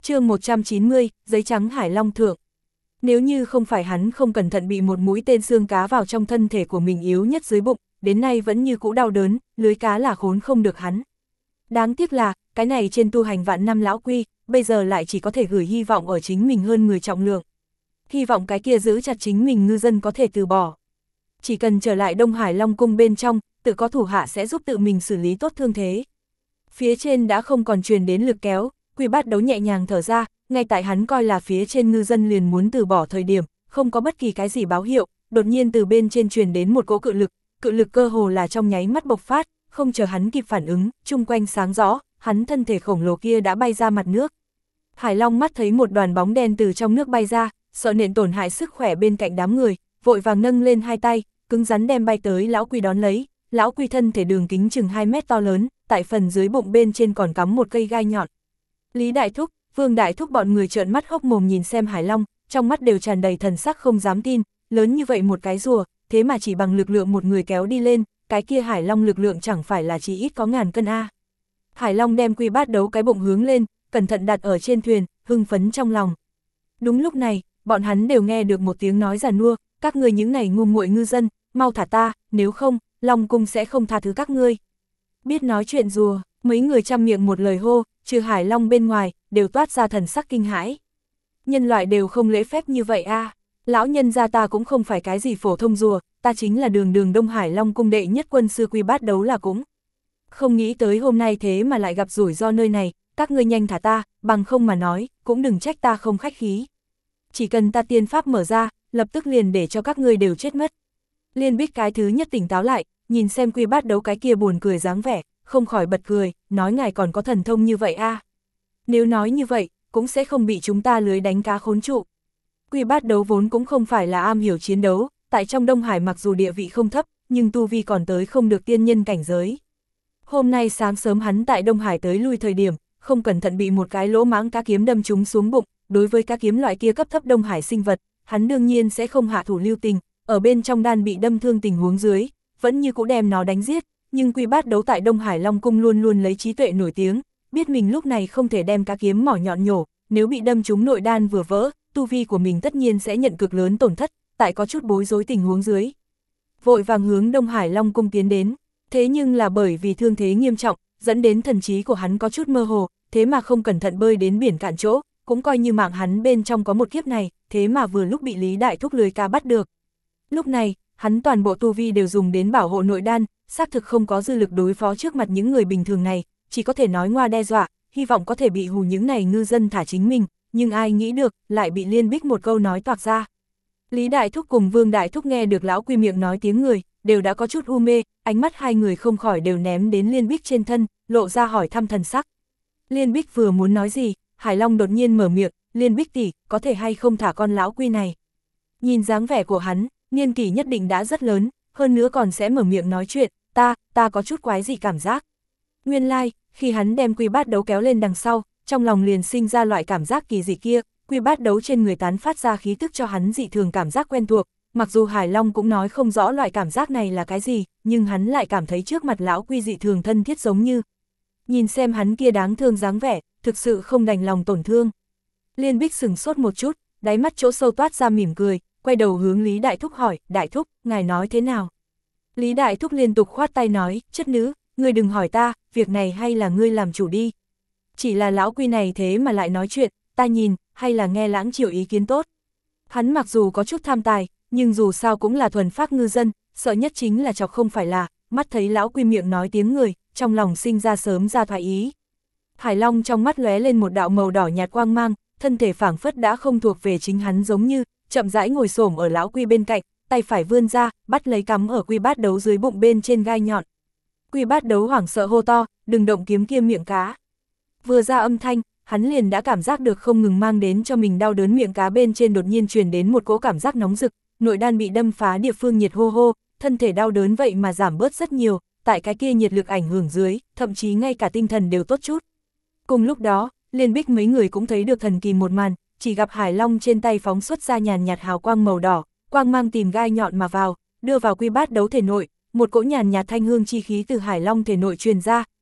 Chương 190, giấy trắng Hải Long thượng. Nếu như không phải hắn không cẩn thận bị một mũi tên xương cá vào trong thân thể của mình yếu nhất dưới bụng, đến nay vẫn như cũ đau đớn, lưới cá là khốn không được hắn. Đáng tiếc là, cái này trên tu hành vạn năm lão quy, bây giờ lại chỉ có thể gửi hy vọng ở chính mình hơn người trọng lượng. Hy vọng cái kia giữ chặt chính mình ngư dân có thể từ bỏ. Chỉ cần trở lại Đông Hải Long cung bên trong, tự có thủ hạ sẽ giúp tự mình xử lý tốt thương thế. Phía trên đã không còn truyền đến lực kéo, Quy Bát Đấu nhẹ nhàng thở ra, ngay tại hắn coi là phía trên ngư dân liền muốn từ bỏ thời điểm, không có bất kỳ cái gì báo hiệu, đột nhiên từ bên trên truyền đến một cỗ cự lực cơ hồ là trong nháy mắt bộc phát, không chờ hắn kịp phản ứng, chung quanh sáng rõ, hắn thân thể khổng lồ kia đã bay ra mặt nước. Hải Long mắt thấy một đoàn bóng đen từ trong nước bay ra, sợ nện tổn hại sức khỏe bên cạnh đám người, vội vàng nâng lên hai tay, cứng rắn đem bay tới lão Quy đón lấy. Lão Quy thân thể đường kính chừng 2 mét to lớn, tại phần dưới bụng bên trên còn cắm một cây gai nhọn. Lý Đại Thúc, Vương Đại Thúc bọn người trợn mắt hốc mồm nhìn xem Hải Long, trong mắt đều tràn đầy thần sắc không dám tin, lớn như vậy một cái rùa, thế mà chỉ bằng lực lượng một người kéo đi lên, cái kia Hải Long lực lượng chẳng phải là chỉ ít có ngàn cân a. Hải Long đem Quy Bát Đấu cái bụng hướng lên, cẩn thận đặt ở trên thuyền, hưng phấn trong lòng. Đúng lúc này, bọn hắn đều nghe được một tiếng nói giàn nua, các ngươi những này ngu muội ngư dân, mau thả ta, nếu không, Long cung sẽ không tha thứ các ngươi. Biết nói chuyện rùa, mấy người trăm miệng một lời hô, trừ Hải Long bên ngoài, đều toát ra thần sắc kinh hãi. Nhân loại đều không lễ phép như vậy a. Lão nhân gia ta cũng không phải cái gì phổ thông rùa, ta chính là đường Đông Hải Long cung đệ nhất quân sư Quy Bát Đấu là cũng. Không nghĩ tới hôm nay thế mà lại gặp rủi ro nơi này, các ngươi nhanh thả ta, bằng không mà nói, cũng đừng trách ta không khách khí. Chỉ cần ta tiên pháp mở ra, lập tức liền để cho các ngươi đều chết mất. Liên Bích cái thứ nhất tỉnh táo lại, nhìn xem Quy Bát Đấu cái kia buồn cười dáng vẻ, không khỏi bật cười, nói ngài còn có thần thông như vậy a. Nếu nói như vậy, cũng sẽ không bị chúng ta lưới đánh cá khốn trụ. Quy Bát Đấu vốn cũng không phải là am hiểu chiến đấu, tại trong Đông Hải mặc dù địa vị không thấp, nhưng tu vi còn tới không được tiên nhân cảnh giới. Hôm nay sáng sớm hắn tại Đông Hải tới lui thời điểm, không cẩn thận bị một cái lỗ mãng cá kiếm đâm trúng xuống bụng, đối với cá kiếm loại kia cấp thấp Đông Hải sinh vật, hắn đương nhiên sẽ không hạ thủ lưu tình, ở bên trong đan bị đâm thương tình huống dưới, vẫn như cũ đem nó đánh giết, nhưng Quy Bát Đấu tại Đông Hải Long cung luôn luôn lấy trí tuệ nổi tiếng, biết mình lúc này không thể đem cá kiếm mỏ nhọn nhổ, nếu bị đâm trúng nội đan vừa vỡ, tu vi của mình tất nhiên sẽ nhận cực lớn tổn thất, tại có chút bối rối tình huống dưới. Vội vàng hướng Đông Hải Long cung tiến đến, thế nhưng là bởi vì thương thế nghiêm trọng, dẫn đến thần trí của hắn có chút mơ hồ, thế mà không cẩn thận bơi đến biển cạn chỗ, cũng coi như mạng hắn bên trong có một kiếp này, thế mà vừa lúc bị Lý Đại Thúc lưới cá bắt được. Lúc này, hắn toàn bộ tu vi đều dùng đến bảo hộ nội đan, xác thực không có dư lực đối phó trước mặt những người bình thường này, chỉ có thể nói ngoa đe dọa, hy vọng có thể bị hù những này ngư dân thả chính mình, nhưng ai nghĩ được, lại bị Liên Bích một câu nói toạc ra. Lý Đại Thúc cùng Vương Đại Thúc nghe được lão Quy miệng nói tiếng người, đều đã có chút u mê, ánh mắt hai người không khỏi đều ném đến Liên Bích trên thân, lộ ra hỏi thăm thần sắc. Liên Bích vừa muốn nói gì, Hải Long đột nhiên mở miệng, Liên Bích tỷ, có thể hay không thả con lão Quy này. Nhìn dáng vẻ của hắn, niên kỷ nhất định đã rất lớn, hơn nữa còn sẽ mở miệng nói chuyện, ta có chút quái gì cảm giác. Nguyên lai, khi hắn đem Quy Bát Đấu kéo lên đằng sau, trong lòng liền sinh ra loại cảm giác kỳ dị kia, Quy Bát Đấu trên người tán phát ra khí tức cho hắn dị thường cảm giác quen thuộc, mặc dù Hải Long cũng nói không rõ loại cảm giác này là cái gì, nhưng hắn lại cảm thấy trước mặt lão Quy dị thường thân thiết giống như. Nhìn xem hắn kia đáng thương dáng vẻ, thực sự không đành lòng tổn thương. Liên Bích sừng sốt một chút, đáy mắt chỗ sâu toát ra mỉm cười, quay đầu hướng Lý Đại Thúc hỏi, Đại Thúc, ngài nói thế nào? Lý Đại Thúc liên tục khoát tay nói, chất nữ, ngươi đừng hỏi ta, việc này hay là ngươi làm chủ đi. Chỉ là lão Quy này thế mà lại nói chuyện, ta nhìn, hay là nghe Lãng Triệu ý kiến tốt. Hắn mặc dù có chút tham tài, nhưng dù sao cũng là thuần phác ngư dân, sợ nhất chính là chọc không phải là, mắt thấy lão Quy miệng nói tiếng người, trong lòng sinh ra sớm ra thoái ý. Hải Long trong mắt lóe lên một đạo màu đỏ nhạt quang mang, thân thể phảng phất đã không thuộc về chính hắn giống như, chậm rãi ngồi xổm ở lão Quy bên cạnh, tay phải vươn ra, bắt lấy cắm ở Quy Bát Đấu dưới bụng bên trên gai nhọn. Quy Bát Đấu hoảng sợ hô to, đừng động kiếm kia miệng cá. Vừa ra âm thanh, hắn liền đã cảm giác được không ngừng mang đến cho mình đau đớn, miệng cá bên trên đột nhiên truyền đến một cỗ cảm giác nóng rực, nội đan bị đâm phá địa phương nhiệt hô hô, thân thể đau đớn vậy mà giảm bớt rất nhiều, tại cái kia nhiệt lực ảnh hưởng dưới, thậm chí ngay cả tinh thần đều tốt chút. Cùng lúc đó, Liên Bích mấy người cũng thấy được thần kỳ một màn, chỉ gặp Hải Long trên tay phóng xuất ra nhàn nhạt hào quang màu đỏ, quang mang tìm gai nhọn mà vào, đưa vào Quy Bát Đấu thể nội, một cỗ nhàn nhạt thanh hương chi khí từ Hải Long thể nội truyền ra,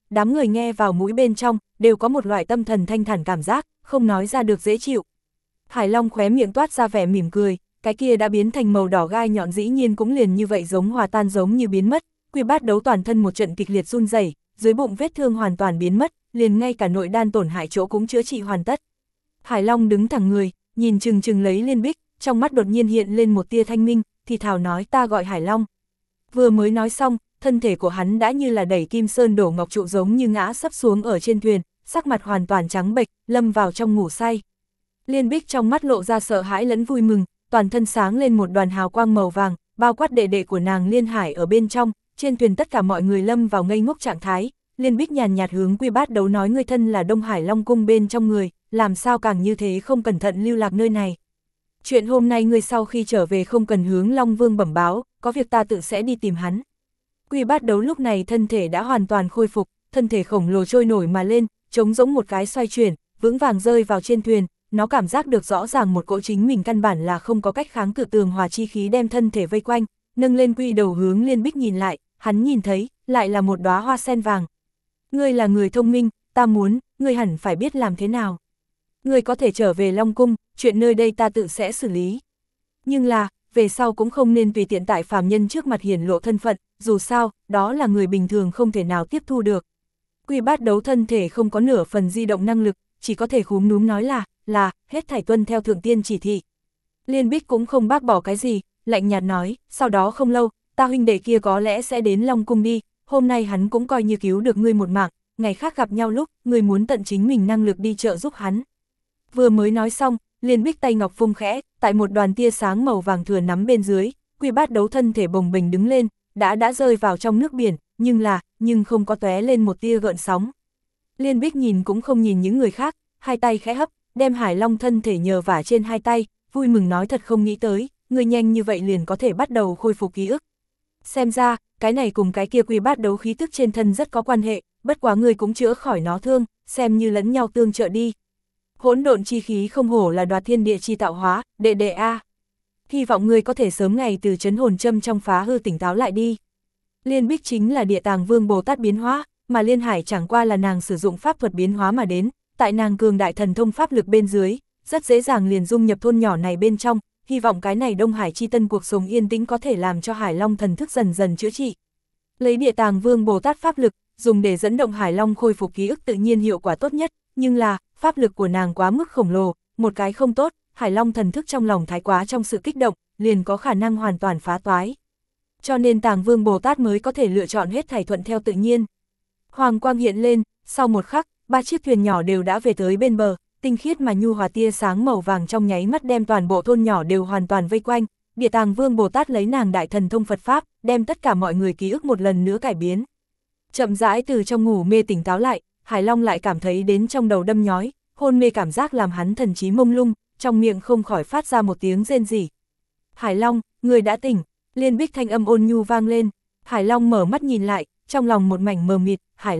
đám người nghe vào mũi bên trong, đều có một loại tâm thần thanh thản cảm giác, không nói ra được dễ chịu. Hải Long khóe miệng toát ra vẻ mỉm cười, cái kia đã biến thành màu đỏ gai nhọn dĩ nhiên cũng liền như vậy giống hòa tan giống như biến mất, Quy Bát Đấu toàn thân một trận kịch liệt run rẩy, dưới bụng vết thương hoàn toàn biến mất, liền ngay cả nội đan tổn hại chỗ cũng chữa trị hoàn tất. Hải Long đứng thẳng người, nhìn chừng chừng lấy Liên Bích, trong mắt đột nhiên hiện lên một tia thanh minh, thì thào nói ta gọi Hải Long. Vừa mới nói xong, thân thể của hắn đã như là đẩy kim sơn đổ ngọc trụ giống như ngã sấp xuống ở trên thuyền, sắc mặt hoàn toàn trắng bệch, lâm vào trong ngủ say. Liên Bích trong mắt lộ ra sợ hãi lẫn vui mừng, toàn thân sáng lên một đoàn hào quang màu vàng, bao quát đệ đệ của nàng Liên Hải ở bên trong, trên thuyền tất cả mọi người lâm vào ngây ngốc trạng thái. Liên Bích nhàn nhạt hướng Quy Bát Đấu nói người thân là Đông Hải Long cung bên trong người, làm sao càng như thế không cẩn thận lưu lạc nơi này. Chuyện hôm nay ngươi sau khi trở về không cần hướng Long Vương bẩm báo, có việc ta tự sẽ đi tìm hắn. Quy Bát Đấu lúc này thân thể đã hoàn toàn khôi phục, thân thể khổng lồ trôi nổi mà lên, trống giống một cái xoay chuyển, vững vàng rơi vào trên thuyền, nó cảm giác được rõ ràng một cỗ chính mình căn bản là không có cách kháng cự tường hòa chi khí đem thân thể vây quanh, nâng lên quy đầu hướng Liên Bích nhìn lại, hắn nhìn thấy, lại là một đóa hoa sen vàng. Ngươi là người thông minh, ta muốn, ngươi hẳn phải biết làm thế nào. Ngươi có thể trở về Long Cung, chuyện nơi đây ta tự sẽ xử lý. Nhưng là, về sau cũng không nên tùy tiện tại phàm nhân trước mặt hiển lộ thân phận, dù sao, đó là người bình thường không thể nào tiếp thu được. Quy Bát Đấu thân thể không có nửa phần di động năng lực, chỉ có thể khúm núm nói là, hết thảy tuân theo thượng tiên chỉ thị. Liên Bích cũng không bác bỏ cái gì, lạnh nhạt nói, sau đó không lâu, ta huynh đệ kia có lẽ sẽ đến Long Cung đi, hôm nay hắn cũng coi như cứu được ngươi một mạng, ngày khác gặp nhau lúc, ngươi muốn tận chính mình năng lực đi trợ giúp hắn. Vừa mới nói xong, Liên Bích tay ngọc vung khẽ, tại một đoàn tia sáng màu vàng thừa nắm bên dưới, Quy Bát Đấu thân thể bồng bềnh đứng lên, đã rơi vào trong nước biển, nhưng không có tóe lên một tia gợn sóng. Liên Bích nhìn cũng không nhìn những người khác, hai tay khẽ hấp, đem Hải Long thân thể nhờ vả trên hai tay, vui mừng nói thật không nghĩ tới, ngươi nhanh như vậy liền có thể bắt đầu khôi phục ký ức. Xem ra, cái này cùng cái kia Quy Bát Đấu khí tức trên thân rất có quan hệ, bất quá ngươi cũng chữa khỏi nó thương, xem như lẫn nhau tương trợ đi. Hỗn độn chi khí không hổ là đoạt thiên địa chi tạo hóa, đệ đệ a. Hy vọng ngươi có thể sớm ngày từ chấn hồn châm trong phá hư tỉnh táo lại đi. Liên Bích chính là Địa Tàng Vương Bồ Tát biến hóa, mà Liên Hải chẳng qua là nàng sử dụng pháp thuật biến hóa mà đến, tại nàng cường đại thần thông pháp lực bên dưới, rất dễ dàng liền dung nhập thôn nhỏ này bên trong, hy vọng cái này Đông Hải chi tân cuộc sống yên tĩnh có thể làm cho Hải Long thần thức dần dần chữa trị. Lấy Địa Tàng Vương Bồ Tát pháp lực, dùng để dẫn động Hải Long khôi phục ký ức tự nhiên hiệu quả tốt nhất, nhưng là, pháp lực của nàng quá mức khổng lồ, một cái không tốt, Hải Long thần thức trong lòng thái quá trong sự kích động, liền có khả năng hoàn toàn phá toái. Cho nên Tàng Vương Bồ Tát mới có thể lựa chọn hết thảy thuận theo tự nhiên. Hoàng quang hiện lên, sau một khắc, 3 chiếc thuyền nhỏ đều đã về tới bên bờ, tinh khiết mà nhu hòa tia sáng màu vàng trong nháy mắt đem toàn bộ thôn nhỏ đều hoàn toàn vây quanh. Địa Tàng Vương Bồ Tát lấy nàng đại thần thông Phật Pháp, đem tất cả mọi người ký ức một lần nữa cải biến. Chậm rãi từ trong ngủ mê tỉnh táo lại, Hải Long lại cảm thấy đến trong đầu đâm nhói, hôn mê cảm giác làm hắn thần trí mông lung, trong miệng không khỏi phát ra một tiếng rên rỉ. Hải Long, người đã tỉnh, Liên Bích thanh âm ôn nhu vang lên. Hải Long mở mắt nhìn lại, trong lòng một mảnh mờ mịt, Hải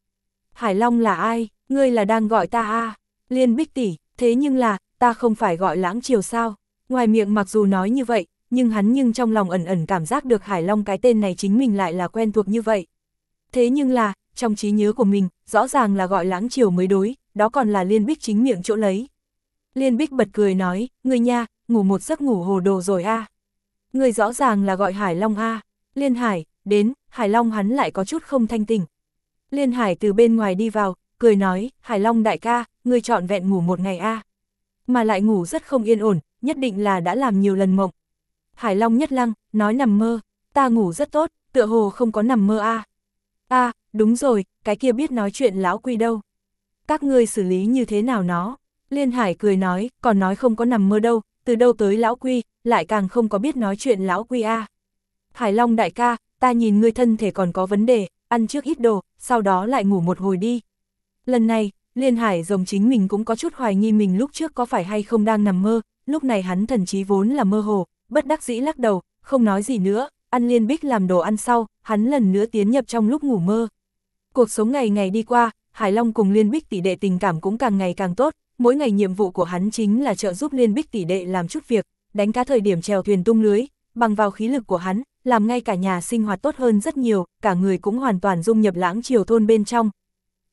Long là ai, ngươi là đang gọi ta à? Liên Bích tỷ, thế nhưng là, ta không phải gọi Lãng Triều sao? Ngoài miệng mặc dù nói như vậy, nhưng trong lòng ẩn ẩn cảm giác được Hải Long cái tên này chính mình lại là quen thuộc như vậy. Thế nhưng là, trong trí nhớ của mình, rõ ràng là gọi Lãng Triều mới đối, đó còn là Liên Bích chính miệng chỗ lấy. Liên Bích bật cười nói, ngươi nha, ngủ một giấc ngủ hồ đồ rồi à? Ngươi rõ ràng là gọi Hải Long à? Liên Hải, đến, Hải Long hắn lại có chút không thanh tỉnh. Liên Hải từ bên ngoài đi vào, cười nói, Hải Long đại ca, ngươi trọn vẹn ngủ một ngày à? Mà lại ngủ rất không yên ổn, nhất định là đã làm nhiều lần mộng. Hải Long nhất lăng, nói nằm mơ, ta ngủ rất tốt, tựa hồ không có nằm mơ à? À, đúng rồi, cái kia biết nói chuyện lão Quy đâu? Các ngươi xử lý như thế nào nó? Liên Hải cười nói, còn nói không có nằm mơ đâu, từ đâu tới lão Quy, lại càng không có biết nói chuyện lão Quy à? Hải Long đại ca, ta nhìn ngươi thân thể còn có vấn đề, ăn trước ít đồ, sau đó lại ngủ một hồi đi. Lần này, Liên Hải rồng chính mình cũng có chút hoài nghi mình lúc trước có phải hay không đang nằm mơ, lúc này hắn thần trí vốn là mơ hồ, bất đắc dĩ lắc đầu, không nói gì nữa, ăn Liên Bích làm đồ ăn sau, hắn lần nữa tiến nhập trong lúc ngủ mơ. Cuộc sống ngày ngày đi qua, Hải Long cùng Liên Bích tỷ đệ tình cảm cũng càng ngày càng tốt, mỗi ngày nhiệm vụ của hắn chính là trợ giúp Liên Bích tỷ đệ làm chút việc, đánh cá thời điểm chèo thuyền tung lưới, bằng vào khí lực của hắn, làm ngay cả nhà sinh hoạt tốt hơn rất nhiều, cả người cũng hoàn toàn dung nhập Lãng Triều thôn bên trong,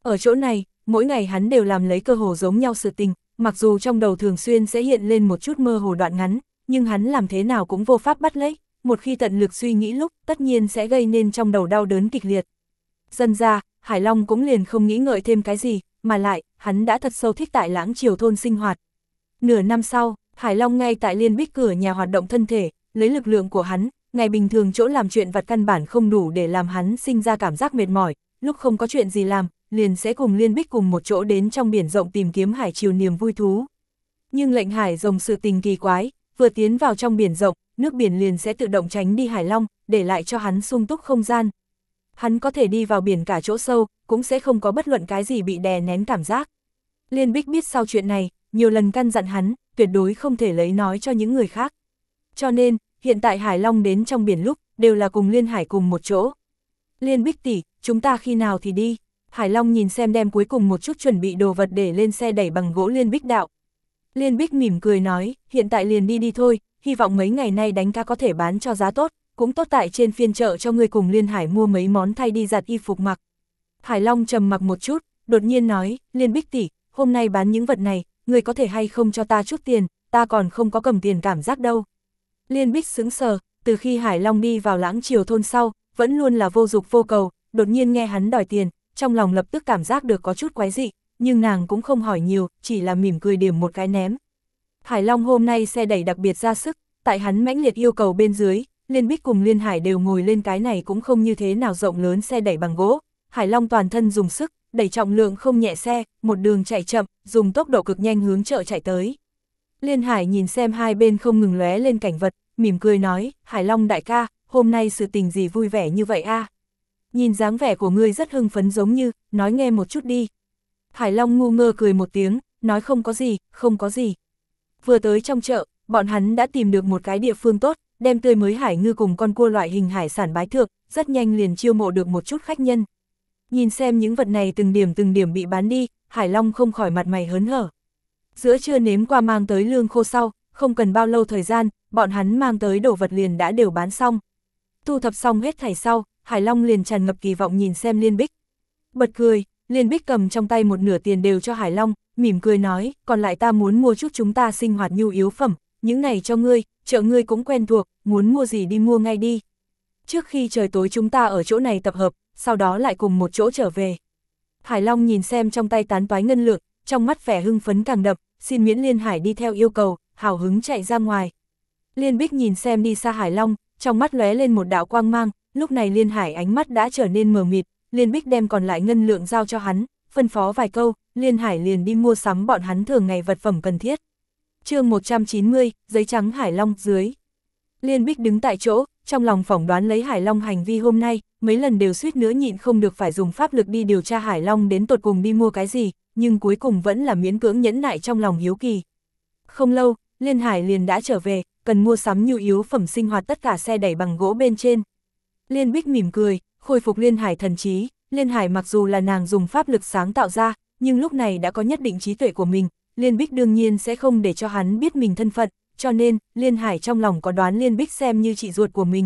Ở chỗ này, mỗi ngày hắn đều làm lấy cơ hồ giống nhau sự tình, mặc dù trong đầu thường xuyên sẽ hiện lên một chút mơ hồ đoạn ngắn, nhưng hắn làm thế nào cũng vô pháp bắt lấy, một khi tận lực suy nghĩ lúc, tất nhiên sẽ gây nên trong đầu đau đớn kịch liệt. Dần ra, Hải Long cũng liền không nghĩ ngợi thêm cái gì, mà lại, hắn đã thật sâu thích tại Lãng Triều thôn sinh hoạt. Nửa năm sau, Hải Long ngay tại Liên Bích cửa nhà hoạt động thân thể, lấy lực lượng của hắn, ngày bình thường chỗ làm chuyện vặt căn bản không đủ để làm hắn sinh ra cảm giác mệt mỏi, lúc không có chuyện gì làm, liền sẽ cùng Liên Bích cùng một chỗ đến trong biển rộng tìm kiếm hải triều niềm vui thú. Nhưng lệnh hải rồng sự tình kỳ quái, vừa tiến vào trong biển rộng, nước biển liền sẽ tự động tránh đi Hải Long, để lại cho hắn sung túc không gian. Hắn có thể đi vào biển cả chỗ sâu, cũng sẽ không có bất luận cái gì bị đè nén cảm giác. Liên Bích biết sau chuyện này, nhiều lần căn dặn hắn, tuyệt đối không thể lấy nói cho những người khác. Cho nên, hiện tại Hải Long đến trong biển lúc, đều là cùng Liên Hải cùng một chỗ. Liên Bích tỷ, chúng ta khi nào thì đi? Hải Long nhìn xem đem cuối cùng một chút chuẩn bị đồ vật để lên xe đẩy bằng gỗ Liên Bích đạo. Liên Bích mỉm cười nói, hiện tại liền đi đi thôi, hy vọng mấy ngày nay đánh cá có thể bán cho giá tốt, cũng tốt tại trên phiên chợ cho người cùng Liên Hải mua mấy món thay đi giặt y phục mặc. Hải Long trầm mặc một chút, đột nhiên nói, Liên Bích tỷ, hôm nay bán những vật này, người có thể hay không cho ta chút tiền, ta còn không có cầm tiền cảm giác đâu. Liên Bích sững sờ, từ khi Hải Long đi vào Lãng Triều thôn sau, vẫn luôn là vô dục vô cầu, đột nhiên nghe hắn đòi tiền, trong lòng lập tức cảm giác được có chút quái dị, nhưng nàng cũng không hỏi nhiều, chỉ là mỉm cười điểm một cái ném. Hải Long hôm nay xe đẩy đặc biệt ra sức, tại hắn mãnh liệt yêu cầu bên dưới, Liên Bích cùng Liên Hải đều ngồi lên cái này cũng không như thế nào rộng lớn xe đẩy bằng gỗ. Hải Long toàn thân dùng sức, đẩy trọng lượng không nhẹ xe, một đường chạy chậm, dùng tốc độ cực nhanh hướng chợ chạy tới. Liên Hải nhìn xem hai bên không ngừng lóe lên cảnh vật, mỉm cười nói, Hải Long đại ca, hôm nay sự tình gì vui vẻ như vậy a? Nhìn dáng vẻ của ngươi rất hưng phấn giống như, nói nghe một chút đi. Hải Long ngu ngơ cười một tiếng, nói không có gì, không có gì. Vừa tới trong chợ, bọn hắn đã tìm được một cái địa phương tốt, đem tươi mới hải ngư cùng con cua loại hình hải sản bái thượng, rất nhanh liền chiêu mộ được một chút khách nhân. Nhìn xem những vật này từng điểm bị bán đi, Hải Long không khỏi mặt mày hớn hở. Giữa trưa nếm qua mang tới lương khô sau, không cần bao lâu thời gian, bọn hắn mang tới đồ vật liền đã đều bán xong. Thu thập xong hết thảy sau, Hải Long liền tràn ngập kỳ vọng nhìn xem Liên Bích. Bật cười, Liên Bích cầm trong tay một nửa tiền đều cho Hải Long, mỉm cười nói, còn lại ta muốn mua chút chúng ta sinh hoạt nhu yếu phẩm, những này cho ngươi, chợ ngươi cũng quen thuộc, muốn mua gì đi mua ngay đi. Trước khi trời tối chúng ta ở chỗ này tập hợp, sau đó lại cùng một chỗ trở về. Hải Long nhìn xem trong tay tán toái ngân lượng, trong mắt vẻ hưng phấn càng đậm, xin miễn Liên Hải đi theo yêu cầu, hào hứng chạy ra ngoài. Liên Bích nhìn xem đi xa Hải Long, trong mắt lóe lên một đạo quang mang, lúc này Liên Hải ánh mắt đã trở nên mờ mịt, Liên Bích đem còn lại ngân lượng giao cho hắn, phân phó vài câu, Liên Hải liền đi mua sắm bọn hắn thường ngày vật phẩm cần thiết. Chương 190, giấy trắng Hải Long dưới. Liên Bích đứng tại chỗ, trong lòng phỏng đoán lấy Hải Long hành vi hôm nay, mấy lần đều suýt nữa nhịn không được phải dùng pháp lực đi điều tra Hải Long đến tột cùng đi mua cái gì, nhưng cuối cùng vẫn là miễn cưỡng nhẫn nại trong lòng hiếu kỳ. Không lâu, Liên Hải liền đã trở về, cần mua sắm nhu yếu phẩm sinh hoạt tất cả xe đẩy bằng gỗ bên trên. Liên Bích mỉm cười, khôi phục Liên Hải thần trí, Liên Hải mặc dù là nàng dùng pháp lực sáng tạo ra, nhưng lúc này đã có nhất định trí tuệ của mình, Liên Bích đương nhiên sẽ không để cho hắn biết mình thân phận, cho nên, Liên Hải trong lòng có đoán Liên Bích xem như chị ruột của mình.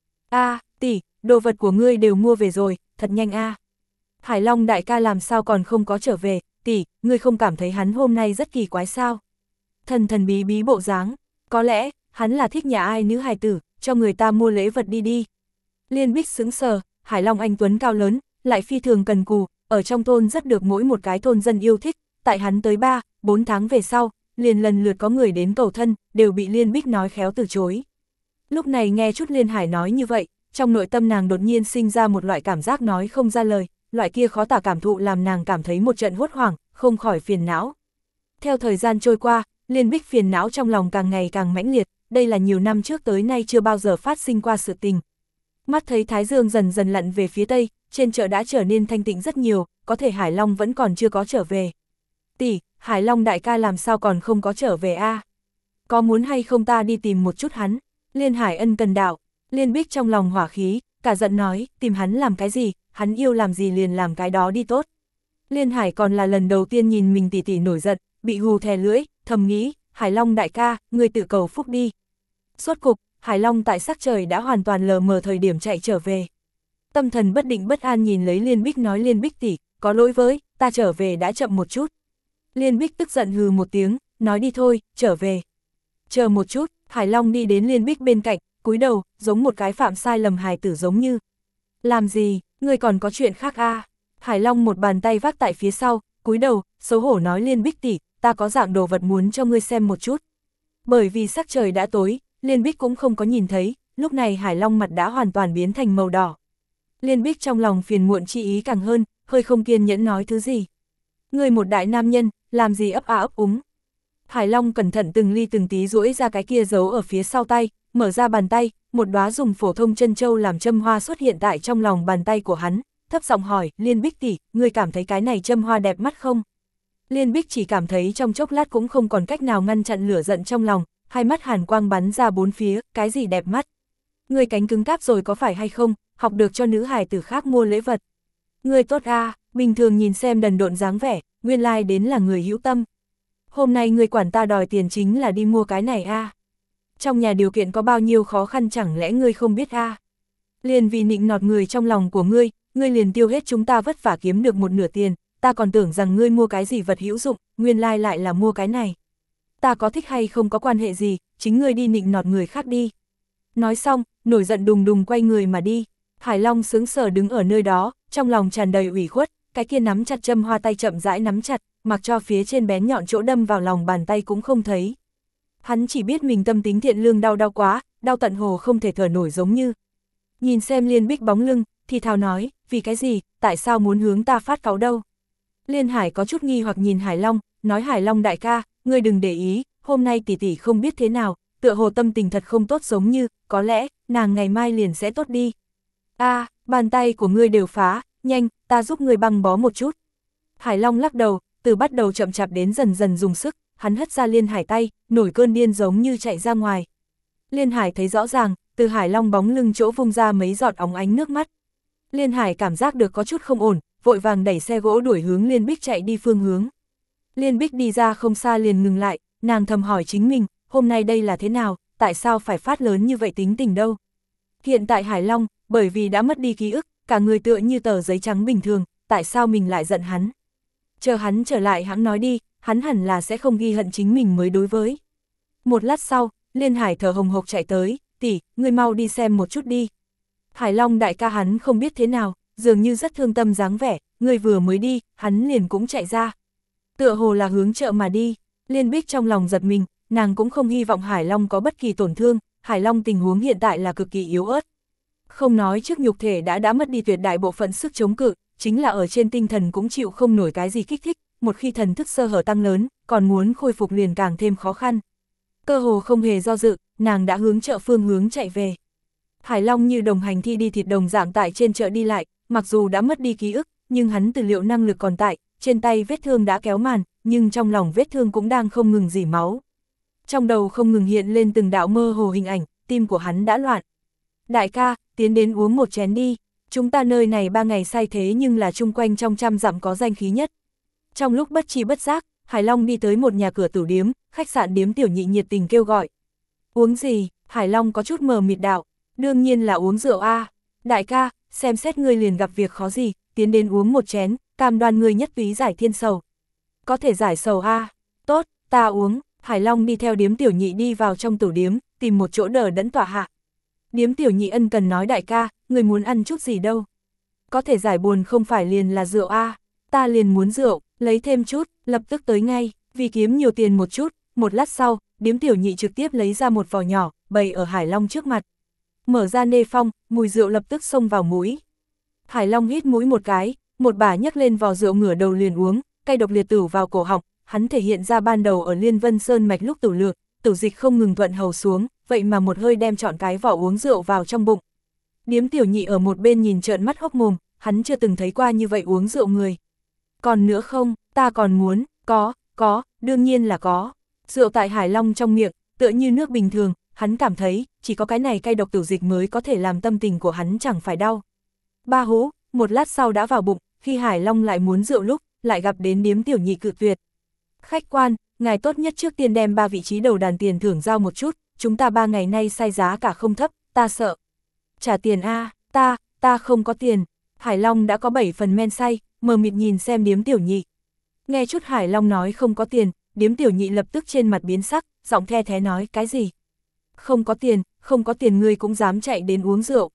Tỷ, đồ vật của ngươi đều mua về rồi, thật nhanh Hải Long đại ca làm sao còn không có trở về, tỷ, ngươi không cảm thấy hắn hôm nay rất kỳ quái sao? Thần thần bí bí bộ dáng, có lẽ, hắn là thích nhà ai nữ hài tử, cho người ta mua lễ vật đi. Liên Bích sững sờ, Hải Long anh tuấn cao lớn, lại phi thường cần cù, ở trong thôn rất được mỗi một cái thôn dân yêu thích, tại hắn tới 3-4 tháng về sau, liền lần lượt có người đến cầu thân, đều bị Liên Bích nói khéo từ chối. Lúc này nghe chút Liên Hải nói như vậy, trong nội tâm nàng đột nhiên sinh ra một loại cảm giác nói không ra lời, loại kia khó tả cảm thụ làm nàng cảm thấy một trận hốt hoảng, không khỏi phiền não. Theo thời gian trôi qua, Liên Bích phiền não trong lòng càng ngày càng mãnh liệt, đây là nhiều năm trước tới nay chưa bao giờ phát sinh qua sự tình. Mắt thấy Thái Dương dần dần lặn về phía tây, trên chợ đã trở nên thanh tịnh rất nhiều, có thể Hải Long vẫn còn chưa có trở về. Tỷ, Hải Long đại ca làm sao còn không có trở về Có muốn hay không ta đi tìm một chút hắn? Liên Hải ân cần đạo. Liên Bích trong lòng hỏa khí, cả giận nói, tìm hắn làm cái gì, hắn yêu làm gì liền làm cái đó đi tốt. Liên Hải còn là lần đầu tiên nhìn mình tỷ tỷ nổi giận, bị hù thè lưỡi, thầm nghĩ, Hải Long đại ca, ngươi tự cầu phúc đi. Suốt cục, Hải Long tại sắc trời đã hoàn toàn lờ mờ thời điểm chạy trở về. Tâm thần bất định bất an nhìn lấy Liên Bích nói Liên Bích tỷ, có lỗi với, ta trở về đã chậm một chút. Liên Bích tức giận hừ một tiếng, nói đi thôi, trở về. Chờ một chút, Hải Long đi đến Liên Bích bên cạnh, cúi đầu, giống một cái phạm sai lầm hài tử giống như. Làm gì, ngươi còn có chuyện khác à? Hải Long một bàn tay vác tại phía sau, cúi đầu, xấu hổ nói Liên Bích tỷ, ta có dạng đồ vật muốn cho ngươi xem một chút. Bởi vì sắc trời đã tối, Liên Bích cũng không có nhìn thấy, lúc này Hải Long mặt đã hoàn toàn biến thành màu đỏ. Liên Bích trong lòng phiền muộn chi ý càng hơn, hơi không kiên nhẫn nói thứ gì. Ngươi một đại nam nhân, làm gì ấp a ấp úng. Hải Long cẩn thận từng ly từng tí duỗi ra cái kia giấu ở phía sau tay, mở ra bàn tay, một đóa dùng phổ thông chân châu làm châm hoa xuất hiện tại trong lòng bàn tay của hắn, thấp giọng hỏi, Liên Bích tỷ, ngươi cảm thấy cái này châm hoa đẹp mắt không? Liên Bích chỉ cảm thấy trong chốc lát cũng không còn cách nào ngăn chặn lửa giận trong lòng, hai mắt hàn quang bắn ra bốn phía, cái gì đẹp mắt? Ngươi cánh cứng cáp rồi có phải hay không, học được cho nữ hài tử khác mua lễ vật. Ngươi tốt a, bình thường nhìn xem đần độn dáng vẻ, nguyên lai đến là người hữu tâm. Hôm nay ngươi quản ta đòi tiền chính là đi mua cái này a. Trong nhà điều kiện có bao nhiêu khó khăn chẳng lẽ ngươi không biết a? Liền vì nịnh nọt người trong lòng của ngươi liền tiêu hết chúng ta vất vả kiếm được một nửa tiền, ta còn tưởng rằng ngươi mua cái gì vật hữu dụng, nguyên lai lại là mua cái này. Ta có thích hay không có quan hệ gì, chính ngươi đi nịnh nọt người khác đi. Nói xong, nổi giận đùng đùng quay người mà đi. Hải Long sững sờ đứng ở nơi đó, trong lòng tràn đầy ủy khuất, cái kia nắm chặt châm hoa tay chậm rãi nắm chặt, mặc cho phía trên bén nhọn chỗ đâm vào lòng bàn tay cũng không thấy. Hắn chỉ biết mình tâm tính thiện lương đau quá, đau tận hồ không thể thở nổi giống như. Nhìn xem Liên Bích bóng lưng, thì thào nói, vì cái gì, tại sao muốn hướng ta phát cáu đâu. Liên Hải có chút nghi hoặc nhìn Hải Long, nói Hải Long đại ca, ngươi đừng để ý, hôm nay tỷ tỷ không biết thế nào, tựa hồ tâm tình thật không tốt giống như, có lẽ, nàng ngày mai liền sẽ tốt đi. A, bàn tay của ngươi đều phá, nhanh, ta giúp ngươi băng bó một chút. Hải Long lắc đầu, từ bắt đầu chậm chạp đến dần dần dùng sức, hắn hất ra Liên Hải tay, nổi cơn điên giống như chạy ra ngoài. Liên Hải thấy rõ ràng, từ Hải Long bóng lưng chỗ vung ra mấy giọt óng ánh nước mắt. Liên Hải cảm giác được có chút không ổn, vội vàng đẩy xe gỗ đuổi hướng Liên Bích chạy đi phương hướng. Liên Bích đi ra không xa liền ngừng lại, nàng thầm hỏi chính mình, hôm nay đây là thế nào, tại sao phải phát lớn như vậy tính tình đâu. Hiện tại Hải Long, bởi vì đã mất đi ký ức, cả người tựa như tờ giấy trắng bình thường, tại sao mình lại giận hắn. Chờ hắn trở lại hãng nói đi, hắn hẳn là sẽ không ghi hận chính mình mới đối với. Một lát sau, Liên Hải thở hồng hộc chạy tới, tỷ, ngươi mau đi xem một chút đi. Hải Long đại ca hắn không biết thế nào, dường như rất thương tâm dáng vẻ, ngươi vừa mới đi, hắn liền cũng chạy ra. Tựa hồ là hướng chợ mà đi, Liên Bích trong lòng giật mình, nàng cũng không hy vọng Hải Long có bất kỳ tổn thương, Hải Long tình huống hiện tại là cực kỳ yếu ớt. Không nói trước nhục thể đã mất đi tuyệt đại bộ phận sức chống cự, chính là ở trên tinh thần cũng chịu không nổi cái gì kích thích, một khi thần thức sơ hở tăng lớn, còn muốn khôi phục liền càng thêm khó khăn. Cơ hồ không hề do dự, nàng đã hướng chợ phương hướng chạy về. Hải Long như đồng hành thi đi thịt đồng dạng tại trên chợ đi lại, mặc dù đã mất đi ký ức, nhưng hắn tư liệu năng lực còn tại, trên tay vết thương đã kéo màn, nhưng trong lòng vết thương cũng đang không ngừng rỉ máu. Trong đầu không ngừng hiện lên từng đạo mơ hồ hình ảnh, tim của hắn đã loạn. Đại ca, tiến đến uống một chén đi, chúng ta nơi này 3 ngày say thế nhưng là chung quanh trong 100 dặm có danh khí nhất. Trong lúc bất tri bất giác, Hải Long đi tới một nhà cửa tửu điếm, khách sạn Điếm Tiểu Nhị nhiệt tình kêu gọi. Uống gì? Hải Long có chút mờ mịt đạo, đương nhiên là uống rượu a. Đại ca, xem xét ngươi liền gặp việc khó gì, tiến đến uống một chén, cam đoan ngươi nhất túy giải thiên sầu. Có thể giải sầu a. Tốt, ta uống. Hải Long đi theo Điếm Tiểu Nhị đi vào trong tửu điếm, tìm một chỗ đờ đẫn tọa hạ. Điếm Tiểu Nhị ân cần nói đại ca, người muốn ăn chút gì đâu. Có thể giải buồn không phải liền là rượu a. Ta liền muốn rượu, lấy thêm chút, lập tức tới ngay, vì kiếm nhiều tiền một chút. Một lát sau, Điếm Tiểu Nhị trực tiếp lấy ra một vò nhỏ, bày ở Hải Long trước mặt. Mở ra nê phong, mùi rượu lập tức xông vào mũi. Hải Long hít mũi một cái, một bà nhấc lên vò rượu ngửa đầu liền uống, cay độc liệt tửu vào cổ họng, hắn thể hiện ra ban đầu ở Liên Vân Sơn mạch lúc tửu lược, tửu dịch không ngừng thuận hầu xuống, vậy mà một hơi đem trọn cái vỏ uống rượu vào trong bụng. Điếm Tiểu Nhị ở một bên nhìn trợn mắt hốc mồm, hắn chưa từng thấy qua như vậy uống rượu người. Còn nữa không, ta còn muốn, có, đương nhiên là có. Rượu tại Hải Long trong miệng, tựa như nước bình thường, hắn cảm thấy, chỉ có cái này cay độc tửu dịch mới có thể làm tâm tình của hắn chẳng phải đau. Ba hú, một lát sau đã vào bụng, khi Hải Long lại muốn rượu lúc, lại gặp đến Điếm Tiểu Nhị cự tuyệt. Khách quan, ngài tốt nhất trước tiên đem 3 vị trí đầu đàn tiền thưởng giao một chút, chúng ta 3 ngày nay sai giá cả không thấp, ta sợ. Trả tiền a, ta không có tiền. Hải Long đã có 7 phần men say, mờ mịt nhìn xem Điếm Tiểu Nhị. Nghe chút Hải Long nói không có tiền, Điếm Tiểu Nhị lập tức trên mặt biến sắc, giọng the thé nói cái gì? Không có tiền ngươi cũng dám chạy đến uống rượu.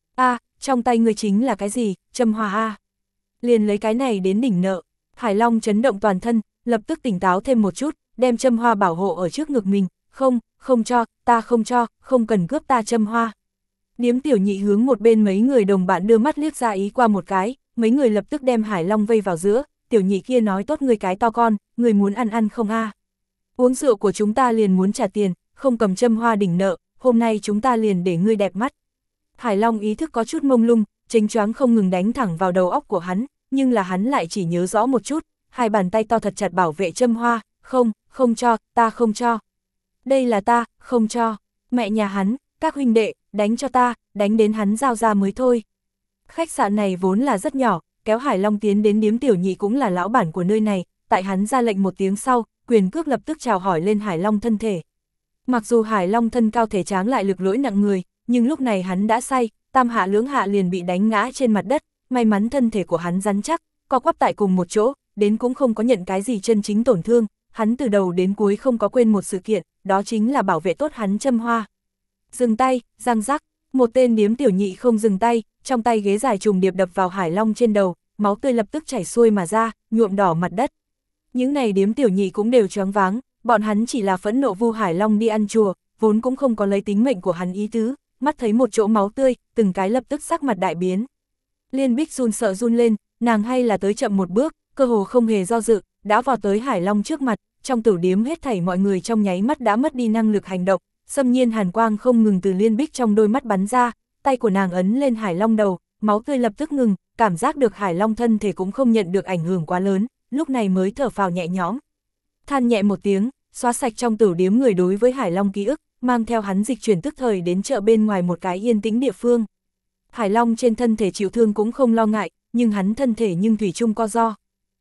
Trong tay ngươi chính là cái gì, châm hoa Liền lấy cái này đến đỉnh nợ. Hải Long chấn động toàn thân, lập tức tỉnh táo thêm một chút, đem châm hoa bảo hộ ở trước ngực mình. Không cho, ta không cho, không cần cướp ta châm hoa. Điếm Tiểu Nhị hướng một bên mấy người đồng bạn đưa mắt liếc ra ý qua một cái, mấy người lập tức đem Hải Long vây vào giữa. Tiểu Nhị kia nói tốt ngươi cái to con, ngươi muốn ăn không Uống rượu của chúng ta liền muốn trả tiền, không cầm châm hoa đỉnh nợ, hôm nay chúng ta liền để ngươi đẹp mắt. Hải Long ý thức có chút mông lung, chênh choáng không ngừng đánh thẳng vào đầu óc của hắn, nhưng là hắn lại chỉ nhớ rõ một chút, hai bàn tay to thật chặt bảo vệ châm hoa, không cho, ta không cho. Đây là ta, không cho, mẹ nhà hắn, các huynh đệ, đánh cho ta, đánh đến hắn giao ra mới thôi. Khách sạn này vốn là rất nhỏ, kéo Hải Long tiến đến Điếm Tiểu Nhị cũng là lão bản của nơi này, tại hắn ra lệnh một tiếng sau, quyền cước lập tức chào hỏi lên Hải Long thân thể. Mặc dù Hải Long thân cao thể tráng lại lực lỗi nặng người, nhưng lúc này hắn đã say, tam hạ lưỡng hạ liền bị đánh ngã trên mặt đất, may mắn thân thể của hắn rắn chắc, co quắp tại cùng một chỗ, đến cũng không có nhận cái gì chân chính tổn thương, hắn từ đầu đến cuối không có quên một sự kiện, đó chính là bảo vệ tốt hắn châm hoa. Dừng tay, răng rắc, một tên Điếm Tiểu Nhị không dừng tay, trong tay ghế dài trùng điệp đập vào Hải Long trên đầu, máu tươi lập tức chảy xuôi mà ra, nhuộm đỏ mặt đất. Những này Điếm Tiểu Nhị cũng đều choáng váng, bọn hắn chỉ là phẫn nộ vu Hải Long đi ăn chùa, vốn cũng không có lấy tính mệnh của hắn ý tứ, mắt thấy một chỗ máu tươi, từng cái lập tức sắc mặt đại biến. Liên Bích run sợ run lên, nàng hay là tới chậm một bước, cơ hồ không hề do dự, đã vào tới Hải Long trước mặt, trong tử điếm hết thảy mọi người trong nháy mắt đã mất đi năng lực hành động, xâm nhiên hàn quang không ngừng từ Liên Bích trong đôi mắt bắn ra, tay của nàng ấn lên Hải Long đầu, máu tươi lập tức ngừng, cảm giác được Hải Long thân thể cũng không nhận được ảnh hưởng quá lớn, lúc này mới thở phào nhẹ nhõm. Than nhẹ một tiếng, xóa sạch trong tử điếm người đối với Hải Long ký ức, mang theo hắn dịch chuyển tức thời đến chợ bên ngoài một cái yên tĩnh địa phương. Hải Long trên thân thể chịu thương cũng không lo ngại, nhưng hắn thân thể nhưng thủy chung co ro.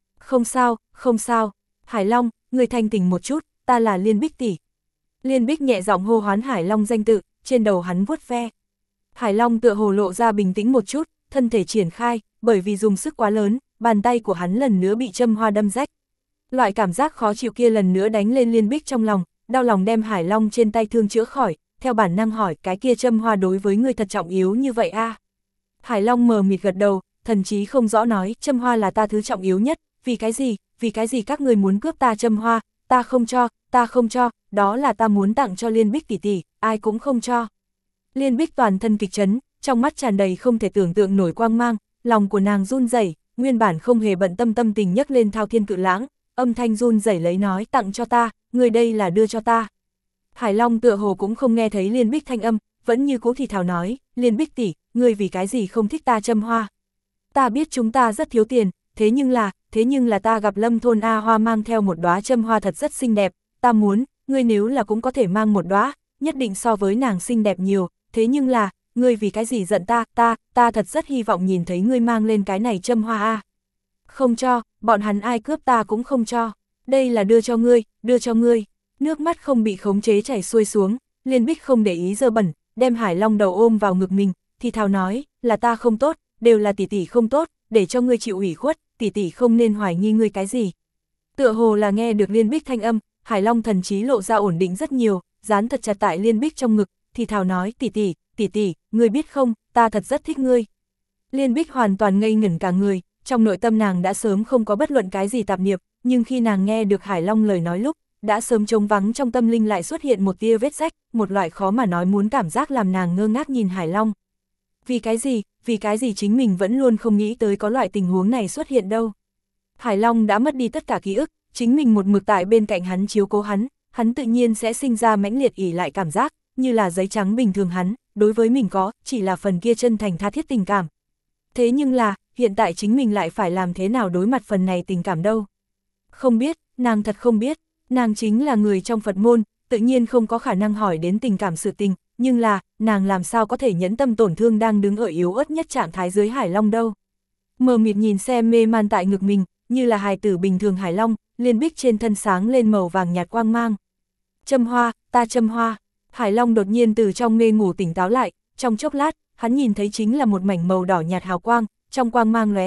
Không sao, Hải Long, người thanh tỉnh một chút, ta là Liên Bích tỷ. Liên Bích nhẹ giọng hô hoán Hải Long danh tự, trên đầu hắn vuốt ve. Hải Long tựa hồ lộ ra bình tĩnh một chút, thân thể triển khai, bởi vì dùng sức quá lớn, bàn tay của hắn lần nữa bị châm hoa đâm rách. Loại cảm giác khó chịu kia lần nữa đánh lên Liên Bích trong lòng, đau lòng đem Hải Long trên tay thương chữa khỏi, theo bản năng hỏi cái kia châm hoa đối với người thật trọng yếu như vậy Hải Long mờ mịt gật đầu, thần chí không rõ nói châm hoa là ta thứ trọng yếu nhất, vì cái gì các người muốn cướp ta châm hoa, ta không cho, đó là ta muốn tặng cho Liên Bích tỷ tỷ, ai cũng không cho. Liên Bích toàn thân kịch chấn, trong mắt tràn đầy không thể tưởng tượng nổi quang mang, lòng của nàng run rẩy, nguyên bản không hề bận tâm tình nhấc lên thao thiên cự lãng, âm thanh run rẩy lấy nói tặng cho ta, người đây là đưa cho ta. Hải Long tựa hồ cũng không nghe thấy Liên Bích thanh âm, vẫn như cố thì thào nói, Liên Bích tỷ, ngươi vì cái gì không thích ta châm hoa? Ta biết chúng ta rất thiếu tiền, thế nhưng là ta gặp Lâm thôn A Hoa mang theo một đóa châm hoa thật rất xinh đẹp, ta muốn, ngươi nếu là cũng có thể mang một đóa, nhất định so với nàng xinh đẹp nhiều, thế nhưng là, ngươi vì cái gì giận ta thật rất hy vọng nhìn thấy ngươi mang lên cái này châm hoa Không cho, bọn hắn ai cướp ta cũng không cho, đây là đưa cho ngươi. Nước mắt không bị khống chế chảy xuôi xuống, Liên Bích không để ý dơ bẩn, đem Hải Long đầu ôm vào ngực mình, thì thào nói, là ta không tốt, đều là tỷ tỷ không tốt, để cho ngươi chịu ủy khuất, tỷ tỷ không nên hoài nghi ngươi cái gì. Tựa hồ là nghe được Liên Bích thanh âm, Hải Long thần trí lộ ra ổn định rất nhiều, dán thật chặt tại Liên Bích trong ngực, thì thào nói, tỷ tỷ, ngươi biết không, ta thật rất thích ngươi. Liên Bích hoàn toàn ngây ngẩn cả người, trong nội tâm nàng đã sớm không có bất luận cái gì tạp niệm, nhưng khi nàng nghe được Hải Long lời nói lúc, đã sớm trống vắng trong tâm linh lại xuất hiện một tia vết rách, một loại khó mà nói muốn cảm giác làm nàng ngơ ngác nhìn Hải Long. Vì cái gì chính mình vẫn luôn không nghĩ tới có loại tình huống này xuất hiện đâu. Hải Long đã mất đi tất cả ký ức, chính mình một mực tại bên cạnh hắn chiếu cố hắn tự nhiên sẽ sinh ra mãnh liệt ỷ lại cảm giác, như là giấy trắng bình thường hắn, đối với mình có, chỉ là phần kia chân thành tha thiết tình cảm. Thế nhưng là, hiện tại chính mình lại phải làm thế nào đối mặt phần này tình cảm đâu. Không biết, nàng thật không biết, nàng chính là người trong Phật môn, tự nhiên không có khả năng hỏi đến tình cảm sự tình, nhưng là, nàng làm sao có thể nhẫn tâm tổn thương đang đứng ở yếu ớt nhất trạng thái dưới Hải Long đâu. Mờ mịt nhìn xem mê man tại ngực mình, như là hài tử bình thường Hải Long, Liên Bích trên thân sáng lên màu vàng nhạt quang mang. Châm hoa, ta châm hoa. Hải Long đột nhiên từ trong mê ngủ tỉnh táo lại, trong chốc lát, hắn nhìn thấy chính là một mảnh màu đỏ nhạt hào quang, trong quang mang lóe ra,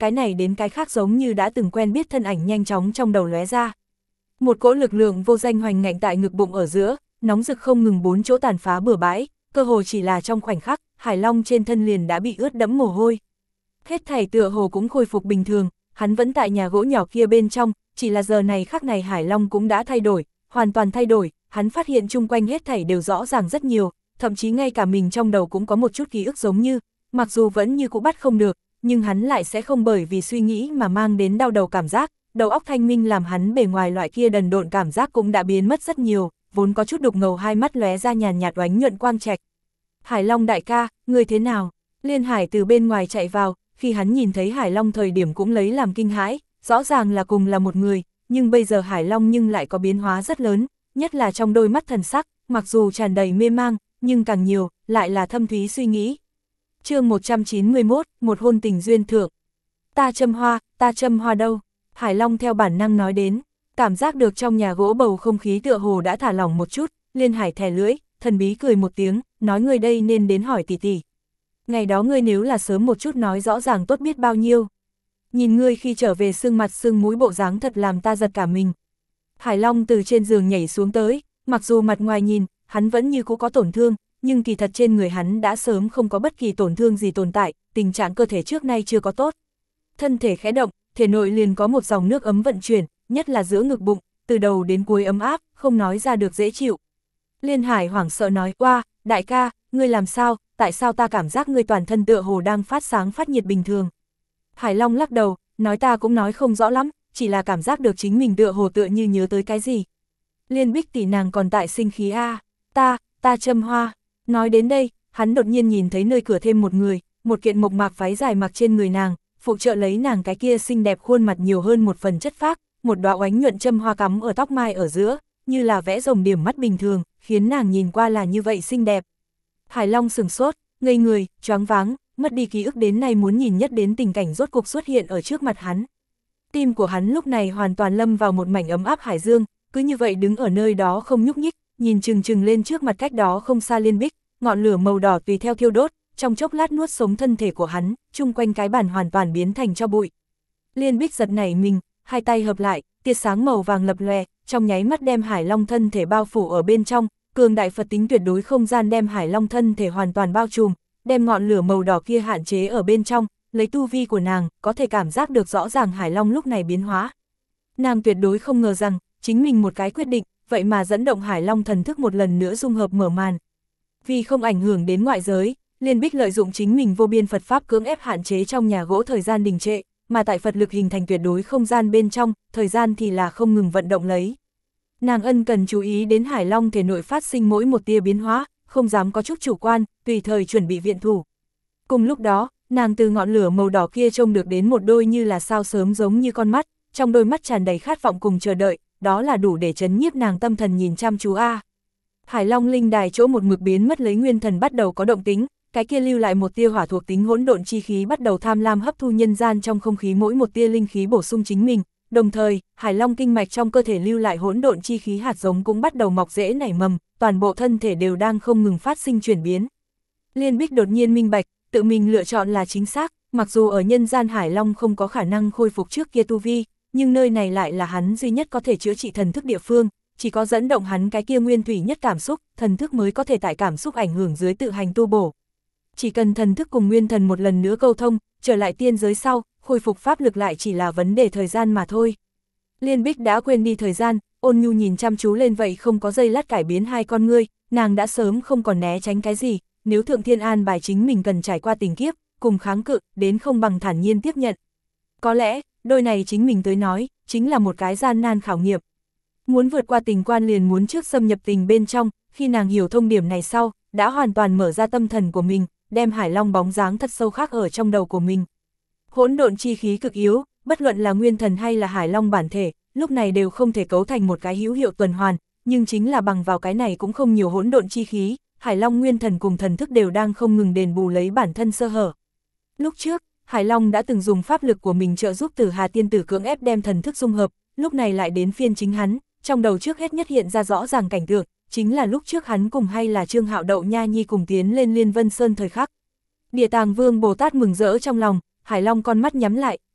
cái này đến cái khác giống như đã từng quen biết thân ảnh nhanh chóng trong đầu lóe ra. Một cỗ lực lượng vô danh hoành ngạnh tại ngực bụng ở giữa, nóng rực không ngừng bốn chỗ tàn phá bừa bãi, cơ hồ chỉ là trong khoảnh khắc, Hải Long trên thân liền đã bị ướt đẫm mồ hôi. Hết thảy tựa hồ cũng khôi phục bình thường, hắn vẫn tại nhà gỗ nhỏ kia bên trong, chỉ là giờ này khắc này Hải Long cũng đã thay đổi, hoàn toàn thay đổi, hắn phát hiện chung quanh hết thảy đều rõ ràng rất nhiều, thậm chí ngay cả mình trong đầu cũng có một chút ký ức giống như, mặc dù vẫn như cũ bắt không được, nhưng hắn lại sẽ không bởi vì suy nghĩ mà mang đến đau đầu cảm giác, đầu óc thanh minh làm hắn bề ngoài loại kia đần độn cảm giác cũng đã biến mất rất nhiều, vốn có chút đục ngầu hai mắt lóe ra nhàn nhạt oánh nhuận quang trạch. Hải Long đại ca, người thế nào? Liên Hải từ bên ngoài chạy vào, khi hắn nhìn thấy Hải Long thời điểm cũng lấy làm kinh hãi, rõ ràng là cùng là một người, nhưng bây giờ Hải Long nhưng lại có biến hóa rất lớn, nhất là trong đôi mắt thần sắc, mặc dù tràn đầy mê mang, nhưng càng nhiều, lại là thâm thúy suy nghĩ. Chương 191, một hôn tình duyên thượng. Ta châm hoa đâu? Hải Long theo bản năng nói đến, cảm giác được trong nhà gỗ bầu không khí tựa hồ đã thả lỏng một chút, Liên Hải thè lưỡi, thần bí cười một tiếng, nói người đây nên đến hỏi tỷ tỷ. Ngày đó ngươi nếu là sớm một chút nói rõ ràng tốt biết bao nhiêu. Nhìn ngươi khi trở về sưng mặt sưng mũi bộ dáng thật làm ta giật cả mình. Hải Long từ trên giường nhảy xuống tới, mặc dù mặt ngoài nhìn, hắn vẫn như cũ có tổn thương, nhưng kỳ thật trên người hắn đã sớm không có bất kỳ tổn thương gì tồn tại, tình trạng cơ thể trước nay chưa có tốt. Thân thể khẽ động, thể nội liền có một dòng nước ấm vận chuyển, nhất là giữa ngực bụng, từ đầu đến cuối ấm áp, không nói ra được dễ chịu. Liên Hải hoảng sợ nói, oa, đại ca, ngươi làm sao, tại sao ta cảm giác ngươi toàn thân tựa hồ đang phát sáng phát nhiệt bình thường. Hải Long lắc đầu, nói ta cũng nói không rõ lắm, chỉ là cảm giác được chính mình tựa hồ tựa như nhớ tới cái gì. Liên Bích tỷ nàng còn tại sinh khí a, ta châm hoa. Nói đến đây, hắn đột nhiên nhìn thấy nơi cửa thêm một người, một kiện mộc mạc váy dài mặc trên người nàng, phụ trợ lấy nàng cái kia xinh đẹp khuôn mặt nhiều hơn một phần chất phác, một đóa oánh nhuận châm hoa cắm ở tóc mai ở giữa, như là vẽ rồng điểm mắt bình thường, khiến nàng nhìn qua là như vậy xinh đẹp. Hải Long sửng sốt, ngây người, choáng váng, mất đi ký ức đến nay muốn nhìn nhất đến tình cảnh rốt cục xuất hiện ở trước mặt hắn. Tim của hắn lúc này hoàn toàn lâm vào một mảnh ấm áp hải dương, cứ như vậy đứng ở nơi đó không nhúc nhích, nhìn chừng chừng lên trước mặt cách đó không xa Liên Bích, ngọn lửa màu đỏ tùy theo thiêu đốt, trong chốc lát nuốt sống thân thể của hắn, chung quanh cái bàn hoàn toàn biến thành tro bụi. Liên Bích giật nảy mình, hai tay hợp lại, tia sáng màu vàng lập lòe, trong nháy mắt đem Hải Long thân thể bao phủ ở bên trong, cường đại Phật tính tuyệt đối không gian đem Hải Long thân thể hoàn toàn bao trùm, đem ngọn lửa màu đỏ kia hạn chế ở bên trong, lấy tu vi của nàng, có thể cảm giác được rõ ràng Hải Long lúc này biến hóa. Nàng tuyệt đối không ngờ rằng, chính mình một cái quyết định, vậy mà dẫn động Hải Long thần thức một lần nữa dung hợp mở màn. Vì không ảnh hưởng đến ngoại giới, Liên Bích lợi dụng chính mình vô biên Phật Pháp cưỡng ép hạn chế trong nhà gỗ thời gian đình trệ, mà tại Phật lực hình thành tuyệt đối không gian bên trong, thời gian thì là không ngừng vận động lấy. Nàng ân cần chú ý đến Hải Long thể nội phát sinh mỗi một tia biến hóa, không dám có chút chủ quan, tùy thời chuẩn bị viện thủ. Cùng lúc đó, nàng từ ngọn lửa màu đỏ kia trông được đến một đôi như là sao sớm giống như con mắt, trong đôi mắt tràn đầy khát vọng cùng chờ đợi, đó là đủ để chấn nhiếp nàng tâm thần nhìn chăm chú a. Hải Long linh đài chỗ một mực biến mất lấy nguyên thần bắt đầu có động tính, cái kia lưu lại một tia hỏa thuộc tính hỗn độn chi khí bắt đầu tham lam hấp thu nhân gian trong không khí mỗi một tia linh khí bổ sung chính mình. Đồng thời, Hải Long kinh mạch trong cơ thể lưu lại hỗn độn chi khí hạt giống cũng bắt đầu mọc rễ nảy mầm, toàn bộ thân thể đều đang không ngừng phát sinh chuyển biến. Liên Bích đột nhiên minh bạch, tự mình lựa chọn là chính xác, mặc dù ở nhân gian Hải Long không có khả năng khôi phục trước kia tu vi, nhưng nơi này lại là hắn duy nhất có thể chữa trị thần thức địa phương, chỉ có dẫn động hắn cái kia nguyên thủy nhất cảm xúc, thần thức mới có thể tại cảm xúc ảnh hưởng dưới tự hành tu bổ. Chỉ cần thần thức cùng nguyên thần một lần nữa câu thông, trở lại tiên giới sau, khôi phục pháp lực lại chỉ là vấn đề thời gian mà thôi. Liên Bích đã quên đi thời gian, ôn nhu nhìn chăm chú lên vậy không có giây lát cải biến hai con ngươi, nàng đã sớm không còn né tránh cái gì, nếu Thượng Thiên an bài chính mình cần trải qua tình kiếp, cùng kháng cự, đến không bằng thản nhiên tiếp nhận. Có lẽ, đôi này chính mình tới nói, chính là một cái gian nan khảo nghiệm. Muốn vượt qua tình quan liền muốn trước xâm nhập tình bên trong, khi nàng hiểu thông điểm này sau, đã hoàn toàn mở ra tâm thần của mình, đem Hải Long bóng dáng thật sâu khác ở trong đầu của mình. Hỗn độn chi khí cực yếu, bất luận là nguyên thần hay là Hải Long bản thể, lúc này đều không thể cấu thành một cái hữu hiệu tuần hoàn, nhưng chính là bằng vào cái này cũng không nhiều hỗn độn chi khí, Hải Long nguyên thần cùng thần thức đều đang không ngừng đền bù lấy bản thân sơ hở. Lúc trước, Hải Long đã từng dùng pháp lực của mình trợ giúp Tử Hà tiên tử cưỡng ép đem thần thức dung hợp, lúc này lại đến phiên chính hắn, trong đầu trước hết nhất hiện ra rõ ràng cảnh tượng, chính là lúc trước hắn cùng hay là Trương Hạo Đậu Nha Nhi cùng tiến lên Liên Vân Sơn thời khắc. Địa Tàng Vương Bồ Tát mừng rỡ trong lòng, Hải Long con mắt nhắm lại,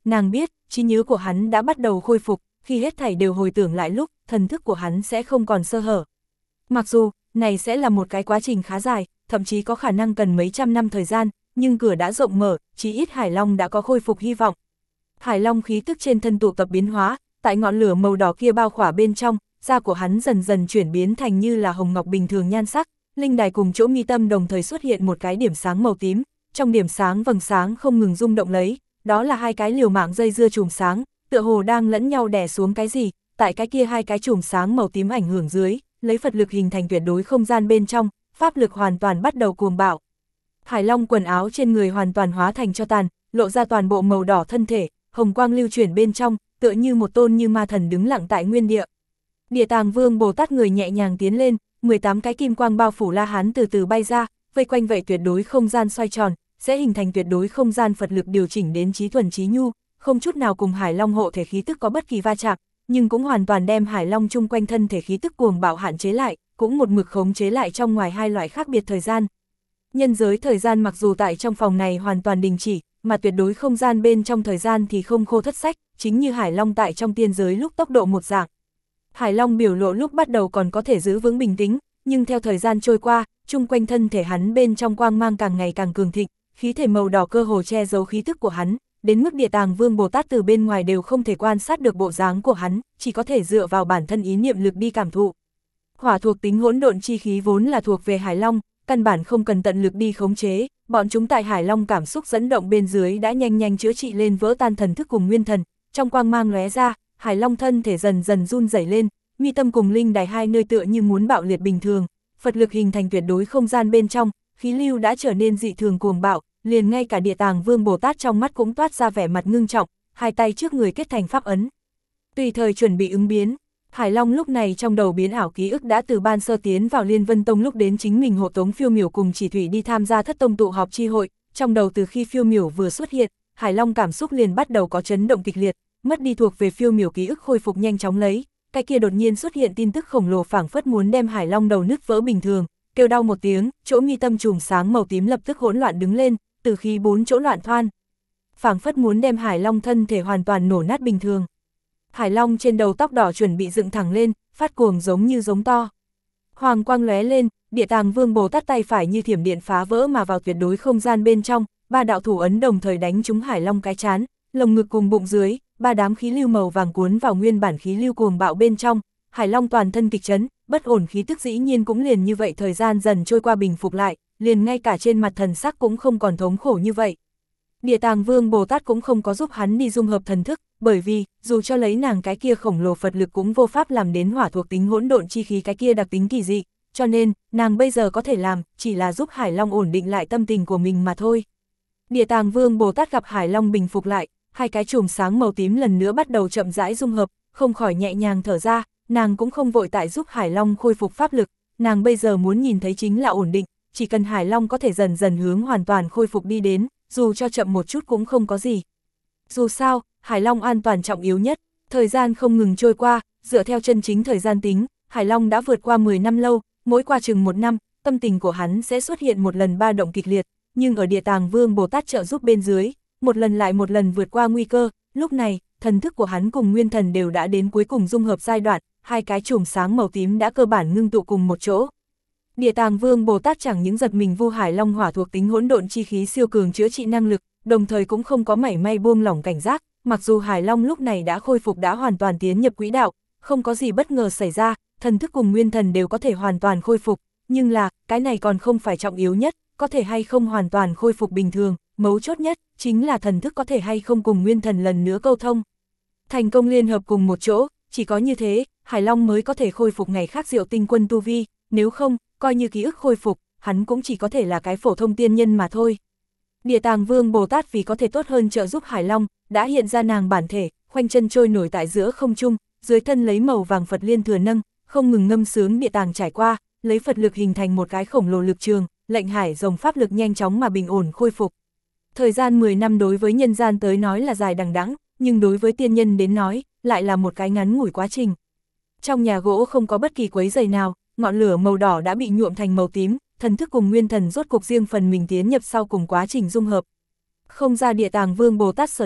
nàng biết, trí nhớ của hắn đã bắt đầu khôi phục, khi hết thảy đều hồi tưởng lại lúc, thần thức của hắn sẽ không còn sơ hở. Mặc dù, này sẽ là một cái quá trình khá dài, thậm chí có khả năng cần mấy trăm năm thời gian, nhưng cửa đã rộng mở, chí ít Hải Long đã có khôi phục hy vọng. Hải Long khí tức trên thân tụ tập biến hóa, tại ngọn lửa màu đỏ kia bao khỏa bên trong, da của hắn dần dần chuyển biến thành như là hồng ngọc bình thường nhan sắc, linh đài cùng chỗ mi tâm đồng thời xuất hiện một cái điểm sáng màu tím, trong điểm sáng vầng sáng không ngừng rung động lấy, đó là hai cái liều mạng dây dưa chùm sáng, tựa hồ đang lẫn nhau đè xuống cái gì, tại cái kia hai cái chùm sáng màu tím ảnh hưởng dưới, lấy Phật lực hình thành tuyệt đối không gian bên trong, pháp lực hoàn toàn bắt đầu cuồng bạo. Hải Long quần áo trên người hoàn toàn hóa thành tro tàn, lộ ra toàn bộ màu đỏ thân thể, hồng quang lưu chuyển bên trong, tựa như một tôn như ma thần đứng lặng tại nguyên địa. Địa Tàng Vương Bồ Tát người nhẹ nhàng tiến lên, 18 cái kim quang bao phủ La Hán từ từ bay ra, vây quanh vậy tuyệt đối không gian xoay tròn, sẽ hình thành tuyệt đối không gian Phật lực điều chỉnh đến chí thuần chí nhu, không chút nào cùng Hải Long hộ thể khí tức có bất kỳ va chạm, nhưng cũng hoàn toàn đem Hải Long chung quanh thân thể khí tức cuồng bạo hạn chế lại, cũng một mực khống chế lại trong ngoài hai loại khác biệt thời gian. Nhân giới thời gian mặc dù tại trong phòng này hoàn toàn đình chỉ, mà tuyệt đối không gian bên trong thời gian thì không khô thất sách, chính như Hải Long tại trong tiên giới lúc tốc độ một dạng. Hải Long biểu lộ lúc bắt đầu còn có thể giữ vững bình tĩnh, nhưng theo thời gian trôi qua, chung quanh thân thể hắn bên trong quang mang càng ngày càng cường thịnh, khí thể màu đỏ cơ hồ che giấu khí tức của hắn, đến mức Địa Tàng Vương Bồ Tát từ bên ngoài đều không thể quan sát được bộ dáng của hắn, chỉ có thể dựa vào bản thân ý niệm lực đi cảm thụ. Hỏa thuộc tính hỗn độn chi khí vốn là thuộc về Hải Long, căn bản không cần tận lực đi khống chế, bọn chúng tại Hải Long cảm xúc dẫn động bên dưới đã nhanh nhanh chữa trị lên vỡ tan thần thức cùng nguyên thần, trong quang mang lóe ra, Hải Long thân thể dần dần run rẩy lên, mi tâm cùng linh đài hai nơi tựa như muốn bạo liệt bình thường, Phật lực hình thành tuyệt đối không gian bên trong, khí lưu đã trở nên dị thường cuồng bạo, liền ngay cả Địa Tàng Vương Bồ Tát trong mắt cũng toát ra vẻ mặt ngưng trọng, hai tay trước người kết thành pháp ấn. Tùy thời chuẩn bị ứng biến, Hải Long lúc này trong đầu biến ảo ký ức đã từ ban sơ tiến vào Liên Vân Tông lúc đến chính mình hộ tống Phiêu Miểu cùng Chỉ Thủy đi tham gia thất tông tụ họp chi hội, trong đầu từ khi Phiêu Miểu vừa xuất hiện, Hải Long cảm xúc liền bắt đầu có chấn động kịch liệt, mất đi thuộc về Phiêu Miểu ký ức khôi phục nhanh chóng lấy, cái kia đột nhiên xuất hiện tin tức khổng lồ phảng phất muốn đem Hải Long đầu nứt vỡ bình thường, kêu đau một tiếng, chỗ mi tâm chùm sáng màu tím lập tức hỗn loạn đứng lên, từ khi bốn chỗ loạn thoan, phảng phất muốn đem Hải Long thân thể hoàn toàn nổ nát bình thường. Hải Long trên đầu tóc đỏ chuẩn bị dựng thẳng lên, phát cuồng giống như giống to. Hoàng quang lóe lên, Địa Tàng Vương Bồ Tát tay phải như thiểm điện phá vỡ mà vào tuyệt đối không gian bên trong, ba đạo thủ ấn đồng thời đánh trúng Hải Long cái trán, lồng ngực cùng bụng dưới, ba đám khí lưu màu vàng cuốn vào nguyên bản khí lưu cuồng bạo bên trong, Hải Long toàn thân kịch chấn, bất ổn khí tức dĩ nhiên cũng liền như vậy thời gian dần trôi qua bình phục lại, liền ngay cả trên mặt thần sắc cũng không còn thống khổ như vậy. Địa Tàng Vương Bồ Tát cũng không có giúp hắn đi dung hợp thần thức, bởi vì, dù cho lấy nàng cái kia khổng lồ Phật lực cũng vô pháp làm đến hỏa thuộc tính hỗn độn chi khí cái kia đặc tính kỳ dị, cho nên, nàng bây giờ có thể làm, chỉ là giúp Hải Long ổn định lại tâm tình của mình mà thôi. Địa Tàng Vương Bồ Tát gặp Hải Long bình phục lại, hai cái chùm sáng màu tím lần nữa bắt đầu chậm rãi dung hợp, không khỏi nhẹ nhàng thở ra, nàng cũng không vội tại giúp Hải Long khôi phục pháp lực, nàng bây giờ muốn nhìn thấy chính là ổn định, chỉ cần Hải Long có thể dần dần hướng hoàn toàn khôi phục đi đến, dù cho chậm một chút cũng không có gì. Dù sao, Hải Long an toàn trọng yếu nhất, thời gian không ngừng trôi qua, dựa theo chân chính thời gian tính, Hải Long đã vượt qua 10 năm lâu, mỗi qua chừng 1 năm, tâm tình của hắn sẽ xuất hiện một lần ba động kịch liệt, nhưng ở Địa Tàng Vương Bồ Tát trợ giúp bên dưới, một lần lại một lần vượt qua nguy cơ, lúc này, thần thức của hắn cùng nguyên thần đều đã đến cuối cùng dung hợp giai đoạn, hai cái chùm sáng màu tím đã cơ bản ngưng tụ cùng một chỗ. Địa Tàng Vương Bồ Tát chẳng những giật mình vu Hải Long hỏa thuộc tính hỗn độn chi khí siêu cường chữa trị năng lực, đồng thời cũng không có mảy may buông lỏng cảnh giác, mặc dù Hải Long lúc này đã khôi phục đã hoàn toàn tiến nhập quỹ đạo, không có gì bất ngờ xảy ra, thần thức cùng nguyên thần đều có thể hoàn toàn khôi phục, nhưng là, cái này còn không phải trọng yếu nhất, có thể hay không hoàn toàn khôi phục bình thường, mấu chốt nhất, chính là thần thức có thể hay không cùng nguyên thần lần nữa câu thông. Thành công liên hợp cùng một chỗ, chỉ có như thế, Hải Long mới có thể khôi phục ngày khác Diệu Tinh Quân tu vi, nếu không, coi như ký ức khôi phục, hắn cũng chỉ có thể là cái phổ thông tiên nhân mà thôi. Địa Tàng Vương Bồ Tát vì có thể tốt hơn trợ giúp Hải Long, đã hiện ra nàng bản thể, khoanh chân trôi nổi tại giữa không trung, dưới thân lấy màu vàng Phật liên thừa nâng, không ngừng ngâm sướng địa tàng trải qua, lấy Phật lực hình thành một cái khổng lồ lực trường, lệnh Hải rồng pháp lực nhanh chóng mà bình ổn khôi phục. Thời gian 10 năm đối với nhân gian tới nói là dài đằng đẵng, nhưng đối với tiên nhân đến nói, lại là một cái ngắn ngủi quá trình. Trong nhà gỗ không có bất kỳ quấy rầy nào, ngọn lửa màu đỏ đã bị nhuộm thành màu tím, thần thức cùng nguyên thần rốt cục riêng phần mình tiến nhập sau cùng quá trình dung hợp. Không ra Địa Tàng Vương Bồ Tát sở liệu,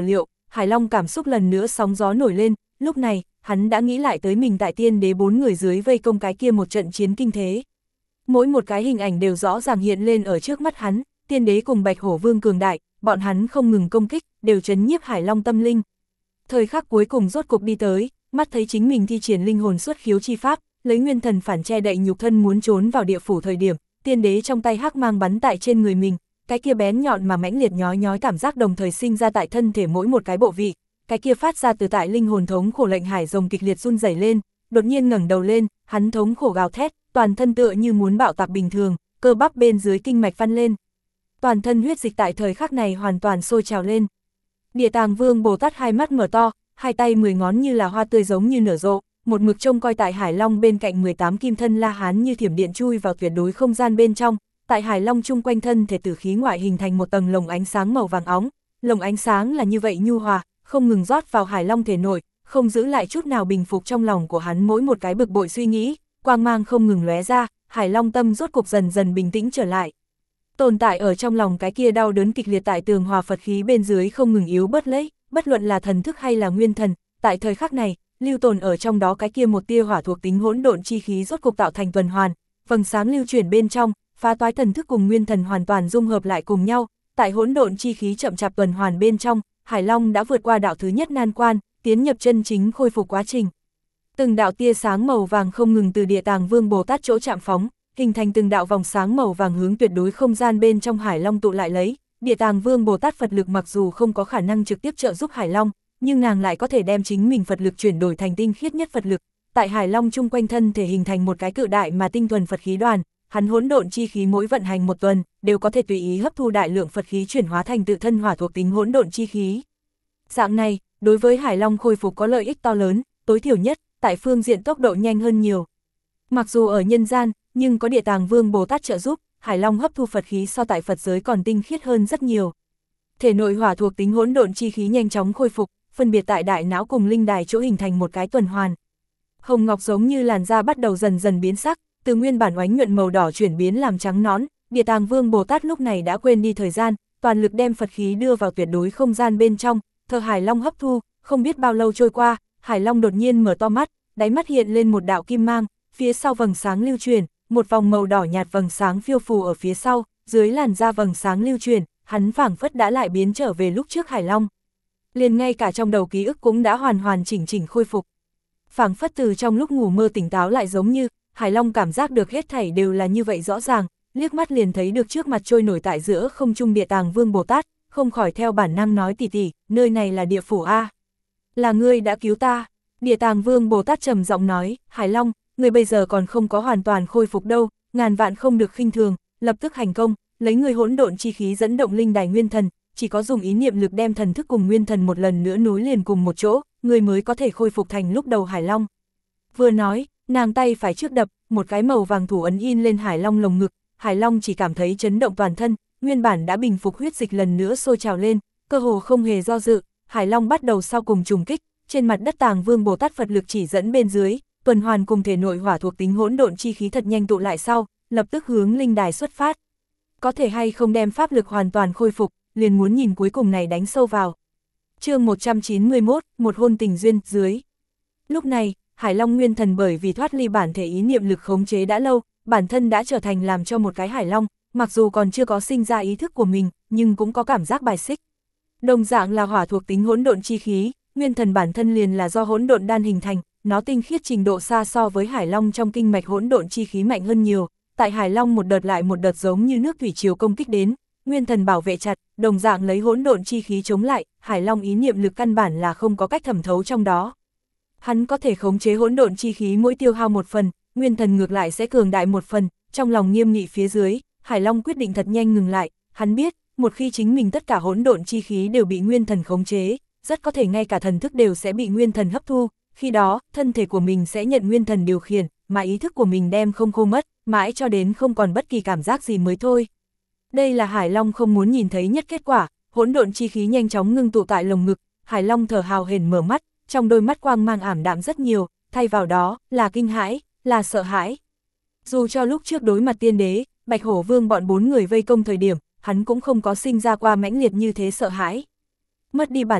Hải Long cảm xúc lần nữa sóng gió nổi lên, lúc này, hắn đã nghĩ lại tới mình tại tiên đế 4 người dưới vây công cái kia một trận chiến kinh thế. Mỗi một cái hình ảnh đều rõ ràng hiện lên ở trước mắt hắn, tiên đế cùng Bạch Hổ Vương cường đại, bọn hắn không ngừng công kích, đều trấn nhiếp Hải Long tâm linh. Thời khắc cuối cùng rốt cục đi tới, mắt thấy chính mình thi triển linh hồn xuất khiếu chi pháp, lấy nguyên thần phản che đậy nhục thân muốn trốn vào địa phủ thời điểm, tiên đế trong tay hắc mang bắn tại trên người mình, cái kia bén nhọn mà mãnh liệt nhói nhói cảm giác đồng thời sinh ra tại thân thể mỗi một cái bộ vị, cái kia phát ra từ tại linh hồn thống khổ lệnh hải rồng kịch liệt run rẩy lên, đột nhiên ngẩng đầu lên, hắn thống khổ gào thét, toàn thân tựa như muốn bạo tạc bình thường, cơ bắp bên dưới kinh mạch phăn lên. Toàn thân huyết dịch tại thời khắc này hoàn toàn sôi trào lên. Địa Tàng Vương Bồ Tát hai mắt mở to, hai tay 10 ngón như là hoa tươi giống như nở rộ, một mực trông coi tại Hải Long bên cạnh 18 kim thân La Hán như thiểm điện chui vào tuyệt đối không gian bên trong, tại Hải Long chung quanh thân thể tử khí ngoại hình thành một tầng lồng ánh sáng màu vàng óng, lồng ánh sáng là như vậy nhu hòa, không ngừng rót vào Hải Long thể nội, không giữ lại chút nào bình phục trong lòng của hắn mỗi một cái bực bội suy nghĩ, quang mang không ngừng lóe ra, Hải Long tâm rốt cục dần dần bình tĩnh trở lại. Tồn tại ở trong lòng cái kia đau đớn kịch liệt tại tường hòa Phật khí bên dưới không ngừng yếu bớt lấy, bất luận là thần thức hay là nguyên thần, tại thời khắc này, lưu tồn ở trong đó cái kia một tia hỏa thuộc tính hỗn độn chi khí rốt cục tạo thành tuần hoàn, vầng sáng lưu chuyển bên trong, phá toái thần thức cùng nguyên thần hoàn toàn dung hợp lại cùng nhau, tại hỗn độn chi khí chậm chạp tuần hoàn bên trong, Hải Long đã vượt qua đạo thứ nhất nan quan, tiến nhập chân chính khôi phục quá trình. Từng đạo tia sáng màu vàng không ngừng từ Địa Tàng Vương Bồ Tát chỗ chạm phóng, hình thành từng đạo vòng sáng màu vàng hướng tuyệt đối không gian bên trong Hải Long tụ lại lấy. Địa Tàng Vương Bồ Tát Phật lực mặc dù không có khả năng trực tiếp trợ giúp Hải Long, nhưng nàng lại có thể đem chính mình Phật lực chuyển đổi thành tinh khiết nhất Phật lực, tại Hải Long chung quanh thân thể hình thành một cái cự đại mà tinh thuần Phật khí đoàn, hắn hỗn độn chi khí mỗi vận hành một tuần, đều có thể tùy ý hấp thu đại lượng Phật khí chuyển hóa thành tự thân hỏa thuộc tính hỗn độn chi khí. Dạng này, đối với Hải Long khôi phục có lợi ích to lớn, tối thiểu nhất, tại phương diện tốc độ nhanh hơn nhiều. Mặc dù ở nhân gian, nhưng có Địa Tàng Vương Bồ Tát trợ giúp, Hải Long hấp thu Phật khí so tại Phật giới còn tinh khiết hơn rất nhiều. Thể nội hỏa thuộc tính hỗn độn chi khí nhanh chóng khôi phục, phân biệt tại đại não cùng linh đài chỗ hình thành một cái tuần hoàn. Hồng ngọc giống như làn da bắt đầu dần dần biến sắc, từ nguyên bản oánh nhuận màu đỏ chuyển biến làm trắng nõn, Địa Tàng Vương Bồ Tát lúc này đã quên đi thời gian, toàn lực đem Phật khí đưa vào tuyệt đối không gian bên trong, thờ Hải Long hấp thu, không biết bao lâu trôi qua, Hải Long đột nhiên mở to mắt, đáy mắt hiện lên một đạo kim mang, phía sau vầng sáng lưu chuyển, một vòng màu đỏ nhạt vầng sáng phiêu phù ở phía sau, dưới làn da vầng sáng lưu chuyển, hắn phảng phất đã lại biến trở về lúc trước Hải Long. Liền ngay cả trong đầu ký ức cũng đã hoàn hoàn chỉnh chỉnh khôi phục. Phảng phất từ trong lúc ngủ mơ tỉnh táo lại giống như, Hải Long cảm giác được hết thảy đều là như vậy rõ ràng, liếc mắt liền thấy được trước mặt trôi nổi tại giữa không trung Địa Tàng Vương Bồ Tát, không khỏi theo bản năng nói tỷ tỷ, nơi này là địa phủ a. Là ngươi đã cứu ta. Địa Tàng Vương Bồ Tát trầm giọng nói, Hải Long, ngươi bây giờ còn không có hoàn toàn khôi phục đâu, ngàn vạn không được khinh thường, lập tức hành công, lấy người hỗn độn chi khí dẫn động linh đài nguyên thần, chỉ có dùng ý niệm lực đem thần thức cùng nguyên thần một lần nữa nối liền cùng một chỗ, ngươi mới có thể khôi phục thành lúc đầu Hải Long. Vừa nói, nàng tay phải trước đập, một cái màu vàng thủ ấn in lên Hải Long lồng ngực, Hải Long chỉ cảm thấy chấn động toàn thân, nguyên bản đã bình phục huyết dịch lần nữa sôi trào lên, cơ hồ không hề do dự, Hải Long bắt đầu sau cùng trùng kích, trên mặt đất Tàng Vương Bồ Tát Phật lực chỉ dẫn bên dưới, tuần hoàn cùng thể nội hỏa thuộc tính hỗn độn chi khí thật nhanh tụ lại sau, lập tức hướng linh đài xuất phát. Có thể hay không đem pháp lực hoàn toàn khôi phục, liền muốn nhìn cuối cùng này đánh sâu vào. Chương 191, một hôn tình duyên, dưới. Lúc này, Hải Long nguyên thần bởi vì thoát ly bản thể ý niệm lực khống chế đã lâu, bản thân đã trở thành làm cho một cái Hải Long, mặc dù còn chưa có sinh ra ý thức của mình, nhưng cũng có cảm giác bài xích. Đồng dạng là hỏa thuộc tính hỗn độn chi khí, nguyên thần bản thân liền là do hỗn độn đan hình thành, nó tinh khiết trình độ xa so với Hải Long trong kinh mạch hỗn độn chi khí mạnh hơn nhiều, tại Hải Long một đợt lại một đợt giống như nước thủy triều công kích đến, nguyên thần bảo vệ chặt, đồng dạng lấy hỗn độn chi khí chống lại, Hải Long ý niệm lực căn bản là không có cách thẩm thấu trong đó. Hắn có thể khống chế hỗn độn chi khí mỗi tiêu hao một phần, nguyên thần ngược lại sẽ cường đại một phần, trong lòng nghiêm nghị phía dưới, Hải Long quyết định thật nhanh ngừng lại, hắn biết, một khi chính mình tất cả hỗn độn chi khí đều bị nguyên thần khống chế, rất có thể ngay cả thần thức đều sẽ bị nguyên thần hấp thu, khi đó, thân thể của mình sẽ nhận nguyên thần điều khiển, mà ý thức của mình đem không khô mất, mãi cho đến không còn bất kỳ cảm giác gì mới thôi. Đây là Hải Long không muốn nhìn thấy nhất kết quả, hỗn độn chi khí nhanh chóng ngưng tụ tại lồng ngực, Hải Long thở hào hển mở mắt, trong đôi mắt quang mang ảm đạm rất nhiều, thay vào đó, là kinh hãi, là sợ hãi. Dù cho lúc trước đối mặt tiên đế, Bạch Hổ Vương bọn 4 người vây công thời điểm, hắn cũng không có sinh ra qua mãnh liệt như thế sợ hãi. Mất đi bản thân,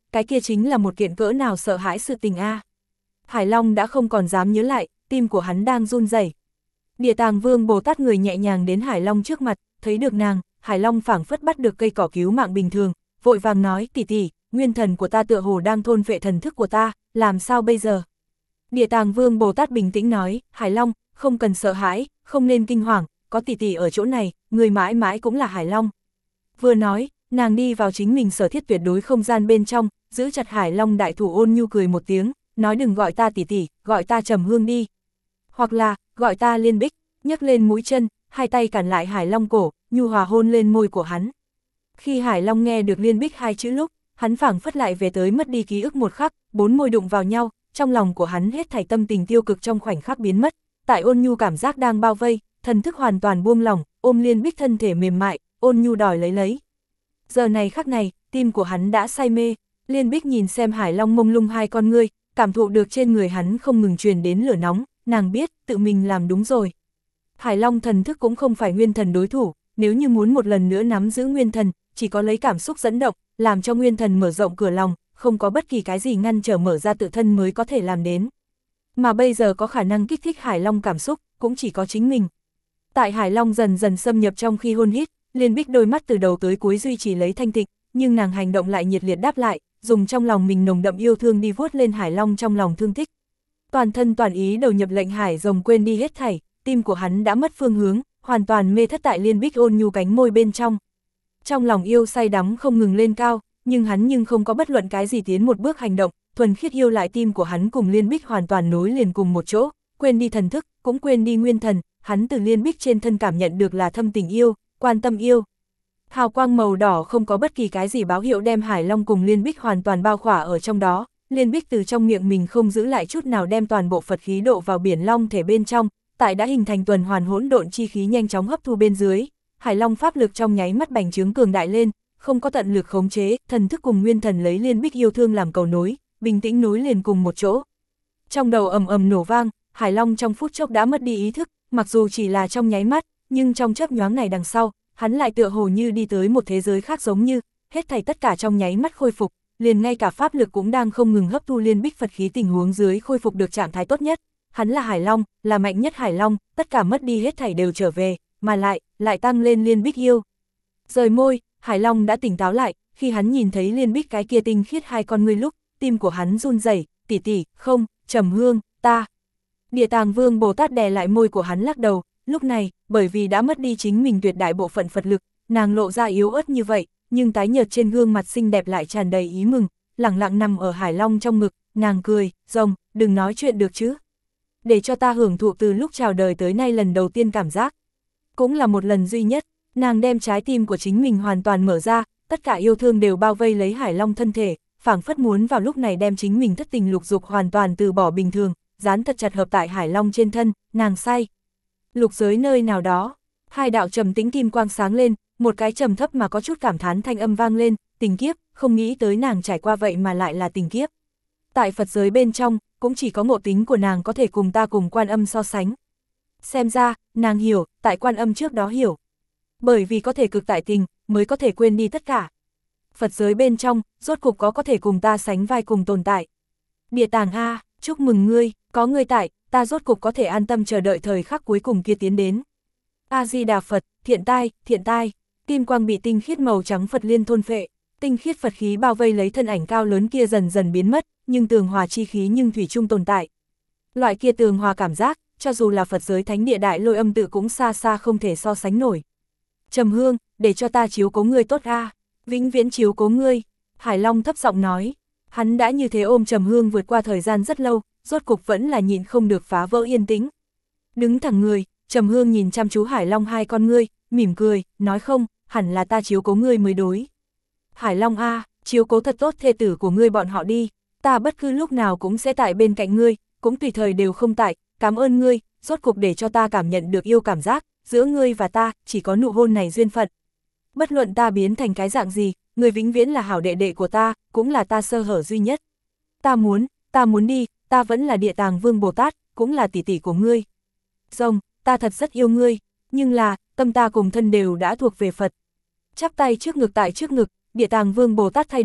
cái kia chính là một kiện cỡ nào sợ hãi sự tình a. Hải Long đã không còn dám nhớ lại, tim của hắn đang run rẩy. Địa Tàng Vương Bồ Tát người nhẹ nhàng đến Hải Long trước mặt, thấy được nàng, Hải Long phảng phất bắt được cây cỏ cứu mạng bình thường, vội vàng nói, tỷ tỷ, nguyên thần của ta tựa hồ đang thôn phệ thần thức của ta, làm sao bây giờ? Địa Tàng Vương Bồ Tát bình tĩnh nói, Hải Long, không cần sợ hãi, không nên kinh hoàng, có tỷ tỷ ở chỗ này, người mãi mãi cũng là Hải Long. Vừa nói, nàng đi vào chính mình sở thiết tuyệt đối không gian bên trong, giữ chặt Hải Long đại thủ, ôn nhu cười một tiếng, nói đừng gọi ta tỷ tỷ, gọi ta Trầm Hương đi. Hoặc là, gọi ta Liên Bích, nhấc lên mũi chân, hai tay cản lại Hải Long cổ, nhu hòa hôn lên môi của hắn. Khi Hải Long nghe được Liên Bích hai chữ lúc, hắn phảng phất lại về tới mất đi ký ức một khắc, bốn môi đụng vào nhau, trong lòng của hắn hết thảy tâm tình tiêu cực trong khoảnh khắc biến mất, tại ôn nhu cảm giác đang bao vây, thần thức hoàn toàn buông lỏng, ôm Liên Bích thân thể mềm mại, ôn nhu đòi lấy. Giờ này khắc này, tim của hắn đã say mê, Liên Bích nhìn xem Hải Long mông lung hai con ngươi, cảm thụ được trên người hắn không ngừng truyền đến lửa nóng, nàng biết, tự mình làm đúng rồi. Hải Long thần thức cũng không phải nguyên thần đối thủ, nếu như muốn một lần nữa nắm giữ nguyên thần, chỉ có lấy cảm xúc dẫn động, làm cho nguyên thần mở rộng cửa lòng, không có bất kỳ cái gì ngăn trở mở ra tự thân mới có thể làm đến. Mà bây giờ có khả năng kích thích Hải Long cảm xúc, cũng chỉ có chính mình. Tại Hải Long dần dần xâm nhập trong khi hôn hít, Liên Bích đôi mắt từ đầu tới cuối duy trì lấy thanh tịnh, nhưng nàng hành động lại nhiệt liệt đáp lại, dùng trong lòng mình nồng đậm yêu thương đi vuốt lên Hải Long trong lòng thương tích. Toàn thân toàn ý đầu nhập lệnh Hải rồng quên đi hết thảy, tim của hắn đã mất phương hướng, hoàn toàn mê thất tại Liên Bích ôn nhu cánh môi bên trong. Trong lòng yêu say đắm không ngừng lên cao, nhưng hắn không có bất luận cái gì tiến một bước hành động, thuần khiết yêu lại tim của hắn cùng Liên Bích hoàn toàn nối liền cùng một chỗ, quên đi thần thức, cũng quên đi nguyên thần, hắn từ Liên Bích trên thân cảm nhận được là thâm tình yêu, quan tâm yêu. Hào quang màu đỏ không có bất kỳ cái gì báo hiệu đem Hải Long cùng Liên Bích hoàn toàn bao khỏa ở trong đó, Liên Bích từ trong miệng mình không giữ lại chút nào đem toàn bộ Phật khí độ vào biển long thể bên trong, tại đã hình thành tuần hoàn hỗn độn chi khí nhanh chóng hấp thu bên dưới, Hải Long pháp lực trong nháy mắt bành trướng cường đại lên, không có tận lực khống chế, thần thức cùng nguyên thần lấy Liên Bích yêu thương làm cầu nối, bình tĩnh nối liền cùng một chỗ. Trong đầu ầm ầm nổ vang, Hải Long trong phút chốc đã mất đi ý thức, mặc dù chỉ là trong nháy mắt, nhưng trong chớp nhoáng này đằng sau, hắn lại tựa hồ như đi tới một thế giới khác, giống như hết thảy tất cả trong nháy mắt khôi phục, liền ngay cả pháp lực cũng đang không ngừng hấp thu Liên Bích Phật khí tình huống dưới khôi phục được trạng thái tốt nhất. Hắn là Hải Long, là mạnh nhất Hải Long, tất cả mất đi hết thảy đều trở về, mà lại tăng lên Liên Bích yêu. Rời môi, Hải Long đã tỉnh táo lại, khi hắn nhìn thấy Liên Bích cái kia tinh khiết hai con ngươi lúc, tim của hắn run rẩy, tỷ tỷ, không, Trầm Hương, ta. Địa Tàng Vương Bồ Tát đè lại môi của hắn lắc đầu, lúc này, bởi vì đã mất đi chính mình tuyệt đại bộ phận Phật lực, nàng lộ ra yếu ớt như vậy, nhưng tái nhợt trên gương mặt xinh đẹp lại tràn đầy ý mừng, lẳng lặng nằm ở Hải Long trong ngực, nàng cười, rồng, đừng nói chuyện được chứ. Để cho ta hưởng thụ từ lúc chào đời tới nay lần đầu tiên cảm giác. Cũng là một lần duy nhất, nàng đem trái tim của chính mình hoàn toàn mở ra, tất cả yêu thương đều bao vây lấy Hải Long thân thể, phảng phất muốn vào lúc này đem chính mình thất tình lục dục hoàn toàn từ bỏ bình thường, dán thật chặt hợp tại Hải Long trên thân, nàng say. Lục giới nơi nào đó, hai đạo trầm tĩnh kim quang sáng lên, một cái trầm thấp mà có chút cảm thán thanh âm vang lên, tình kiếp, không nghĩ tới nàng trải qua vậy mà lại là tình kiếp. Tại Phật giới bên trong, cũng chỉ có ngộ tính của nàng có thể cùng ta cùng Quan Âm so sánh. Xem ra, nàng hiểu, tại Quan Âm trước đó hiểu. Bởi vì có thể cực tại tình, mới có thể quên đi tất cả. Phật giới bên trong, rốt cục có thể cùng ta sánh vai cùng tồn tại. Địa Tàng A, chúc mừng ngươi, có ngươi tại, ta rốt cục có thể an tâm chờ đợi thời khắc cuối cùng kia tiến đến. A-di-đà Phật, thiện tai, kim quang bị tinh khiết màu trắng Phật liên thôn phệ, tinh khiết Phật khí bao vây lấy thân ảnh cao lớn kia dần dần biến mất, nhưng tường hòa chi khí nhưng thủy chung tồn tại. Loại kia tường hòa cảm giác, cho dù là Phật giới thánh địa đại lôi âm tự cũng xa xa không thể so sánh nổi. Trầm Hương, để cho ta chiếu cố ngươi tốt a, vĩnh viễn chiếu cố ngươi, Hải Long thấp giọng nói. Hắn đã như thế ôm Trầm Hương vượt qua thời gian rất lâu, rốt cục vẫn là nhịn không được phá vỡ yên tĩnh. Đứng thẳng người, Trầm Hương nhìn chăm chú Hải Long hai con ngươi, mỉm cười, nói không, hẳn là ta chiếu cố ngươi mới đối. Hải Long a, chiếu cố thật tốt thê tử của ngươi bọn họ đi, ta bất cứ lúc nào cũng sẽ tại bên cạnh ngươi, cũng tùy thời đều không tại, cảm ơn ngươi, rốt cục để cho ta cảm nhận được yêu cảm giác, giữa ngươi và ta, chỉ có nụ hôn này duyên phận. Bất luận ta biến thành cái dạng gì, ngươi vĩnh viễn là hảo đệ đệ của ta, cũng là ta sơ hở duy nhất. Ta muốn đi, ta vẫn là Địa Tàng Vương Bồ Tát, cũng là tỷ tỷ của ngươi. Rồng, ta thật rất yêu ngươi, nhưng là, tâm ta cùng thân đều đã thuộc về Phật. Chắp tay trước ngực tại trước ngực, Địa Tàng Vương Bồ Tát thay đổi,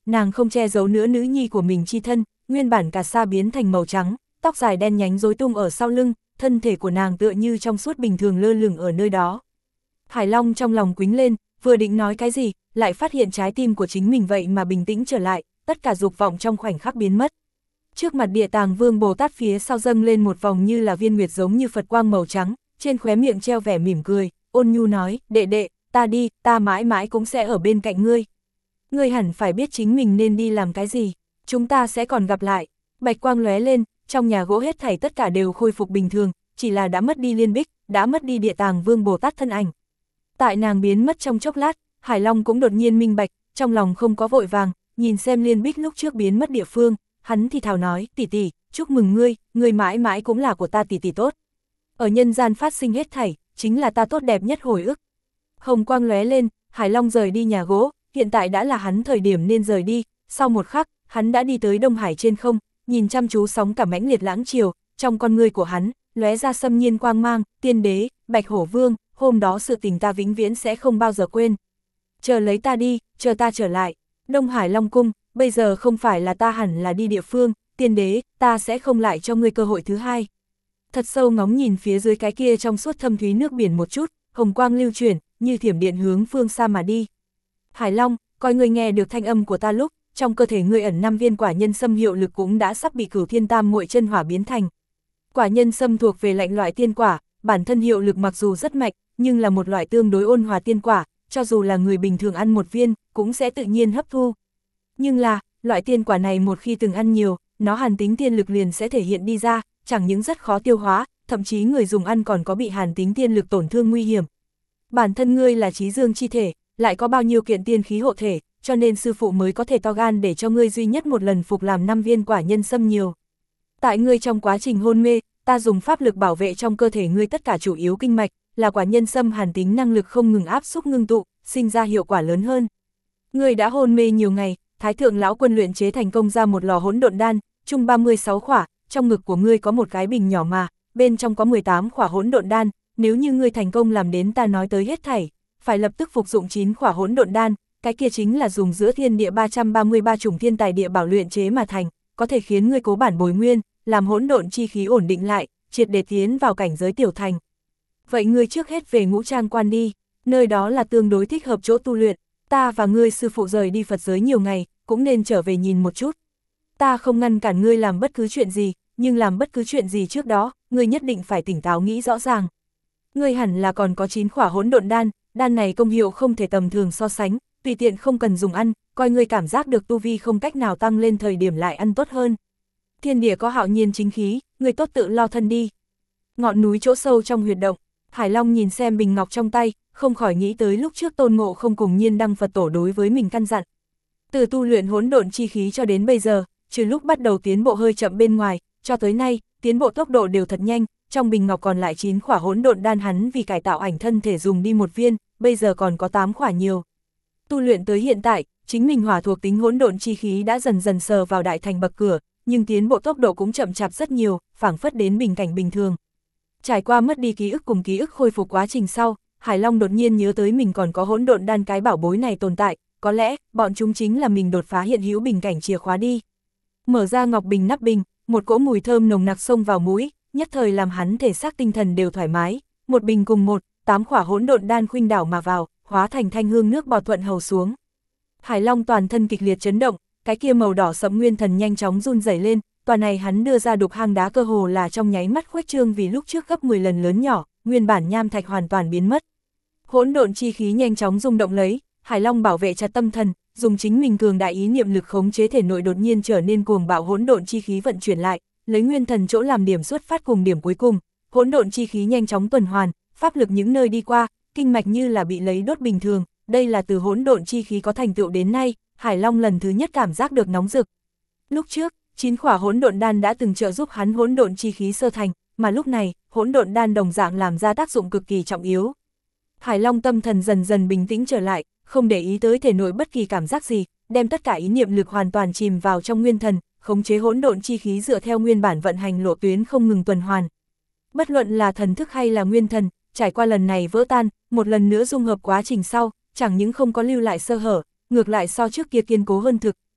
nàng không che giấu nữa nữ nhi của mình chi thân, nguyên bản cà sa biến thành màu trắng, tóc dài đen nhánh rối tung ở sau lưng, thân thể của nàng tựa như trong suốt bình thường lơ lửng ở nơi đó. Hải Long trong lòng quýnh lên, vừa định nói cái gì, lại phát hiện trái tim của chính mình vậy mà bình tĩnh trở lại, tất cả dục vọng trong khoảnh khắc biến mất. Trước mặt Địa Tàng Vương Bồ Tát phía sau dâng lên một vòng như là viên nguyệt giống như Phật quang màu trắng, trên khóe miệng treo vẻ mỉm cười, ôn nhu nói, đệ đệ, ta đi, ta mãi mãi cũng sẽ ở bên cạnh ngươi. Ngươi hẳn phải biết chính mình nên đi làm cái gì, chúng ta sẽ còn gặp lại. Bạch quang lóe lên, trong nhà gỗ hết thảy tất cả đều khôi phục bình thường, chỉ là đã mất đi Liên Bích, đã mất đi Địa Tàng Vương Bồ Tát thân ảnh. Tại nàng biến mất trong chốc lát, Hải Long cũng đột nhiên minh bạch, trong lòng không có vội vàng, nhìn xem Liên Bích lúc trước biến mất địa phương, hắn thì thào nói, tỷ tỷ, chúc mừng ngươi mãi mãi cũng là của ta tỷ tỷ tốt. Ở nhân gian phát sinh hết thảy, chính là ta tốt đẹp nhất hồi ức. Hồng quang lóe lên, Hải Long rời đi nhà gỗ, hiện tại đã là hắn thời điểm nên rời đi, sau một khắc, hắn đã đi tới Đông Hải trên không, nhìn chăm chú sóng cả mãnh liệt lãng triều, trong con ngươi của hắn, lóe ra xâm nhiên quang mang, tiên đế, Bạch Hổ Vương, hôm đó sự tình ta vĩnh viễn sẽ không bao giờ quên. Chờ lấy ta đi, chờ ta trở lại, Đông Hải Long Cung, bây giờ không phải là ta hẳn là đi địa phương, tiên đế, ta sẽ không lại cho ngươi cơ hội thứ hai. Thật sâu ngóng nhìn phía dưới cái kia trong suốt thâm thúy nước biển một chút, hồng quang lưu chuyển, như thiểm điện hướng phương xa mà đi. Hải Long, coi ngươi nghe được thanh âm của ta lúc, trong cơ thể ngươi ẩn 5 viên quả nhân sâm hiệu lực cũng đã sắp bị Cửu Thiên Tam Muội chân hỏa biến thành. Quả nhân sâm thuộc về lạnh loại tiên quả, bản thân hiệu lực mặc dù rất mạnh, nhưng là một loại tương đối ôn hòa tiên quả, cho dù là người bình thường ăn một viên, cũng sẽ tự nhiên hấp thu. Nhưng là, loại tiên quả này một khi từng ăn nhiều, nó hàn tính tiên lực liền sẽ thể hiện đi ra, chẳng những rất khó tiêu hóa, thậm chí người dùng ăn còn có bị hàn tính tiên lực tổn thương nguy hiểm. Bản thân ngươi là trí dương chi thể, lại có bao nhiêu kiện tiên khí hộ thể, cho nên sư phụ mới có thể to gan để cho ngươi duy nhất một lần phục làm 5 viên quả nhân sâm nhiều. Tại ngươi trong quá trình hôn mê, ta dùng pháp lực bảo vệ trong cơ thể ngươi tất cả chủ yếu kinh mạch, là quả nhân sâm hàn tính năng lực không ngừng áp xúc ngưng tụ, sinh ra hiệu quả lớn hơn. Ngươi đã hôn mê nhiều ngày, Thái thượng lão quân luyện chế thành công ra một lò hỗn độn đan, chung 36 khỏa, trong ngực của ngươi có một cái bình nhỏ mà, bên trong có 18 khỏa hỗn độn đan, nếu như ngươi thành công làm đến ta nói tới hết thảy, phải lập tức phục dụng 9 khỏa hỗn độn đan, cái kia chính là dùng giữa thiên địa 333 chủng thiên tài địa bảo luyện chế mà thành, có thể khiến ngươi cố bản bồi nguyên, làm hỗn độn chi khí ổn định lại, triệt để tiến vào cảnh giới tiểu thành. Vậy ngươi trước hết về Ngũ Trang Quan đi, nơi đó là tương đối thích hợp chỗ tu luyện, ta và ngươi sư phụ rời đi Phật giới nhiều ngày, cũng nên trở về nhìn một chút. Ta không ngăn cản ngươi làm bất cứ chuyện gì, nhưng làm bất cứ chuyện gì trước đó, ngươi nhất định phải tỉnh táo nghĩ rõ ràng. Ngươi hẳn là còn có 9 khỏa hỗn độn đan, đan này công hiệu không thể tầm thường so sánh, tùy tiện không cần dùng ăn, coi ngươi cảm giác được tu vi không cách nào tăng lên thời điểm lại ăn tốt hơn. Thiên địa có hạo nhiên chính khí, ngươi tốt tự lo thân đi. Ngọn núi chỗ sâu trong huyệt động, Hải Long nhìn xem bình ngọc trong tay, không khỏi nghĩ tới lúc trước Tôn Ngộ Không cùng Nhiên Đăng Phật Tổ đối với mình căn dặn. Từ tu luyện hỗn độn chi khí cho đến bây giờ, trừ lúc bắt đầu tiến bộ hơi chậm bên ngoài, cho tới nay, tiến bộ tốc độ đều thật nhanh, trong bình ngọc còn lại 9 khỏa hỗn độn đan hắn vì cải tạo ảnh thân thể dùng đi một viên, bây giờ còn có 8 khỏa nhiều. Tu luyện tới hiện tại, chính mình hỏa thuộc tính hỗn độn chi khí đã dần dần sờ vào đại thành bậc cửa, nhưng tiến bộ tốc độ cũng chậm chạp rất nhiều, phảng phất đến bình cảnh bình thường. Trải qua mất đi ký ức cùng ký ức khôi phục quá trình sau, Hải Long đột nhiên nhớ tới mình còn có hỗn độn đan cái bảo bối này tồn tại, có lẽ, bọn chúng chính là mình đột phá hiện hữu bình cảnh chìa khóa đi. Mở ra ngọc bình nắp bình, một cỗ mùi thơm nồng nặc xông vào mũi, nhất thời làm hắn thể xác tinh thần đều thoải mái, một bình cùng 8 khỏa hỗn độn đan khuynh đảo mà vào, hóa thành thanh hương nước bọt thuận hầu xuống. Hải Long toàn thân kịch liệt chấn động, cái kia màu đỏ sẫm nguyên thần nhanh chóng run rẩy lên, tòa này hắn đưa ra đục hang đá cơ hồ là trong nháy mắt khuếch trương vì lúc trước gấp 10 lần lớn nhỏ, nguyên bản nham thạch hoàn toàn biến mất. Hỗn độn chi khí nhanh chóng rung động lấy, Hải Long bảo vệ chặt tâm thần, dùng chính mình cường đại ý niệm lực khống chế thể nội đột nhiên trở nên cuồng bạo hỗn độn chi khí vận chuyển lại, lấy nguyên thần chỗ làm điểm xuất phát cùng điểm cuối cùng, hỗn độn chi khí nhanh chóng tuần hoàn, pháp lực những nơi đi qua, kinh mạch như là bị lấy đốt bình thường, đây là từ hỗn độn chi khí có thành tựu đến nay, Hải Long lần thứ nhất cảm giác được nóng rực. Lúc trước, 9 khỏa hỗn độn đan đã từng trợ giúp hắn hỗn độn chi khí sơ thành, mà lúc này, hỗn độn đan đồng dạng làm ra tác dụng cực kỳ trọng yếu. Hải Long tâm thần dần dần bình tĩnh trở lại, không để ý tới thể nội bất kỳ cảm giác gì, đem tất cả ý niệm lực hoàn toàn chìm vào trong nguyên thần, khống chế hỗn độn chi khí dựa theo nguyên bản vận hành lộ tuyến không ngừng tuần hoàn. Bất luận là thần thức hay là nguyên thần, trải qua lần này vỡ tan, một lần nữa dung hợp quá trình sau, chẳng những không có lưu lại sơ hở, ngược lại so trước kia kiên cố hơn thực,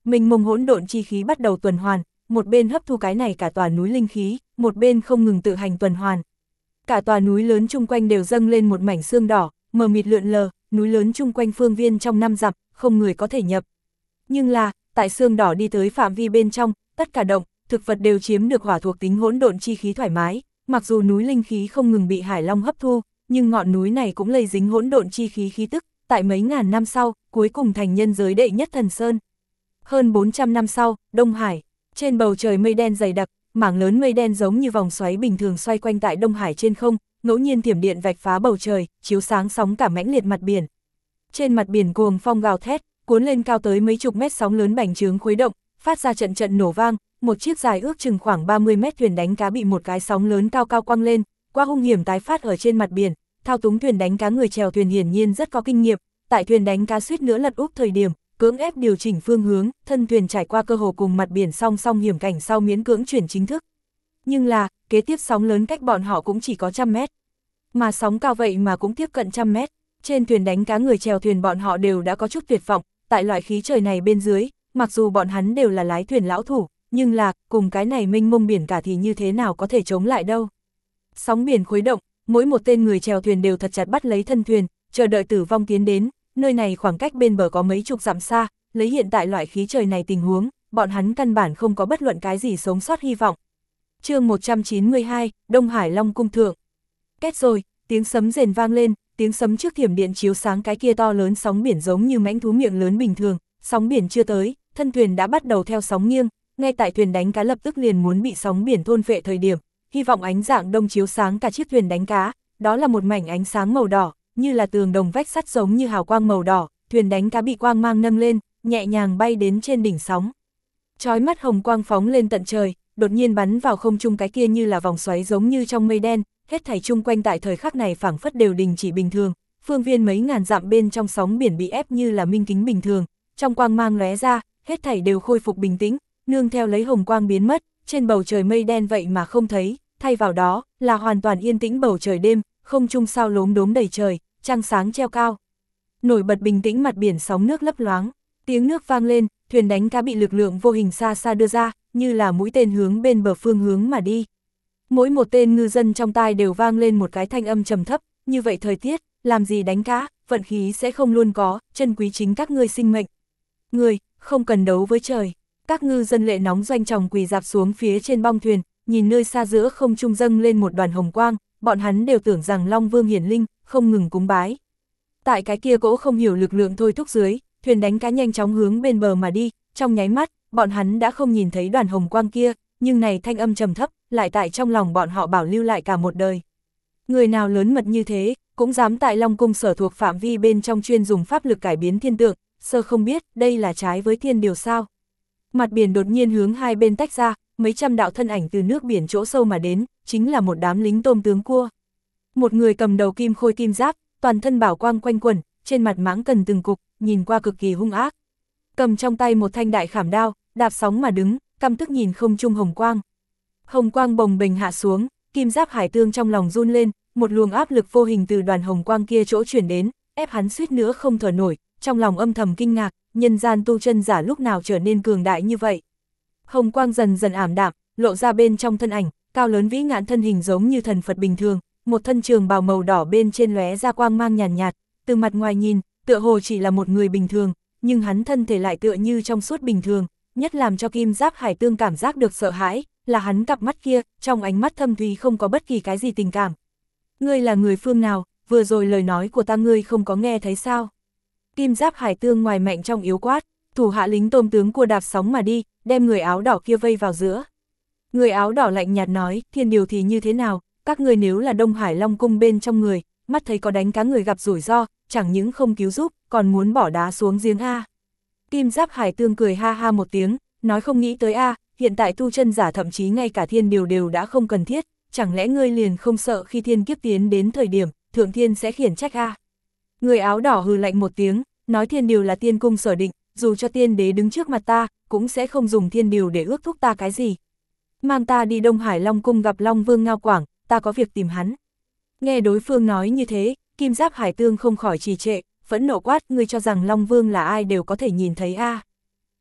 mênh mông hỗn độn chi khí bắt đầu tuần hoàn, một bên hấp thu cái này cả tòa núi linh khí, một bên không ngừng tự hành tuần hoàn. Cả tòa núi lớn chung quanh đều dâng lên một mảnh sương đỏ, mờ mịt lượn lờ, núi lớn chung quanh phương viên trong 5 dặm, không người có thể nhập. Nhưng là, tại sương đỏ đi tới phạm vi bên trong, tất cả động, thực vật đều chiếm được hỏa thuộc tính hỗn độn chi khí thoải mái, mặc dù núi linh khí không ngừng bị Hải Long hấp thu, nhưng ngọn núi này cũng lây dính hỗn độn chi khí khí tức, tại mấy ngàn năm sau, cuối cùng thành nhân giới đệ nhất thần sơn. Hơn 400 năm sau, Đông Hải, trên bầu trời mây đen dày đặc, mảng lớn mây đen giống như vòng xoáy bình thường xoay quanh tại Đông Hải trên không, ngẫu nhiên thiểm điện vạch phá bầu trời, chiếu sáng sóng cả mãnh liệt mặt biển. Trên mặt biển cuồng phong gào thét, cuốn lên cao tới mấy chục mét sóng lớn bành trướng khuấy động, phát ra trận trận nổ vang, một chiếc dài ước chừng khoảng 30 mét thuyền đánh cá bị một cái sóng lớn cao cao quăng lên, qua hung hiểm tái phát ở trên mặt biển, thao túng thuyền đánh cá người chèo thuyền hiển nhiên rất có kinh nghiệm, tại thuyền đánh cá suýt nữa lật úp thời điểm, cưỡng ép điều chỉnh phương hướng, thân thuyền trải qua cơ hồ cùng mặt biển song song hiểm cảnh sau miễn cưỡng chuyển chính thức. Nhưng là, kế tiếp sóng lớn cách bọn họ cũng chỉ có 100 mét. Mà sóng cao vậy mà cũng tiếp cận 100 mét. Trên thuyền đánh cá người chèo thuyền bọn họ đều đã có chút tuyệt vọng, tại loại khí trời này bên dưới, mặc dù bọn hắn đều là lái thuyền lão thủ, nhưng là, cùng cái này mênh mông biển cả thì như thế nào có thể chống lại đâu. Sóng biển khuấy động, mỗi một tên người chèo thuyền đều thật chặt bắt lấy thân thuyền, chờ đợi tử vong tiến đến, nơi này khoảng cách bên bờ có mấy chục dặm xa, lấy hiện tại loại khí trời này tình huống, bọn hắn căn bản không có bất luận cái gì sống sót hy vọng. Chương 192, Đông Hải Long Cung Thượng. Kết rồi, tiếng sấm rền vang lên, tiếng sấm trước thiểm điện chiếu sáng cái kia to lớn sóng biển giống như mãnh thú miệng lớn bình thường, sóng biển chưa tới, thân thuyền đã bắt đầu theo sóng nghiêng, ngay tại thuyền đánh cá lập tức liền muốn bị sóng biển thôn phệ thời điểm, hy vọng ánh dạng đông chiếu sáng cả chiếc thuyền đánh cá, đó là một mảnh ánh sáng màu đỏ, như là tường đồng vách sắt giống như hào quang màu đỏ, thuyền đánh cá bị quang mang nâng lên, nhẹ nhàng bay đến trên đỉnh sóng. Chói mắt hồng quang phóng lên tận trời, đột nhiên bắn vào không trung cái kia như là vòng xoáy giống như trong mây đen, hết thảy chung quanh tại thời khắc này phảng phất đều đình chỉ bình thường, phương viên mấy ngàn dặm bên trong sóng biển bị ép như là minh kính bình thường, trong quang mang lóe ra, hết thảy đều khôi phục bình tĩnh, nương theo lấy hồng quang biến mất, trên bầu trời mây đen vậy mà không thấy, thay vào đó là hoàn toàn yên tĩnh bầu trời đêm, không trung sao lốm đốm đầy trời, trăng sáng treo cao. Nổi bật bình tĩnh mặt biển sóng nước lấp loáng, tiếng nước vang lên, thuyền đánh cá bị lực lượng vô hình xa xa đưa ra, như là mũi tên hướng bên bờ phương hướng mà đi. Mỗi một tên ngư dân trong tai đều vang lên một cái thanh âm trầm thấp, như vậy thời tiết, làm gì đánh cá, vận khí sẽ không luôn có, chân quý chính các ngươi sinh mệnh. Người, không cần đấu với trời. Các ngư dân lệ nóng doanh tròng quỳ dạp xuống phía trên bong thuyền, nhìn nơi xa giữa không trung dâng lên một đoàn hồng quang, bọn hắn đều tưởng rằng Long Vương hiển linh, không ngừng cúng bái. Tại cái kia cỗ không hiểu lực lượng thôi thúc dưới, thuyền đánh cá nhanh chóng hướng bên bờ mà đi, trong nháy mắt, bọn hắn đã không nhìn thấy đoàn hồng quang kia, nhưng này thanh âm trầm thấp, lại tại trong lòng bọn họ bảo lưu lại cả một đời. Người nào lớn mật như thế, cũng dám tại Long Cung sở thuộc phạm vi bên trong chuyên dùng pháp lực cải biến thiên tượng, sơ không biết, đây là trái với thiên điều sao. Mặt biển đột nhiên hướng hai bên tách ra, mấy trăm đạo thân ảnh từ nước biển chỗ sâu mà đến, chính là một đám lính tôm tướng cua. Một người cầm đầu kim khôi kim giáp, toàn thân bảo quang quanh quẩn, trên mặt mãng cần từng cục, nhìn qua cực kỳ hung ác. Cầm trong tay một thanh đại khảm đao, đạp sóng mà đứng, căm tức nhìn không trung hồng quang. Hồng quang bồng bềnh hạ xuống, kim giáp hải tương trong lòng run lên, một luồng áp lực vô hình từ đoàn hồng quang kia chỗ chuyển đến, ép hắn suýt nữa không thở nổi, trong lòng âm thầm kinh ngạc, nhân gian tu chân giả lúc nào trở nên cường đại như vậy. Hồng quang dần dần ảm đạm, lộ ra bên trong thân ảnh, cao lớn vĩ ngạn thân hình giống như thần Phật bình thường, một thân trường bào màu đỏ bên trên lóe ra quang mang nhàn nhạt, từ mặt ngoài nhìn, tựa hồ chỉ là một người bình thường, nhưng hắn thân thể lại tựa như trong suốt bình thường, nhất làm cho kim giáp hải tương cảm giác được sợ hãi, là hắn cặp mắt kia, trong ánh mắt thâm thúy không có bất kỳ cái gì tình cảm. Ngươi là người phương nào, vừa rồi lời nói của ta ngươi không có nghe thấy sao? Kim giáp hải tương ngoài mạnh trong yếu quát, thủ hạ lính tôm tướng cua đạp sóng mà đi, đem người áo đỏ kia vây vào giữa. Người áo đỏ lạnh nhạt nói, thiên điều thì như thế nào, các ngươi nếu là Đông Hải Long Cung bên trong người, mắt thấy có đánh cá người gặp rủi ro, chẳng những không cứu giúp, còn muốn bỏ đá xuống giếng A. Kim giáp hải tương cười ha ha một tiếng, nói không nghĩ tới A, hiện tại tu chân giả thậm chí ngay cả thiên điều đều đã không cần thiết, chẳng lẽ ngươi liền không sợ khi thiên kiếp tiến đến thời điểm, thượng thiên sẽ khiển trách A. Người áo đỏ hừ lạnh một tiếng, nói thiên điều là tiên cung sở định, dù cho tiên đế đứng trước mặt ta, cũng sẽ không dùng thiên điều để ước thúc ta cái gì. Mang ta đi Đông Hải Long Cung gặp Long Vương Ngao Quảng, ta có việc tìm hắn. Nghe đối phương nói như thế, kim giáp hải tương không khỏi trì trệ, phẫn nộ quát, ngươi cho rằng Long Vương là ai đều có thể nhìn thấy A.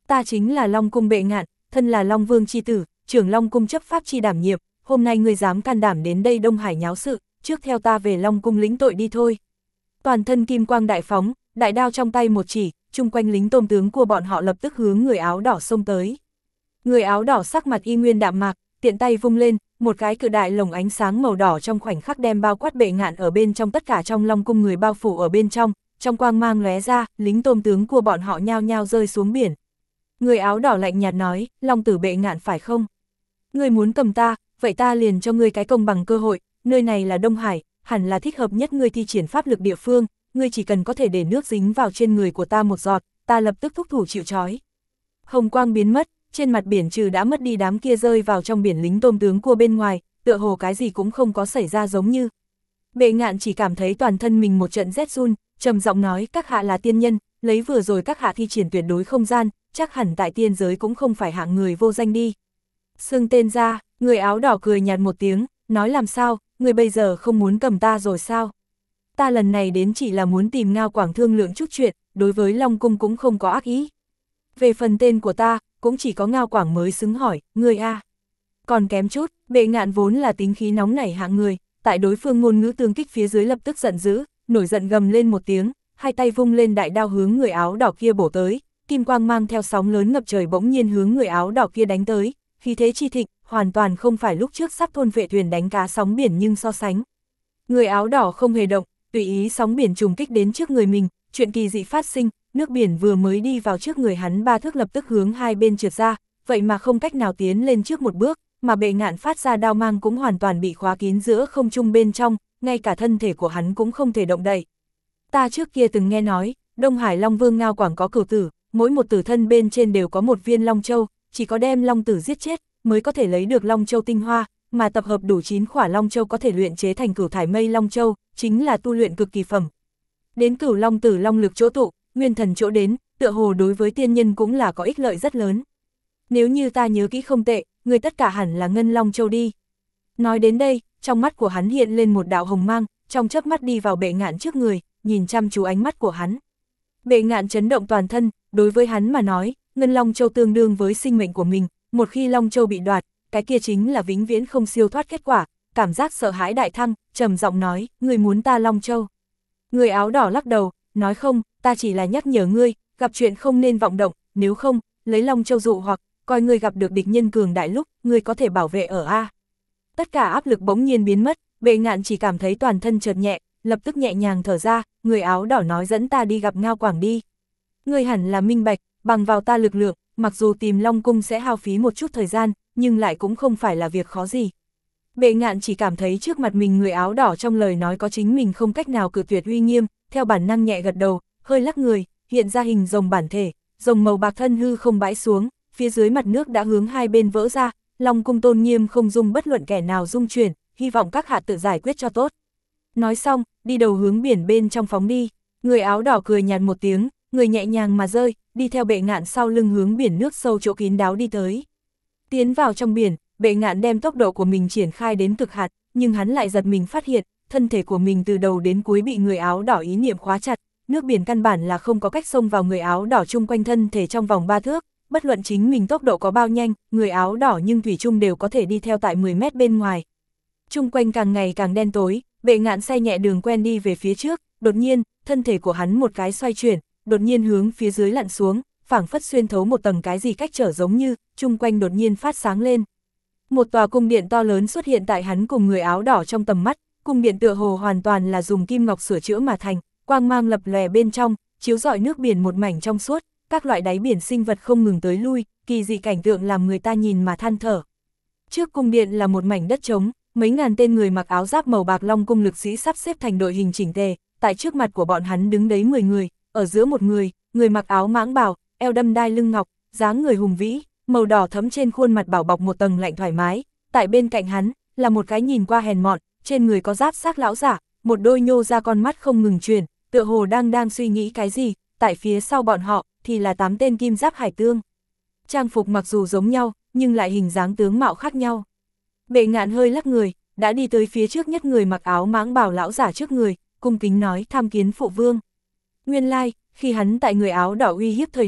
Ta chính là Long Cung bệ ngạn, thân là Long Vương chi tử, trưởng Long Cung chấp pháp chi đảm nhiệm, hôm nay ngươi dám can đảm đến đây Đông Hải nháo sự, trước theo ta về Long Cung lĩnh tội đi thôi. Toàn thân kim quang đại phóng, đại đao trong tay một chỉ, chung quanh lính tôm tướng của bọn họ lập tức hướng người áo đỏ xông tới. Người áo đỏ sắc mặt y nguyên đạm mạc, tiện tay vung lên, một cái cự đại lồng ánh sáng màu đỏ trong khoảnh khắc đem bao quát bệ ngạn ở bên trong tất cả trong Long Cung người bao phủ ở bên trong quang mang lóe ra, lính tôm tướng của bọn họ nhao nhao rơi xuống biển. Người áo đỏ lạnh nhạt nói, Long tử bệ ngạn phải không? Ngươi muốn cầm ta, vậy ta liền cho ngươi cái công bằng cơ hội, nơi này là Đông Hải, hẳn là thích hợp nhất ngươi thi triển pháp lực địa phương, ngươi chỉ cần có thể để nước dính vào trên người của ta một giọt, ta lập tức thúc thủ chịu trói. Hồng quang biến mất, trên mặt biển trừ đã mất đi đám kia rơi vào trong biển lính tôm tướng cua bên ngoài, tựa hồ cái gì cũng không có xảy ra giống như. Bệ ngạn chỉ cảm thấy toàn thân mình một trận rét run, trầm giọng nói các hạ là tiên nhân, lấy vừa rồi các hạ thi triển tuyệt đối không gian, chắc hẳn tại tiên giới cũng không phải hạng người vô danh đi. Xưng tên ra, người áo đỏ cười nhạt một tiếng, nói làm sao, người bây giờ không muốn cầm ta rồi sao? Ta lần này đến chỉ là muốn tìm Ngao Quảng thương lượng chút chuyện, đối với Long Cung cũng không có ác ý. Về phần tên của ta, cũng chỉ có Ngao Quảng mới xứng hỏi, người a. Còn kém chút, bệ ngạn vốn là tính khí nóng nảy hạng người, tại đối phương ngôn ngữ tương kích phía dưới lập tức giận dữ, nổi giận gầm lên một tiếng, hai tay vung lên đại đao hướng người áo đỏ kia bổ tới, kim quang mang theo sóng lớn ngập trời bỗng nhiên hướng người áo đỏ kia đánh tới, khí thế chi thịnh, hoàn toàn không phải lúc trước sắp thôn vệ thuyền đánh cá sóng biển nhưng so sánh. Người áo đỏ không hề động, tùy ý sóng biển trùng kích đến trước người mình, chuyện kỳ dị phát sinh, nước biển vừa mới đi vào trước người hắn 3 thước lập tức hướng hai bên trượt ra, vậy mà không cách nào tiến lên trước một bước, mà bệ ngạn phát ra đao mang cũng hoàn toàn bị khóa kín giữa không trung bên trong, ngay cả thân thể của hắn cũng không thể động đậy. Ta trước kia từng nghe nói, Đông Hải Long Vương Ngao Quảng có cửu tử, mỗi một tử thân bên trên đều có một viên Long Châu, chỉ có đem Long tử giết chết, mới có thể lấy được Long Châu tinh hoa, mà tập hợp đủ 9 khỏa Long Châu có thể luyện chế thành Cửu Thải Mây Long Châu, chính là tu luyện cực kỳ phẩm. Đến Cửu Long tử long lực chỗ tụ, nguyên thần chỗ đến, tựa hồ đối với tiên nhân cũng là có ích lợi rất lớn. Nếu như ta nhớ kỹ không tệ, người tất cả hẳn là Ngân Long Châu đi. Nói đến đây, trong mắt của hắn hiện lên một đạo hồng mang, trong chớp mắt đi vào bệ ngạn trước người, nhìn chăm chú ánh mắt của hắn. Bệ ngạn chấn động toàn thân, đối với hắn mà nói, Ngân Long Châu tương đương với sinh mệnh của mình, một khi Long Châu bị đoạt, cái kia chính là vĩnh viễn không siêu thoát kết quả, cảm giác sợ hãi đại thăng, trầm giọng nói, người muốn ta Long Châu. Người áo đỏ lắc đầu, nói không, ta chỉ là nhắc nhở ngươi, gặp chuyện không nên vọng động, nếu không, lấy Long Châu dụ hoặc, coi ngươi gặp được địch nhân cường đại lúc, ngươi có thể bảo vệ ở A. Tất cả áp lực bỗng nhiên biến mất, bệ ngạn chỉ cảm thấy toàn thân chợt nhẹ, lập tức nhẹ nhàng thở ra, người áo đỏ nói dẫn ta đi gặp Ngao Quảng đi. Ngươi hẳn là minh bạch, bằng vào ta lực lượng, mặc dù tìm Long Cung sẽ hao phí một chút thời gian, nhưng lại cũng không phải là việc khó gì. Bệ ngạn chỉ cảm thấy trước mặt mình người áo đỏ trong lời nói có chính mình không cách nào cự tuyệt uy nghiêm, theo bản năng nhẹ gật đầu, hơi lắc người, hiện ra hình rồng bản thể, rồng màu bạc thân hư không bãi xuống, phía dưới mặt nước đã hướng hai bên vỡ ra, Long Cung tôn nghiêm không dung bất luận kẻ nào dung chuyển, hy vọng các hạ tự giải quyết cho tốt. Nói xong, đi đầu hướng biển bên trong phóng đi, người áo đỏ cười nhạt một tiếng, người nhẹ nhàng mà rơi, đi theo bệ ngạn sau lưng hướng biển nước sâu chỗ kín đáo đi tới. Tiến vào trong biển, bệ ngạn đem tốc độ của mình triển khai đến cực hạn, nhưng hắn lại giật mình phát hiện, thân thể của mình từ đầu đến cuối bị người áo đỏ ý niệm khóa chặt, nước biển căn bản là không có cách xông vào người áo đỏ chung quanh thân thể trong vòng 3 thước, bất luận chính mình tốc độ có bao nhanh, người áo đỏ nhưng thủy chung đều có thể đi theo tại 10 mét bên ngoài. Chung quanh càng ngày càng đen tối, bệ ngạn say nhẹ đường quen đi về phía trước, đột nhiên, thân thể của hắn một cái xoay chuyển, đột nhiên hướng phía dưới lặn xuống, phảng phất xuyên thấu một tầng cái gì cách trở giống như, chung quanh đột nhiên phát sáng lên. Một tòa cung điện to lớn xuất hiện tại hắn cùng người áo đỏ trong tầm mắt, cung điện tựa hồ hoàn toàn là dùng kim ngọc sửa chữa mà thành, quang mang lập lòe bên trong, chiếu rọi nước biển một mảnh trong suốt, các loại đáy biển sinh vật không ngừng tới lui, kỳ dị cảnh tượng làm người ta nhìn mà than thở. Trước cung điện là một mảnh đất trống, mấy ngàn tên người mặc áo giáp màu bạc Long Cung lực sĩ sắp xếp thành đội hình chỉnh tề, tại trước mặt của bọn hắn đứng đấy 10 người, ở giữa một người mặc áo mãng bào, eo đâm đai lưng ngọc, dáng người hùng vĩ, màu đỏ thẫm trên khuôn mặt bảo bọc một tầng lạnh thoải mái, tại bên cạnh hắn là một cái nhìn qua hèn mọn, trên người có giáp xác lão giả, một đôi nhô ra con mắt không ngừng chuyển, tựa hồ đang suy nghĩ cái gì, tại phía sau bọn họ thì là 8 tên kim giáp hải tương. Trang phục mặc dù giống nhau, nhưng lại hình dáng tướng mạo khác nhau. Bệ ngạn hơi lắc người, đã đi tới phía trước nhất người mặc áo mãng bào lão giả trước người, cung kính nói tham kiến phụ vương. Nguyên lai, khi hắn tại người áo đỏ uy hiếp thời điểm,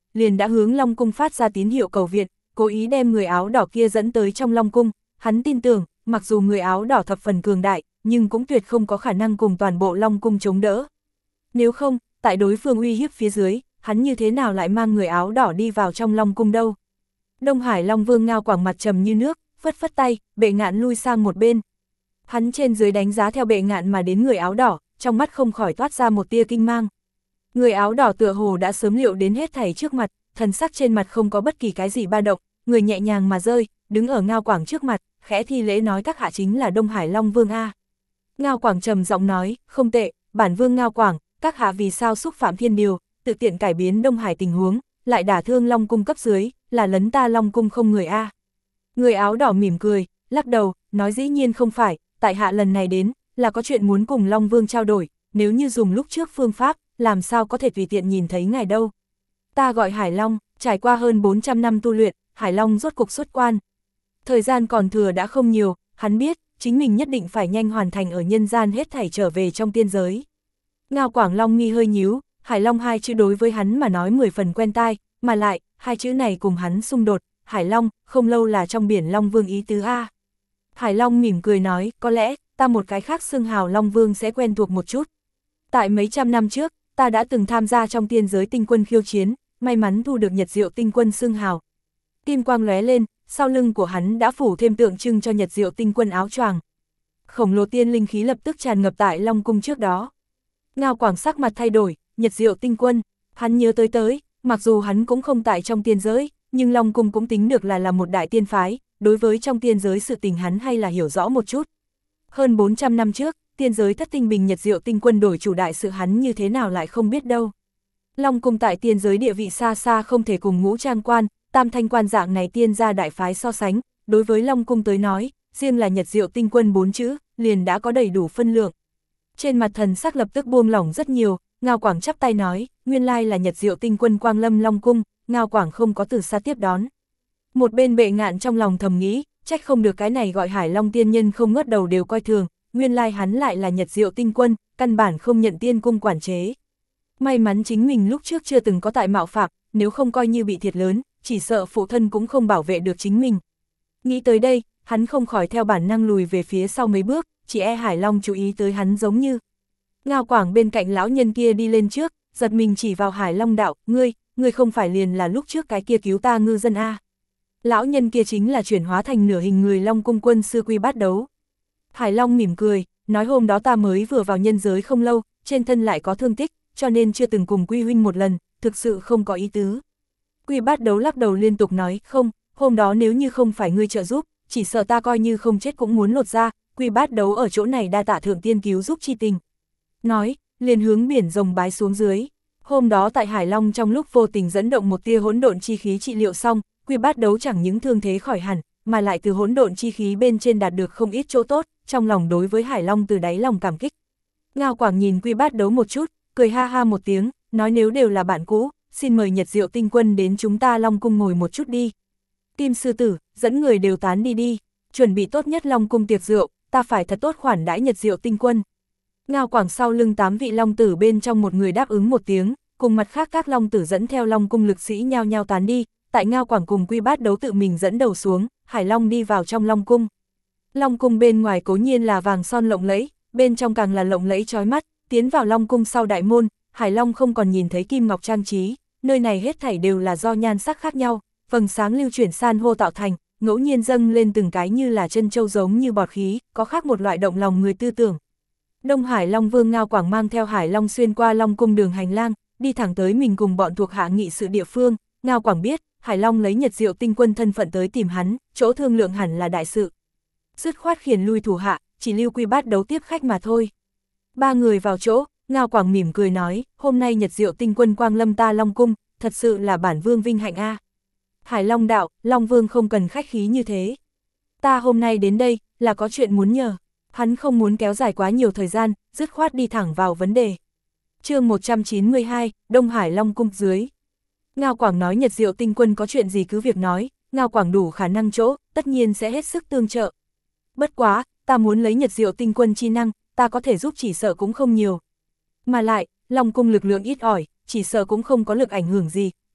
liền đã hướng Long Cung phát ra tín hiệu cầu viện, cố ý đem người áo đỏ kia dẫn tới trong Long Cung. Hắn tin tưởng, mặc dù người áo đỏ thập phần cường đại, nhưng cũng tuyệt không có khả năng cùng toàn bộ Long Cung chống đỡ. Nếu không, tại đối phương uy hiếp phía dưới, hắn như thế nào lại mang người áo đỏ đi vào trong Long Cung đâu. Đông Hải Long Vương Ngao Quảng mặt trầm như nước, phất phất tay, Bệ Ngạn lui sang một bên. Hắn trên dưới đánh giá theo Bệ Ngạn mà đến người áo đỏ, trong mắt không khỏi toát ra một tia kinh mang. Người áo đỏ tựa hồ đã sớm liệu đến hết thảy trước mặt, thần sắc trên mặt không có bất kỳ cái gì ba động, người nhẹ nhàng mà rơi, đứng ở Ngao Quảng trước mặt, khẽ thi lễ nói các hạ chính là Đông Hải Long Vương A. Ngao Quảng trầm giọng nói, không tệ, bản vương Ngao Quảng, các hạ vì sao xúc phạm thiên điều, tự tiện cải biến Đông Hải tình huống, lại đả thương Long Cung cấp dưới, là lấn ta Long Cung không người A. Người áo đỏ mỉm cười, lắc đầu, nói dĩ nhiên không phải, tại hạ lần này đến, là có chuyện muốn cùng Long Vương trao đổi, nếu như dùng lúc trước phương pháp, làm sao có thể tùy tiện nhìn thấy ngài đâu. Ta gọi Hải Long, trải qua hơn 400 năm tu luyện, Hải Long rốt cục xuất quan. Thời gian còn thừa đã không nhiều, hắn biết, chính mình nhất định phải nhanh hoàn thành ở nhân gian hết thảy trở về trong tiên giới. Ngao Quảng Long mi hơi nhíu, Hải Long hai chữ đối với hắn mà nói 10 phần quen tai, mà lại, hai chữ này cùng hắn xung đột, Hải Long, không lâu là trong biển Long Vương ý tứ A. Hải Long mỉm cười nói, có lẽ, ta một cái khác xưng hào Long Vương sẽ quen thuộc một chút. Tại mấy trăm năm trước, ta đã từng tham gia trong tiên giới tinh quân khiêu chiến, may mắn thu được Nhật Diệu tinh quân xưng hào. Kim quang lóe lên, sau lưng của hắn đã phủ thêm tượng trưng cho Nhật Diệu tinh quân áo choàng. Khổng lồ tiên linh khí lập tức tràn ngập tại Long Cung trước đó. Ngao Quảng sắc mặt thay đổi, Nhật Diệu tinh quân, hắn nhớ tới, mặc dù hắn cũng không tại trong tiên giới, nhưng Long Cung cũng tính được là một đại tiên phái, đối với trong tiên giới sự tình hắn hay là hiểu rõ một chút. Hơn 400 năm trước, tiên giới thất tinh bình Nhật Diệu tinh quân đổi chủ đại sự hắn như thế nào lại không biết đâu. Long Cung tại tiên giới địa vị xa xa không thể cùng Ngũ Trang Quan, Tam Thanh Quan dạng này tiên gia đại phái so sánh, đối với Long Cung tới nói, riêng là Nhật Diệu tinh quân 4 chữ, liền đã có đầy đủ phân lượng. Trên mặt thần sắc lập tức buông lỏng rất nhiều, Ngao Quảng chắp tay nói, nguyên lai là Nhật Diệu tinh quân quang lâm Long Cung, Ngao Quảng không có từ xa tiếp đón. Một bên Bệ Ngạn trong lòng thầm nghĩ, trách không được cái này gọi Hải Long tiên nhân không ngớt đầu đều coi thường, nguyên lai hắn lại là Nhật Diệu tinh quân, căn bản không nhận tiên cung quản chế. May mắn chính mình lúc trước chưa từng có tại mạo phạm, nếu không coi như bị thiệt lớn, chỉ sợ phụ thân cũng không bảo vệ được chính mình. Nghĩ tới đây, hắn không khỏi theo bản năng lùi về phía sau mấy bước, chỉ e Hải Long chú ý tới hắn giống như. Ngao Quảng bên cạnh lão nhân kia đi lên trước, giật mình chỉ vào Hải Long đạo, ngươi không phải liền là lúc trước cái kia cứu ta ngư dân A. Lão nhân kia chính là chuyển hóa thành nửa hình người Long Cung quân sư Quy Bát Đấu. Hải Long mỉm cười, nói hôm đó ta mới vừa vào nhân giới không lâu, trên thân lại có thương tích, cho nên chưa từng cùng Quy huynh một lần, thực sự không có ý tứ. Quy Bát Đấu lắc đầu liên tục nói, không, hôm đó nếu như không phải ngươi trợ giúp, chỉ sợ ta coi như không chết cũng muốn lột ra, Quy Bát Đấu ở chỗ này đa tạ thượng tiên cứu giúp chi tình. Nói, liền hướng biển rồng bái xuống dưới. Hôm đó tại Hải Long trong lúc vô tình dẫn động một tia hỗn độn chi khí trị liệu xong, Quy Bát Đấu chẳng những thương thế khỏi hẳn, mà lại từ hỗn độn chi khí bên trên đạt được không ít chỗ tốt, trong lòng đối với Hải Long từ đáy lòng cảm kích. Ngao Quảng nhìn Quy Bát Đấu một chút, cười ha ha một tiếng, nói nếu đều là bạn cũ, xin mời Nhật Diệu tinh quân đến chúng ta Long Cung ngồi một chút đi. Kim sư tử, dẫn người đều tán đi, chuẩn bị tốt nhất Long Cung tiệc rượu, ta phải thật tốt khoản đãi Nhật Diệu tinh quân. Ngao Quảng sau lưng 8 vị Long tử bên trong một người đáp ứng một tiếng, cùng mặt khác các Long tử dẫn theo Long Cung lực sĩ nhao nhao tán đi, tại Ngao Quảng cùng Quy Bát Đấu tự mình dẫn đầu xuống, Hải Long đi vào trong Long Cung. Long Cung bên ngoài cố nhiên là vàng son lộng lẫy, bên trong càng là lộng lẫy chói mắt, tiến vào Long Cung sau đại môn, Hải Long không còn nhìn thấy kim ngọc trang trí, nơi này hết thảy đều là do nhan sắc khác nhau, vầng sáng lưu chuyển san hô tạo thành, ngẫu nhiên dâng lên từng cái như là chân châu giống như bọt khí, có khác một loại động lòng người tư tưởng. Đông Hải Long Vương Ngao Quảng mang theo Hải Long xuyên qua Long Cung đường hành lang, đi thẳng tới mình cùng bọn thuộc hạ nghị sự địa phương. Ngao Quảng biết, Hải Long lấy Nhật Diệu tinh quân thân phận tới tìm hắn, chỗ thương lượng hẳn là đại sự. Dứt khoát khiển lui thủ hạ, chỉ lưu Quy Bát Đấu tiếp khách mà thôi. Ba người vào chỗ, Ngao Quảng mỉm cười nói, hôm nay Nhật Diệu tinh quân quang lâm ta Long Cung, thật sự là bản vương vinh hạnh a. Hải Long đạo, Long Vương không cần khách khí như thế. Ta hôm nay đến đây, là có chuyện muốn nhờ. Hắn không muốn kéo dài quá nhiều thời gian, dứt khoát đi thẳng vào vấn đề. Chương 192, Đông Hải Long Cung dưới. Ngao Quảng nói Nhật Diệu tinh quân có chuyện gì cứ việc nói, Ngao Quảng đủ khả năng chỗ, tất nhiên sẽ hết sức tương trợ. Bất quá, ta muốn lấy Nhật Diệu tinh quân chi năng, ta có thể giúp chỉ sợ cũng không nhiều. Mà lại, Long Cung lực lượng ít ỏi, chỉ sợ cũng không có lực ảnh hưởng gì,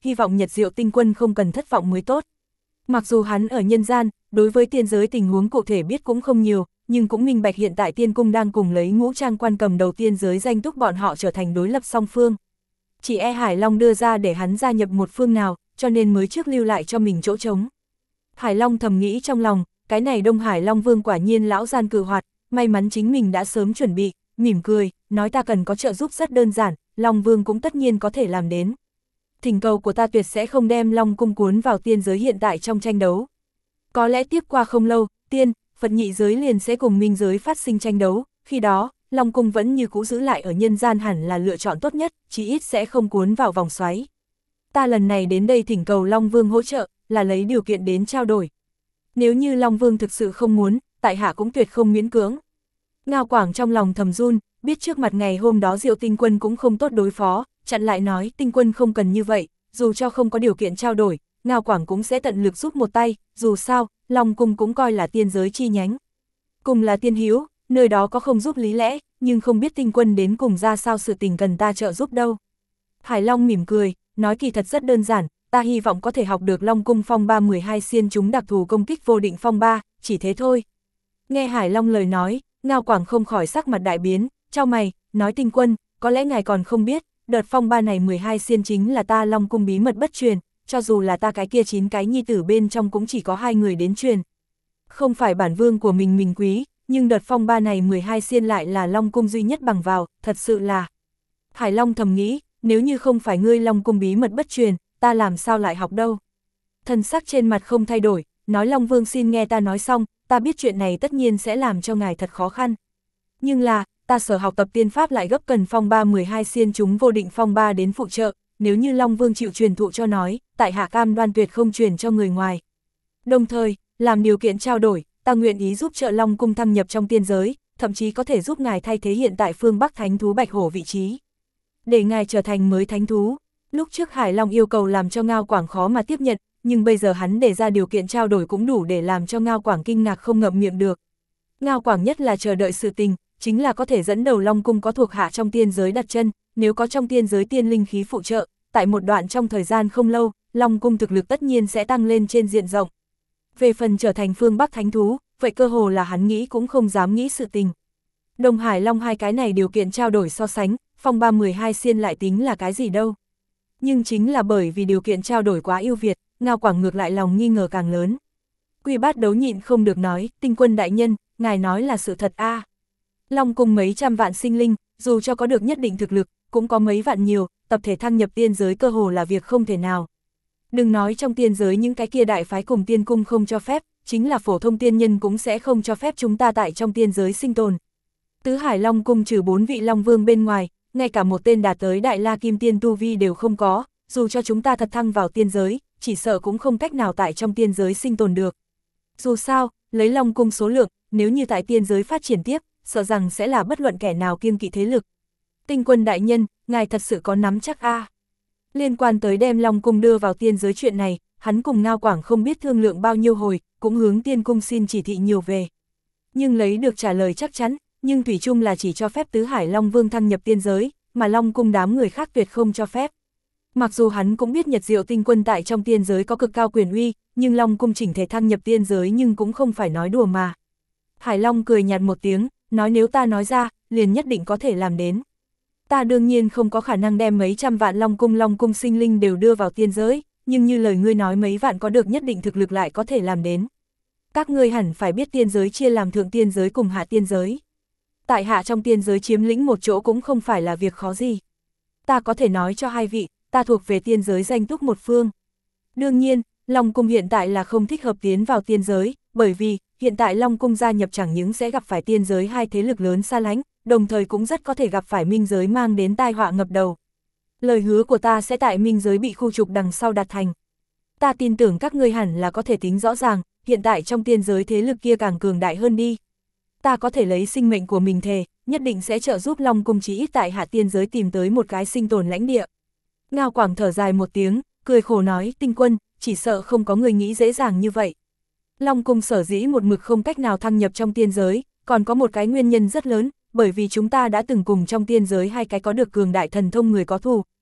hy vọng Nhật Diệu Tinh Quân không cần thất vọng mới tốt. Mặc dù hắn ở nhân gian, đối với tiên giới tình huống cụ thể biết cũng không nhiều, nhưng cũng minh bạch hiện tại tiên cung đang cùng lấy Ngũ Trang quan cầm đầu tiên giới danh túc bọn họ trở thành đối lập song phương. Chỉ e Hải Long đưa ra để hắn gia nhập một phương nào, cho nên mới trước lưu lại cho mình chỗ trống. Hải Long thầm nghĩ trong lòng, cái này Đông Hải Long Vương quả nhiên lão gian cự hoạt, may mắn chính mình đã sớm chuẩn bị, mỉm cười, nói ta cần có trợ giúp rất đơn giản, Long Vương cũng tất nhiên có thể làm đến. Thỉnh cầu của ta tuyệt sẽ không đem Long cung cuốn vào tiên giới hiện tại trong tranh đấu. Có lẽ tiếp qua không lâu, tiên, Phật nhị giới liền sẽ cùng minh giới phát sinh tranh đấu, khi đó, Long cung vẫn như cũ giữ lại ở nhân gian hẳn là lựa chọn tốt nhất, chí ít sẽ không cuốn vào vòng xoáy. Ta lần này đến đây thỉnh cầu Long Vương hỗ trợ, là lấy điều kiện đến trao đổi. Nếu như Long Vương thực sự không muốn, tại hạ cũng tuyệt không miễn cưỡng. Ngao Quảng trong lòng thầm run, biết trước mặt ngày hôm đó Diệu Tinh Quân cũng không tốt đối phó, chặn lại nói Tinh Quân không cần như vậy, dù cho không có điều kiện trao đổi, Ngao Quảng cũng sẽ tận lực giúp một tay, dù sao, Long cung cũng coi là tiên giới chi nhánh. Cùng là tiên hữu, nơi đó có không giúp lý lẽ, nhưng không biết Tinh Quân đến cùng ra sao sự tình cần ta trợ giúp đâu. Hải Long mỉm cười, nói kỳ thật rất đơn giản, ta hy vọng có thể học được Long cung phong ba 12 xiên chúng đặc thù công kích vô định phong ba, chỉ thế thôi. Nghe Hải Long lời nói, Ngao Quảng không khỏi sắc mặt đại biến, chau mày, nói Tinh Quân, có lẽ ngài còn không biết, đợt phong ba này 12 xiên chính là ta Long cung bí mật bất truyền, cho dù là ta cái kia 9 cái nhi tử bên trong cũng chỉ có 2 người đến truyền. Không phải bản vương của mình quý, nhưng đợt phong ba này 12 xiên lại là Long cung duy nhất bằng vào, thật sự là. Hải Long thầm nghĩ, nếu như không phải ngươi Long cung bí mật bất truyền, ta làm sao lại học đâu. Thần sắc trên mặt không thay đổi, nói Long Vương xin nghe ta nói xong, ta biết chuyện này tất nhiên sẽ làm cho ngài thật khó khăn. Nhưng là, ta sở học tập tiên pháp lại gấp cần phong ba 12 xiên chúng vô định phong ba đến phụ trợ, nếu như Long Vương chịu truyền thụ cho nói, tại hạ cam đoan tuyệt không truyền cho người ngoài. Đồng thời, làm điều kiện trao đổi, ta nguyện ý giúp trợ Long cung thâm nhập trong tiên giới, thậm chí có thể giúp ngài thay thế hiện tại phương Bắc Thánh thú Bạch Hổ vị trí. Để ngài trở thành mới thánh thú. Lúc trước Hải Long yêu cầu làm cho Ngao Quảng khó mà tiếp nhận, nhưng bây giờ hắn đề ra điều kiện trao đổi cũng đủ để làm cho Ngao Quảng kinh ngạc không ngậm miệng được. Ngao Quảng nhất là chờ đợi sự tình, chính là có thể dẫn đầu Long cung có thuộc hạ trong tiên giới đặt chân, nếu có trong tiên giới tiên linh khí phụ trợ, tại một đoạn trong thời gian không lâu, Long cung thực lực tất nhiên sẽ tăng lên trên diện rộng. Về phần trở thành phương Bắc thánh thú, vậy cơ hồ là hắn nghĩ cũng không dám nghĩ sự tình. Đông Hải Long hai cái này điều kiện trao đổi so sánh, phong ba 12 xiên lại tính là cái gì đâu. Nhưng chính là bởi vì điều kiện trao đổi quá ưu việt, Ngao Quảng ngược lại lòng nghi ngờ càng lớn. Quy Bát Đấu nhịn không được nói, Tinh Quân đại nhân, ngài nói là sự thật a. Long cung mấy trăm vạn sinh linh, dù cho có được nhất định thực lực, cũng có mấy vạn nhiều, tập thể thăng nhập tiên giới cơ hồ là việc không thể nào. Đừng nói trong tiên giới những cái kia đại phái cùng tiên cung không cho phép, chính là phổ thông tiên nhân cũng sẽ không cho phép chúng ta tại trong tiên giới sinh tồn. Tứ Hải Long cung trừ 4 vị Long Vương bên ngoài, ngay cả một tên đạt tới Đại La Kim Tiên tu vi đều không có, dù cho chúng ta thật thăng vào tiên giới, chỉ sợ cũng không cách nào tại trong tiên giới sinh tồn được. Dù sao, lấy Long cung số lượng, nếu như tại tiên giới phát triển tiếp, sợ rằng sẽ là bất luận kẻ nào kiêng kỵ thế lực. Tinh Quân đại nhân, ngài thật sự có nắm chắc a? Liên quan tới đem Long cung đưa vào tiên giới chuyện này, hắn cùng Ngao Quảng không biết thương lượng bao nhiêu hồi, cũng hướng tiên cung xin chỉ thị nhiều về. Nhưng lấy được trả lời chắc chắn, nhưng thủy chung là chỉ cho phép Tứ Hải Long Vương thăng nhập tiên giới, mà Long cung đám người khác tuyệt không cho phép. Mặc dù hắn cũng biết Nhật Diệu Tinh Quân tại trong tiên giới có cực cao quyền uy, nhưng Long cung chỉnh thể thăng nhập tiên giới nhưng cũng không phải nói đùa mà. Hải Long cười nhạt một tiếng, nói nếu ta nói ra, liền nhất định có thể làm đến. Ta đương nhiên không có khả năng đem mấy trăm vạn Long cung sinh linh đều đưa vào tiên giới, nhưng như lời ngươi nói mấy vạn có được nhất định thực lực lại có thể làm đến. Các ngươi hẳn phải biết tiên giới chia làm thượng tiên giới cùng hạ tiên giới. Tại hạ trong tiên giới chiếm lĩnh một chỗ cũng không phải là việc khó gì. Ta có thể nói cho hai vị, ta thuộc về tiên giới danh túc một phương. Đương nhiên, Long cung hiện tại là không thích hợp tiến vào tiên giới, bởi vì, hiện tại Long cung gia nhập chẳng những sẽ gặp phải tiên giới hai thế lực lớn xa lánh, đồng thời cũng rất có thể gặp phải minh giới mang đến tai họa ngập đầu. Lời hứa của ta sẽ tại minh giới bị khu trục đằng sau đạt thành. Ta tin tưởng các ngươi hẳn là có thể tính rõ ràng, hiện tại trong tiên giới thế lực kia càng cường đại hơn đi. Ta có thể lấy sinh mệnh của mình thề, nhất định sẽ trợ giúp Long cung chí ít tại hạ tiên giới tìm tới một cái sinh tồn lãnh địa. Ngao Quảng thở dài một tiếng, cười khổ nói, Tinh Quân, chỉ sợ không có người nghĩ dễ dàng như vậy. Long cung sở dĩ một mực không cách nào thăng nhập trong tiên giới, còn có một cái nguyên nhân rất lớn, bởi vì chúng ta đã từng cùng trong tiên giới hai cái có được cường đại thần thông người có thù,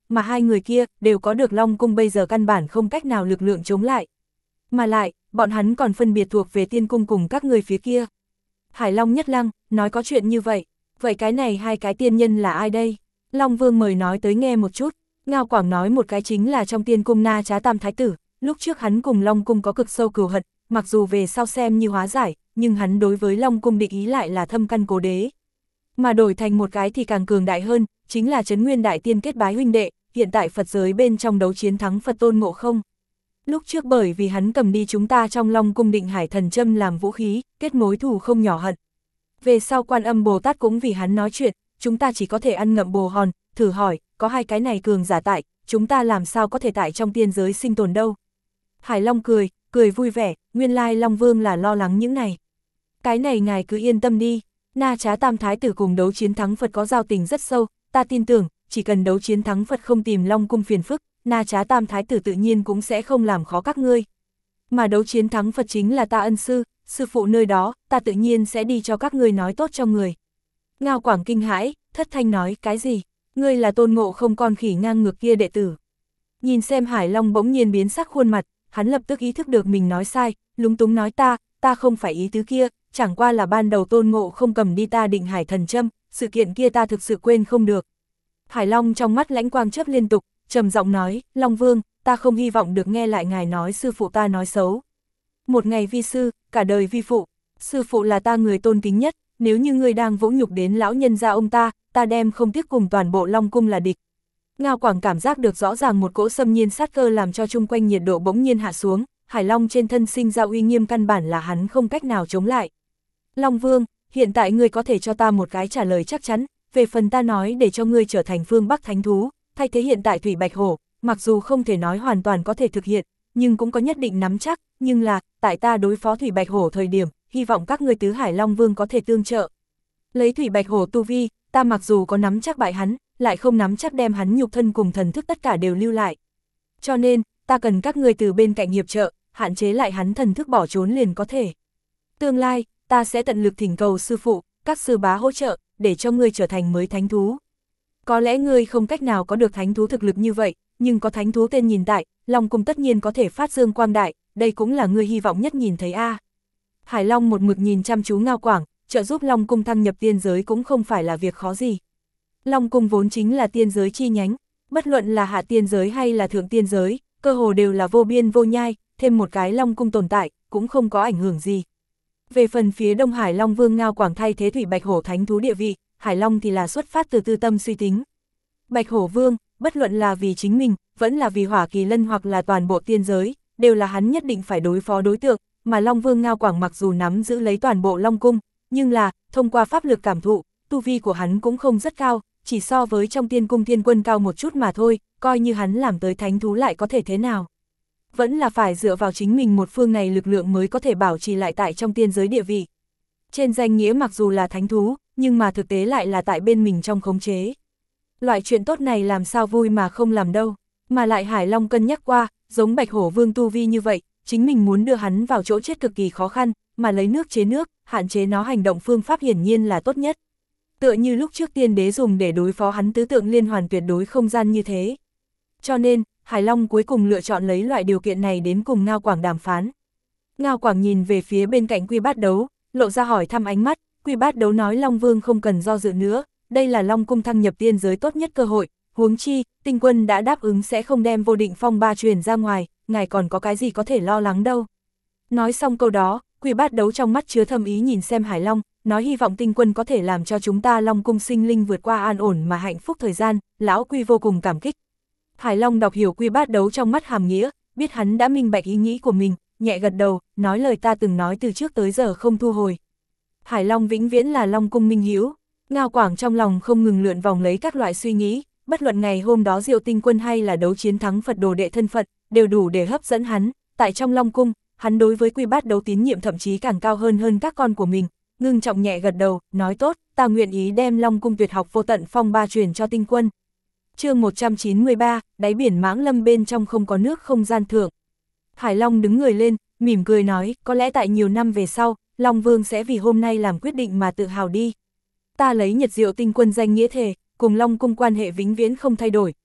mà hai người kia đều có được Long cung bây giờ căn bản không cách nào lực lượng chống lại. Mà lại, bọn hắn còn phân biệt thuộc về tiên cung cùng các người phía kia. Hải Long nhất lăng, nói có chuyện như vậy. Vậy cái này hai cái tiên nhân là ai đây? Long Vương mời nói tới nghe một chút. Ngao Quảng nói một cái chính là trong tiên cung Na Trá Tam Thái Tử. Lúc trước hắn cùng Long cung có cực sâu cừu hận, mặc dù về sau xem như hóa giải, nhưng hắn đối với Long cung địch ý lại là thâm căn cố đế. Mà đổi thành một cái thì càng cường đại hơn, chính là Trấn Nguyên Đại Tiên kết bái huynh đệ, hiện tại Phật giới bên trong đấu chiến thắng Phật Tôn Ngộ Không. Lúc trước bởi vì hắn cầm đi chúng ta trong Long cung Định Hải Thần Châm làm vũ khí, kết mối thù không nhỏ hận. Về sau Quan Âm Bồ Tát cũng vì hắn nói chuyện, chúng ta chỉ có thể ăn ngậm bồ hòn, thử hỏi, có hai cái này cường giả tại, chúng ta làm sao có thể tại trong tiên giới sinh tồn đâu. Hải Long cười vui vẻ, nguyên lai Long Vương là lo lắng những này. Cái này ngài cứ yên tâm đi, Na Trá Tam Thái Tử cùng đấu chiến thắng Phật có giao tình rất sâu, ta tin tưởng, chỉ cần đấu chiến thắng Phật không tìm Long cung phiền phức, Na Trá Tam Thái Tử tự nhiên cũng sẽ không làm khó các ngươi. Mà đấu chiến thắng Phật chính là ta ân sư, sư phụ nơi đó, ta tự nhiên sẽ đi cho các ngươi nói tốt cho người. Ngao Quảng kinh hãi, thất thanh nói, cái gì? Ngươi là Tôn Ngộ Không con khỉ ngang ngược kia đệ tử. Nhìn xem Hải Long bỗng nhiên biến sắc khuôn mặt, hắn lập tức ý thức được mình nói sai, lúng túng nói ta không phải ý tứ kia, chẳng qua là ban đầu Tôn Ngộ Không cầm đi ta Định Hải Thần Châm, sự kiện kia ta thực sự quên không được. Hải Long trong mắt lãnh quang chớp liên tục, trầm giọng nói, Long Vương, ta không hy vọng được nghe lại ngài nói sư phụ ta nói xấu. Một ngày vi sư, cả đời vi phụ, sư phụ là ta người tôn kính nhất, nếu như ngươi đang vỗ nhục đến lão nhân gia ông ta đem không tiếc cùng toàn bộ Long cung là địch. Ngao Quảng cảm giác được rõ ràng một cỗ xâm nhiên sát cơ làm cho chung quanh nhiệt độ bỗng nhiên hạ xuống, Hải Long trên thân sinh ra uy nghiêm căn bản là hắn không cách nào chống lại. Long Vương, hiện tại ngươi có thể cho ta một cái trả lời chắc chắn, về phần ta nói để cho ngươi trở thành phương Bắc thánh thú, thay thế hiện tại Thủy Bạch Hổ, mặc dù không thể nói hoàn toàn có thể thực hiện, nhưng cũng có nhất định nắm chắc, nhưng là, tại ta đối phó Thủy Bạch Hổ thời điểm, hy vọng các ngươi tứ Hải Long Vương có thể tương trợ. Lấy Thủy Bạch Hổ tu vi, ta mặc dù có nắm chắc bại hắn, lại không nắm chắc đem hắn nhục thân cùng thần thức tất cả đều lưu lại. Cho nên, ta cần các ngươi từ bên cạnh hiệp trợ, hạn chế lại hắn thần thức bỏ trốn liền có thể. Tương lai, ta sẽ tận lực thỉnh cầu sư phụ, các sư bá hỗ trợ, để cho ngươi trở thành mới thánh thú. Có lẽ ngươi không cách nào có được thánh thú thực lực như vậy, nhưng có thánh thú tên nhìn tại, Long cung tất nhiên có thể phát dương quang đại, đây cũng là ngươi hy vọng nhất nhìn thấy a. Hải Long một mực nhìn chăm chú Ngao Quảng, trợ giúp Long cung thăng nhập tiên giới cũng không phải là việc khó gì. Long cung vốn chính là tiên giới chi nhánh, bất luận là hạ tiên giới hay là thượng tiên giới, cơ hồ đều là vô biên vô nhai, thêm một cái Long cung tồn tại, cũng không có ảnh hưởng gì. Về phần phía Đông Hải Long Vương Ngao Quảng thay thế Thủy Bạch Hổ thánh thú địa vị, Hải Long thì là xuất phát từ tư tâm suy tính. Bạch Hổ Vương, bất luận là vì chính mình, vẫn là vì Hỏa Kỳ Lân hoặc là toàn bộ tiên giới, đều là hắn nhất định phải đối phó đối tượng, mà Long Vương Ngao Quảng mặc dù nắm giữ lấy toàn bộ Long cung, nhưng là, thông qua pháp lực cảm thụ, tu vi của hắn cũng không rất cao, chỉ so với trong tiên cung thiên quân cao một chút mà thôi, coi như hắn làm tới thánh thú lại có thể thế nào. Vẫn là phải dựa vào chính mình một phương này lực lượng mới có thể bảo trì lại tại trong tiên giới địa vị. Trên danh nghĩa mặc dù là thánh thú, nhưng mà thực tế lại là tại bên mình trong khống chế. Loại chuyện tốt này làm sao vui mà không làm đâu, mà lại Hải Long cân nhắc qua, giống Bạch Hổ Vương tu vi như vậy, chính mình muốn đưa hắn vào chỗ chết cực kỳ khó khăn, mà lấy nước chế nước, hạn chế nó hành động phương pháp hiển nhiên là tốt nhất. Tựa như lúc trước tiên đế dùng để đối phó hắn tứ tượng liên hoàn tuyệt đối không gian như thế. Cho nên, Hải Long cuối cùng lựa chọn lấy loại điều kiện này đến cùng Ngao Quảng đàm phán. Ngao Quảng nhìn về phía bên cạnh Quy Bát Đấu, lộ ra hỏi thăm ánh mắt, Quy Bát Đấu nói Long Vương không cần do dự nữa, đây là Long cung thăng nhập tiên giới tốt nhất cơ hội, huống chi, Tinh Quân đã đáp ứng sẽ không đem Vô Định Phong ba truyền ra ngoài, ngài còn có cái gì có thể lo lắng đâu. Nói xong câu đó, Quy Bát Đấu trong mắt chứa thâm ý nhìn xem Hải Long, nói hy vọng Tinh Quân có thể làm cho chúng ta Long cung sinh linh vượt qua an ổn mà hạnh phúc thời gian, lão Quy vô cùng cảm kích. Hải Long đọc hiểu Quy Bát Đấu trong mắt hàm nghĩa, biết hắn đã minh bạch ý nghĩ của mình, nhẹ gật đầu, nói lời ta từng nói từ trước tới giờ không thu hồi. Hải Long vĩnh viễn là Long cung minh hữu. Ngao Quảng trong lòng không ngừng lượn vòng lấy các loại suy nghĩ, bất luận ngày hôm đó Diệu Tinh Quân hay là đấu chiến thắng Phật đồ đệ thân Phật, đều đủ để hấp dẫn hắn, tại trong Long cung, hắn đối với Quy Bát Đấu tín nhiệm thậm chí càng cao hơn các con của mình, ngưng trọng nhẹ gật đầu, nói tốt, ta nguyện ý đem Long cung tuyệt học Vô Tận Phong ba truyền cho Tinh Quân. Chương 193, đáy biển Mãng Lâm bên trong không có nước không gian thượng. Hải Long đứng người lên, mỉm cười nói, có lẽ tại nhiều năm về sau, Long Vương sẽ vì hôm nay làm quyết định mà tự hào đi. Ta lấy Nhật Diệu Tinh Quân danh nghĩa thề, cùng Long cung quan hệ vĩnh viễn không thay đổi,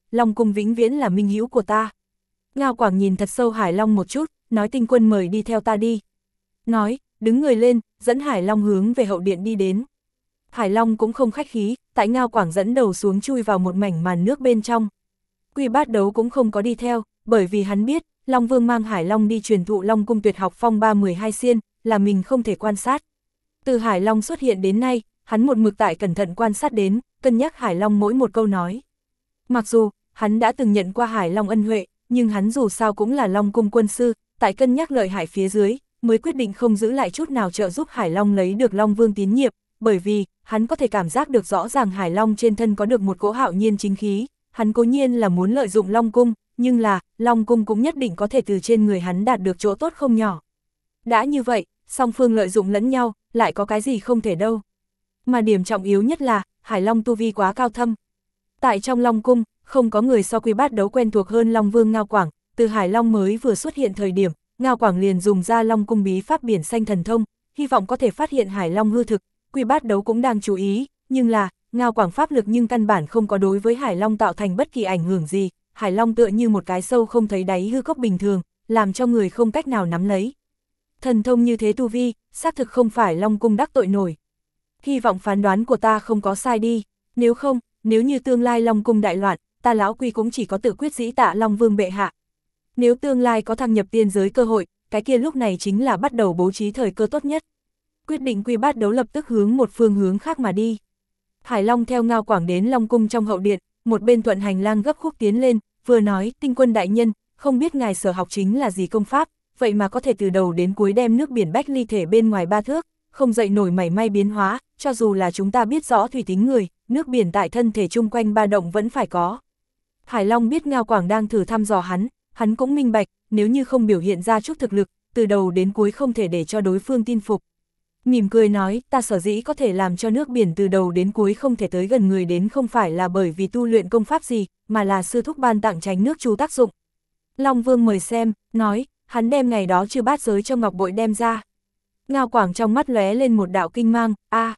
Long cung vĩnh viễn là minh hữu của ta. Ngao Quảng nhìn thật sâu Hải Long một chút, nói Tinh Quân mời đi theo ta đi. Nói, đứng người lên, dẫn Hải Long hướng về hậu điện đi đến. Hải Long cũng không khách khí, tại Ngao Quảng dẫn đầu xuống chui vào một mảnh màn nước bên trong. Quy Bát Đấu cũng không có đi theo, bởi vì hắn biết, Long Vương mang Hải Long đi truyền thụ Long cung tuyệt học phong ba 12 xiên, là mình không thể quan sát. Từ Hải Long xuất hiện đến nay, hắn một mực tại cẩn thận quan sát đến, cân nhắc Hải Long mỗi một câu nói. Mặc dù, hắn đã từng nhận qua Hải Long ân huệ, nhưng hắn dù sao cũng là Long cung quân sư, tại cân nhắc lợi hại phía dưới, mới quyết định không giữ lại chút nào trợ giúp Hải Long lấy được Long Vương tín nhiệm, bởi vì, hắn có thể cảm giác được rõ ràng Hải Long trên thân có được một cỗ hạo nhiên chính khí, hắn cố nhiên là muốn lợi dụng Long cung, nhưng là, Long cung cũng nhất định có thể từ trên người hắn đạt được chỗ tốt không nhỏ. Đã như vậy, song phương lợi dụng lẫn nhau, lại có cái gì không thể đâu. Mà điểm trọng yếu nhất là, Hải Long tu vi quá cao thâm. Tại trong Long cung, không có người so Quy Bát Đấu quen thuộc hơn Long Vương Ngao Quảng, từ Hải Long mới vừa xuất hiện thời điểm, Ngao Quảng liền dùng ra Long cung bí pháp biển xanh thần thông, hy vọng có thể phát hiện Hải Long hư thực. Quy Bát Đấu cũng đang chú ý, nhưng là, Ngao Quảng pháp lực nhưng căn bản không có đối với Hải Long tạo thành bất kỳ ảnh hưởng gì, Hải Long tựa như một cái sâu không thấy đáy hư cốc bình thường, làm cho người không cách nào nắm lấy. Thần thông như thế tu vi, xác thực không phải Long cung đắc tội nổi. Hy vọng phán đoán của ta không có sai đi, nếu không, nếu như tương lai Long cung đại loạn, ta lão Quy cũng chỉ có tự quyết dĩ tạ Long Vương bệ hạ. Nếu tương lai có thăng nhập tiên giới cơ hội, cái kia lúc này chính là bắt đầu bố trí thời cơ tốt nhất. Quyết định Quy Bát Đấu lập tức hướng một phương hướng khác mà đi. Hải Long theo Ngao Quảng đến Long cung trong hậu điện, một bên thuận hành lang gấp khúc tiến lên, vừa nói, Tinh Quân đại nhân, không biết ngài sở học chính là gì công pháp, vậy mà có thể từ đầu đến cuối đem nước biển bách ly thể bên ngoài 3 thước, không dậy nổi mảy may biến hóa, cho dù là chúng ta biết rõ thủy tính người, nước biển tại thân thể chung quanh ba động vẫn phải có. Hải Long biết Ngao Quảng đang thử thăm dò hắn cũng minh bạch, nếu như không biểu hiện ra chút thực lực, từ đầu đến cuối không thể để cho đối phương tin phục. Mỉm cười nói, ta sở dĩ có thể làm cho nước biển từ đầu đến cuối không thể tới gần người đến không phải là bởi vì tu luyện công pháp gì, mà là sư thúc ban tặng tránh nước chú tác dụng. Long Vương mời xem, nói, hắn đem ngày đó Chư Bát giới cho ngọc bội đem ra. Ngao Quảng trong mắt lóe lên một đạo kinh mang,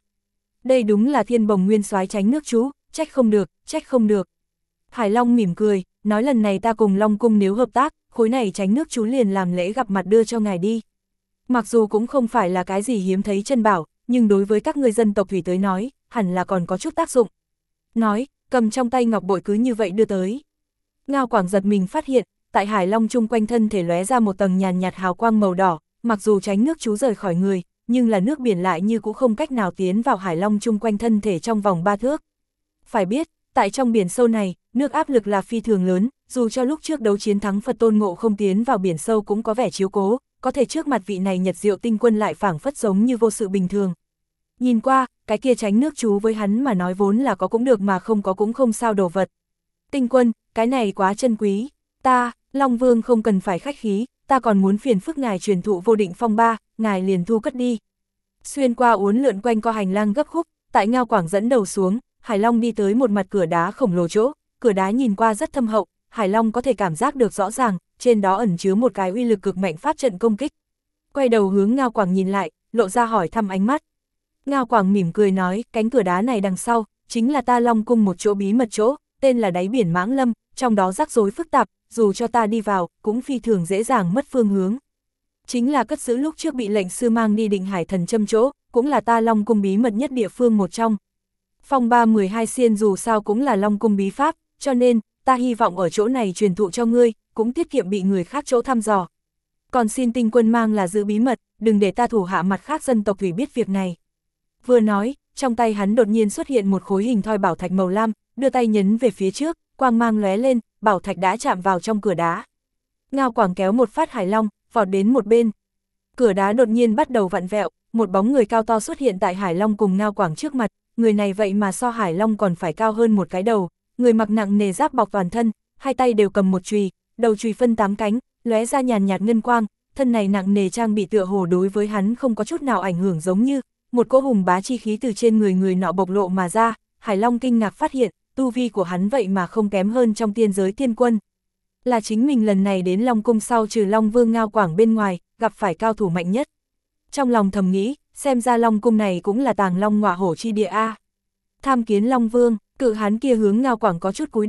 đây đúng là Thiên Bồng Nguyên Soái tránh nước chú, trách không được, trách không được. Hải Long mỉm cười, nói lần này ta cùng Long cung nếu hợp tác, khối này tránh nước chú liền làm lễ gặp mặt đưa cho ngài đi. Mặc dù cũng không phải là cái gì hiếm thấy chân bảo, nhưng đối với các người dân tộc thủy tới nói, hẳn là còn có chút tác dụng. Nói, cầm trong tay ngọc bội cứ như vậy đưa tới. Ngao Quảng giật mình phát hiện, tại Hải Long chung quanh thân thể lóe ra một tầng nhàn nhạt hào quang màu đỏ, mặc dù tránh nước chú rời khỏi người, nhưng là nước biển lại như cũng không cách nào tiến vào Hải Long chung quanh thân thể trong vòng 3 thước. Phải biết, tại trong biển sâu này, nước áp lực là phi thường lớn, dù cho lúc trước đấu chiến thắng Phật Tôn Ngộ không tiến vào biển sâu cũng có vẻ chiếu cố, có thể trước mặt vị này Nhật Diệu Tinh Quân lại phảng phất giống như vô sự bình thường. Nhìn qua, cái kia tránh nước chú với hắn mà nói vốn là có cũng được mà không có cũng không sao đồ vật. Tinh Quân, cái này quá chân quý, ta, Long Vương không cần phải khách khí, ta còn muốn phiền phức ngài truyền thụ vô định phong ba, ngài liền thu cất đi. Xuyên qua uốn lượn quanh co hành lang gấp khúc, tại Ngao Quảng dẫn đầu xuống, Hải Long đi tới một mặt cửa đá khổng lồ chỗ, cửa đá nhìn qua rất thâm hậu, Hải Long có thể cảm giác được rõ ràng, trên đó ẩn chứa một cái uy lực cực mạnh pháp trận công kích. Quay đầu hướng Ngao Quảng nhìn lại, lộ ra hỏi thăm ánh mắt. Ngao Quảng mỉm cười nói, cánh cửa đá này đằng sau, chính là ta Long cung một chỗ bí mật chỗ, tên là đáy biển Mãng Lâm, trong đó rắc rối phức tạp, dù cho ta đi vào, cũng phi thường dễ dàng mất phương hướng. Chính là cất giữ lúc trước bị lệnh sư mang đi Định Hải Thần Châm chỗ, cũng là ta Long cung bí mật nhất địa phương một trong. Phong ba 12 xiên dù sao cũng là Long cung bí pháp, cho nên, ta hy vọng ở chỗ này truyền thụ cho ngươi, cũng tiết kiệm bị người khác chỗ thăm dò. Còn xin Tinh Quân mang là giữ bí mật, đừng để ta thủ hạ mặt khác dân tộc thủy biết việc này. Vừa nói, trong tay hắn đột nhiên xuất hiện một khối hình thoi bảo thạch màu lam, đưa tay nhấn về phía trước, quang mang lóe lên, bảo thạch đã chạm vào trong cửa đá. Ngao Quảng kéo một phát Hải Long, vọt đến một bên. Cửa đá đột nhiên bắt đầu vặn vẹo, một bóng người cao to xuất hiện tại Hải Long cùng Ngao Quảng trước mặt, người này vậy mà so Hải Long còn phải cao hơn một cái đầu, người mặc nặng nề giáp bọc toàn thân, hai tay đều cầm một chùy, đầu chùy phân 8 cánh, lóe ra nhàn nhạt ngân quang, thân này nặng nề trang bị tựa hồ đối với hắn không có chút nào ảnh hưởng, giống như một cỗ hùng bá chi khí từ trên người nọ bộc lộ mà ra. Hải Long kinh ngạc phát hiện, tu vi của hắn vậy mà không kém hơn trong tiên giới tiên quân. Là chính mình lần này đến Long cung sau trừ Long Vương Ngao Quảng bên ngoài, gặp phải cao thủ mạnh nhất. Trong lòng thầm nghĩ, xem ra Long cung này cũng là tàng long ngọa hổ chi địa a. Tham kiến Long Vương, cự hán kia hướng Ngao Quảng có chút cúi đầu,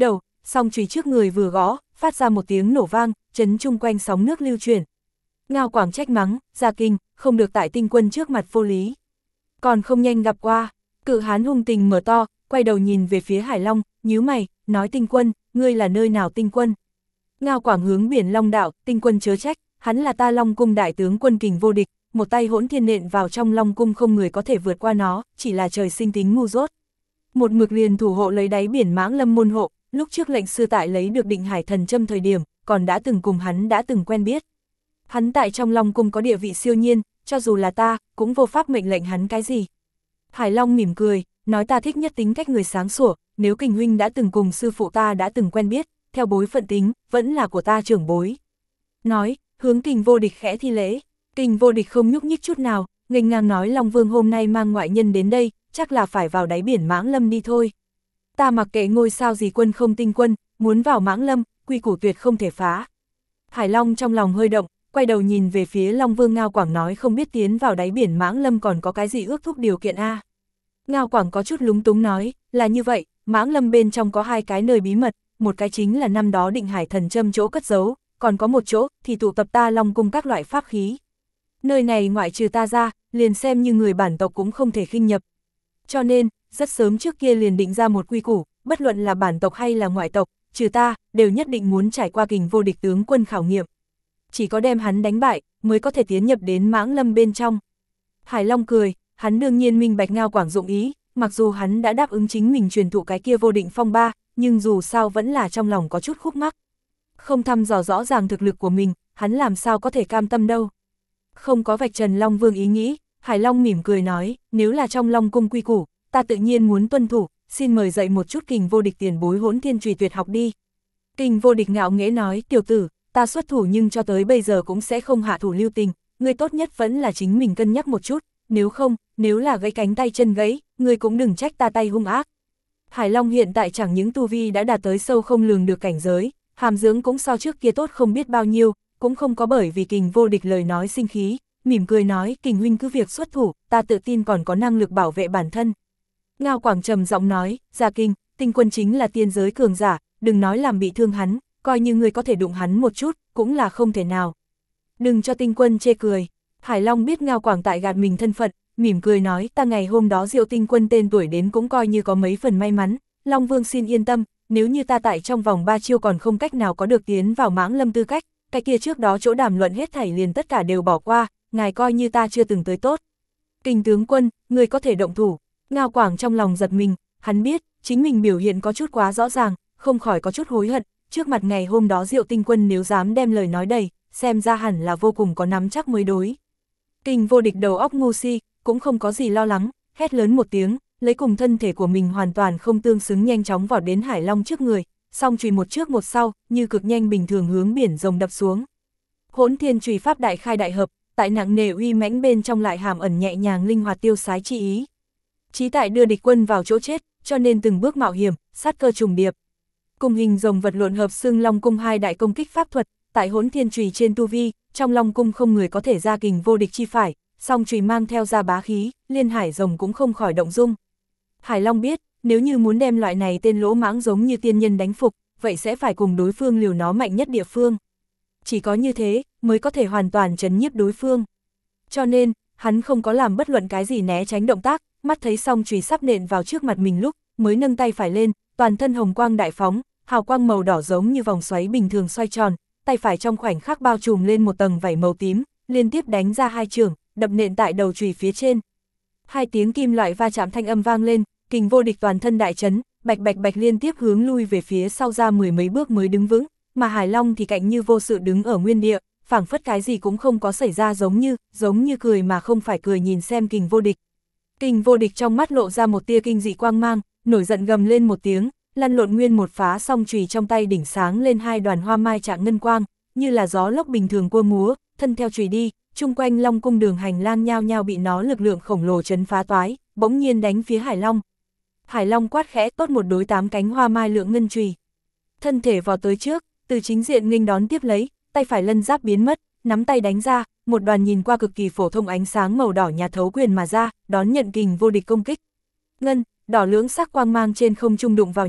song chùy trước người vừa gõ, phát ra một tiếng nổ vang, chấn chung quanh sóng nước lưu chuyển. Ngao Quảng trách mắng, Gia Kinh, không được tại Tinh Quân trước mặt vô lý. Còn không nhanh gặp qua. Cự hán hung tình mở to, quay đầu nhìn về phía Hải Long, nhíu mày, nói Tinh Quân, ngươi là nơi nào Tinh Quân? Ngao Quảng hướng biển Long đạo, Tinh Quân chớ trách, hắn là ta Long cung đại tướng quân kình vô địch, một tay hỗn thiên nện vào trong Long cung không người có thể vượt qua nó, chỉ là trời sinh tính ngu dốt. Một mực liền thủ hộ lấy đáy biển Mãng Lâm môn hộ, lúc trước lệnh sư tại lấy được Định Hải thần châm thời điểm, còn đã từng cùng hắn đã từng quen biết. Hắn tại trong Long cung có địa vị siêu nhiên, cho dù là ta, cũng vô pháp mệnh lệnh hắn cái gì. Hải Long mỉm cười, nói ta thích nhất tính cách người sáng sủa, nếu Kình huynh đã từng cùng sư phụ ta đã từng quen biết, theo bối phận tính, vẫn là của ta trưởng bối. Nói, hướng Kình vô địch khẽ thi lễ, Kình vô địch không nhúc nhích chút nào, nghênh ngang nói Long Vương hôm nay mang ngoại nhân đến đây, chắc là phải vào đáy biển Mãng Lâm đi thôi. Ta mặc kệ ngôi sao gì quân không Tinh Quân, muốn vào Mãng Lâm, quy củ tuyệt không thể phá. Hải Long trong lòng hơi động, quay đầu nhìn về phía Long Vương Ngao Quảng nói không biết tiến vào đáy biển Mãng Lâm còn có cái gì ước thúc điều kiện a. Ngao Quảng có chút lúng túng nói, là như vậy, Mãng Lâm bên trong có hai cái nơi bí mật, một cái chính là năm đó Định Hải thần châm chỗ cất giấu, còn có một chỗ thì tụ tập ta Long cung các loại pháp khí. Nơi này ngoại trừ ta ra, liền xem như người bản tộc cũng không thể khinh nhập. Cho nên, rất sớm trước kia liền định ra một quy củ, bất luận là bản tộc hay là ngoại tộc, trừ ta, đều nhất định muốn trải qua Kình vô địch tướng quân khảo nghiệm. Chỉ có đem hắn đánh bại, mới có thể tiến nhập đến Mãng Lâm bên trong. Hải Long cười, hắn đương nhiên minh bạch Ngao Quảng dụng ý, mặc dù hắn đã đáp ứng chính mình truyền thụ cái kia vô định phong ba, nhưng dù sao vẫn là trong lòng có chút khúc mắc. Không thăm dò rõ ràng thực lực của mình, hắn làm sao có thể cam tâm đâu. Không có vạch trần Long Vương ý nghĩ, Hải Long mỉm cười nói, nếu là trong Long cung quy củ, ta tự nhiên muốn tuân thủ, xin mời dạy một chút Kình vô địch tiền bối hỗn thiên trùy tuyệt học đi. Kình vô địch ngạo nghễ nói, tiểu tử, ta xuất thủ nhưng cho tới bây giờ cũng sẽ không hạ thủ lưu tình, ngươi tốt nhất vẫn là chính mình cân nhắc một chút, nếu không, nếu là gãy cánh tay chân gãy, ngươi cũng đừng trách ta tay hung ác. Hải Long hiện tại chẳng những tu vi đã đạt tới sâu không lường được cảnh giới, hàm dưỡng cũng so trước kia tốt không biết bao nhiêu, cũng không có bởi vì Kình vô địch lời nói sinh khí, mỉm cười nói, Kình huynh cứ việc xuất thủ, ta tự tin còn có năng lực bảo vệ bản thân. Ngao Quảng trầm giọng nói, Gia Kinh, Tinh Quân chính là tiên giới cường giả, đừng nói làm bị thương hắn, coi như người có thể đụng hắn một chút, cũng là không thể nào. Đừng cho Tinh Quân chê cười. Hải Long biết Ngao Quảng tại gạt mình thân phận, mỉm cười nói, ta ngày hôm đó Diệu Tinh Quân tên tuổi đến cũng coi như có mấy phần may mắn, Long Vương xin yên tâm, nếu như ta tại trong vòng 3 chiêu còn không cách nào có được tiến vào Mãng Lâm tư cách, cái kia trước đó chỗ đàm luận hết thảy liền tất cả đều bỏ qua, ngài coi như ta chưa từng tới tốt. Kình tướng quân, người có thể động thủ. Ngao Quảng trong lòng giật mình, hắn biết, chính mình biểu hiện có chút quá rõ ràng, không khỏi có chút hối hận, trước mặt ngày hôm đó Diệu Tinh Quân nếu dám đem lời nói đầy, xem ra hẳn là vô cùng có nắm chắc mới đối. Kình vô địch đầu óc ngu si, cũng không có gì lo lắng, hét lớn một tiếng, lấy cùng thân thể của mình hoàn toàn không tương xứng nhanh chóng vọt đến Hải Long trước người, song chùy một trước một sau, như cực nhanh bình thường hướng biển rồng đập xuống. Hỗn thiên chùy pháp đại khai đại hợp, tại nặng nề uy mãnh bên trong lại hàm ẩn nhẹ nhàng linh hoạt tiêu sái chi ý. Chí tại đưa địch quân vào chỗ chết, cho nên từng bước mạo hiểm, sát cơ trùng điệp. Cùng hình rồng vật lộn hợp xưng Long cung hai đại công kích pháp thuật, tại hỗn thiên chùy trên tu vi, trong Long cung không người có thể ra Kình vô địch chi phải, song chùy mang theo ra bá khí, liên hải rồng cũng không khỏi động dung. Hải Long biết, nếu như muốn đem loại này tên lỗ mãng giống như tiên nhân đánh phục, vậy sẽ phải cùng đối phương liều nó mạnh nhất địa phương. Chỉ có như thế, mới có thể hoàn toàn trấn nhiếp đối phương. Cho nên, hắn không có làm bất luận cái gì né tránh động tác, mắt thấy song chùy sắp nện vào trước mặt mình lúc, mới nâng tay phải lên, toàn thân hồng quang đại phóng, hào quang màu đỏ giống như vòng xoáy bình thường xoay tròn, tay phải trong khoảnh khắc bao trùm lên một tầng vảy màu tím, liên tiếp đánh ra hai chưởng, đập nện tại đầu chùy phía trên. Hai tiếng kim loại va chạm thanh âm vang lên, Kình vô địch toàn thân đại chấn, bạch bạch bạch liên tiếp hướng lui về phía sau ra mười mấy bước mới đứng vững, mà Hải Long thì cạnh như vô sự đứng ở nguyên địa, phảng phất cái gì cũng không có xảy ra giống như cười mà không phải cười nhìn xem Kình vô địch. Kình vô địch trong mắt lộ ra một tia kinh dị quang mang, nổi giận gầm lên một tiếng, lăn lộn nguyên một phá song chùy trong tay đỉnh sáng lên hai đoàn hoa mai trạng ngân quang, như là gió lốc bình thường cua múa, thân theo chùy đi, chung quanh Long cung đường hành lang nhao nhao bị nó lực lượng khổng lồ chấn phá toái, bỗng nhiên đánh phía Hải Long. Hải Long quát khẽ tốt một đối 8 cánh hoa mai lượng ngân chùy. Thân thể vọt tới trước, từ chính diện nghênh đón tiếp lấy, tay phải lân giáp biến mất, nắm tay đánh ra, một đoàn nhìn qua cực kỳ phổ thông ánh sáng màu đỏ nhạt thấu quyền mà ra, đón nhận Kình vô địch công kích. Ngân, đỏ lưỡng sắc quang mang trên không trung đụng vào nhau,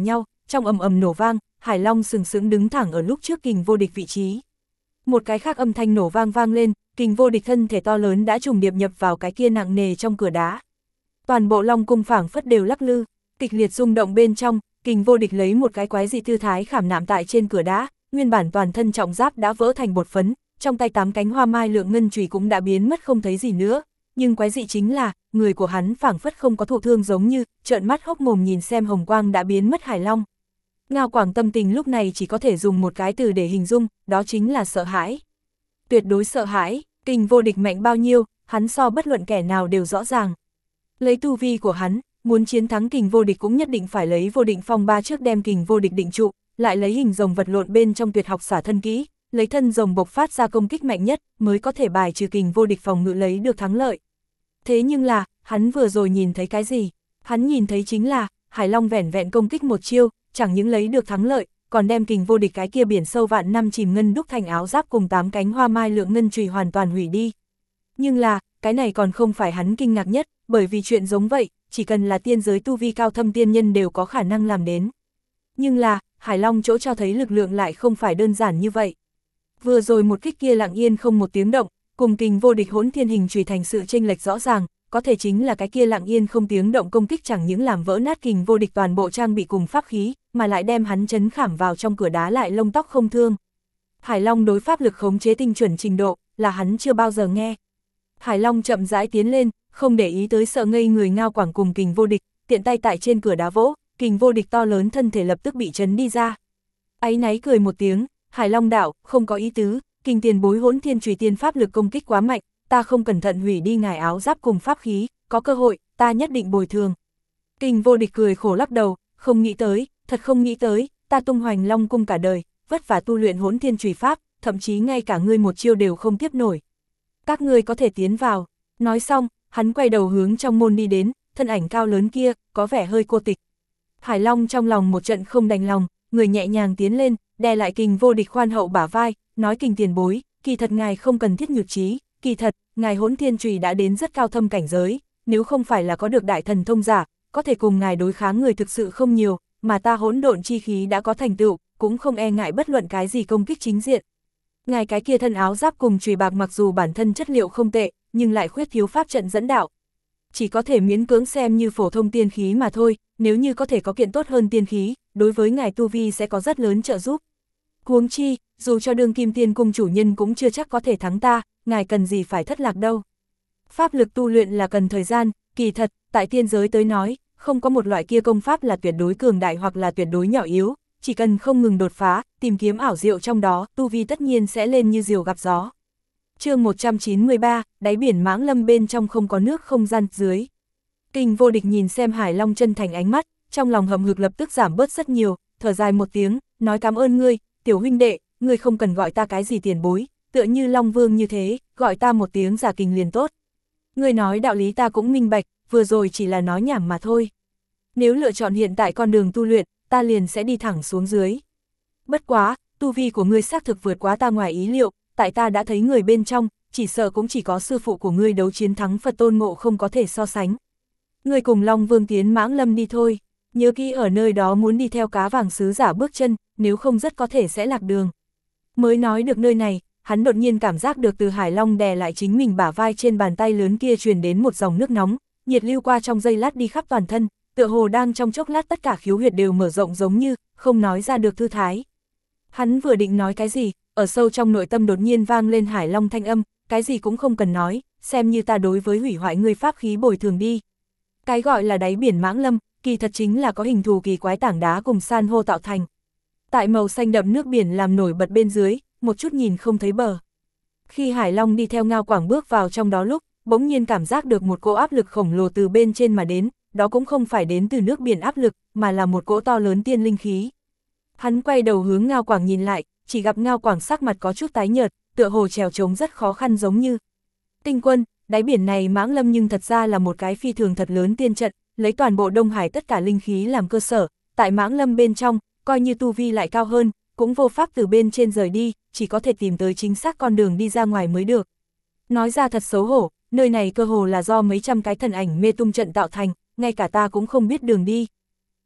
trong ầm ầm nổ vang, Hải Long sừng sững đứng thẳng ở lúc trước Kình Vô Địch vị trí. Một cái khác âm thanh nổ vang vang lên, Kình Vô Địch thân thể to lớn đã trùng điệp nhập vào cái kia nặng nề trong cửa đá. Toàn bộ Long cung phảng phất đều lắc lư, kịch liệt rung động bên trong, Kình Vô Địch lấy một cái quái dị tư thái khảm nạm tại trên cửa đá, nguyên bản toàn thân trọng giáp đã vỡ thành bột phấn, trong tay 8 cánh hoa mai lượng ngân chùy cũng đã biến mất không thấy gì nữa, nhưng quái dị chính là, người của hắn phảng phất không có thụ thương giống như, trợn mắt hốc mồm nhìn xem hồng quang đã biến mất Hải Long. Ngao Quảng tâm tình lúc này chỉ có thể dùng một cái từ để hình dung, đó chính là sợ hãi. Tuyệt đối sợ hãi, Kình Vô Địch mạnh bao nhiêu, hắn so bất luận kẻ nào đều rõ ràng. Lấy tu vi của hắn, muốn chiến thắng Kình Vô Địch cũng nhất định phải lấy Vô Định Phong ba trước đem Kình Vô Địch định trụ, lại lấy hình rồng vật lộn bên trong tuyệt học xả thân kỹ, lấy thân rồng bộc phát ra công kích mạnh nhất, mới có thể bài trừ Kình Vô Địch phòng ngự lấy được thắng lợi. Thế nhưng là, hắn vừa rồi nhìn thấy cái gì? Hắn nhìn thấy chính là, Hải Long vẻn vẹn công kích một chiêu, chẳng những lấy được thắng lợi, còn đem Kình Vô Địch cái kia biển sâu vạn năm chìm ngân đúc thành áo giáp cùng 8 cánh hoa mai lượng ngân chùy hoàn toàn hủy đi. Nhưng là, cái này còn không phải hắn kinh ngạc nhất, bởi vì chuyện giống vậy, chỉ cần là tiên giới tu vi cao thâm tiên nhân đều có khả năng làm đến. Nhưng là, Hải Long chỗ cho thấy lực lượng lại không phải đơn giản như vậy. Vừa rồi một kích kia lặng yên không một tiếng động, cùng Kình Vô Địch hỗn thiên hình chùy thành sự chênh lệch rõ ràng, có thể chính là cái kia lặng yên không tiếng động công kích chẳng những làm vỡ nát Kình Vô Địch toàn bộ trang bị cùng pháp khí, mà lại đem hắn chấn khảm vào trong cửa đá lại lông tóc không thương. Hải Long đối pháp lực khống chế tinh chuẩn trình độ, là hắn chưa bao giờ nghe. Hải Long chậm rãi tiến lên, không để ý tới sợ ngây người Ngao Quảng cùng Kình Vô Địch, tiện tay tại trên cửa đá vỗ, Kình Vô Địch to lớn thân thể lập tức bị chấn đi ra. Áy náy cười một tiếng, Hải Long đạo, không có ý tứ, Kình tiền bối hỗn thiên chùy tiên pháp lực công kích quá mạnh, ta không cẩn thận hủy đi ngài áo giáp cùng pháp khí, có cơ hội, ta nhất định bồi thường. Kình Vô Địch cười khổ lắc đầu, không nghĩ tới, thật không nghĩ tới, ta tung hoành Long cung cả đời, vất vả tu luyện hỗn thiên chùy pháp, thậm chí ngay cả ngươi một chiêu đều không tiếp nổi. Các ngươi có thể tiến vào. Nói xong, hắn quay đầu hướng trong môn đi đến, thân ảnh cao lớn kia, có vẻ hơi cô tịch. Hải Long trong lòng một trận không đành lòng, người nhẹ nhàng tiến lên, đè lại Kình Vô Địch khoan hậu bả vai, nói Kình tiền bối, kỳ thật ngài không cần thiết nhụt chí, kỳ thật, ngài hỗn thiên chùy đã đến rất cao thâm cảnh giới, nếu không phải là có được đại thần thông giả, có thể cùng ngài đối kháng người thực sự không nhiều, mà ta hỗn độn chi khí đã có thành tựu, cũng không e ngại bất luận cái gì công kích chính diện. Ngài cái kia thân áo giáp cùng chùy bạc mặc dù bản thân chất liệu không tệ, nhưng lại khuyết thiếu pháp trận dẫn đạo. Chỉ có thể miễn cưỡng xem như phổ thông tiên khí mà thôi, nếu như có thể có kiện tốt hơn tiên khí, đối với ngài tu vi sẽ có rất lớn trợ giúp. Huống chi, dù cho đương kim tiên cung chủ nhân cũng chưa chắc có thể thắng ta, ngài cần gì phải thất lạc đâu. Pháp lực tu luyện là cần thời gian, kỳ thật, tại tiên giới tới nói, không có một loại kia công pháp là tuyệt đối cường đại hoặc là tuyệt đối nhỏ yếu, chỉ cần không ngừng đột phá, tìm kiếm ảo diệu trong đó, tu vi tất nhiên sẽ lên như diều gặp gió. Chương 193, đáy biển Mãng Lâm bên trong không có nước không gian dưới. Kình Vô Địch nhìn xem Hải Long chân thành ánh mắt, trong lòng hậm hực lập tức giảm bớt rất nhiều, thở dài một tiếng, nói cảm ơn ngươi, tiểu huynh đệ, ngươi không cần gọi ta cái gì tiền bối, tựa như Long Vương như thế, gọi ta một tiếng giả Kình liền tốt. Ngươi nói đạo lý ta cũng minh bạch, vừa rồi chỉ là nói nhảm mà thôi. Nếu lựa chọn hiện tại con đường tu luyện, ta liền sẽ đi thẳng xuống dưới. Bất quá, tu vi của ngươi xác thực vượt quá ta ngoài ý liệu, tại ta đã thấy người bên trong, chỉ sợ cũng chỉ có sư phụ của ngươi đấu chiến thắng Phật Tôn Ngộ không có thể so sánh. Ngươi cùng Long Vương tiến Mãng Lâm đi thôi, nhớ kỹ ở nơi đó muốn đi theo cá vàng sứ giả bước chân, nếu không rất có thể sẽ lạc đường. Mới nói được nơi này, hắn đột nhiên cảm giác được từ Hải Long đè lại chính mình bả vai trên bàn tay lớn kia truyền đến một dòng nước nóng, nhiệt lưu qua trong giây lát đi khắp toàn thân, tựa hồ đang trong chốc lát tất cả khiếu huyệt đều mở rộng giống như, không nói ra được thư thái. Hắn vừa định nói cái gì, ở sâu trong nội tâm đột nhiên vang lên Hải Long thanh âm, cái gì cũng không cần nói, xem như ta đối với hủy hoại ngươi pháp khí bồi thường đi. Cái gọi là đáy biển Mãng Lâm, kỳ thật chính là có hình thù kỳ quái tảng đá cùng san hô tạo thành. Tại màu xanh đậm nước biển làm nổi bật bên dưới, một chút nhìn không thấy bờ. Khi Hải Long đi theo Ngao Quảng bước vào trong đó lúc, bỗng nhiên cảm giác được một cỗ áp lực khổng lồ từ bên trên mà đến, đó cũng không phải đến từ nước biển áp lực, mà là một cỗ to lớn tiên linh khí. Hắn quay đầu hướng Ngao Quảng nhìn lại, chỉ gặp Ngao Quảng sắc mặt có chút tái nhợt, tựa hồ trèo trống rất khó khăn giống như. Tinh quân, đáy biển này Mãng Lâm nhưng thật ra là một cái phi thường thật lớn tiên trận, lấy toàn bộ Đông Hải tất cả linh khí làm cơ sở, tại Mãng Lâm bên trong, coi như tu vi lại cao hơn, cũng vô pháp từ bên trên rời đi, chỉ có thể tìm tới chính xác con đường đi ra ngoài mới được. Nói ra thật xấu hổ, nơi này cơ hồ là do mấy trăm cái thần ảnh mê tung trận tạo thành, ngay cả ta cũng không biết đường đi.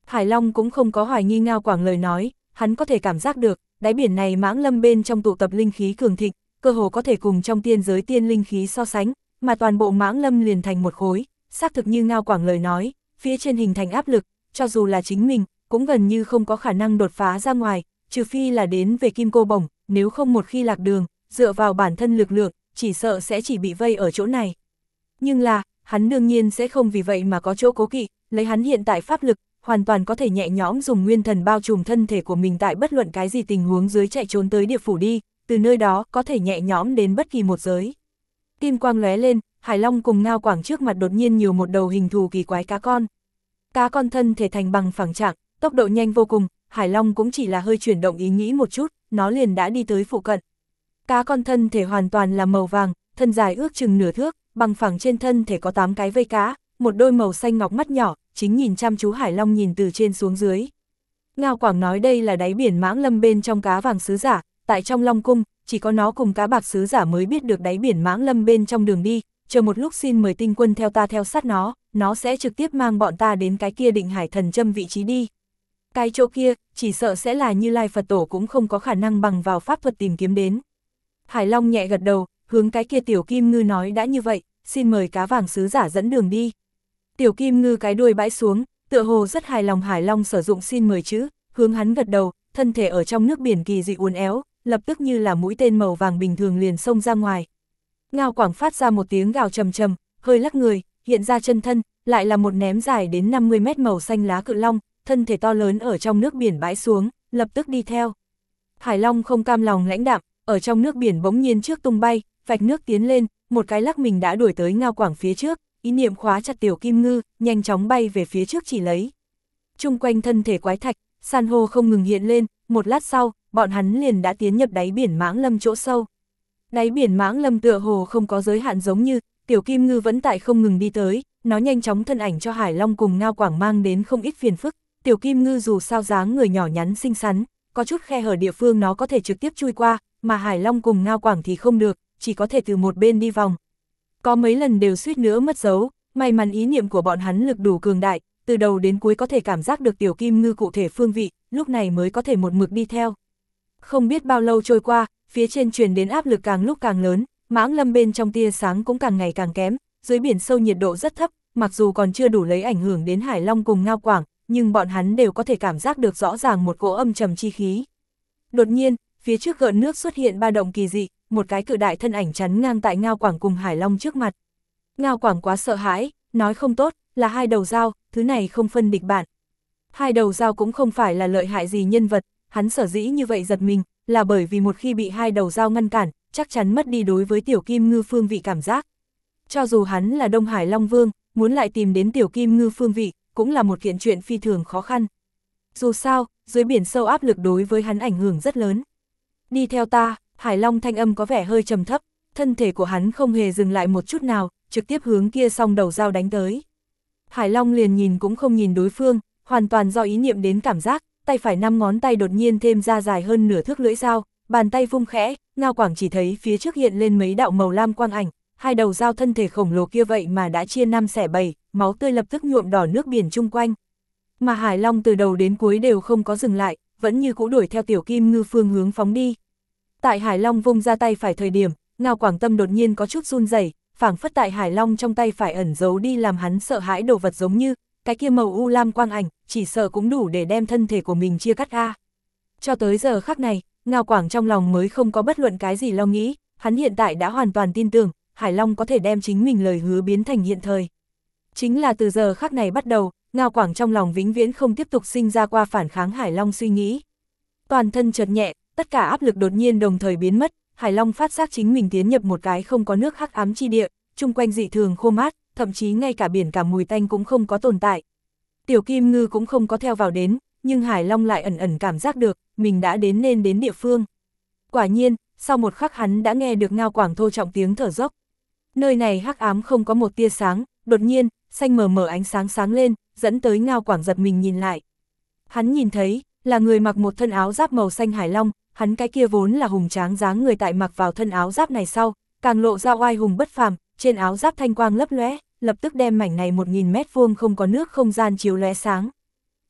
Hải Long cũng không có hoài nghi Ngao Quảng lời nói, hắn có thể cảm giác được, đáy biển này mãng lâm bên trong tụ tập linh khí cường thịnh, cơ hồ có thể cùng trong tiên giới tiên linh khí so sánh, mà toàn bộ mãng lâm liền thành một khối, xác thực như Ngao Quảng lời nói, phía trên hình thành áp lực, cho dù là chính mình, cũng gần như không có khả năng đột phá ra ngoài, trừ phi là đến về kim cô bổng, nếu không một khi lạc đường, dựa vào bản thân lực lượng, chỉ sợ sẽ chỉ bị vây ở chỗ này. Nhưng là, hắn đương nhiên sẽ không vì vậy mà có chỗ cố kỵ, lấy hắn hiện tại pháp lực, hoàn toàn có thể nhẹ nhõm dùng nguyên thần bao trùm thân thể của mình tại bất luận cái gì tình huống dưới chạy trốn tới địa phủ đi, từ nơi đó có thể nhẹ nhõm đến bất kỳ một giới. Kim quang lóe lên, Hải Long cùng Ngao Quảng trước mặt đột nhiên nhiều một đầu hình thù kỳ quái cá con. Cá con thân thể thành bằng phẳng trạng, tốc độ nhanh vô cùng, Hải Long cũng chỉ là hơi chuyển động ý nghĩ một chút, nó liền đã đi tới phụ cận. Cá con thân thể hoàn toàn là màu vàng, thân dài ước chừng nửa thước, bằng phẳng trên thân thể có 8 cái vây cá, một đôi màu xanh ngọc mắt nhỏ, chính nhìn chăm chú Hải Long nhìn từ trên xuống dưới. Ngao Quảng nói đây là đáy biển mãng lâm bên trong cá vàng sứ giả, tại trong Long Cung, chỉ có nó cùng cá bạc sứ giả mới biết được đáy biển mãng lâm bên trong đường đi, chờ một lúc xin mời tinh quân theo ta theo sát nó sẽ trực tiếp mang bọn ta đến cái kia Định Hải Thần Châm vị trí đi. Cái chỗ kia, chỉ sợ sẽ là Như Lai Phật Tổ cũng không có khả năng bằng vào pháp thuật tìm kiếm đến. Hải Long nhẹ gật đầu, hướng cái kia Tiểu Kim Ngư nói đã như vậy, xin mời cá vàng sứ giả dẫn đường đi. Tiểu Kim Ngư cái đuôi bãi xuống, tựa hồ rất hài lòng Hải Long sử dụng xin mời chữ, hướng hắn gật đầu, thân thể ở trong nước biển kỳ dị uốn éo, lập tức như là mũi tên màu vàng bình thường liền xông ra ngoài. Ngao Quảng phát ra một tiếng gào trầm trầm, hơi lắc người, hiện ra chân thân, lại là một ném dài đến 50 mét màu xanh lá cự long, thân thể to lớn ở trong nước biển bãi xuống, lập tức đi theo. Hải Long không cam lòng lãnh đạm, ở trong nước biển bỗng nhiên trước tung bay, vạch nước tiến lên, một cái lắc mình đã đuổi tới Ngao Quảng phía trước, ý niệm khóa chặt Tiểu Kim Ngư, nhanh chóng bay về phía trước chỉ lấy. Chung quanh thân thể quái thạch, san hô không ngừng hiện lên, một lát sau, bọn hắn liền đã tiến nhập đáy biển mãng lâm chỗ sâu. Đáy biển mãng lâm tựa hồ không có giới hạn giống như, Tiểu Kim Ngư vẫn tại không ngừng đi tới, nó nhanh chóng thân ảnh cho Hải Long cùng Ngao Quảng mang đến không ít phiền phức. Tiểu Kim Ngư dù sao dáng người nhỏ nhắn xinh xắn, có chút khe hở địa phương nó có thể trực tiếp chui qua, mà Hải Long cùng Ngao Quảng thì không được, chỉ có thể từ một bên đi vòng. Có mấy lần đều suýt nữa mất dấu, may mắn ý niệm của bọn hắn lực đủ cường đại, từ đầu đến cuối có thể cảm giác được Tiểu Kim Ngư cụ thể phương vị, lúc này mới có thể một mực đi theo. Không biết bao lâu trôi qua, phía trên truyền đến áp lực càng lúc càng lớn, mãng lâm bên trong tia sáng cũng càng ngày càng kém, dưới biển sâu nhiệt độ rất thấp, mặc dù còn chưa đủ lấy ảnh hưởng đến Hải Long cùng Ngao Quảng, nhưng bọn hắn đều có thể cảm giác được rõ ràng một cỗ âm trầm chi khí. Đột nhiên, phía trước gợn nước xuất hiện ba động kỳ dị, một cái cự đại thân ảnh chắn ngang tại Ngao Quảng cùng Hải Long trước mặt. Ngao Quảng quá sợ hãi, nói không tốt, là hai đầu dao, thứ này không phân địch bạn. Hai đầu dao cũng không phải là lợi hại gì nhân vật, hắn sở dĩ như vậy giật mình, là bởi vì một khi bị hai đầu dao ngăn cản, chắc chắn mất đi đối với Tiểu Kim Ngư phương vị cảm giác. Cho dù hắn là Đông Hải Long Vương, muốn lại tìm đến Tiểu Kim Ngư phương vị, cũng là một kiện chuyện phi thường khó khăn. Dù sao, dưới biển sâu áp lực đối với hắn ảnh hưởng rất lớn. Đi theo ta, Hải Long thanh âm có vẻ hơi trầm thấp, thân thể của hắn không hề dừng lại một chút nào, trực tiếp hướng kia song đầu dao đánh tới. Hải Long liền nhìn cũng không nhìn đối phương, hoàn toàn do ý niệm đến cảm giác, tay phải 5 ngón tay đột nhiên thêm ra dài hơn nửa thước lưỡi dao, bàn tay vung khẽ, Ngao Quảng chỉ thấy phía trước hiện lên mấy đạo màu lam quang ảnh, hai đầu dao thân thể khổng lồ kia vậy mà đã chia 5 xẻ 7, máu tươi lập tức nhuộm đỏ nước biển chung quanh. Mà Hải Long từ đầu đến cuối đều không có dừng lại, vẫn như cũ đuổi theo Tiểu Kim Ngư phương hướng phóng đi. Tại Hải Long vung ra tay phải thời điểm, Ngao Quảng tâm đột nhiên có chút run rẩy, phảng phất tại Hải Long trong tay phải ẩn giấu đi làm hắn sợ hãi đồ vật giống như, cái kia màu u lam quang ảnh, chỉ sợ cũng đủ để đem thân thể của mình chia cắt ra. Cho tới giờ khắc này, Ngao Quảng trong lòng mới không có bất luận cái gì lo nghĩ, hắn hiện tại đã hoàn toàn tin tưởng, Hải Long có thể đem chính mình lời hứa biến thành hiện thời. Chính là từ giờ khắc này bắt đầu, Ngao Quảng trong lòng vĩnh viễn không tiếp tục sinh ra qua phản kháng Hải Long suy nghĩ. Toàn thân chợt nhẹ, tất cả áp lực đột nhiên đồng thời biến mất, Hải Long phát giác chính mình tiến nhập một cái không có nước hắc ám chi địa, chung quanh dị thường khô mát, thậm chí ngay cả biển cả mùi tanh cũng không có tồn tại. Tiểu Kim Ngư cũng không có theo vào đến, nhưng Hải Long lại ẩn ẩn cảm giác được, mình đã nên đến địa phương. Quả nhiên, sau một khắc hắn đã nghe được Ngao Quảng thô trọng tiếng thở dốc. Nơi này hắc ám không có một tia sáng, đột nhiên, xanh mờ mờ ánh sáng sáng lên, dẫn tới Ngao Quảng giật mình nhìn lại. Hắn nhìn thấy, là người mặc một thân áo giáp màu xanh Hải Long, hắn cái kia vốn là hùng tráng dáng người tại mặc vào thân áo giáp này sau, càng lộ ra oai hùng bất phàm, trên áo giáp thanh quang lấp lóe, lập tức đem mảnh này 1000 mét vuông không có nước không gian chiếu lóe sáng.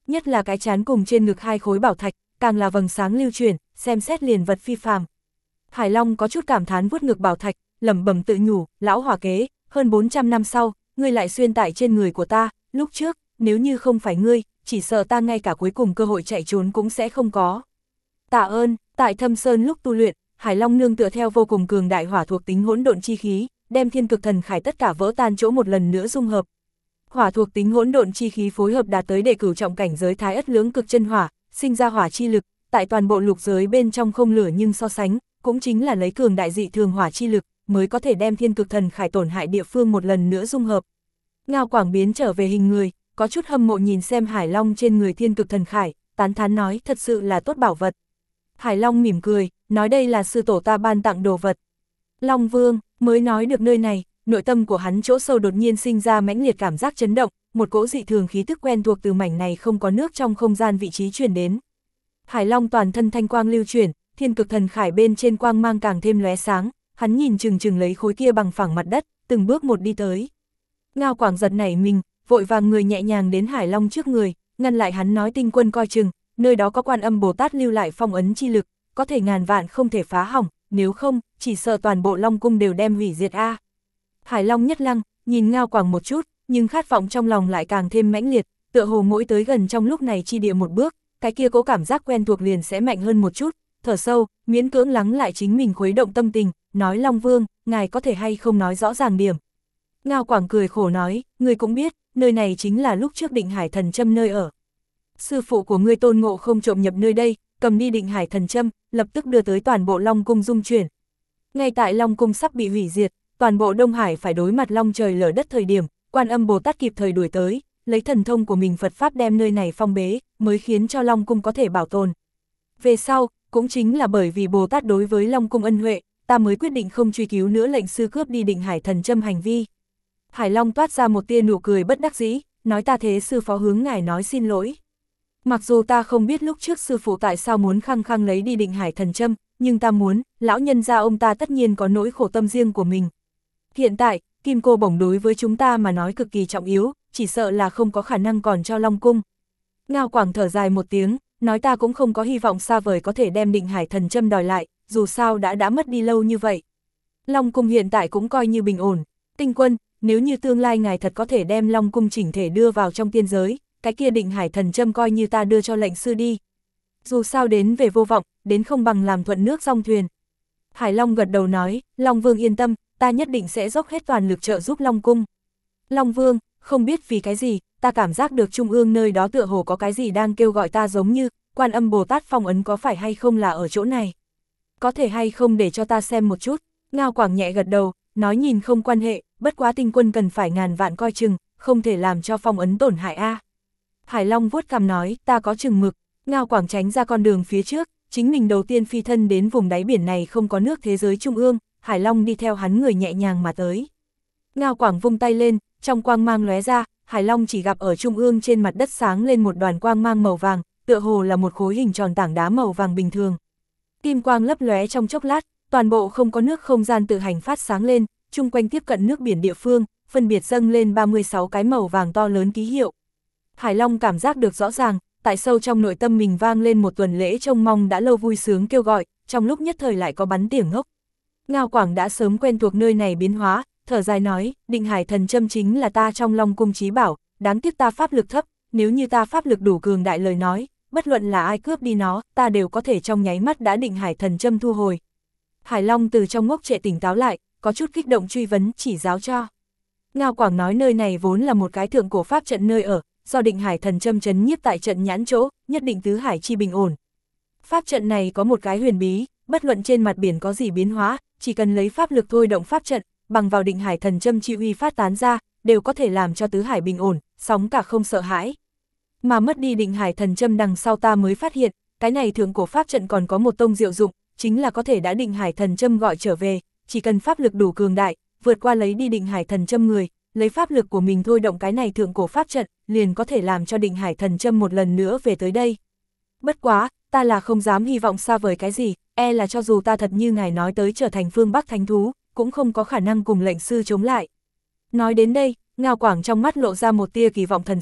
nhất là cái trán cùng trên ngực hai khối bảo thạch, càng là vầng sáng lưu chuyển, xem xét liền vật phi phàm. Hải Long có chút cảm thán vuốt ngực bảo thạch, lẩm bẩm tự nhủ, lão hỏa kế, hơn 400 năm sau, ngươi lại xuyên tại trên người của ta, lúc trước, nếu như không phải ngươi, chỉ sợ ta ngay cả cuối cùng cơ hội chạy trốn cũng sẽ không có. Tạ ơn, tại Thâm Sơn lúc tu luyện, Hải Long nương tựa theo vô cùng cường đại hỏa thuộc tính hỗn độn chi khí, đem thiên cực thần khải tất cả vỡ tan chỗ một lần nữa dung hợp. Hỏa thuộc tính hỗn độn chi khí phối hợp đạt tới đệ cửu trọng cảnh giới thái ất lưỡng cực chân hỏa, sinh ra hỏa chi lực, tại toàn bộ lục giới bên trong không lửa nhưng so sánh, cũng chính là lấy cường đại dị thường hỏa chi lực, mới có thể đem thiên cực thần khải tổn hại địa phương một lần nữa dung hợp. Ngao Quảng biến trở về hình người, có chút hâm mộ nhìn xem Hải Long trên người thiên cực thần khải, tán thán nói thật sự là tốt bảo vật. Hải Long mỉm cười, nói đây là sư tổ ta ban tặng đồ vật. Long Vương, mới nói được nơi này, nội tâm của hắn chỗ sâu đột nhiên sinh ra mãnh liệt cảm giác chấn động, một cỗ dị thường khí tức quen thuộc từ mảnh này không có nước trong không gian vị trí truyền đến. Hải Long toàn thân thanh quang lưu chuyển, thiên cực thần khải bên trên quang mang càng thêm lóe sáng, hắn nhìn chừng chừng lấy khối kia bằng phẳng mặt đất, từng bước một đi tới. Ngao Quảng giật nảy mình, vội vàng người nhẹ nhàng đến Hải Long trước người, ngăn lại hắn nói tinh quân coi chừng, nơi đó có Quan Âm Bồ Tát lưu lại phong ấn chi lực, có thể ngàn vạn không thể phá hỏng, nếu không, chỉ sợ toàn bộ Long cung đều đem hủy diệt a. Hải Long nhất lăng, nhìn Ngao Quảng một chút, nhưng khát vọng trong lòng lại càng thêm mãnh liệt, tựa hồ mỗi tới gần trong lúc này chi địa một bước, cái kia cố cảm giác quen thuộc liền sẽ mạnh hơn một chút, thở sâu, miễn cưỡng lắng lại chính mình khuấy động tâm tình, nói Long Vương, ngài có thể hay không nói rõ ràng điểm. Ngao Quảng cười khổ nói, ngươi cũng biết, nơi này chính là lúc trước Định Hải Thần Châm nơi ở. Sư phụ của ngươi Tôn Ngộ Không trộm nhập nơi đây, cầm đi Định Hải Thần Châm, lập tức đưa tới toàn bộ Long cung dung chuyển. Ngay tại Long cung sắp bị hủy diệt, toàn bộ Đông Hải phải đối mặt long trời lở đất thời điểm, Quan Âm Bồ Tát kịp thời đuổi tới, lấy thần thông của mình Phật Pháp đem nơi này phong bế, mới khiến cho Long cung có thể bảo tồn. Về sau, cũng chính là bởi vì Bồ Tát đối với Long cung ân huệ, ta mới quyết định không truy cứu nữa lệnh sư cướp đi Định Hải Thần Châm hành vi. Hải Long toát ra một tia nụ cười bất đắc dĩ, nói ta thế sư phó hướng ngài nói xin lỗi. Mặc dù ta không biết lúc trước sư phụ tại sao muốn khăng khăng lấy đi Định Hải Thần Châm, nhưng ta muốn, lão nhân gia ông ta tất nhiên có nỗi khổ tâm riêng của mình. Hiện tại, kim cô bổng đối với chúng ta mà nói cực kỳ trọng yếu, chỉ sợ là không có khả năng còn cho Long cung. Ngao Quảng thở dài một tiếng, nói ta cũng không có hy vọng xa vời có thể đem Định Hải Thần Châm đòi lại, dù sao đã mất đi lâu như vậy. Long cung hiện tại cũng coi như bình ổn. Tinh quân, nếu như tương lai ngài thật có thể đem Long cung chỉnh thể đưa vào trong tiên giới, cái kia Định Hải Thần Châm coi như ta đưa cho lệnh sư đi. Dù sao đến về vô vọng, đến không bằng làm thuận nước song thuyền. Hải Long gật đầu nói, Long Vương yên tâm, ta nhất định sẽ dốc hết toàn lực trợ giúp Long cung. Long Vương, không biết vì cái gì, ta cảm giác được trung ương nơi đó tựa hồ có cái gì đang kêu gọi ta, giống như Quan Âm Bồ Tát phong ấn có phải hay không là ở chỗ này. Có thể hay không để cho ta xem một chút. Ngao Quảng nhẹ gật đầu, nói nhìn không quan hệ, bất quá tinh quân cần phải ngàn vạn coi chừng, không thể làm cho phong ấn tổn hại a. Hải Long vuốt cằm nói, ta có chừng mực. Ngao Quảng tránh ra con đường phía trước, chính mình đầu tiên phi thân đến vùng đáy biển này không có nước thế giới trung ương, Hải Long đi theo hắn người nhẹ nhàng mà tới. Ngao Quảng vung tay lên, trong quang mang lóe ra, Hải Long chỉ gặp ở trung ương trên mặt đất sáng lên một đoàn quang mang màu vàng, tựa hồ là một khối hình tròn tảng đá màu vàng bình thường. Kim quang lấp lóe trong chốc lát, toàn bộ không có nước không gian tự hành phát sáng lên, chung quanh tiếp cận nước biển địa phương, phân biệt dâng lên 36 cái màu vàng to lớn ký hiệu. Hải Long cảm giác được rõ ràng, tại sâu trong nội tâm mình vang lên một tuần lễ trông mong đã lâu vui sướng kêu gọi, trong lúc nhất thời lại có bắn tiếng ngốc. Ngao Quảng đã sớm quen thuộc nơi này biến hóa, thở dài nói, Định Hải Thần Châm chính là ta trong Long cung chí bảo, đáng tiếc ta pháp lực thấp, nếu như ta pháp lực đủ cường đại lời nói, bất luận là ai cướp đi nó, ta đều có thể trong nháy mắt đã Định Hải Thần Châm thu hồi. Hải Long từ trong ngốc trệ tỉnh táo lại, có chút kích động truy vấn chỉ giáo cho. Ngao Quảng nói nơi này vốn là một cái thượng cổ pháp trận nơi ở, do Định Hải Thần Châm trấn nhiếp tại trận nhãn chỗ, nhất định tứ hải chi bình ổn. Pháp trận này có một cái huyền bí, bất luận trên mặt biển có gì biến hóa, chỉ cần lấy pháp lực thôi động pháp trận, bằng vào Định Hải Thần Châm chi uy phát tán ra, đều có thể làm cho tứ hải bình ổn, sóng cả không sợ hãi. Mà mất đi Định Hải Thần Châm đằng sau ta mới phát hiện, cái này thượng cổ pháp trận còn có một tông diệu dụng, chính là có thể đã Định Hải Thần Châm gọi trở về, chỉ cần pháp lực đủ cường đại, vượt qua lấy đi Định Hải Thần Châm người, lấy pháp lực của mình thôi động cái này thượng cổ pháp trận, liền có thể làm cho Định Hải Thần Châm một lần nữa về tới đây. Bất quá, ta là không dám hy vọng xa vời cái gì, e là cho dù ta thật như ngài nói tới trở thành phương Bắc thánh thú, cũng không có khả năng cùng lệnh sư chống lại. Nói đến đây, Ngao Quảng trong mắt lộ ra một tia kỳ vọng thần sắc,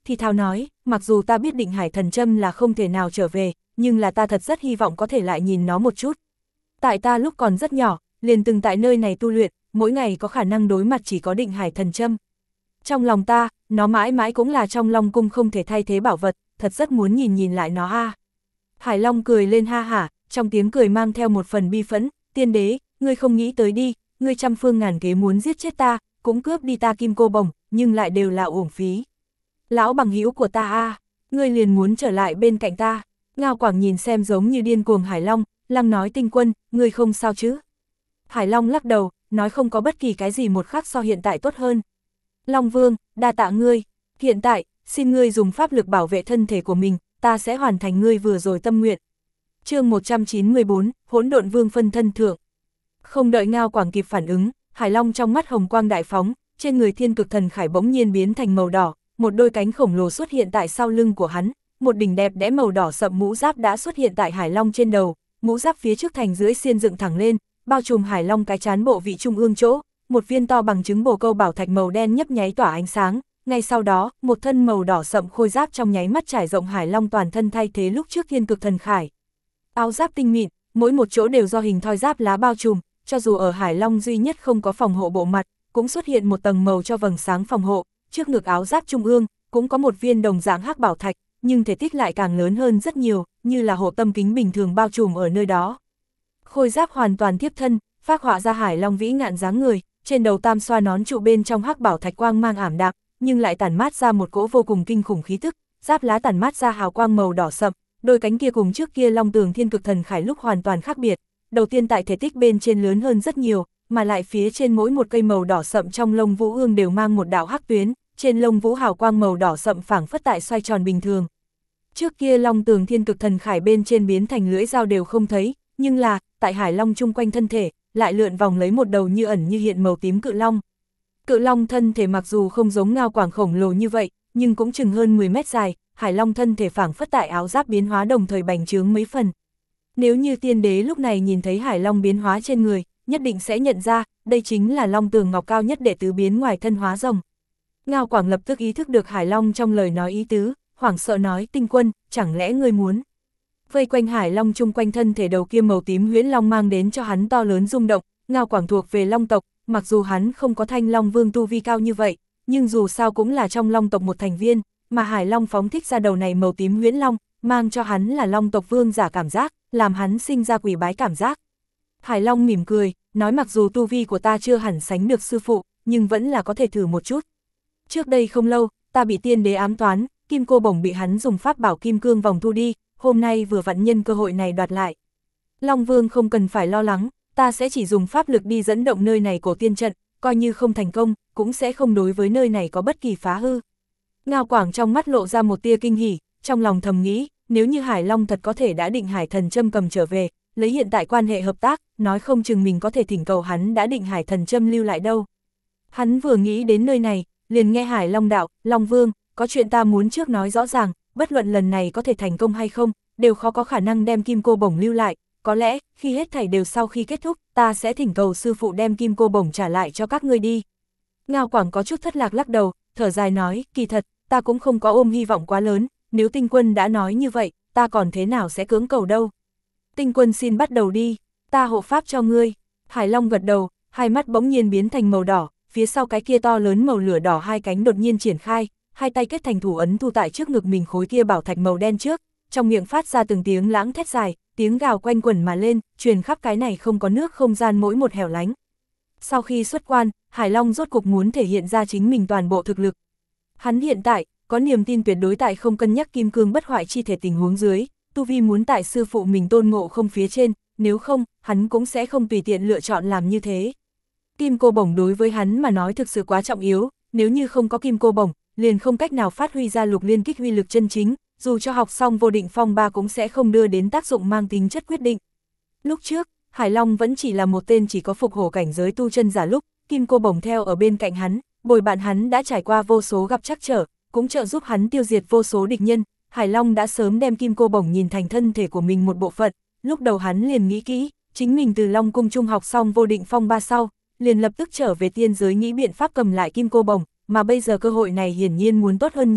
thì thào nói, mặc dù ta biết định hải thần châm là không thể nào trở về, nhưng là ta thật rất hy vọng có thể lại nhìn nó một chút. Tại ta lúc còn rất nhỏ, liền từng tại nơi này tu luyện, mỗi ngày có khả năng đối mặt chỉ có định hải thần châm. Trong lòng ta, nó mãi mãi cũng là trong Long cung không thể thay thế bảo vật, thật rất muốn nhìn lại nó a. Hải Long cười lên ha hả, trong tiếng cười mang theo một phần bi phẫn, tiên đế, ngươi không nghĩ tới đi, ngươi trăm phương ngàn kế muốn giết chết ta, cũng cướp đi ta kim cô bồng, nhưng lại đều là uổng phí. Lão bằng hữu của ta a, ngươi liền muốn trở lại bên cạnh ta. Ngao Quảng nhìn xem giống như điên cuồng Hải Long, lăng nói Tinh Quân, ngươi không sao chứ? Hải Long lắc đầu, nói không có bất kỳ cái gì một khắc so hiện tại tốt hơn. Long Vương, đa tạ ngươi, hiện tại, xin ngươi dùng pháp lực bảo vệ thân thể của mình, ta sẽ hoàn thành ngươi vừa rồi tâm nguyện. Chương 194, Hỗn Độn Vương phân thân thượng. Không đợi Ngao Quảng kịp phản ứng, Hải Long trong mắt hồng quang đại phóng, trên người Thiên Cực Thần Khải bỗng nhiên biến thành màu đỏ, một đôi cánh khổng lồ xuất hiện tại sau lưng của hắn, một đỉnh đẹp đẽ màu đỏ sậm mũ giáp đã xuất hiện tại Hải Long trên đầu, mũ giáp phía trước thành dưới xiên dựng thẳng lên, bao trùm Hải Long cái trán bộ vị trung ương chỗ, một viên to bằng trứng bồ câu bảo thạch màu đen nhấp nháy tỏa ánh sáng, ngay sau đó, một thân màu đỏ sậm khôi giáp trong nháy mắt trải rộng Hải Long toàn thân thay thế lúc trước Thiên Cực Thần Khải. Áo giáp tinh mịn, mỗi một chỗ đều do hình thoi giáp lá bao trùm, cho dù ở Hải Long duy nhất không có phòng hộ bộ mặt, cũng xuất hiện một tầng màu cho vầng sáng phòng hộ, trước ngực áo giáp trung ương, cũng có một viên đồng dạng hắc bảo thạch, nhưng thể tích lại càng lớn hơn rất nhiều, như là hộ tâm kính bình thường bao trùm ở nơi đó. Khôi giáp hoàn toàn tiếp thân, phác họa ra Hải Long vĩ ngạn dáng người, trên đầu tam xoa nón trụ bên trong hắc bảo thạch quang mang ảm đạm, nhưng lại tản mát ra một cỗ vô cùng kinh khủng khí tức, giáp lá tản mát ra hào quang màu đỏ sậm, đôi cánh kia cùng trước kia Long Tường Thiên Cực Thần Khải lúc hoàn toàn khác biệt. Đầu tiên tại thể tích bên trên lớn hơn rất nhiều, mà lại phía trên mỗi một cây màu đỏ sậm trong lông vũ ương đều mang một đạo hắc tuyến, trên lông vũ hào quang màu đỏ sậm phảng phất tại xoay tròn bình thường. Trước kia Long Tường Thiên Cực Thần Khải bên trên biến thành lưỡi dao đều không thấy, nhưng là, tại Hải Long chung quanh thân thể, lại lượn vòng lấy một đầu như ẩn như hiện màu tím cự long. Cự long thân thể mặc dù không giống Ngao Quảng khổng lồ như vậy, nhưng cũng chừng hơn 10 mét dài, Hải Long thân thể phảng phất tại áo giáp biến hóa đồng thời bành trướng mấy phần. Nếu như tiên đế lúc này nhìn thấy Hải Long biến hóa trên người, nhất định sẽ nhận ra, đây chính là Long Tường Ngọc cao nhất đệ tứ biến ngoài thân hóa rồng. Ngao Quảng lập tức ý thức được Hải Long trong lời nói ý tứ, hoảng sợ nói Tinh Quân, chẳng lẽ ngươi muốn? Vây quanh Hải Long chung quanh thân thể đầu kia màu tím huyễn long mang đến cho hắn to lớn rung động, Ngao Quảng thuộc về Long tộc, mặc dù hắn không có Thanh Long Vương tu vi cao như vậy, nhưng dù sao cũng là trong Long tộc một thành viên, mà Hải Long phóng thích ra đầu này màu tím huyễn long, mang cho hắn là Long tộc vương giả cảm giác, làm hắn sinh ra quỷ bái cảm giác. Hải Long mỉm cười, nói mặc dù tu vi của ta chưa hẳn sánh được sư phụ, nhưng vẫn là có thể thử một chút. Trước đây không lâu, ta bị tiên đế ám toán, kim cô bổng bị hắn dùng pháp bảo kim cương vòng thu đi, hôm nay vừa vặn nhân cơ hội này đoạt lại. Long Vương không cần phải lo lắng, ta sẽ chỉ dùng pháp lực đi dẫn động nơi này cổ tiên trận, coi như không thành công, cũng sẽ không đối với nơi này có bất kỳ phá hư. Ngao Quảng trong mắt lộ ra một tia kinh hỉ, trong lòng thầm nghĩ, nếu như Hải Long thật có thể đã định Hải Thần Châm cầm trở về, lấy hiện tại quan hệ hợp tác, nói không chừng mình có thể thỉnh cầu hắn đã định Hải Thần Châm lưu lại đâu. Hắn vừa nghĩ đến nơi này, liền nghe Hải Long đạo, Long Vương, có chuyện ta muốn trước nói rõ ràng, bất luận lần này có thể thành công hay không, đều khó có khả năng đem kim cô bổng lưu lại, có lẽ, khi hết thảy đều sau khi kết thúc, ta sẽ thỉnh cầu sư phụ đem kim cô bổng trả lại cho các ngươi đi. Ngao Quảng có chút thất lạc lắc đầu, thở dài nói, kỳ thật, ta cũng không có ôm hy vọng quá lớn, nếu Tinh Quân đã nói như vậy, ta còn thế nào sẽ cưỡng cầu đâu. Tinh Quân xin bắt đầu đi, ta hộ pháp cho ngươi. Hải Long gật đầu, hai mắt bỗng nhiên biến thành màu đỏ, phía sau cái kia to lớn màu lửa đỏ hai cánh đột nhiên triển khai, hai tay kết thành thủ ấn thu tại trước ngực mình khối kia bảo thạch màu đen trước, trong miệng phát ra từng tiếng lãng thét dài, tiếng gào quanh quẩn mà lên, truyền khắp cái này không có nước không gian mỗi một hẻo lánh. Sau khi xuất quan, Hải Long rốt cục muốn thể hiện ra chính mình toàn bộ thực lực. Hắn hiện tại, có niềm tin tuyệt đối tại không cân nhắc kim cương bất hoại chi thể tình huống dưới, tu vi muốn tại sư phụ mình Tôn Ngộ Không phía trên, nếu không, hắn cũng sẽ không tùy tiện lựa chọn làm như thế. Kim cô bổng đối với hắn mà nói thực sự quá trọng yếu, nếu như không có kim cô bổng, liền không cách nào phát huy ra lục liên kích huy lực chân chính, dù cho học xong vô định phong ba cũng sẽ không đưa đến tác dụng mang tính chất quyết định. Lúc trước, Hải Long vẫn chỉ là một tên chỉ có phục hổ cảnh giới tu chân giả lúc, kim cô bổng theo ở bên cạnh hắn, bồi bạn hắn đã trải qua vô số gặp trắc trở, cũng trợ giúp hắn tiêu diệt vô số địch nhân. Hải Long đã sớm đem kim cô bổng nhìn thành thân thể của mình một bộ phận, lúc đầu hắn liền nghĩ kỹ, chính mình từ Long cung trung học xong vô định phong ba sau, liền lập tức trở về tiên giới nghĩ biện pháp cầm lại kim cô bổng, mà bây giờ cơ hội này hiển nhiên muốn tốt hơn nhiều,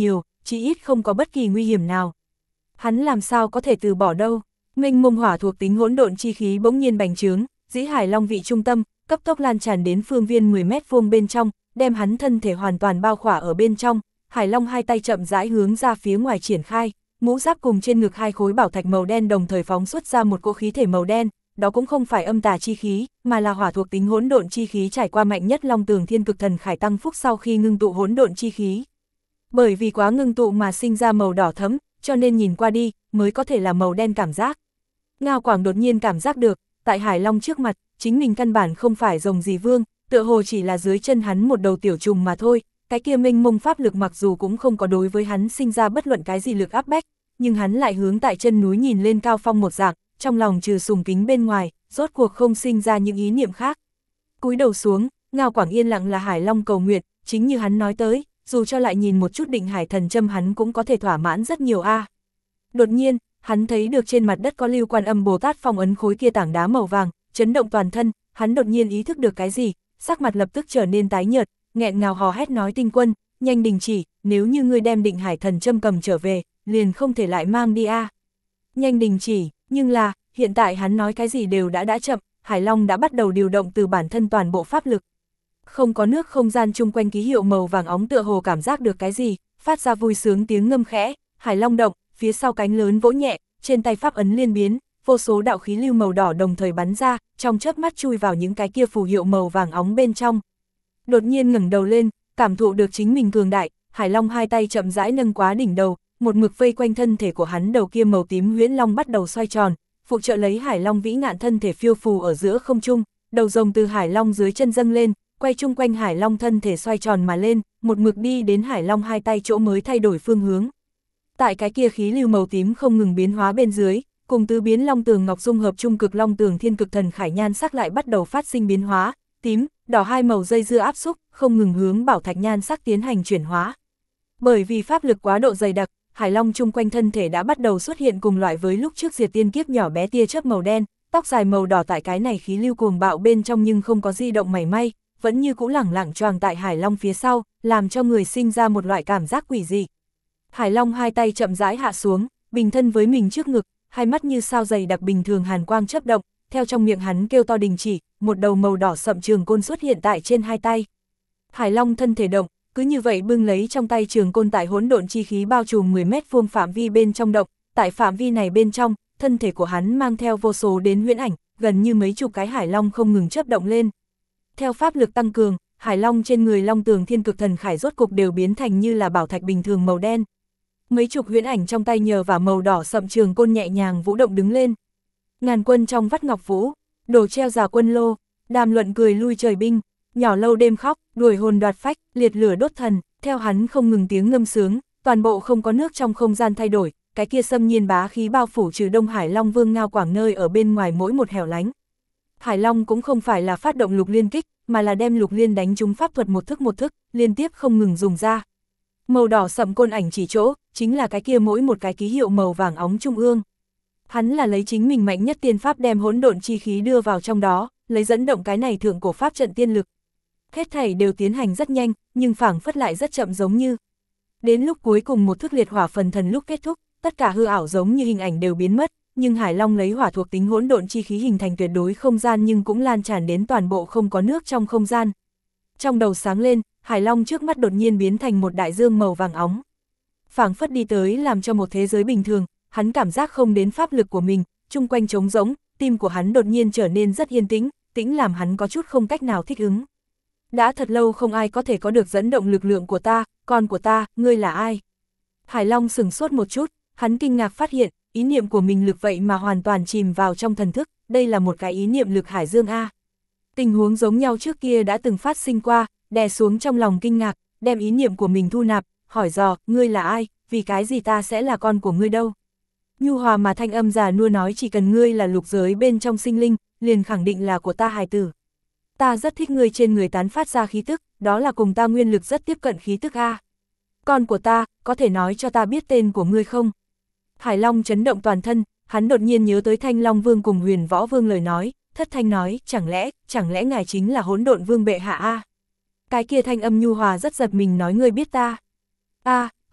chí ít không có bất kỳ nguy hiểm nào. Hắn làm sao có thể từ bỏ đâu. Mênh mông hỏa thuộc tính hỗn độn chi khí bỗng nhiên bành trướng, dĩ Hải Long vị trung tâm, cấp tốc lan tràn đến phương viên 10 mét vuông bên trong, đem hắn thân thể hoàn toàn bao khỏa ở bên trong. Hải Long hai tay chậm rãi hướng ra phía ngoài triển khai, mũ giáp cùng trên ngực hai khối bảo thạch màu đen đồng thời phóng xuất ra một cỗ khí thể màu đen, đó cũng không phải âm tà chi khí, mà là hỏa thuộc tính hỗn độn chi khí trải qua mạnh nhất Long Tường Thiên Cực Thần Khải Tăng Phúc sau khi ngưng tụ hỗn độn chi khí. Bởi vì quá ngưng tụ mà sinh ra màu đỏ thẫm, cho nên nhìn qua đi, mới có thể là màu đen cảm giác. Ngao Quảng đột nhiên cảm giác được, tại Hải Long trước mặt, chính mình căn bản không phải rồng gì vương, tựa hồ chỉ là dưới chân hắn một đầu tiểu trùng mà thôi, cái kia mênh mông pháp lực mặc dù cũng không có đối với hắn sinh ra bất luận cái gì lực áp bách, nhưng hắn lại hướng tại chân núi nhìn lên cao phong một dạng, trong lòng trừ sùng kính bên ngoài, rốt cuộc không sinh ra những ý niệm khác. Cúi đầu xuống, Ngao Quảng yên lặng là Hải Long cầu nguyện, chính như hắn nói tới, dù cho lại nhìn một chút định hải thần châm hắn cũng có thể thỏa mãn rất nhiều a. Đột nhiên, hắn thấy được trên mặt đất có Lưu Quan Âm Bồ Tát phong ấn khối kia tảng đá màu vàng, chấn động toàn thân, hắn đột nhiên ý thức được cái gì, sắc mặt lập tức trở nên tái nhợt, nghẹn ngào hò hét nói Tinh Quân, nhanh đình chỉ, nếu như ngươi đem định hải thần châm cầm trở về, liền không thể lại mang đi a. Nhanh đình chỉ, nhưng là, hiện tại hắn nói cái gì đều đã chậm, Hải Long đã bắt đầu điều động từ bản thân toàn bộ pháp lực. Không có nước không gian chung quanh ký hiệu màu vàng óng tựa hồ cảm giác được cái gì, phát ra vui sướng tiếng ngâm khẽ, Hải Long động, phía sau cánh lớn vỗ nhẹ, trên tay pháp ấn liên biến, vô số đạo khí lưu màu đỏ đồng thời bắn ra, trong chớp mắt chui vào những cái kia phù hiệu màu vàng óng bên trong. Đột nhiên ngẩng đầu lên, cảm thụ được chính mình cường đại, Hải Long hai tay chậm rãi nâng quá đỉnh đầu, một mực vây quanh thân thể của hắn đầu kia màu tím huyễn long bắt đầu xoay tròn, phụ trợ lấy Hải Long vĩ ngạn thân thể phiêu phù ở giữa không trung, đầu rồng từ Hải Long dưới chân dâng lên, quay chung quanh Hải Long thân thể xoay tròn mà lên, một mực đi đến Hải Long hai tay chỗ mới thay đổi phương hướng. Tại cái kia khí lưu màu tím không ngừng biến hóa bên dưới, cùng tứ biến Long Tường Ngọc dung hợp trung cực Long Tường Thiên Cực Thần Khải nhan sắc lại bắt đầu phát sinh biến hóa, tím, đỏ hai màu dây dưa áp xúc, không ngừng hướng bảo thạch nhan sắc tiến hành chuyển hóa. Bởi vì pháp lực quá độ dày đặc, Hải Long chung quanh thân thể đã bắt đầu xuất hiện cùng loại với lúc trước diệt tiên kiếp nhỏ bé tia chớp màu đen, tóc dài màu đỏ tại cái này khí lưu cuồng bạo bên trong nhưng không có di động mảy may, vẫn như cũ lẳng lặng choàng tại Hải Long phía sau, làm cho người sinh ra một loại cảm giác quỷ dị. Hải Long hai tay chậm rãi hạ xuống, bình thân với mình trước ngực, hai mắt như sao dày đặc bình thường hàn quang chớp động, theo trong miệng hắn kêu to đình chỉ, một đầu màu đỏ sậm trường côn xuất hiện tại trên hai tay. Hải Long thân thể động, cứ như vậy bưng lấy trong tay trường côn tại hỗn độn chi khí bao trùm 10 mét vuông phạm vi bên trong động, tại phạm vi này bên trong, thân thể của hắn mang theo vô số đến huyễn ảnh, gần như mấy chục cái Hải Long không ngừng chớp động lên. Theo pháp lực tăng cường, Hải Long trên người Long Tường Thiên Cực Thần Khải rốt cục đều biến thành như là bảo thạch bình thường màu đen. Mấy chục huyễn ảnh trong tay nhờ vào màu đỏ sậm trường côn nhẹ nhàng vũ động đứng lên. Ngàn quân trong vắt ngọc vũ, đổ treo già quân lô, đàm luận cười lui trời binh, nhỏ lâu đêm khóc, đuổi hồn đoạt phách, liệt lửa đốt thần, theo hắn không ngừng tiếng ngâm sướng, toàn bộ không có nước trong không gian thay đổi, cái kia xâm nhiên bá khí bao phủ trừ Đông Hải Long Vương Ngao Quảng nơi ở bên ngoài mỗi một hẻo lánh. Hải Long cũng không phải là phát động lục liên kích, mà là đem lục liên đánh trúng pháp thuật một thức, liên tiếp không ngừng dùng ra. Màu đỏ sậm côn ảnh chỉ chỗ, chính là cái kia mỗi một cái ký hiệu màu vàng óng trung ương. Hắn là lấy chính mình mạnh nhất tiên pháp đem hỗn độn chi khí đưa vào trong đó, lấy dẫn động cái này thượng cổ pháp trận tiên lực. Hết thảy đều tiến hành rất nhanh, nhưng phảng phất lại rất chậm giống như. Đến lúc cuối cùng một thức liệt hỏa phần thần lúc kết thúc, tất cả hư ảo giống như hình ảnh đều biến mất, nhưng Hải Long lấy hỏa thuộc tính hỗn độn chi khí hình thành tuyệt đối không gian nhưng cũng lan tràn đến toàn bộ không có nước trong không gian. Trong đầu sáng lên, Hải Long trước mắt đột nhiên biến thành một đại dương màu vàng óng. Phảng phất đi tới làm cho một thế giới bình thường, hắn cảm giác không đến pháp lực của mình, chung quanh trống rỗng, tim của hắn đột nhiên trở nên rất yên tĩnh, tĩnh làm hắn có chút không cách nào thích ứng. Đã thật lâu không ai có thể có được dẫn động lực lượng của ta, con của ta, ngươi là ai? Hải Long sửng sốt một chút, hắn kinh ngạc phát hiện, ý niệm của mình lực vậy mà hoàn toàn chìm vào trong thần thức, đây là một cái ý niệm lực hải dương A. Tình huống giống nhau trước kia đã từng phát sinh qua, đè xuống trong lòng kinh ngạc, đem ý niệm của mình thu nạp, hỏi dò, ngươi là ai, vì cái gì ta sẽ là con của ngươi đâu? Nhu hòa mà thanh âm già nua nói chỉ cần ngươi là lục giới bên trong sinh linh, liền khẳng định là của ta hài tử. Ta rất thích ngươi trên người tán phát ra khí tức, đó là cùng ta nguyên lực rất tiếp cận khí tức A. Con của ta, có thể nói cho ta biết tên của ngươi không? Hải Long chấn động toàn thân, hắn đột nhiên nhớ tới Thanh Long Vương cùng Huyền Võ Vương lời nói, thất thanh nói, chẳng lẽ ngài chính là Hỗn Độn Vương bệ hạ A? Cái kia thanh âm nhu hòa rất giật mình nói ngươi biết ta. A, không,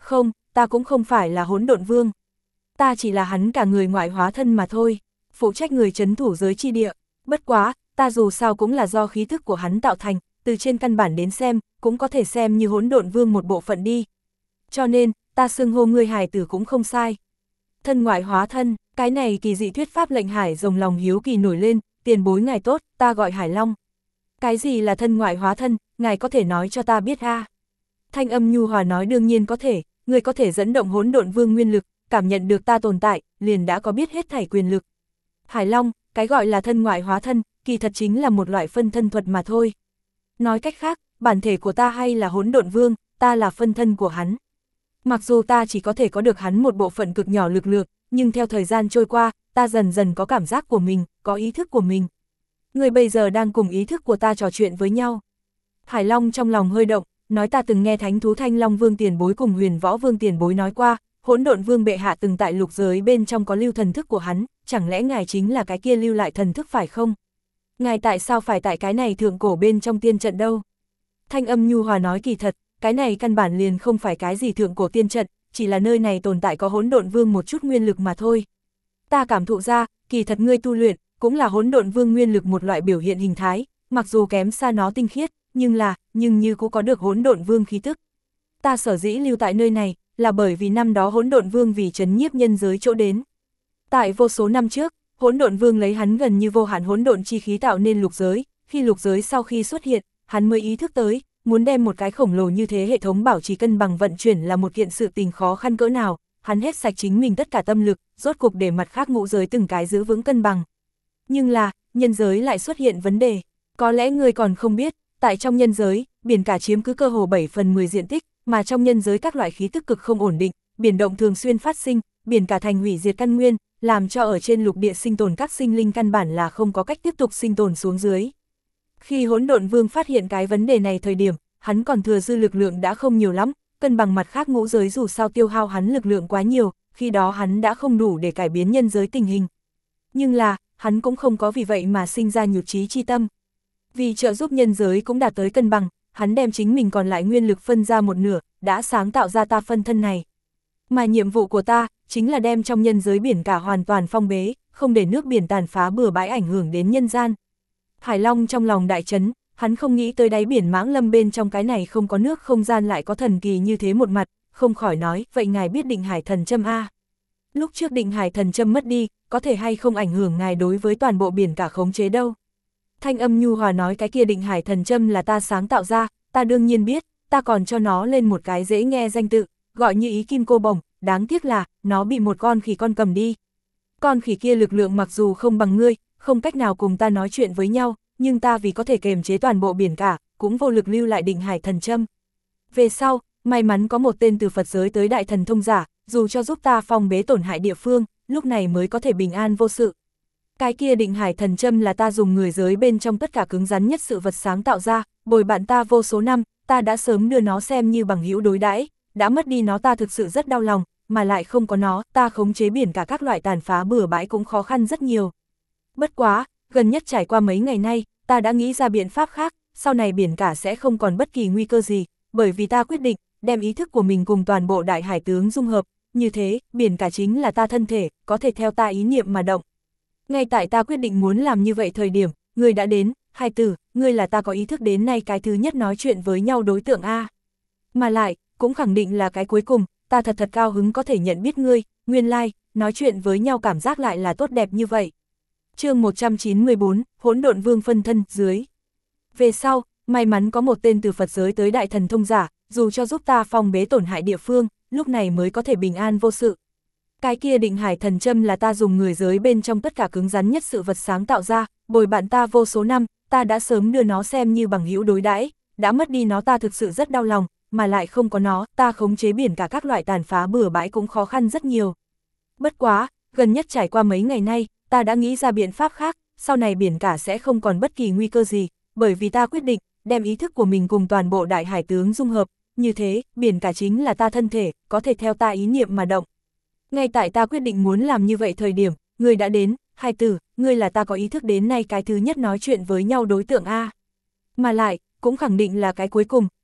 ta cũng không phải là hỗn độn vương. Ta chỉ là hắn cả người ngoại hóa thân mà thôi, phụ trách người trấn thủ giới chi địa. Bất quá, ta dù sao cũng là do khí thức của hắn tạo thành, từ trên căn bản đến xem, cũng có thể xem như hỗn độn vương một bộ phận đi. Cho nên, ta xưng hô ngươi hài tử cũng không sai. Thân ngoại hóa thân, cái này kỳ dị thuyết pháp lệnh Hải rồng lòng hiếu kỳ nổi lên, tiền bối ngài tốt, ta gọi Hải Long. Cái gì là thân ngoại hóa thân, ngài có thể nói cho ta biết a? Thanh âm nhu hòa nói đương nhiên có thể, ngươi có thể dẫn động hỗn độn vương nguyên lực, cảm nhận được ta tồn tại, liền đã có biết hết thảy quyền lực. Hải Long, cái gọi là thân ngoại hóa thân, kỳ thật chính là một loại phân thân thuật mà thôi. Nói cách khác, bản thể của ta hay là hỗn độn vương, ta là phân thân của hắn. Mặc dù ta chỉ có thể có được hắn một bộ phận cực nhỏ lực lượng, nhưng theo thời gian trôi qua, ta dần dần có cảm giác của mình, có ý thức của mình. Người bây giờ đang cùng ý thức của ta trò chuyện với nhau. Hải Long trong lòng hơi động, nói ta từng nghe Thánh thú Thanh Long Vương tiền bối cùng Huyền Võ Vương tiền bối nói qua, hỗn độn vương bệ hạ từng tại lục giới bên trong có lưu thần thức của hắn, chẳng lẽ ngài chính là cái kia lưu lại thần thức phải không? Ngài tại sao phải tại cái này thượng cổ bên trong tiên trận đâu? Thanh âm nhu hòa nói kỳ thật, cái này căn bản liền không phải cái gì thượng cổ tiên trận, chỉ là nơi này tồn tại có hỗn độn vương một chút nguyên lực mà thôi. Ta cảm thụ ra, kỳ thật ngươi tu luyện, cũng là hỗn độn vương nguyên lực một loại biểu hiện hình thái, mặc dù kém xa nó tinh khiết, nhưng như cũng có được hỗn độn vương khí tức. Ta sở dĩ lưu tại nơi này, là bởi vì năm đó hỗn độn vương vì trấn nhiếp nhân giới chỗ đến. Tại vô số năm trước, hỗn độn vương lấy hắn gần như vô hạn hỗn độn chi khí tạo nên lục giới, khi lục giới sau khi xuất hiện, hắn mới ý thức tới, muốn đem một cái khổng lồ như thế hệ thống bảo trì cân bằng vận chuyển là một kiện sự tình khó khăn cỡ nào, hắn hết sạch chính mình tất cả tâm lực, rốt cục để mặt khác ngũ giới từng cái giữ vững cân bằng. Nhưng là, nhân giới lại xuất hiện vấn đề, có lẽ người còn không biết, tại trong nhân giới, biển cả chiếm cứ cơ hồ 7/10 diện tích, mà trong nhân giới các loại khí tức cực không ổn định, biển động thường xuyên phát sinh, biển cả thành hủy diệt căn nguyên, làm cho ở trên lục địa sinh tồn các sinh linh căn bản là không có cách tiếp tục sinh tồn xuống dưới. Khi hỗn độn vương phát hiện cái vấn đề này thời điểm, hắn còn thừa dư lực lượng đã không nhiều lắm, cân bằng mặt khác ngũ giới dù sao tiêu hao hắn lực lượng quá nhiều, khi đó hắn đã không đủ để cải biến nhân giới tình hình. Nhưng là, hắn cũng không có vì vậy mà sinh ra nhụt chí chi tâm. Vì trợ giúp nhân giới cũng đạt tới cân bằng, hắn đem chính mình còn lại nguyên lực phân ra một nửa, đã sáng tạo ra ta phân thân này. Mà nhiệm vụ của ta, chính là đem trong nhân giới biển cả hoàn toàn phong bế, không để nước biển tàn phá bừa bãi ảnh hưởng đến nhân gian. Hải Long trong lòng đại chấn, hắn không nghĩ tới đáy biển Mãng Lâm bên trong cái này không có nước không gian lại có thần kỳ như thế một mặt, không khỏi nói, vậy ngài biết định hải thần châm a? Lúc trước định hải thần châm mất đi, có thể hay không ảnh hưởng ngài đối với toàn bộ biển cả khống chế đâu? Thanh âm nhu hòa nói cái kia định hải thần châm là ta sáng tạo ra, ta đương nhiên biết, ta còn cho nó lên một cái dễ nghe danh tự, gọi như ý kim cô bồng, đáng tiếc là, nó bị một con khỉ con cầm đi. Con khỉ kia lực lượng mặc dù không bằng ngươi, không cách nào cùng ta nói chuyện với nhau, nhưng ta vì có thể kiềm chế toàn bộ biển cả, cũng vô lực lưu lại định hải thần châm. Về sau, may mắn có một tên từ Phật giới tới đại thần thông giả, dù cho giúp ta phong bế tổn hại địa phương, lúc này mới có thể bình an vô sự. Cái kia định hải thần châm là ta dùng người giới bên trong tất cả cứng rắn nhất sự vật sáng tạo ra, bồi bạn ta vô số năm, ta đã sớm đưa nó xem như bằng hữu đối đãi, đã mất đi nó ta thực sự rất đau lòng, mà lại không có nó, ta khống chế biển cả các loại tàn phá bừa bãi cũng khó khăn rất nhiều. Bất quá, gần nhất trải qua mấy ngày nay, ta đã nghĩ ra biện pháp khác, sau này biển cả sẽ không còn bất kỳ nguy cơ gì, bởi vì ta quyết định, đem ý thức của mình cùng toàn bộ đại hải tướng dung hợp, như thế, biển cả chính là ta thân thể, có thể theo ta ý niệm mà động. Ngay tại ta quyết định muốn làm như vậy thời điểm, ngươi đã đến, hai tử, ngươi là ta có ý thức đến nay cái thứ nhất nói chuyện với nhau đối tượng A. Mà lại, cũng khẳng định là cái cuối cùng, ta thật cao hứng có thể nhận biết ngươi, nguyên lai, nói chuyện với nhau cảm giác lại là tốt đẹp như vậy. Chương 194, Hỗn độn vương phân thân, dưới. Về sau, may mắn có một tên từ Phật giới tới đại thần thông giả, dù cho giúp ta phong bế tổn hại địa phương, lúc này mới có thể bình an vô sự. Cái kia định hải thần châm là ta dùng người giới bên trong tất cả cứng rắn nhất sự vật sáng tạo ra, bồi bạn ta vô số năm, ta đã sớm đưa nó xem như bằng hữu đối đãi, đã mất đi nó ta thực sự rất đau lòng, mà lại không có nó, ta khống chế biển cả các loại tàn phá bừa bãi cũng khó khăn rất nhiều. Bất quá, gần nhất trải qua mấy ngày nay, ta đã nghĩ ra biện pháp khác, sau này biển cả sẽ không còn bất kỳ nguy cơ gì, bởi vì ta quyết định, đem ý thức của mình cùng toàn bộ đại hải tướng dung hợp, như thế, biển cả chính là ta thân thể, có thể theo ta ý niệm mà động. Ngay tại ta quyết định muốn làm như vậy thời điểm, ngươi đã đến, hai tử, ngươi là ta có ý thức đến nay cái thứ nhất nói chuyện với nhau đối tượng A. Mà lại, cũng khẳng định là cái cuối cùng,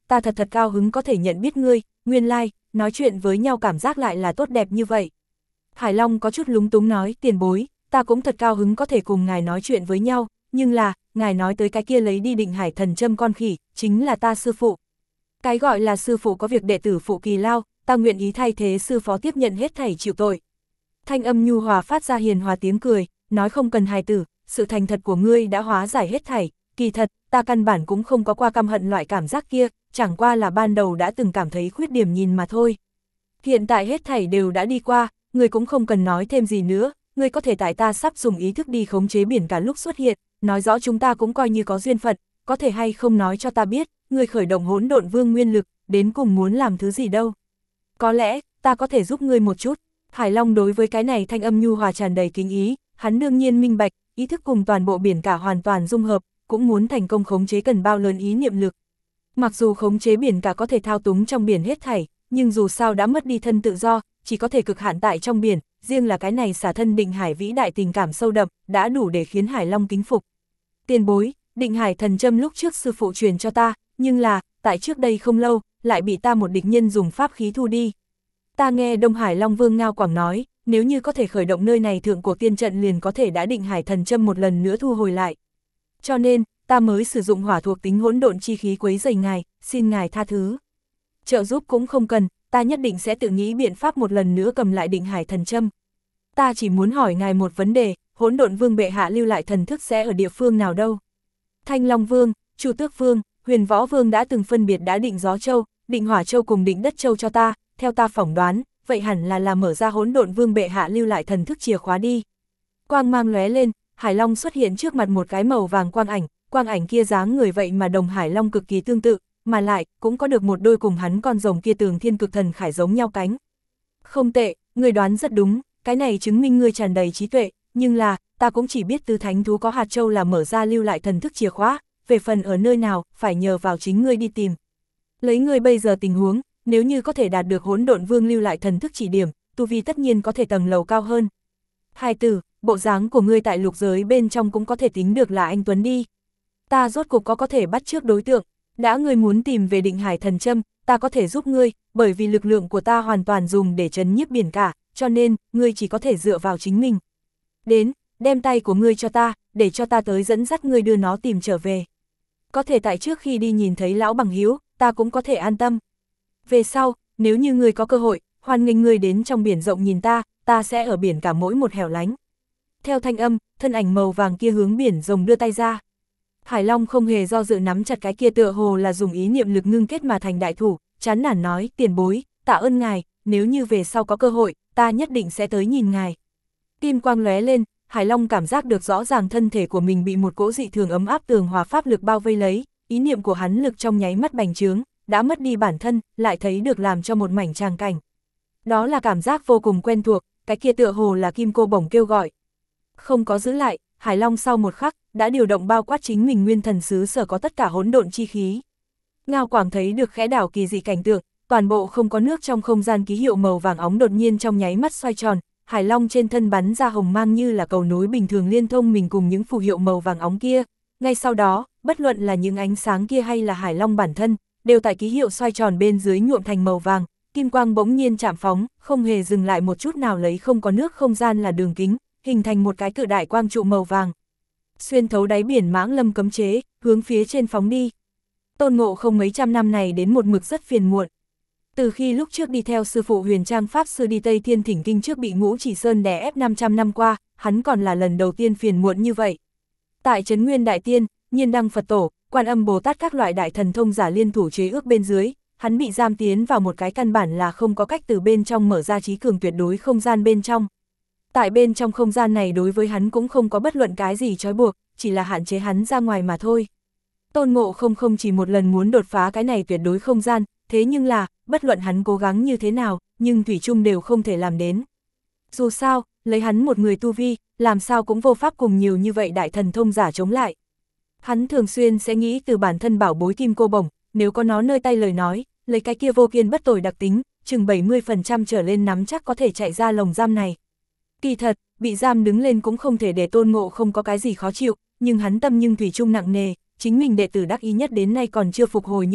ta thật thật cao hứng có thể nhận biết ngươi, nguyên lai, nói chuyện với nhau cảm giác lại là tốt đẹp như vậy. Hải Long có chút lúng túng nói, tiền bối, ta cũng thật cao hứng có thể cùng ngài nói chuyện với nhau, nhưng là, ngài nói tới cái kia lấy đi Định Hải thần châm con khỉ, chính là ta sư phụ. Cái gọi là sư phụ có việc đệ tử phụ kỳ lao, ta nguyện ý thay thế sư phó tiếp nhận hết thảy chịu tội. Thanh âm nhu hòa phát ra hiền hòa tiếng cười, nói không cần hài tử, sự thành thật của ngươi đã hóa giải hết thảy, kỳ thật, ta căn bản cũng không có qua căm hận loại cảm giác kia, chẳng qua là ban đầu đã từng cảm thấy khuyết điểm nhìn mà thôi. Hiện tại hết thảy đều đã đi qua, ngươi cũng không cần nói thêm gì nữa, ngươi có thể tại ta sắp dùng ý thức đi khống chế biển cả lúc xuất hiện, nói rõ chúng ta cũng coi như có duyên phận, có thể hay không nói cho ta biết, ngươi khởi động hỗn độn vương nguyên lực, đến cùng muốn làm thứ gì đâu. Có lẽ, ta có thể giúp ngươi một chút. Hải Long đối với cái này thanh âm nhu hòa tràn đầy kính ý, hắn đương nhiên minh bạch, ý thức cùng toàn bộ biển cả hoàn toàn dung hợp, cũng muốn thành công khống chế cần bao lớn ý niệm lực. Mặc dù khống chế biển cả có thể thao túng trong biển hết thảy, nhưng dù sao đã mất đi thân tự do, chỉ có thể cực hạn tại trong biển, riêng là cái này xả thân Định Hải vĩ đại tình cảm sâu đậm, đã đủ để khiến Hải Long kính phục. Tiền bối, Định Hải thần châm lúc trước sư phụ truyền cho ta, nhưng là, tại trước đây không lâu, lại bị ta một địch nhân dùng pháp khí thu đi. Ta nghe Đông Hải Long Vương Ngao Quảng nói, nếu như có thể khởi động nơi này thượng cổ tiên trận liền có thể đã Định Hải thần châm một lần nữa thu hồi lại. Cho nên, ta mới sử dụng hỏa thuộc tính hỗn độn chi khí quấy rầy ngài, xin ngài tha thứ. Trợ giúp cũng không cần, ta nhất định sẽ tự nghĩ biện pháp một lần nữa cầm lại Định Hải thần châm. Ta chỉ muốn hỏi ngài một vấn đề, hỗn độn vương bệ hạ lưu lại thần thức sẽ ở địa phương nào đâu? Thanh Long Vương, Chu Tước Vương, Huyền Võ Vương đã từng phân biệt đã định Gió Châu, định Hỏa Châu cùng định Đất Châu cho ta, theo ta phỏng đoán, vậy hẳn là mở ra hỗn độn vương bệ hạ lưu lại thần thức chìa khóa đi. Quang mang lóe lên, Hải Long xuất hiện trước mặt một cái màu vàng quang ảnh kia dáng người vậy mà đồng Hải Long cực kỳ tương tự, mà lại cũng có được một đôi cùng hắn con rồng kia Tường Thiên Cực Thần Khải giống nhau cánh. Không tệ, người đoán rất đúng, cái này chứng minh ngươi tràn đầy trí tuệ, nhưng là, ta cũng chỉ biết Tứ Thánh Thú có hạt châu là mở ra lưu lại thần thức chìa khóa, về phần ở nơi nào, phải nhờ vào chính ngươi đi tìm. Lấy ngươi bây giờ tình huống, nếu như có thể đạt được hỗn độn vương lưu lại thần thức chỉ điểm, tu vi tất nhiên có thể tầng lầu cao hơn. Hai tử, bộ dáng của ngươi tại lục giới bên trong cũng có thể tính được là anh Tuấn đi. Ta rốt cục có thể bắt trước đối tượng, đã ngươi muốn tìm về Định Hải thần châm, ta có thể giúp ngươi, bởi vì lực lượng của ta hoàn toàn dùng để trấn nhiếp biển cả, cho nên, ngươi chỉ có thể dựa vào chính mình. Đến, đem tay của ngươi cho ta, để cho ta tới dẫn dắt ngươi đưa nó tìm trở về. Có thể tại trước khi đi nhìn thấy lão bằng hữu, ta cũng có thể an tâm. Về sau, nếu như ngươi có cơ hội, hoan nghênh ngươi đến trong biển rộng nhìn ta, ta sẽ ở biển cả mỗi một hẻo lánh. Theo thanh âm, thân ảnh màu vàng kia hướng biển rồng đưa tay ra. Hải Long không hề do dự nắm chặt cái kia tựa hồ là dùng ý niệm lực ngưng kết mà thành đại thủ, chán nản nói, tiền bối, tạ ơn ngài, nếu như về sau có cơ hội, ta nhất định sẽ tới nhìn ngài. Kim quang lóe lên, Hải Long cảm giác được rõ ràng thân thể của mình bị một cỗ dị thường ấm áp tường hòa pháp lực bao vây lấy, ý niệm của hắn lực trong nháy mắt bành trướng, đã mất đi bản thân, lại thấy được làm cho một mảnh tràng cảnh. Đó là cảm giác vô cùng quen thuộc, cái kia tựa hồ là kim cô bổng kêu gọi. Không có giữ lại, Hải Long sau một khắc, đã điều động bao quát chính mình nguyên thần xứ sở có tất cả hỗn độn chi khí. Ngao Quảng thấy được khẽ đảo kỳ dị cảnh tượng, toàn bộ không có nước trong không gian ký hiệu màu vàng óng đột nhiên trong nháy mắt xoay tròn, Hải Long trên thân bắn ra hồng mang như là cầu nối bình thường liên thông mình cùng những phù hiệu màu vàng óng kia. Ngay sau đó, bất luận là những ánh sáng kia hay là Hải Long bản thân, đều tại ký hiệu xoay tròn bên dưới nhuộm thành màu vàng, kim quang bỗng nhiên chạm phóng, không hề dừng lại một chút nào lấy không có nước không gian là đường kính, hình thành một cái cự đại quang trụ màu vàng. Xuyên thấu đáy biển Mãng Lâm cấm chế, hướng phía trên phóng đi. Tôn Ngộ Không mấy trăm năm này đến một mực rất phiền muộn. Từ khi lúc trước đi theo sư phụ Huyền Trang Pháp Sư đi Tây Thiên Thỉnh Kinh trước bị Ngũ Chỉ Sơn đè ép 500 năm qua, hắn còn là lần đầu tiên phiền muộn như vậy. Tại Trấn Nguyên Đại Tiên, Nhiên Đăng Phật Tổ, Quan Âm Bồ Tát các loại đại thần thông giả liên thủ chế ước bên dưới, hắn bị giam tiến vào một cái căn bản là không có cách từ bên trong mở ra trí cường tuyệt đối không gian bên trong. Tại bên trong không gian này đối với hắn cũng không có bất luận cái gì trói buộc, chỉ là hạn chế hắn ra ngoài mà thôi. Tôn Ngộ không chỉ một lần muốn đột phá cái này tuyệt đối không gian, thế nhưng là, bất luận hắn cố gắng như thế nào, nhưng thủy chung đều không thể làm đến. Dù sao, lấy hắn một người tu vi, làm sao cũng vô pháp cùng nhiều như vậy đại thần thông giả chống lại. Hắn thường xuyên sẽ nghĩ từ bản thân bảo bối kim cô bổng, nếu có nó nơi tay lời nói, lấy cái kia vô kiên bất tồi đặc tính, chừng 70% trở lên nắm chắc có thể chạy ra lồng giam này. Kỳ thật, bị giam đứng lên cũng không thể để Tôn Ngộ không có cái gì khó chịu, nhưng hắn tâm nhưng thủy chung nặng nề, chính mình đệ tử đắc ý nhất đến nay còn chưa phục hồi như cũ,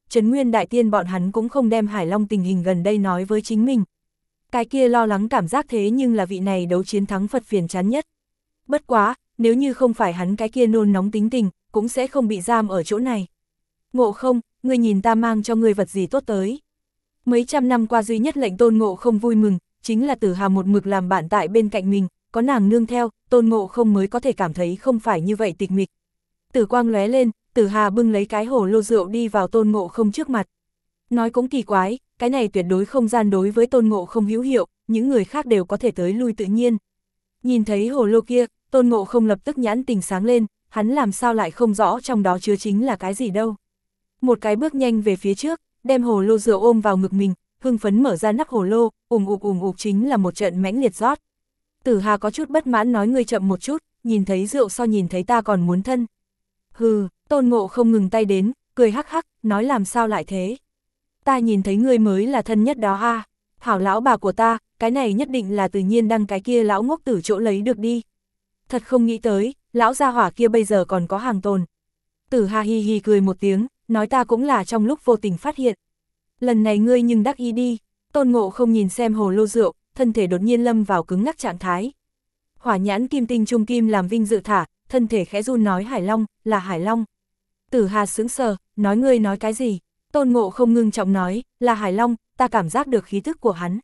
Trấn Nguyên Đại Tiên bọn hắn cũng không đem Hải Long tình hình gần đây nói với chính mình. Cái kia lo lắng cảm giác thế nhưng là vị này đấu chiến thắng Phật phiền chán nhất. Bất quá, nếu như không phải hắn cái kia nôn nóng tính tình, cũng sẽ không bị giam ở chỗ này. Ngộ Không, ngươi nhìn ta mang cho ngươi vật gì tốt tới. Mấy trăm năm qua duy nhất lệnh Tôn Ngộ Không vui mừng, chính là Tử Hà một mực làm bạn tại bên cạnh mình, có nàng nương theo, Tôn Ngộ Không mới có thể cảm thấy không phải như vậy tịch mịch. Tử quang lóe lên, Tử Hà bưng lấy cái hồ lô rượu đi vào Tôn Ngộ Không trước mặt. Nói cũng kỳ quái, cái này tuyệt đối không gian đối với Tôn Ngộ Không hữu hiệu, những người khác đều có thể tới lui tự nhiên. Nhìn thấy hồ lô kia, Tôn Ngộ Không lập tức nhãn tình sáng lên, hắn làm sao lại không rõ trong đó chứa chính là cái gì đâu. Một cái bước nhanh về phía trước, đem hồ lô rượu ôm vào ngực mình, hưng phấn mở ra nắp hồ lô, ùm ục chính là một trận mãnh liệt rót. Tử Hà có chút bất mãn nói ngươi chậm một chút, nhìn thấy rượu so nhìn thấy ta còn muốn thân. Hừ, Tôn Ngộ Không ngừng tay đến, cười hắc hắc, nói làm sao lại thế. Ta nhìn thấy ngươi mới là thân nhất đó a. Hảo lão bà của ta, cái này nhất định là tự nhiên đăng cái kia lão ngốc tử chỗ lấy được đi. Thật không nghĩ tới, lão gia hỏa kia bây giờ còn có hàng tồn. Tử Hà hi hi cười một tiếng, nói ta cũng là trong lúc vô tình phát hiện. Lần này ngươi nhưng đắc ý đi. Tôn Ngộ Không nhìn xem hồ lô rượu, thân thể đột nhiên lâm vào cứng ngắc trạng thái. Hỏa nhãn kim tinh trung kim làm vinh dự thả, thân thể khẽ run nói Hải Long, là Hải Long. Tử Hà sững sờ, nói ngươi nói cái gì? Tôn Ngộ Không ngưng trọng nói, là Hải Long, ta cảm giác được khí thức của hắn.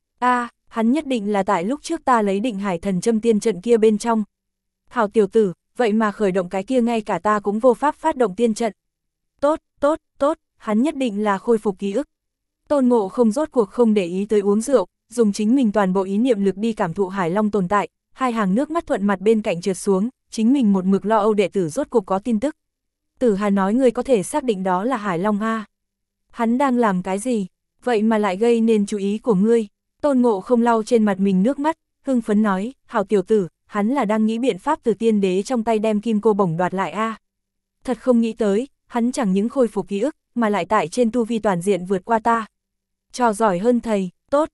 Hắn nhất định là tại lúc trước ta lấy Định Hải Thần Châm tiên trận kia bên trong. Hảo tiểu tử, vậy mà khởi động cái kia ngay cả ta cũng vô pháp phát động tiên trận. Tốt, hắn nhất định là khôi phục ký ức. Tôn Ngộ Không rốt cuộc không để ý tới uống rượu, dùng chính mình toàn bộ ý niệm lực đi cảm thụ Hải Long tồn tại, hai hàng nước mắt thuận mặt bên cạnh trượt xuống, chính mình một mực lo âu đệ tử rốt cuộc có tin tức. Tử Hà nói ngươi có thể xác định đó là Hải Long a. Hắn đang làm cái gì, vậy mà lại gây nên chú ý của ngươi. Tôn Ngộ Không lau trên mặt mình nước mắt, hưng phấn nói, hảo tiểu tử, hắn là đang nghĩ biện pháp từ tiên đế trong tay đem kim cô bổng đoạt lại a. Thật không nghĩ tới, hắn chẳng những khôi phục ký ức, mà lại tại trên tu vi toàn diện vượt qua ta. Trò giỏi hơn thầy, tốt,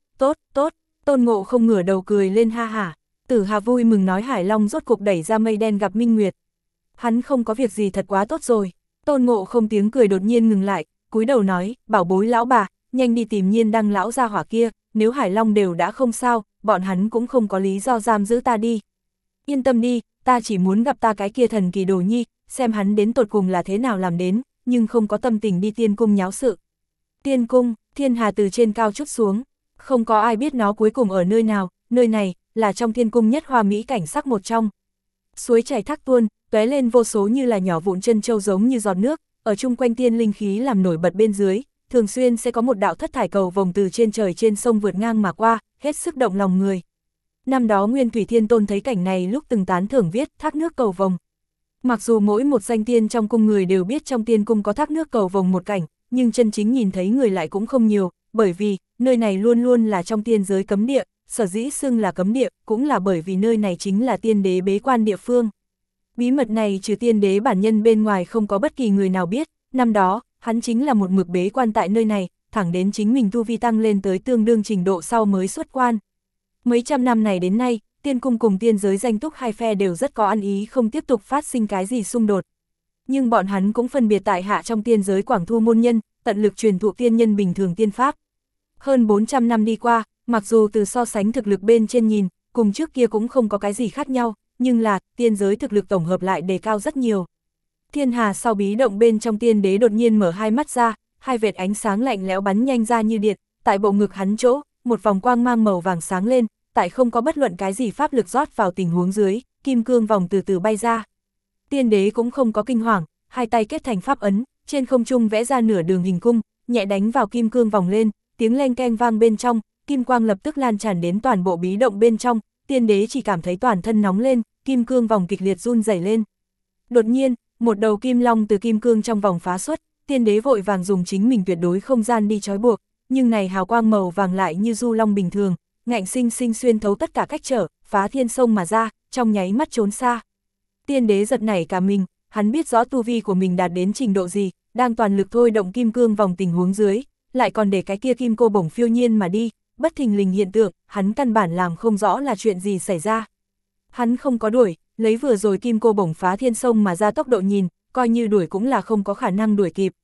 Tôn Ngộ Không ngửa đầu cười lên ha hả. Tử Hà vui mừng nói Hải Long rốt cục đẩy ra mây đen gặp Minh Nguyệt. Hắn không có việc gì thật quá tốt rồi. Tôn Ngộ Không tiếng cười đột nhiên ngừng lại, cúi đầu nói, bảo bối lão bà, nhanh đi tìm Nhiên Đăng lão gia hỏa kia, nếu Hải Long đều đã không sao, bọn hắn cũng không có lý do giam giữ ta đi. Yên tâm đi, ta chỉ muốn gặp ta cái kia thần kỳ đồ nhi, xem hắn đến tột cùng là thế nào làm đến, nhưng không có tâm tình đi tiên cung nháo sự. Tiên cung, thiên hà từ trên cao chút xuống, không có ai biết nó cuối cùng ở nơi nào, nơi này là trong thiên cung nhất hoa mỹ cảnh sắc một trong. Suối chảy thác tuôn, tóe lên vô số như là nhỏ vụn chân châu giống như giọt nước, ở chung quanh tiên linh khí làm nổi bật bên dưới, thường xuyên sẽ có một đạo thất thải cầu vồng từ trên trời trên sông vượt ngang mà qua, hết sức động lòng người. Năm đó Nguyên Thủy Thiên Tôn thấy cảnh này lúc từng tán thưởng viết thác nước cầu vồng. Mặc dù mỗi một danh tiên trong cung người đều biết trong tiên cung có thác nước cầu vồng một cảnh, nhưng chân chính nhìn thấy người lại cũng không nhiều, bởi vì nơi này luôn luôn là trong tiên giới cấm địa, sở dĩ xưng là cấm địa, cũng là bởi vì nơi này chính là tiên đế bế quan địa phương. Bí mật này trừ tiên đế bản nhân bên ngoài không có bất kỳ người nào biết, năm đó, hắn chính là một mực bế quan tại nơi này, thẳng đến chính mình tu vi tăng lên tới tương đương trình độ sau mới xuất quan. Mấy trăm năm này đến nay, tiên cung cùng tiên giới danh túc hai phe đều rất có ăn ý không tiếp tục phát sinh cái gì xung đột. Nhưng bọn hắn cũng phân biệt tại hạ trong tiên giới Quảng Thu môn nhân, tận lực truyền thụ tiên nhân bình thường tiên pháp. Hơn 400 năm đi qua, mặc dù từ so sánh thực lực bên trên nhìn, cùng trước kia cũng không có cái gì khác nhau, nhưng là, tiên giới thực lực tổng hợp lại đề cao rất nhiều. Thiên hà sau bí động bên trong tiên đế đột nhiên mở hai mắt ra, hai vệt ánh sáng lạnh lẽo bắn nhanh ra như điện, tại bộ ngực hắn chỗ, một vòng quang mang màu vàng sáng lên, tại không có bất luận cái gì pháp lực rót vào tình huống dưới, kim cương vòng từ từ bay ra. Tiên đế cũng không có kinh hoàng, hai tay kết thành pháp ấn, trên không trung vẽ ra nửa đường hình cung, nhẹ đánh vào kim cương vòng lên, tiếng leng keng vang bên trong, kim quang lập tức lan tràn đến toàn bộ bí động bên trong, tiên đế chỉ cảm thấy toàn thân nóng lên, kim cương vòng kịch liệt run rẩy lên. Đột nhiên, một đầu kim long từ kim cương trong vòng phá xuất, tiên đế vội vàng dùng chính mình tuyệt đối không gian đi trói buộc, nhưng này hào quang màu vàng lại như du long bình thường, ngạnh sinh sinh xuyên thấu tất cả cách trở, phá thiên sông mà ra, trong nháy mắt trốn xa. Tiên đế giật nảy cả mình, hắn biết rõ tu vi của mình đạt đến trình độ gì, đang toàn lực thôi động kim cương vòng tình huống dưới, lại còn để cái kia kim cô bổng phiêu nhiên mà đi, bất thình lình hiện tượng, hắn căn bản làm không rõ là chuyện gì xảy ra. Hắn không có đuổi, lấy vừa rồi kim cô bổng phá thiên sông mà ra tốc độ nhìn, coi như đuổi cũng là không có khả năng đuổi kịp.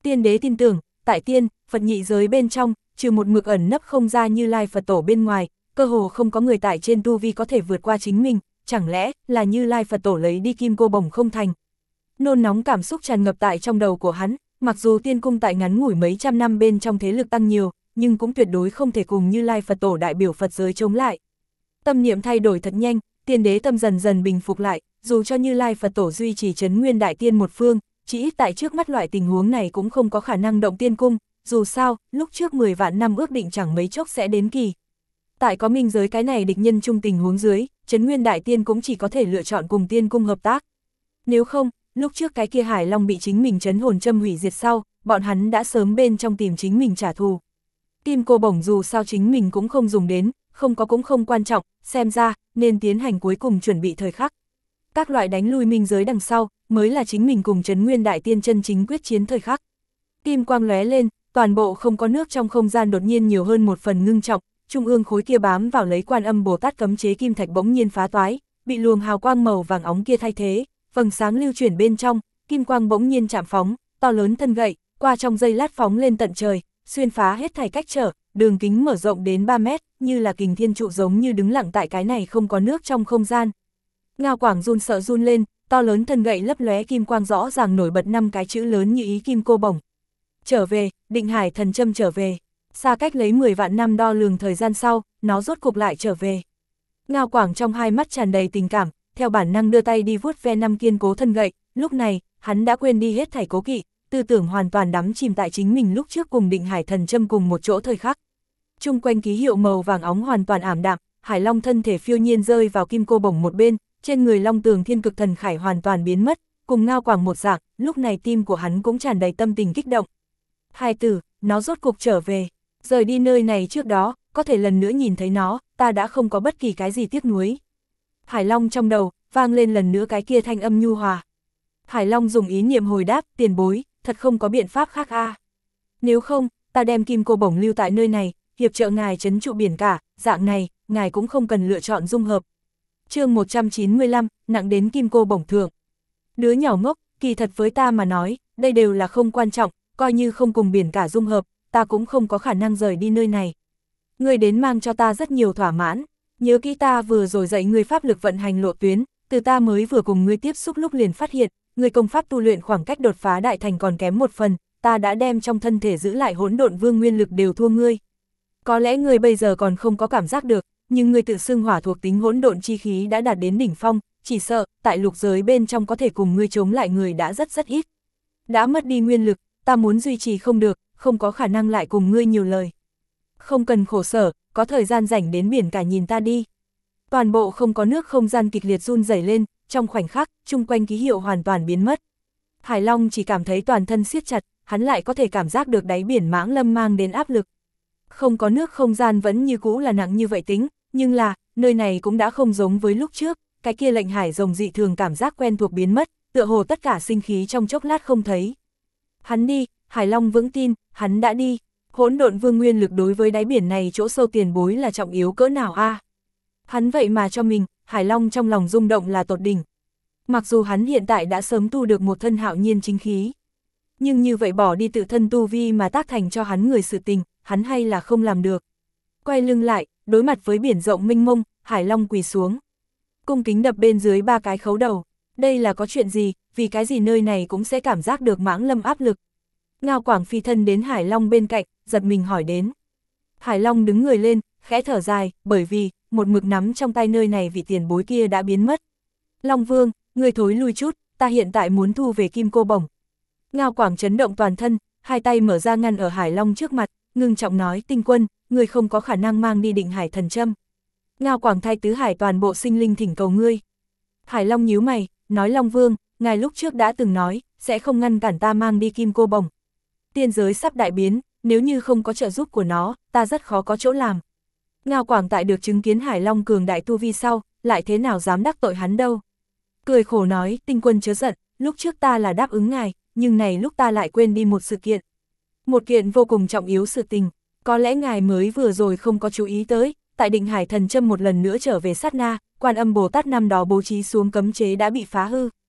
Tiên đế tin tưởng, tại tiên, Phật nhị giới bên trong, trừ một mực ẩn nấp không ra Như Lai Phật Tổ bên ngoài, cơ hồ không có người tại trên tu vi có thể vượt qua chính mình, chẳng lẽ là Như Lai Phật Tổ lấy đi kim cô bổng không thành. Nôn nóng cảm xúc tràn ngập tại trong đầu của hắn, mặc dù tiên cung tại ngắn ngủi mấy trăm năm bên trong thế lực tăng nhiều, nhưng cũng tuyệt đối không thể cùng Như Lai Phật Tổ đại biểu Phật giới chống lại. Tâm niệm thay đổi thật nhanh, tiên đế tâm dần dần bình phục lại, dù cho Như Lai Phật Tổ duy trì trấn nguyên đại tiên một phương, chỉ ít tại trước mắt loại tình huống này cũng không có khả năng động tiên cung, dù sao, lúc trước 10 vạn năm ước định chẳng mấy chốc sẽ đến kỳ. Tại có minh giới cái này địch nhân chung tình huống dưới, trấn nguyên đại tiên cũng chỉ có thể lựa chọn cùng tiên cung hợp tác. Nếu không, lúc trước cái kia Hải Long bị chính mình trấn hồn châm hủy diệt sau, bọn hắn đã sớm bên trong tìm chính mình trả thù. Kim cô bổng dù sao chính mình cũng không dùng đến, không có cũng không quan trọng, xem ra, nên tiến hành cuối cùng chuẩn bị thời khắc. Các loại đánh lui minh giới đằng sau, mới là chính mình cùng trấn nguyên đại tiên chân chính quyết chiến thời khắc. Kim quang lóe lên, toàn bộ không có nước trong không gian đột nhiên nhiều hơn một phần ngưng trọng, trung ương khối kia bám vào lấy Quan Âm Bồ Tát cấm chế kim thạch bỗng nhiên phá toái, bị luồng hào quang màu vàng óng kia thay thế, vầng sáng lưu chuyển bên trong, kim quang bỗng nhiên chạm phóng, to lớn thân gậy, qua trong giây lát phóng lên tận trời, xuyên phá hết thảy cách trở, đường kính mở rộng đến 3 mét, như là kình thiên trụ giống như đứng lặng tại cái này không có nước trong không gian. Ngao Quảng run sợ run lên, to lớn thân gậy lấp lóe kim quang rõ ràng nổi bật 5 cái chữ lớn như ý kim cô bổng. Trở về, Định Hải thần châm trở về. Xa cách lấy 10 vạn năm đo lường thời gian sau, nó rốt cục lại trở về. Ngao Quảng trong hai mắt tràn đầy tình cảm, theo bản năng đưa tay đi vuốt ve 5 kiên cố thân gậy, lúc này, hắn đã quên đi hết thảy cố kỵ, tư tưởng hoàn toàn đắm chìm tại chính mình lúc trước cùng Định Hải thần châm cùng một chỗ thời khắc. Chung quanh ký hiệu màu vàng óng hoàn toàn ảm đạm, Hải Long thân thể phiêu nhiên rơi vào kim cô bổng một bên, trên người Long Tường Thiên Cực Thần Khải hoàn toàn biến mất, cùng Ngao Quảng một dạng, lúc này tim của hắn cũng tràn đầy tâm tình kích động. Hai tử, nó rốt cục trở về, rời đi nơi này trước đó, có thể lần nữa nhìn thấy nó, ta đã không có bất kỳ cái gì tiếc nuối. Hải Long trong đầu, vang lên lần nữa cái kia thanh âm nhu hòa. Hải Long dùng ý niệm hồi đáp, tiền bối, thật không có biện pháp khác a. Nếu không, ta đem kim cô bổng lưu tại nơi này, hiệp trợ ngài trấn trụ biển cả, dạng này, ngài cũng không cần lựa chọn dung hợp. Chương 195, nặng đến kim cô bổng thượng. Đứa nhỏ ngốc, kỳ thật với ta mà nói, đây đều là không quan trọng, coi như không cùng biển cả dung hợp, ta cũng không có khả năng rời đi nơi này. Ngươi đến mang cho ta rất nhiều thỏa mãn, nhớ kỹ ta vừa rồi dạy ngươi pháp lực vận hành lộ tuyến, từ ta mới vừa cùng ngươi tiếp xúc lúc liền phát hiện, ngươi công pháp tu luyện khoảng cách đột phá đại thành còn kém một phần, ta đã đem trong thân thể giữ lại hỗn độn vương nguyên lực đều thua ngươi. Có lẽ ngươi bây giờ còn không có cảm giác được, nhưng ngươi tự xưng hỏa thuộc tính hỗn độn chi khí đã đạt đến đỉnh phong, chỉ sợ, tại lục giới bên trong có thể cùng ngươi chống lại người đã rất ít. Đã mất đi nguyên lực, ta muốn duy trì không được, không có khả năng lại cùng ngươi nhiều lời. Không cần khổ sở, có thời gian rảnh đến biển cả nhìn ta đi. Toàn bộ không có nước không gian kịch liệt run rẩy lên, trong khoảnh khắc, chung quanh ký hiệu hoàn toàn biến mất. Hải Long chỉ cảm thấy toàn thân siết chặt, hắn lại có thể cảm giác được đáy biển Mãng Lâm mang đến áp lực. Không có nước không gian vẫn như cũ là nặng như vậy tính, nhưng là, nơi này cũng đã không giống với lúc trước, cái kia lệnh hải rồng dị thường cảm giác quen thuộc biến mất, tựa hồ tất cả sinh khí trong chốc lát không thấy. Hắn đi, Hải Long vững tin, hắn đã đi. Hỗn độn vương nguyên lực đối với đáy biển này chỗ sâu tiền bối là trọng yếu cỡ nào a? Hắn vậy mà cho mình, Hải Long trong lòng rung động là tột đỉnh. Mặc dù hắn hiện tại đã sớm tu được một thân hạo nhiên chính khí, nhưng như vậy bỏ đi tự thân tu vi mà tác thành cho hắn người sự tình, hắn hay là không làm được. Quay lưng lại, đối mặt với biển rộng mênh mông, Hải Long quỳ xuống. Cung kính đập bên dưới 3 cái khấu đầu. Đây là có chuyện gì, vì cái gì nơi này cũng sẽ cảm giác được Mãng Lâm áp lực. Ngao Quảng phi thân đến Hải Long bên cạnh, giật mình hỏi đến. Hải Long đứng người lên, khẽ thở dài, bởi vì, một mực nắm trong tay nơi này vị tiền bối kia đã biến mất. Long Vương, người thối lui chút, ta hiện tại muốn thu về kim cô bổng. Ngao Quảng chấn động toàn thân, hai tay mở ra ngăn ở Hải Long trước mặt, ngưng trọng nói, Tinh Quân, người không có khả năng mang đi Định Hải thần châm. Ngao Quảng thay tứ hải toàn bộ sinh linh thỉnh cầu ngươi. Hải Long nhíu mày, nói Long Vương, ngài lúc trước đã từng nói, sẽ không ngăn cản ta mang đi kim cô bổng. Tiên giới sắp đại biến, nếu như không có trợ giúp của nó, ta rất khó có chỗ làm. Ngao Quảng tại được chứng kiến Hải Long cường đại tu vi sau, lại thế nào dám đắc tội hắn đâu. Cười khổ nói, Tinh Quân chớ giận, lúc trước ta là đáp ứng ngài, nhưng này lúc ta lại quên đi một sự kiện. Một kiện vô cùng trọng yếu sự tình, có lẽ ngài mới vừa rồi không có chú ý tới, tại Định Hải thần châm một lần nữa trở về sát na, Quan Âm Bồ Tát năm đó bố trí xuống cấm chế đã bị phá hư.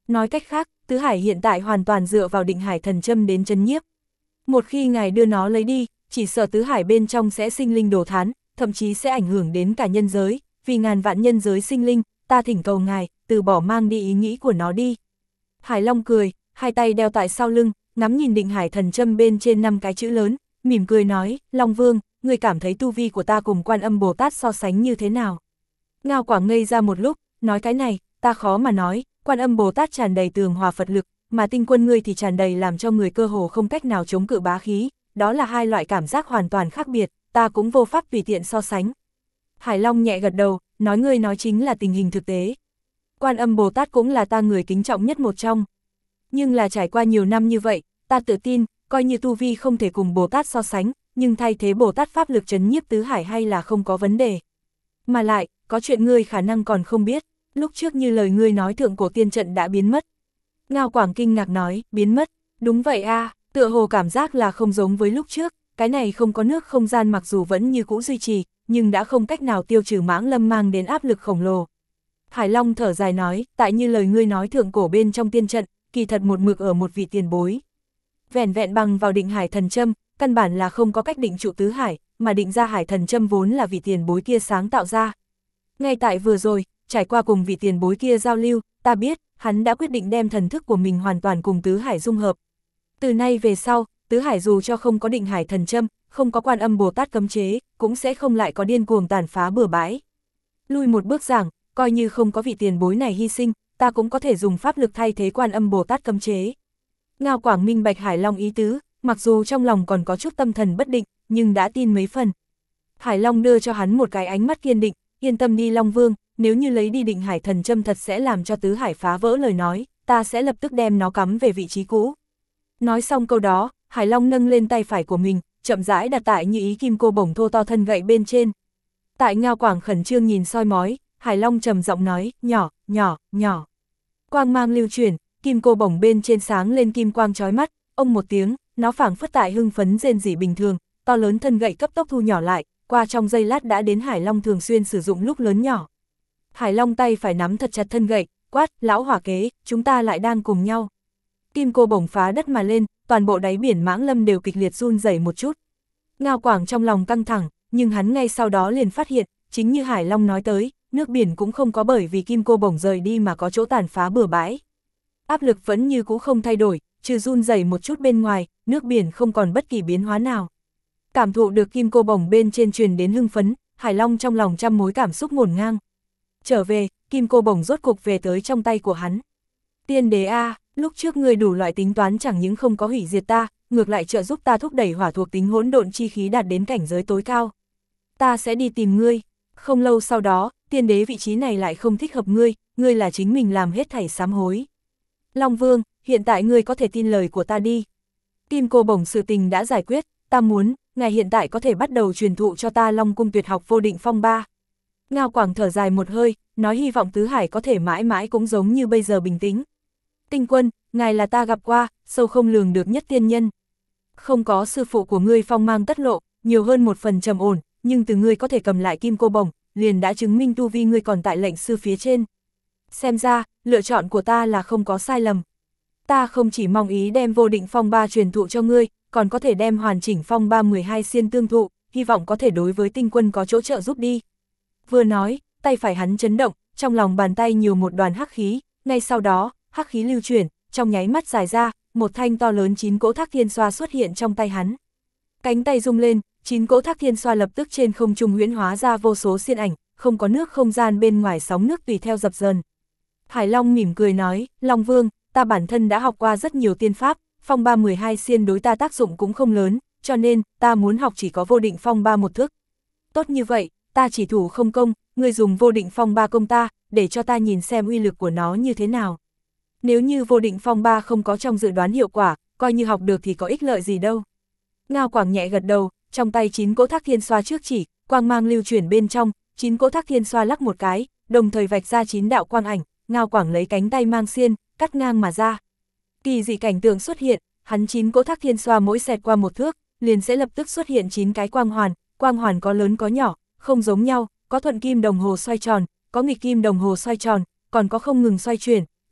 Nói cách khác, Tứ Hải hiện tại hoàn toàn dựa vào Định Hải thần châm đến trấn nhiếp. Một khi ngài đưa nó lấy đi, chỉ sợ Tứ Hải bên trong sẽ sinh linh đồ thán, thậm chí sẽ ảnh hưởng đến cả nhân giới, vì ngàn vạn nhân giới sinh linh, ta thỉnh cầu ngài, từ bỏ mang đi ý nghĩ của nó đi. Hải Long cười, hai tay đeo tại sau lưng, ngắm nhìn Định Hải thần châm bên trên 5 cái chữ lớn, mỉm cười nói, Long Vương, người cảm thấy tu vi của ta cùng Quan Âm Bồ Tát so sánh như thế nào? Ngao Quảng ngây ra một lúc, nói cái này, ta khó mà nói, Quan Âm Bồ Tát tràn đầy tường hòa Phật lực, mà Tinh Quân ngươi thì tràn đầy làm cho người cơ hồ không cách nào chống cự bá khí, đó là hai loại cảm giác hoàn toàn khác biệt, ta cũng vô pháp tùy tiện so sánh. Hải Long nhẹ gật đầu, nói ngươi nói chính là tình hình thực tế. Quan Âm Bồ Tát cũng là ta người kính trọng nhất một trong. Nhưng là trải qua nhiều năm như vậy, ta tự tin, coi như tu vi không thể cùng Bồ Tát so sánh, nhưng thay thế Bồ Tát pháp lực trấn nhiếp Tứ Hải hay là không có vấn đề. Mà lại, có chuyện ngươi khả năng còn không biết, lúc trước như lời ngươi nói thượng cổ tiên trận đã biến mất. Ngao Quảng kinh ngạc nói, biến mất, đúng vậy a, tựa hồ cảm giác là không giống với lúc trước, cái này không có nước không gian mặc dù vẫn như cũ duy trì, nhưng đã không cách nào tiêu trừ Mãng Lâm mang đến áp lực khổng lồ. Hải Long thở dài nói, tại như lời ngươi nói thượng cổ bên trong tiên trận, kỳ thật một mực ở một vị tiền bối. Vẻn vẹn bằng vào Định Hải thần châm, căn bản là không có cách định trụ Tứ Hải, mà định ra Hải thần châm vốn là vị tiền bối kia sáng tạo ra. Ngay tại vừa rồi, trải qua cùng vị tiền bối kia giao lưu, ta biết, hắn đã quyết định đem thần thức của mình hoàn toàn cùng Tứ Hải dung hợp. Từ nay về sau, Tứ Hải dù cho không có Định Hải thần châm, không có Quan Âm Bồ Tát cấm chế, cũng sẽ không lại có điên cuồng tàn phá bừa bãi. Lui một bước giảng, coi như không có vị tiền bối này hy sinh, ta cũng có thể dùng pháp lực thay thế Quan Âm Bồ Tát cấm chế. Ngao Quảng minh bạch Hải Long ý tứ, mặc dù trong lòng còn có chút tâm thần bất định, nhưng đã tin mấy phần. Hải Long đưa cho hắn một cái ánh mắt kiên định, yên tâm đi Long Vương, nếu như lấy đi Định Hải thần châm thật sẽ làm cho Tứ Hải phá vỡ lời nói, ta sẽ lập tức đem nó cắm về vị trí cũ. Nói xong câu đó, Hải Long nâng lên tay phải của mình, chậm rãi đặt tại như ý kim cô bổng thô to thân gậy bên trên. Tại Ngao Quảng khẩn trương nhìn soi mói, Hải Long trầm giọng nói, nhỏ, nhỏ, nhỏ. Quang mang lưu chuyển, kim cô bổng bên trên sáng lên kim quang chói mắt, ông một tiếng, nó phảng phất tại hưng phấn rên rỉ bình thường, to lớn thân gậy cấp tốc thu nhỏ lại, qua trong giây lát đã đến Hải Long thường xuyên sử dụng lúc lớn nhỏ. Hải Long tay phải nắm thật chặt thân gậy, quát, lão hỏa kế, chúng ta lại đang cùng nhau. Kim cô bổng phá đất mà lên, toàn bộ đáy biển Mãng Lâm đều kịch liệt run rẩy một chút. Ngao Quảng trong lòng căng thẳng, nhưng hắn ngay sau đó liền phát hiện, chính như Hải Long nói tới, nước biển cũng không có bởi vì kim cô bổng rời đi mà có chỗ tàn phá bừa bãi. Áp lực vẫn như cũ không thay đổi, trừ run rẩy một chút bên ngoài, nước biển không còn bất kỳ biến hóa nào. Cảm thụ được kim cô bổng bên trên truyền đến hưng phấn, Hải Long trong lòng trăm mối cảm xúc ngổn ngang. Trở về, kim cô bổng rốt cục về tới trong tay của hắn. Tiên đế a, lúc trước ngươi đủ loại tính toán chẳng những không có hủy diệt ta, ngược lại trợ giúp ta thúc đẩy hỏa thuộc tính hỗn độn chi khí đạt đến cảnh giới tối cao. Ta sẽ đi tìm ngươi. Không lâu sau đó, tiên đế vị trí này lại không thích hợp ngươi, ngươi là chính mình làm hết thảy sám hối. Long Vương, hiện tại ngươi có thể tin lời của ta đi. Kim cô bổng sự tình đã giải quyết, ta muốn, ngài hiện tại có thể bắt đầu truyền thụ cho ta Long Cung tuyệt học vô định phong ba. Ngao Quảng thở dài một hơi, nói hy vọng Tứ Hải có thể mãi mãi cũng giống như bây giờ bình tĩnh. Tinh Quân, ngài là ta gặp qua, sâu không lường được nhất tiên nhân. Không có sư phụ của ngươi phong mang tất lộ, nhiều hơn một phần trầm ổn, nhưng từ ngươi có thể cầm lại kim cô bổng, liền đã chứng minh tu vi ngươi còn tại lệnh sư phía trên. Xem ra, lựa chọn của ta là không có sai lầm. Ta không chỉ mong ý đem vô định phong ba truyền thụ cho ngươi, còn có thể đem hoàn chỉnh phong ba 12 xiên tương thụ, hy vọng có thể đối với Tinh Quân có chỗ trợ giúp đi. Vừa nói, tay phải hắn chấn động, trong lòng bàn tay nhiều một đoàn hắc khí, ngay sau đó, hắc khí lưu chuyển, trong nháy mắt dài ra, một thanh to lớn 9 cỗ thác thiên xoa xuất hiện trong tay hắn. Cánh tay rung lên, 9 cỗ thác thiên xoa lập tức trên không trung huyễn hóa ra vô số xiên ảnh, không có nước không gian bên ngoài sóng nước tùy theo dập dờn. Hải Long mỉm cười nói, Long Vương, ta bản thân đã học qua rất nhiều tiên pháp, phong ba 12 xiên đối ta tác dụng cũng không lớn, cho nên, ta muốn học chỉ có vô định phong ba một thức. Tốt như vậy, ta chỉ thủ không công, ngươi dùng vô định phong ba công ta, để cho ta nhìn xem uy lực của nó như thế nào. Nếu như vô định phong ba không có trong dự đoán hiệu quả, coi như học được thì có ích lợi gì đâu. Ngao Quảng nhẹ gật đầu, trong tay 9 cỗ thác thiên xoa trước chỉ, quang mang lưu chuyển bên trong, 9 cỗ thác thiên xoa lắc một cái, đồng thời vạch ra 9 đạo quang ảnh, Ngao Quảng lấy cánh tay mang xiên, cắt ngang mà ra. Kỳ dị cảnh tượng xuất hiện, hắn 9 cỗ thác thiên xoa mỗi xẹt qua một thước, liền sẽ lập tức xuất hiện 9 cái quang hoàn có lớn có nhỏ, không giống nhau, có thuận kim đồng hồ xoay tròn, có nghịch kim đồng hồ xoay tròn, còn có không ngừng xoay chuyển,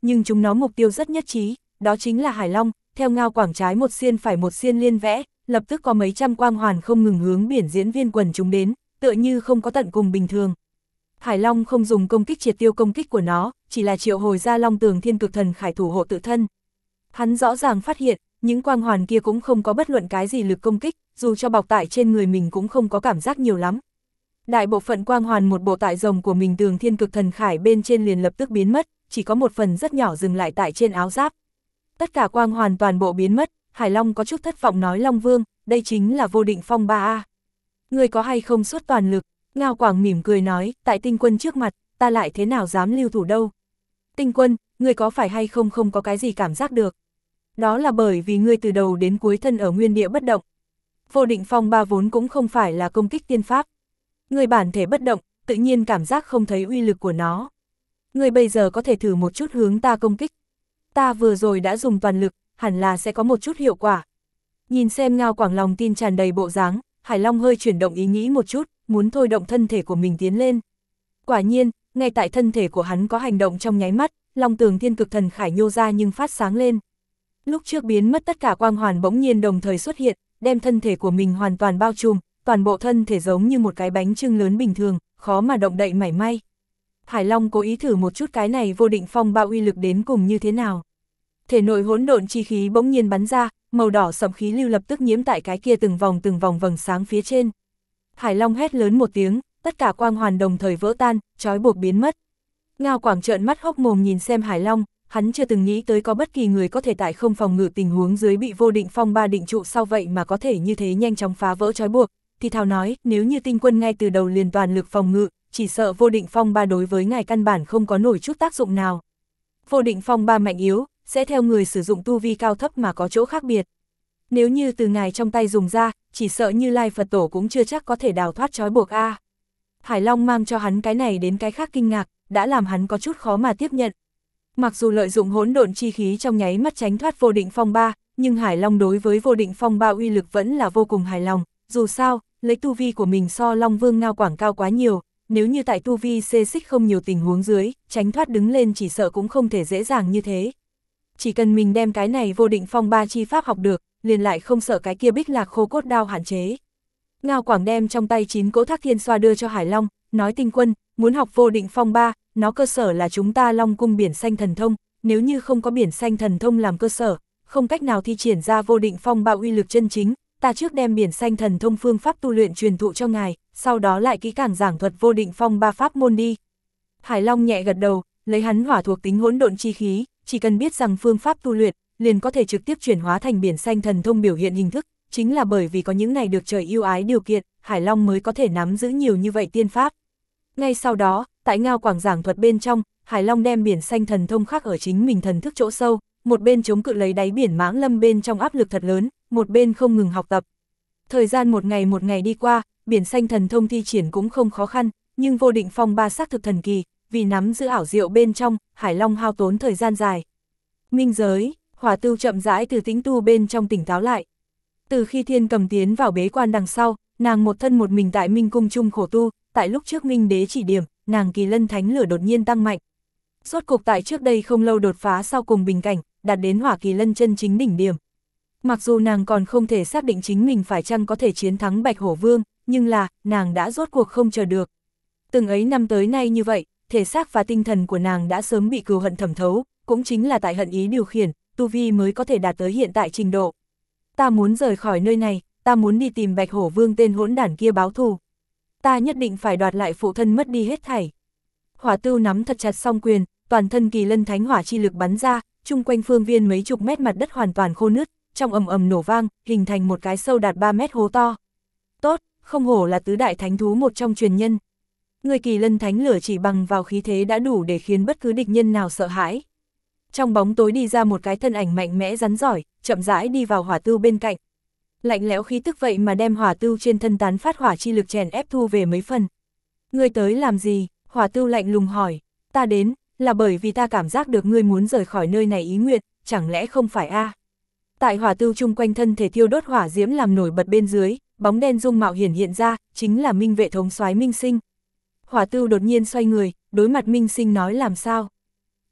nhưng chúng nó mục tiêu rất nhất trí, đó chính là Hải Long, theo Ngao Quảng trái một xiên phải một xiên liên vẽ, lập tức có mấy trăm quang hoàn không ngừng hướng biển diễn viên quần chúng đến, tựa như không có tận cùng bình thường. Hải Long không dùng công kích triệt tiêu công kích của nó, chỉ là triệu hồi ra Long Tường Thiên Cực Thần Khải thủ hộ tự thân. Hắn rõ ràng phát hiện, những quang hoàn kia cũng không có bất luận cái gì lực công kích, dù cho bọc tại trên người mình cũng không có cảm giác nhiều lắm. Đại bộ phận quang hoàn một bộ tại rồng của mình Tường Thiên Cực Thần Khải bên trên liền lập tức biến mất, chỉ có một phần rất nhỏ dừng lại tại trên áo giáp. Tất cả quang hoàn toàn bộ biến mất, Hải Long có chút thất vọng nói Long Vương, đây chính là vô định phong ba a. Người có hay không xuất toàn lực? Ngao Quảng mỉm cười nói, tại Tinh Quân trước mặt, ta lại thế nào dám lưu thủ đâu. Tinh Quân, người có phải hay không không có cái gì cảm giác được. Đó là bởi vì ngươi từ đầu đến cuối thân ở nguyên địa bất động. Vô định phong ba vốn cũng không phải là công kích tiên pháp. Ngươi bản thể bất động, tự nhiên cảm giác không thấy uy lực của nó. Ngươi bây giờ có thể thử một chút hướng ta công kích. Ta vừa rồi đã dùng toàn lực, hẳn là sẽ có một chút hiệu quả. Nhìn xem Ngao Quảng lòng tin tràn đầy bộ dáng, Hải Long hơi chuyển động ý nghĩ một chút, muốn thôi động thân thể của mình tiến lên. Quả nhiên, ngay tại thân thể của hắn có hành động trong nháy mắt, Long Tường Thiên Cực Thần Khải nhô ra nhưng phát sáng lên. Lúc trước biến mất tất cả quang hoàn bỗng nhiên đồng thời xuất hiện, đem thân thể của mình hoàn toàn bao trùm, toàn bộ thân thể giống như một cái bánh chưng lớn bình thường, khó mà động đậy mảy may. Hải Long cố ý thử một chút cái này vô định phong bạo uy lực đến cùng như thế nào. Thể nội hỗn độn chi khí bỗng nhiên bắn ra, màu đỏ sẫm khí lưu lập tức nhiễm tại cái kia từng vòng vầng sáng phía trên. Hải Long hét lớn một tiếng, tất cả quang hoàn đồng thời vỡ tan, trói buộc biến mất. Ngao Quảng trợn mắt hốc mồm nhìn xem Hải Long, hắn chưa từng nghĩ tới có bất kỳ người có thể tại không phòng ngự tình huống dưới bị vô định phong ba định trụ sau vậy mà có thể như thế nhanh chóng phá vỡ trói buộc. Thì thào nói, nếu như Tinh Quân ngay từ đầu liền toàn lực phòng ngự, chỉ sợ vô định phong ba đối với ngài căn bản không có nổi chút tác dụng nào. Vô định phong ba mạnh yếu, sẽ theo người sử dụng tu vi cao thấp mà có chỗ khác biệt. Nếu như từ ngài trong tay dùng ra, chỉ sợ Như Lai Phật Tổ cũng chưa chắc có thể đào thoát trói buộc a. Hải Long mang cho hắn cái này đến cái khác kinh ngạc, đã làm hắn có chút khó mà tiếp nhận. Mặc dù lợi dụng hỗn độn chi khí trong nháy mắt tránh thoát vô định phong ba, nhưng Hải Long đối với vô định phong ba uy lực vẫn là vô cùng hài lòng, dù sao, lấy tu vi của mình so Long Vương Ngao Quảng cao quá nhiều, nếu như tại tu vi xê xích không nhiều tình huống dưới, tránh thoát đứng lên chỉ sợ cũng không thể dễ dàng như thế. Chỉ cần mình đem cái này vô định phong ba chi pháp học được, liền lại không sợ cái kia Bích Lạc Khô Cốt đao hạn chế. Ngao Quảng đem trong tay 9 cỗ Thác Thiên Xoa đưa cho Hải Long, nói Tinh Quân, muốn học vô định phong ba, nó cơ sở là chúng ta Long Cung Biển Xanh Thần Thông, nếu như không có Biển Xanh Thần Thông làm cơ sở, không cách nào thi triển ra vô định phong ba uy lực chân chính, ta trước đem Biển Xanh Thần Thông phương pháp tu luyện truyền thụ cho ngài, sau đó lại kỹ càng giảng thuật vô định phong ba pháp môn đi. Hải Long nhẹ gật đầu, lấy hắn hỏa thuộc tính hỗn độn chi khí, chỉ cần biết rằng phương pháp tu luyện, liền có thể trực tiếp chuyển hóa thành Biển Xanh Thần Thông biểu hiện hình thức, chính là bởi vì có những này được trời yêu ái điều kiện, Hải Long mới có thể nắm giữ nhiều như vậy tiên pháp. Ngay sau đó, tại Ngao Quảng giảng thuật bên trong, Hải Long đem Biển Xanh Thần Thông khắc ở chính mình thần thức chỗ sâu, một bên chống cự lấy đáy biển Mãng Lâm bên trong áp lực thật lớn, một bên không ngừng học tập. Thời gian một ngày đi qua, Biển Xanh Thần Thông thi triển cũng không khó khăn, nhưng vô định phong ba xác thực thần kỳ, vì nắm giữ ảo diệu bên trong, Hải Long hao tốn thời gian dài. Minh giới, Hỏa Tưu chậm rãi từ tĩnh tu bên trong tỉnh táo lại. Từ khi Thiên Cầm tiến vào bế quan đằng sau, nàng một thân một mình tại Minh Cung chung khổ tu, tại lúc trước Minh Đế chỉ điểm, nàng Kỳ Lân Thánh Lửa đột nhiên tăng mạnh. Rốt cục tại trước đây không lâu đột phá sau cùng bình cảnh, đạt đến Hỏa Kỳ Lân chân chính đỉnh điểm. Mặc dù nàng còn không thể xác định chính mình phải chăng có thể chiến thắng Bạch Hổ Vương, nhưng là, nàng đã rốt cuộc không chờ được. Từng ấy năm tới nay như vậy, thể xác và tinh thần của nàng đã sớm bị cừu hận thẩm thấu, cũng chính là tại hận ý điều khiển, tu vi mới có thể đạt tới hiện tại trình độ. Ta muốn rời khỏi nơi này, ta muốn đi tìm Bạch Hổ Vương tên hỗn đản kia báo thù. Ta nhất định phải đoạt lại phụ thân mất đi hết thảy. Hỏa Tưu nắm thật chặt song quyền, toàn thân Kỳ Lân Thánh Hỏa chi lực bắn ra, chung quanh phương viên mấy chục mét mặt đất hoàn toàn khô nứt, trong ầm ầm nổ vang, hình thành một cái sâu đạt 3 mét hố to. Tốt, không hổ là tứ đại thánh thú một trong truyền nhân. Người Kỳ Lân Thánh Lửa chỉ bằng vào khí thế đã đủ để khiến bất cứ địch nhân nào sợ hãi. Trong bóng tối đi ra một cái thân ảnh mạnh mẽ rắn giỏi, chậm rãi đi vào Hỏa Tưu bên cạnh. Lạnh lẽo khí tức vậy mà đem Hỏa Tưu trên thân tán phát hỏa chi lực chèn ép thu về mấy phần. Ngươi tới làm gì? Hỏa Tưu lạnh lùng hỏi. Ta đến, là bởi vì ta cảm giác được ngươi muốn rời khỏi nơi này ý nguyện, chẳng lẽ không phải a? Tại Hỏa Tưu chung quanh thân thể thiêu đốt hỏa diễm làm nổi bật bên dưới, bóng đen dung mạo hiện ra, chính là Minh Vệ thống soái Minh Sinh. Hỏa Tưu đột nhiên xoay người, đối mặt Minh Sinh nói làm sao?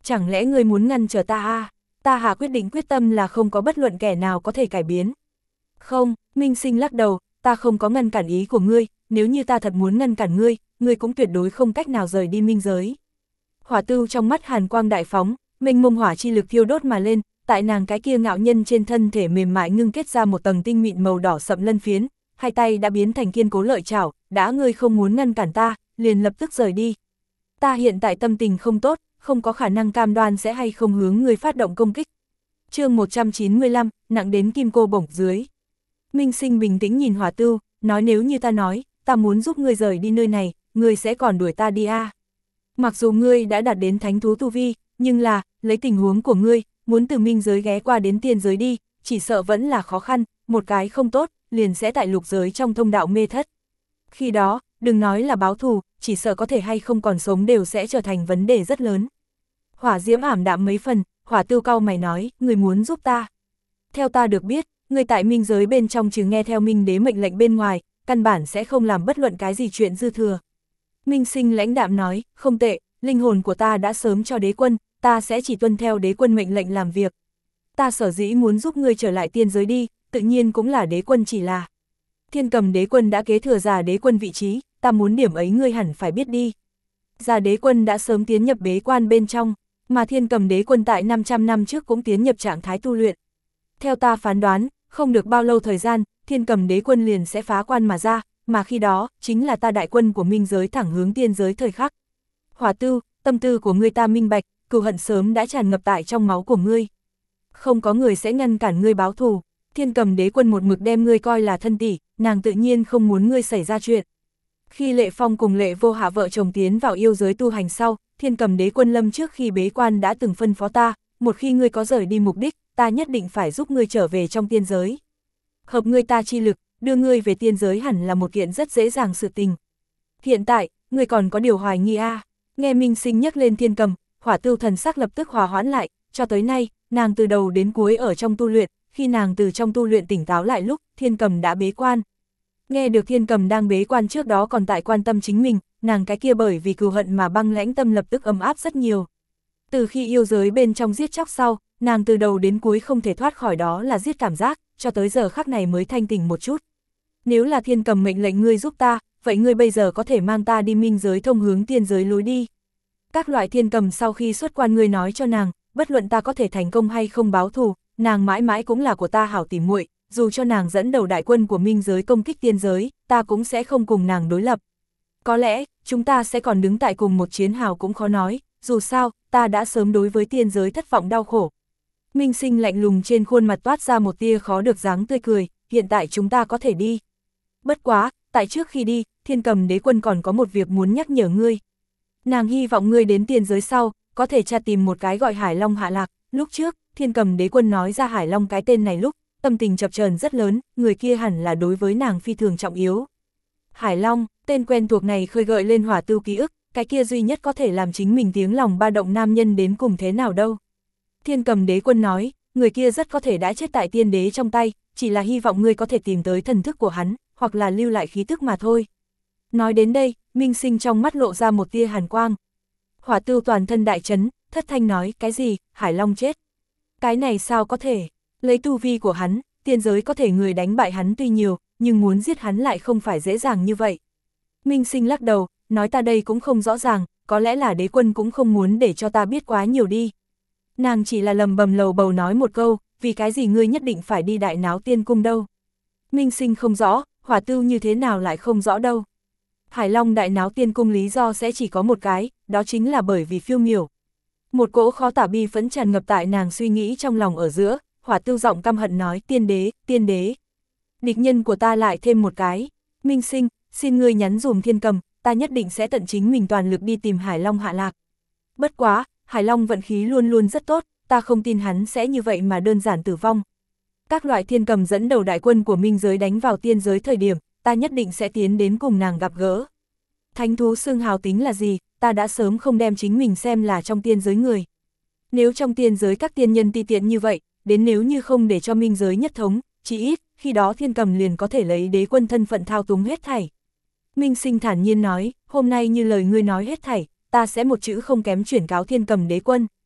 Chẳng lẽ ngươi muốn ngăn trở ta à? Ta hạ quyết định quyết tâm là không có bất luận kẻ nào có thể cải biến. Không, Minh Sinh lắc đầu, ta không có ngăn cản ý của ngươi, nếu như ta thật muốn ngăn cản ngươi, ngươi cũng tuyệt đối không cách nào rời đi minh giới. Hỏa Tưu trong mắt hàn quang đại phóng, mênh mông hỏa chi lực thiêu đốt mà lên, tại nàng cái kia ngạo nhân trên thân thể mềm mại ngưng kết ra một tầng tinh mịn màu đỏ sậm lân phiến, hai tay đã biến thành kiên cố lợi chảo, đã ngươi không muốn ngăn cản ta, liền lập tức rời đi. Ta hiện tại tâm tình không tốt, không có khả năng cam đoan sẽ hay không hướng ngươi phát động công kích. Chương 195, nặng đến kim cô bổng dưới. Minh Sinh bình tĩnh nhìn Hỏa Tưu, nói nếu như ta nói, ta muốn giúp ngươi rời đi nơi này, ngươi sẽ còn đuổi ta đi à? Mặc dù ngươi đã đạt đến thánh thú tu vi, nhưng là, lấy tình huống của ngươi, muốn từ minh giới ghé qua đến tiên giới đi, chỉ sợ vẫn là khó khăn, một cái không tốt, liền sẽ tại lục giới trong thông đạo mê thất. Khi đó, đừng nói là báo thù, chỉ sợ có thể hay không còn sống đều sẽ trở thành vấn đề rất lớn. Hỏa diễm ảm đạm mấy phần, Hỏa Tưu cau mày nói, người muốn giúp ta. Theo ta được biết, người tại minh giới bên trong trừ nghe theo minh đế mệnh lệnh bên ngoài, căn bản sẽ không làm bất luận cái gì chuyện dư thừa. Minh Sinh lãnh đạm nói, không tệ, linh hồn của ta đã sớm cho đế quân, ta sẽ chỉ tuân theo đế quân mệnh lệnh làm việc. Ta sở dĩ muốn giúp ngươi trở lại tiên giới đi, tự nhiên cũng là đế quân chỉ là. Thiên Cầm đế quân đã kế thừa già đế quân vị trí, ta muốn điểm ấy ngươi hẳn phải biết đi. Già đế quân đã sớm tiến nhập bế quan bên trong, mà Thiên Cầm đế quân tại 500 năm trước cũng tiến nhập trạng thái tu luyện. Theo ta phán đoán, không được bao lâu thời gian, Thiên Cầm đế quân liền sẽ phá quan mà ra, mà khi đó, chính là ta đại quân của minh giới thẳng hướng tiên giới thời khắc. Hỏa Tưu, tâm tư của ngươi ta minh bạch, cừu hận sớm đã tràn ngập tại trong máu của ngươi. Không có người sẽ ngăn cản ngươi báo thù, Thiên Cầm đế quân một mực đem ngươi coi là thân tỷ, nàng tự nhiên không muốn ngươi xảy ra chuyện. Khi Lệ Phong cùng Lệ Vô Hạ vợ chồng tiến vào yêu giới tu hành sau, Thiên Cầm đế quân lâm trước khi bế quan đã từng phân phó ta, một khi ngươi có rời đi mục đích, ta nhất định phải giúp ngươi trở về trong tiên giới. Hợp ngươi ta chi lực, đưa ngươi về tiên giới hẳn là một kiện rất dễ dàng sự tình. Hiện tại, ngươi còn có điều hoài nghi à? Nghe Minh Sinh nhắc lên Thiên Cầm, Hỏa Tưu thần sắc lập tức hòa hoãn lại, cho tới nay, nàng từ đầu đến cuối ở trong tu luyện, khi nàng từ trong tu luyện tỉnh táo lại lúc, Thiên Cầm đã bế quan. Nghe được Thiên Cầm đang bế quan trước đó còn tại quan tâm chính mình, nàng cái kia bởi vì cừu hận mà băng lãnh tâm lập tức ấm áp rất nhiều. Từ khi yêu giới bên trong giết chóc sau, nàng từ đầu đến cuối không thể thoát khỏi đó là giết cảm giác, cho tới giờ khắc này mới thanh tỉnh một chút. Nếu là Thiên Cầm mệnh lệnh ngươi giúp ta, vậy ngươi bây giờ có thể mang ta đi minh giới thông hướng tiên giới lối đi. Các loại Thiên Cầm sau khi xuất quan ngươi nói cho nàng, bất luận ta có thể thành công hay không báo thù, nàng mãi mãi cũng là của ta hảo tỉ muội, dù cho nàng dẫn đầu đại quân của minh giới công kích tiên giới, ta cũng sẽ không cùng nàng đối lập. Có lẽ, chúng ta sẽ còn đứng tại cùng một chiến hào cũng khó nói, dù sao, ta đã sớm đối với tiên giới thất vọng đau khổ. Minh Sinh lạnh lùng trên khuôn mặt toát ra một tia khó được dáng tươi cười, hiện tại chúng ta có thể đi. Bất quá, tại trước khi đi, Thiên Cầm đế quân còn có một việc muốn nhắc nhở ngươi. Nàng hy vọng ngươi đến tiên giới sau, có thể tra tìm một cái gọi Hải Long hạ lạc. Lúc trước, Thiên Cầm đế quân nói ra Hải Long cái tên này lúc, tâm tình chập chờn rất lớn, người kia hẳn là đối với nàng phi thường trọng yếu. Hải Long, tên quen thuộc này khơi gợi lên Hỏa Tưu ký ức, cái kia duy nhất có thể làm chính mình tiếng lòng ba động nam nhân đến cùng thế nào đâu. Thiên Cầm đế quân nói, người kia rất có thể đã chết tại tiên đế trong tay, chỉ là hy vọng ngươi có thể tìm tới thần thức của hắn, hoặc là lưu lại khí tức mà thôi. Nói đến đây, Minh Sinh trong mắt lộ ra một tia hàn quang. Hỏa Tưu toàn thân đại chấn, thất thanh nói, cái gì, Hải Long chết? Cái này sao có thể? Lấy tu vi của hắn, tiên giới có thể người đánh bại hắn tuy nhiều, nhưng muốn giết hắn lại không phải dễ dàng như vậy. Minh Sinh lắc đầu, nói ta đây cũng không rõ ràng, có lẽ là đế quân cũng không muốn để cho ta biết quá nhiều đi. Nàng chỉ là lầm bầm lầu bầu nói một câu, vì cái gì ngươi nhất định phải đi đại náo tiên cung đâu. Minh Sinh không rõ, Hỏa Tưu như thế nào lại không rõ đâu. Hải Long đại náo tiên cung lý do sẽ chỉ có một cái, đó chính là bởi vì phiêu miểu. Một cỗ khó tả bi phẫn tràn ngập tại nàng suy nghĩ trong lòng ở giữa, Hỏa Tưu giọng căm hận nói, tiên đế, tiên đế. Địch nhân của ta lại thêm một cái. Minh Sinh, xin ngươi nhắn dùm Thiên Cầm, ta nhất định sẽ tận chính mình toàn lực đi tìm Hải Long hạ lạc. Bất quá, Hải Long vận khí luôn luôn rất tốt, ta không tin hắn sẽ như vậy mà đơn giản tử vong. Các loại Thiên Cầm dẫn đầu đại quân của minh giới đánh vào tiên giới thời điểm, ta nhất định sẽ tiến đến cùng nàng gặp gỡ. Thánh thú xương hào tính là gì, ta đã sớm không đem chính mình xem là trong tiên giới người. Nếu trong tiên giới các tiên nhân ti tiện như vậy, đến nếu như không để cho minh giới nhất thống, chỉ ít, khi đó Thiên Cầm liền có thể lấy đế quân thân phận thao túng hết thảy. Minh Sinh thản nhiên nói, hôm nay như lời ngươi nói hết thảy, ta sẽ một chữ không kém chuyển cáo Thiên Cầm đế quân.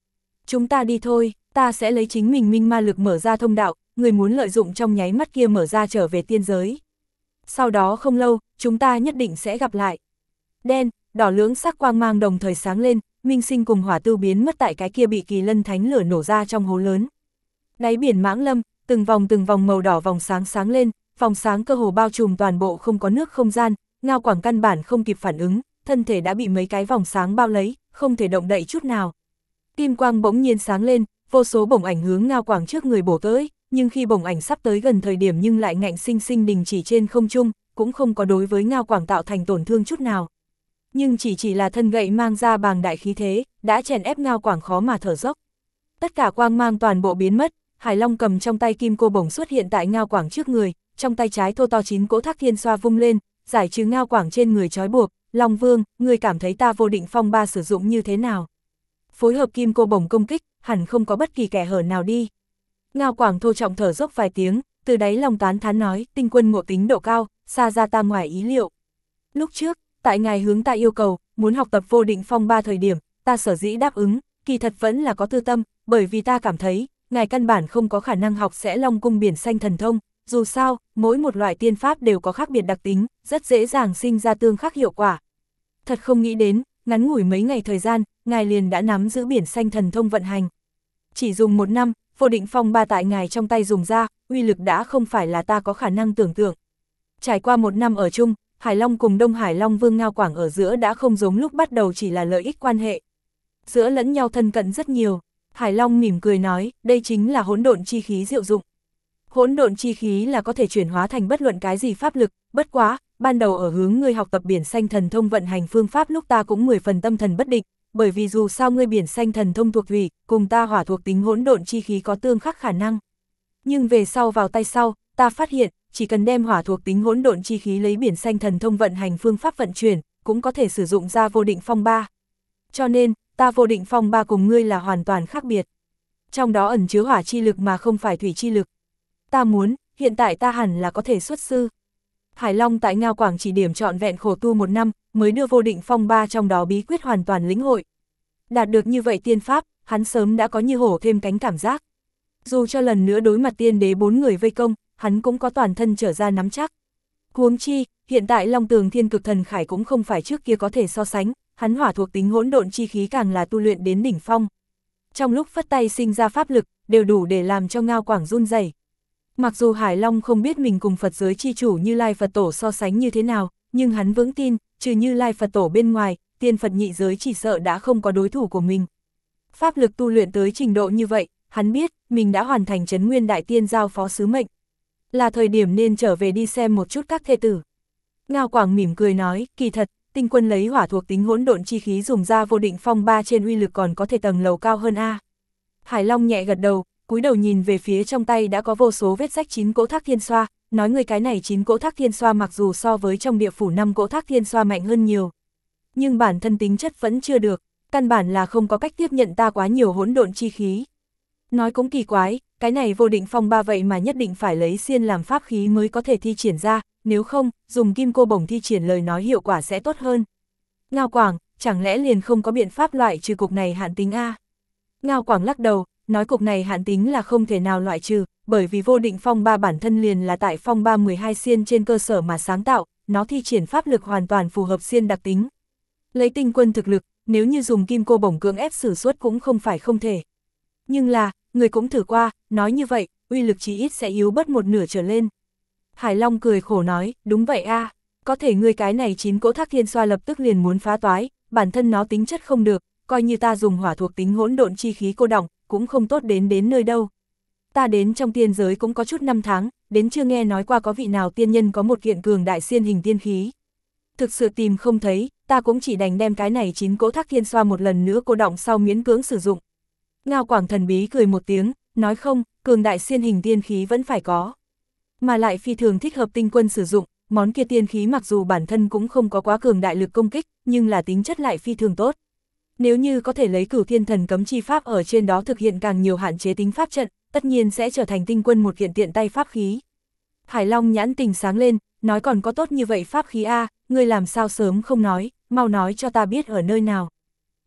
Chúng ta đi thôi, ta sẽ lấy chính mình minh ma lực mở ra thông đạo, người muốn lợi dụng trong nháy mắt kia mở ra trở về tiên giới. Sau đó không lâu, chúng ta nhất định sẽ gặp lại. Đen, đỏ lưỡng sắc quang mang đồng thời sáng lên, Minh Sinh cùng Hỏa Tư biến mất tại cái kia bị Kỳ Lân Thánh lửa nổ ra trong hố lớn. Đáy biển Mãng Lâm, từng vòng màu đỏ vòng sáng sáng lên, vòng sáng cơ hồ bao trùm toàn bộ không có nước không gian, Ngao Quảng căn bản không kịp phản ứng, thân thể đã bị mấy cái vòng sáng bao lấy, không thể động đậy chút nào. Kim quang bỗng nhiên sáng lên, vô số bổng ảnh hướng Ngao Quảng trước người bổ tới, nhưng khi bổng ảnh sắp tới gần thời điểm nhưng lại ngạnh sinh sinh đình chỉ trên không trung, cũng không có đối với Ngao Quảng tạo thành tổn thương chút nào. Nhưng chỉ là thân gậy mang ra bàng đại khí thế, đã chèn ép Ngao Quảng khó mà thở dốc. Tất cả quang mang toàn bộ biến mất, Hải Long cầm trong tay kim cô bổng xuất hiện tại Ngao Quảng trước người, trong tay trái thô to 9 cỗ thác thiên xoa vung lên, giải trừ Ngao Quảng trên người trói buộc. Long Vương, ngươi cảm thấy ta vô định phong ba sử dụng như thế nào? Phối hợp kim cô bổng công kích, hẳn không có bất kỳ kẻ hở nào đi. Ngao Quảng thô trọng thở dốc vài tiếng, từ đáy lòng tán thán nói, tinh quân ngộ tính độ cao, xa ra ta ngoài ý liệu. Lúc trước, tại ngài hướng ta yêu cầu, muốn học tập vô định phong ba thời điểm, ta sở dĩ đáp ứng, kỳ thật vẫn là có tư tâm, bởi vì ta cảm thấy, ngài căn bản không có khả năng học sẽ Long cung biển xanh thần thông, dù sao, mỗi một loại tiên pháp đều có khác biệt đặc tính, rất dễ dàng sinh ra tương khắc hiệu quả. Thật không nghĩ đến, ngắn ngủi mấy ngày thời gian, ngài liền đã nắm giữ biển xanh thần thông vận hành. Chỉ dùng 1 năm, vô định phong ba tại ngài trong tay dùng ra, uy lực đã không phải là ta có khả năng tưởng tượng. Trải qua 1 năm ở chung, Hải Long cùng Đông Hải Long Vương Ngao Quảng ở giữa đã không giống lúc bắt đầu chỉ là lợi ích quan hệ. Giữa lẫn nhau thân cận rất nhiều. Hải Long mỉm cười nói, đây chính là hỗn độn chi khí diệu dụng. Hỗn độn chi khí là có thể chuyển hóa thành bất luận cái gì pháp lực, bất quá, ban đầu ở hướng ngươi học tập biển xanh thần thông vận hành phương pháp lúc ta cũng 10 phần tâm thần bất định, bởi vì dù sao ngươi biển xanh thần thông thuộc thủy, cùng ta hỏa thuộc tính hỗn độn chi khí có tương khắc khả năng. Nhưng về sau vào tay sau, ta phát hiện, chỉ cần đem hỏa thuộc tính hỗn độn chi khí lấy biển xanh thần thông vận hành phương pháp vận chuyển, cũng có thể sử dụng ra vô định phong ba. Cho nên, ta vô định phong ba cùng ngươi là hoàn toàn khác biệt. Trong đó ẩn chứa hỏa chi lực mà không phải thủy chi lực. Ta muốn, hiện tại ta hẳn là có thể xuất sư. Hải Long tại Ngao Quảng chỉ điểm trọn vẹn khổ tu 1 năm, mới đưa vô định phong ba trong đó bí quyết hoàn toàn lĩnh hội. Đạt được như vậy tiên pháp, hắn sớm đã có như hổ thêm cánh cảm giác. Dù cho lần nữa đối mặt tiên đế 4 người vây công, hắn cũng có toàn thân trở ra nắm chắc. Huống chi, hiện tại Long Tường Thiên Cực Thần Khải cũng không phải trước kia có thể so sánh, hắn hỏa thuộc tính hỗn độn chi khí càng là tu luyện đến đỉnh phong. Trong lúc phất tay sinh ra pháp lực, đều đủ để làm cho Ngao Quảng run rẩy. Mặc dù Hải Long không biết mình cùng Phật giới chi chủ Như Lai Phật Tổ so sánh như thế nào, nhưng hắn vững tin, trừ Như Lai Phật Tổ bên ngoài, tiên Phật nhị giới chỉ sợ đã không có đối thủ của mình. Pháp lực tu luyện tới trình độ như vậy, hắn biết, mình đã hoàn thành Trấn Nguyên Đại Tiên giao phó sứ mệnh. Là thời điểm nên trở về đi xem một chút các thê tử. Ngao Quảng mỉm cười nói, kỳ thật, tinh quân lấy hỏa thuộc tính hỗn độn chi khí dùng ra vô định phong ba trên uy lực còn có thể tầng lầu cao hơn a. Hải Long nhẹ gật đầu, cúi đầu nhìn về phía trong tay đã có vô số vết rách 9 cỗ thác thiên xoa, nói người cái này 9 cỗ thác thiên xoa mặc dù so với trong địa phủ 5 cỗ thác thiên xoa mạnh hơn nhiều. Nhưng bản thân tính chất vẫn chưa được, căn bản là không có cách tiếp nhận ta quá nhiều hỗn độn chi khí. Nói cũng kỳ quái, cái này vô định phong ba vậy mà nhất định phải lấy xiên làm pháp khí mới có thể thi triển ra, nếu không, dùng kim cô bổng thi triển lời nói hiệu quả sẽ tốt hơn. Ngao Quảng, chẳng lẽ liền không có biện pháp loại trừ cục này hạn tính a? Ngao Quảng lắc đầu, nói cục này hạn tính là không thể nào loại trừ, bởi vì vô định phong ba bản thân liền là tại phong ba 12 xiên trên cơ sở mà sáng tạo, nó thi triển pháp lực hoàn toàn phù hợp xiên đặc tính. Lấy tinh quân thực lực, nếu như dùng kim cô bổng cưỡng ép sử xuất cũng không phải không thể. Nhưng là, người cũng thử qua, nói như vậy, uy lực chỉ ít sẽ yếu bớt 1/2 trở lên. Hải Long cười khổ nói, đúng vậy a, có thể ngươi cái này 9 cỗ thác thiên xoa lập tức liền muốn phá toái, bản thân nó tính chất không được, coi như ta dùng hỏa thuộc tính hỗn độn chi khí cô đọng, cũng không tốt đến nơi đâu. Ta đến trong tiên giới cũng có chút 5 tháng, đến chưa nghe nói qua có vị nào tiên nhân có một kiện cường đại xiên hình tiên khí. Thực sự tìm không thấy, ta cũng chỉ đành đem cái này 9 cỗ thác thiên xoa một lần nữa cô đọng sau miễn cưỡng sử dụng. Ngao Quảng thần bí cười một tiếng, nói không, cường đại xiên hình tiên khí vẫn phải có. Mà lại phi thường thích hợp tinh quân sử dụng, món kia tiên khí mặc dù bản thân cũng không có quá cường đại lực công kích, nhưng là tính chất lại phi thường tốt. Nếu như có thể lấy Cửu Thiên Thần Cấm chi pháp ở trên đó thực hiện càng nhiều hạn chế tính pháp trận, tất nhiên sẽ trở thành tinh quân một kiện tiện tay pháp khí. Hải Long nhãn tình sáng lên, nói còn có tốt như vậy pháp khí a, ngươi làm sao sớm không nói, mau nói cho ta biết ở nơi nào.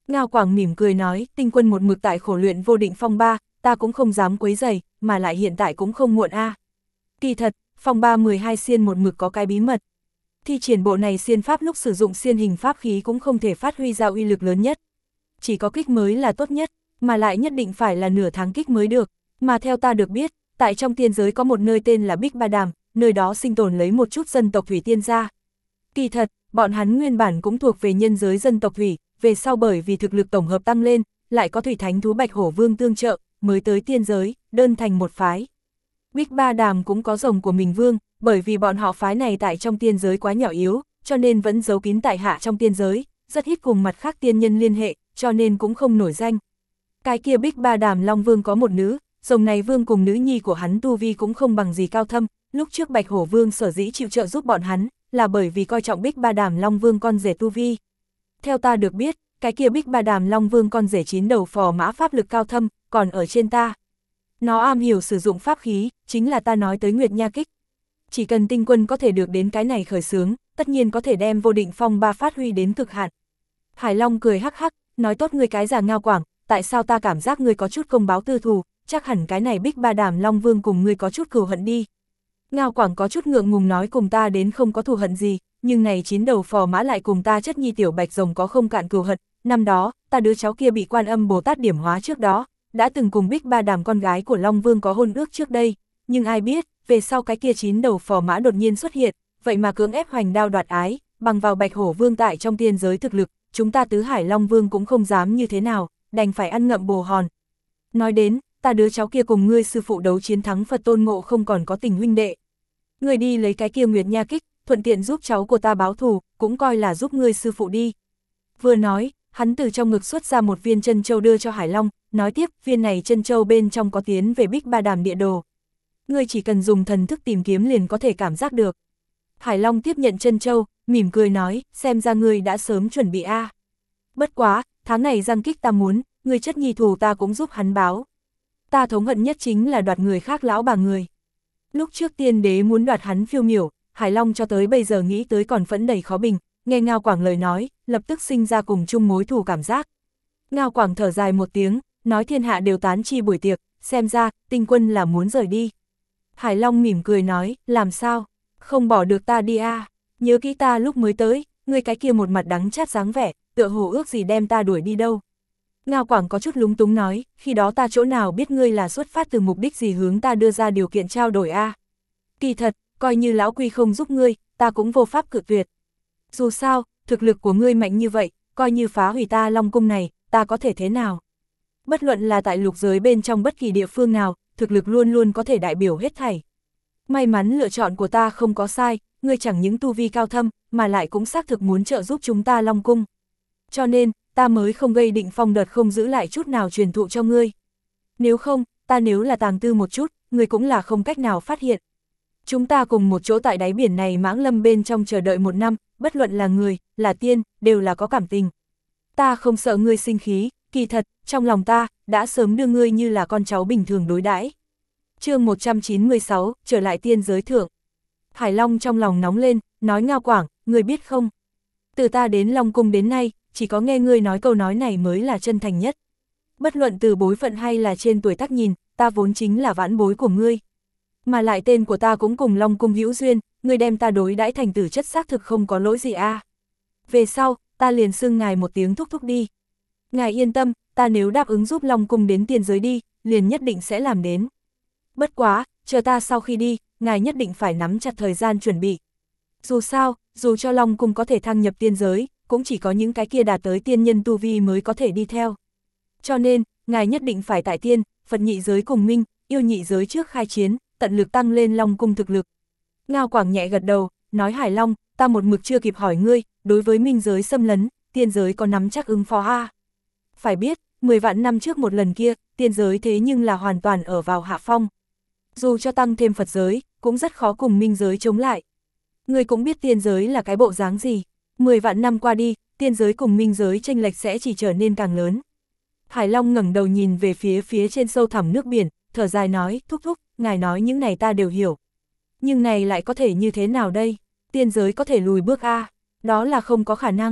Ngao Quảng mỉm cười nói, tinh quân một mực tại khổ luyện vô định phong ba, ta cũng không dám quấy rầy, mà lại hiện tại cũng không muộn a. Kỳ thật, phong ba 12 xiên một mực có cái bí mật. Thi triển bộ này xiên pháp lúc sử dụng xiên hình pháp khí cũng không thể phát huy ra uy lực lớn nhất. Chỉ có kích mới là tốt nhất, mà lại nhất định phải là nửa tháng kích mới được. Mà theo ta được biết, tại trong tiên giới có một nơi tên là Bích Ba Đàm, nơi đó sinh tồn lấy một chút dân tộc Thủy tiên gia. Kỳ thật, bọn hắn nguyên bản cũng thuộc về nhân giới dân tộc Thủy, về sau bởi vì thực lực tổng hợp tăng lên, lại có Thủy Thánh thú Bạch Hổ Vương tương trợ, mới tới tiên giới, đơn thành một phái. Bích Ba Đàm cũng có rồng của mình vương, bởi vì bọn họ phái này tại trong tiên giới quá nhỏ yếu, cho nên vẫn giấu kín tại hạ trong tiên giới, rất ít cùng mặt khác tiên nhân liên hệ, cho nên cũng không nổi danh. Cái kia Bích Ba Đàm Long Vương có một nữ, rồng này vương cùng nữ nhi của hắn tu vi cũng không bằng gì cao thâm, lúc trước Bạch Hổ Vương sở dĩ chịu trợ giúp bọn hắn, là bởi vì coi trọng Bích Ba Đàm Long Vương con rể tu vi. Theo ta được biết, cái kia Bích Ba Đàm Long Vương con rể 9 đầu phò mã pháp lực cao thâm, còn ở trên ta. Nó am hiểu sử dụng pháp khí, chính là ta nói tới Nguyệt Nha Kích. Chỉ cần tinh quân có thể được đến cái này khởi xướng, tất nhiên có thể đem vô định phong ba phát huy đến cực hạn. Hải Long cười hắc hắc, nói tốt ngươi cái già Ngao Quảng, tại sao ta cảm giác ngươi có chút công báo tư thù, chắc hẳn cái này Bích Ba Đàm Long Vương cùng ngươi có chút cừu hận đi. Ngao Quảng có chút ngượng ngùng nói cùng ta đến không có thù hận gì, nhưng này 9 đầu phò mã lại cùng ta chất nhi tiểu bạch rồng có không cạn cừu hận, năm đó, ta đứa cháu kia bị Quan Âm Bồ Tát điểm hóa trước đó, đã từng cùng Bích Ba Đàm con gái của Long Vương có hôn ước trước đây, nhưng ai biết, về sau cái kia 9 đầu phò mã đột nhiên xuất hiện, vậy mà cưỡng ép hoành đao đoạt ái, bằng vào Bạch Hổ Vương tại trong tiên giới thực lực, chúng ta Tứ Hải Long Vương cũng không dám như thế nào, đành phải ăn ngậm bồ hòn. Nói đến, ta đứa cháu kia cùng ngươi sư phụ đấu chiến thắng Phật Tôn Ngộ không còn có tình huynh đệ. Ngươi đi lấy cái kia Nguyệt Nha Kích, thuận tiện giúp cháu của ta báo thù, cũng coi là giúp ngươi sư phụ đi. Vừa nói, hắn từ trong ngực xuất ra một viên chân châu đưa cho Hải Long, nói tiếp, viên này chân châu bên trong có tiến về Bích Ba Đàm địa đồ. Ngươi chỉ cần dùng thần thức tìm kiếm liền có thể cảm giác được. Hải Long tiếp nhận chân châu, mỉm cười nói, xem ra ngươi đã sớm chuẩn bị a. Bất quá, tháng này Giang Kích ta muốn, ngươi chất nhi thù ta cũng giúp hắn báo. Ta thống hận nhất chính là đoạt người khác lão bà người. Lúc trước tiên đế muốn đoạt hắn phiêu miểu, Hải Long cho tới bây giờ nghĩ tới còn phẫn đầy khó bình, nghe Ngao Quảng lời nói, lập tức sinh ra cùng chung mối thù cảm giác. Ngao Quảng thở dài một tiếng, nói thiên hạ đều tán chi buổi tiệc, xem ra, tinh quân là muốn rời đi. Hải Long mỉm cười nói, làm sao, không bỏ được ta đi a? Nhớ kỹ ta lúc mới tới, ngươi cái kia một mặt đắng chát dáng vẻ, tựa hồ ước gì đem ta đuổi đi đâu. Ngao Quảng có chút lúng túng nói, khi đó ta chỗ nào biết ngươi là xuất phát từ mục đích gì hướng ta đưa ra điều kiện trao đổi a? Kỳ thật, coi như lão Quy không giúp ngươi, ta cũng vô pháp cự tuyệt. Dù sao, thực lực của ngươi mạnh như vậy, coi như phá hủy ta Long Cung này, ta có thể thế nào? Bất luận là tại lục giới bên trong bất kỳ địa phương nào, thực lực luôn luôn có thể đại biểu hết thảy. May mắn lựa chọn của ta không có sai, ngươi chẳng những tu vi cao thâm, mà lại cũng xác thực muốn trợ giúp chúng ta Long Cung. Cho nên, ta mới không gây định phong đợt không giữ lại chút nào truyền thụ cho ngươi. Nếu không, ta nếu là tàng tư một chút, ngươi cũng là không cách nào phát hiện. Chúng ta cùng một chỗ tại đáy biển này mãng lâm bên trong chờ đợi 1 năm, bất luận là người, là tiên, đều là có cảm tình. Ta không sợ ngươi sinh khí, kỳ thật, trong lòng ta, đã sớm đưa ngươi như là con cháu bình thường đối đãi. Chương 196, trở lại tiên giới thượng. Hải Long trong lòng nóng lên, nói Ngao Quảng, ngươi biết không? Từ ta đến Long Cung đến nay, chỉ có nghe ngươi nói câu nói này mới là chân thành nhất. Bất luận từ bối phận hay là trên tuổi tác nhìn, ta vốn chính là vãn bối của ngươi. Mà lại tên của ta cũng cùng Long Cung hữu duyên, ngươi đem ta đối đãi thành tử chất xác thực không có lỗi gì a. Về sau, ta liền xưng ngài một tiếng thúc thúc đi. Ngài yên tâm, ta nếu đáp ứng giúp Long Cung đến tiên giới đi, liền nhất định sẽ làm đến. Bất quá, chờ ta sau khi đi, ngài nhất định phải nắm chặt thời gian chuẩn bị. Dù sao, dù cho Long Cung có thể thăng nhập tiên giới, cũng chỉ có những cái kia đạt tới tiên nhân tu vi mới có thể đi theo. Cho nên, ngài nhất định phải tại tiên, Phật nhị giới cùng minh, yêu nhị giới trước khai chiến, tận lực tăng lên Long Cung thực lực. Ngao Quảng nhẹ gật đầu, nói Hải Long, ta một mực chưa kịp hỏi ngươi, đối với minh giới xâm lấn, tiên giới có nắm chắc ứng phó a? Phải biết, 10 vạn năm trước một lần kia, tiên giới thế nhưng là hoàn toàn ở vào hạ phong. Dù cho tăng thêm Phật giới, cũng rất khó cùng minh giới chống lại. Ngươi cũng biết tiên giới là cái bộ dáng gì, 10 vạn năm qua đi, tiên giới cùng minh giới chênh lệch sẽ chỉ trở nên càng lớn. Hải Long ngẩng đầu nhìn về phía trên sâu thẳm nước biển, thở dài nói, thúc thúc, ngài nói những này ta đều hiểu. Nhưng này lại có thể như thế nào đây? Tiên giới có thể lùi bước a? Đó là không có khả năng.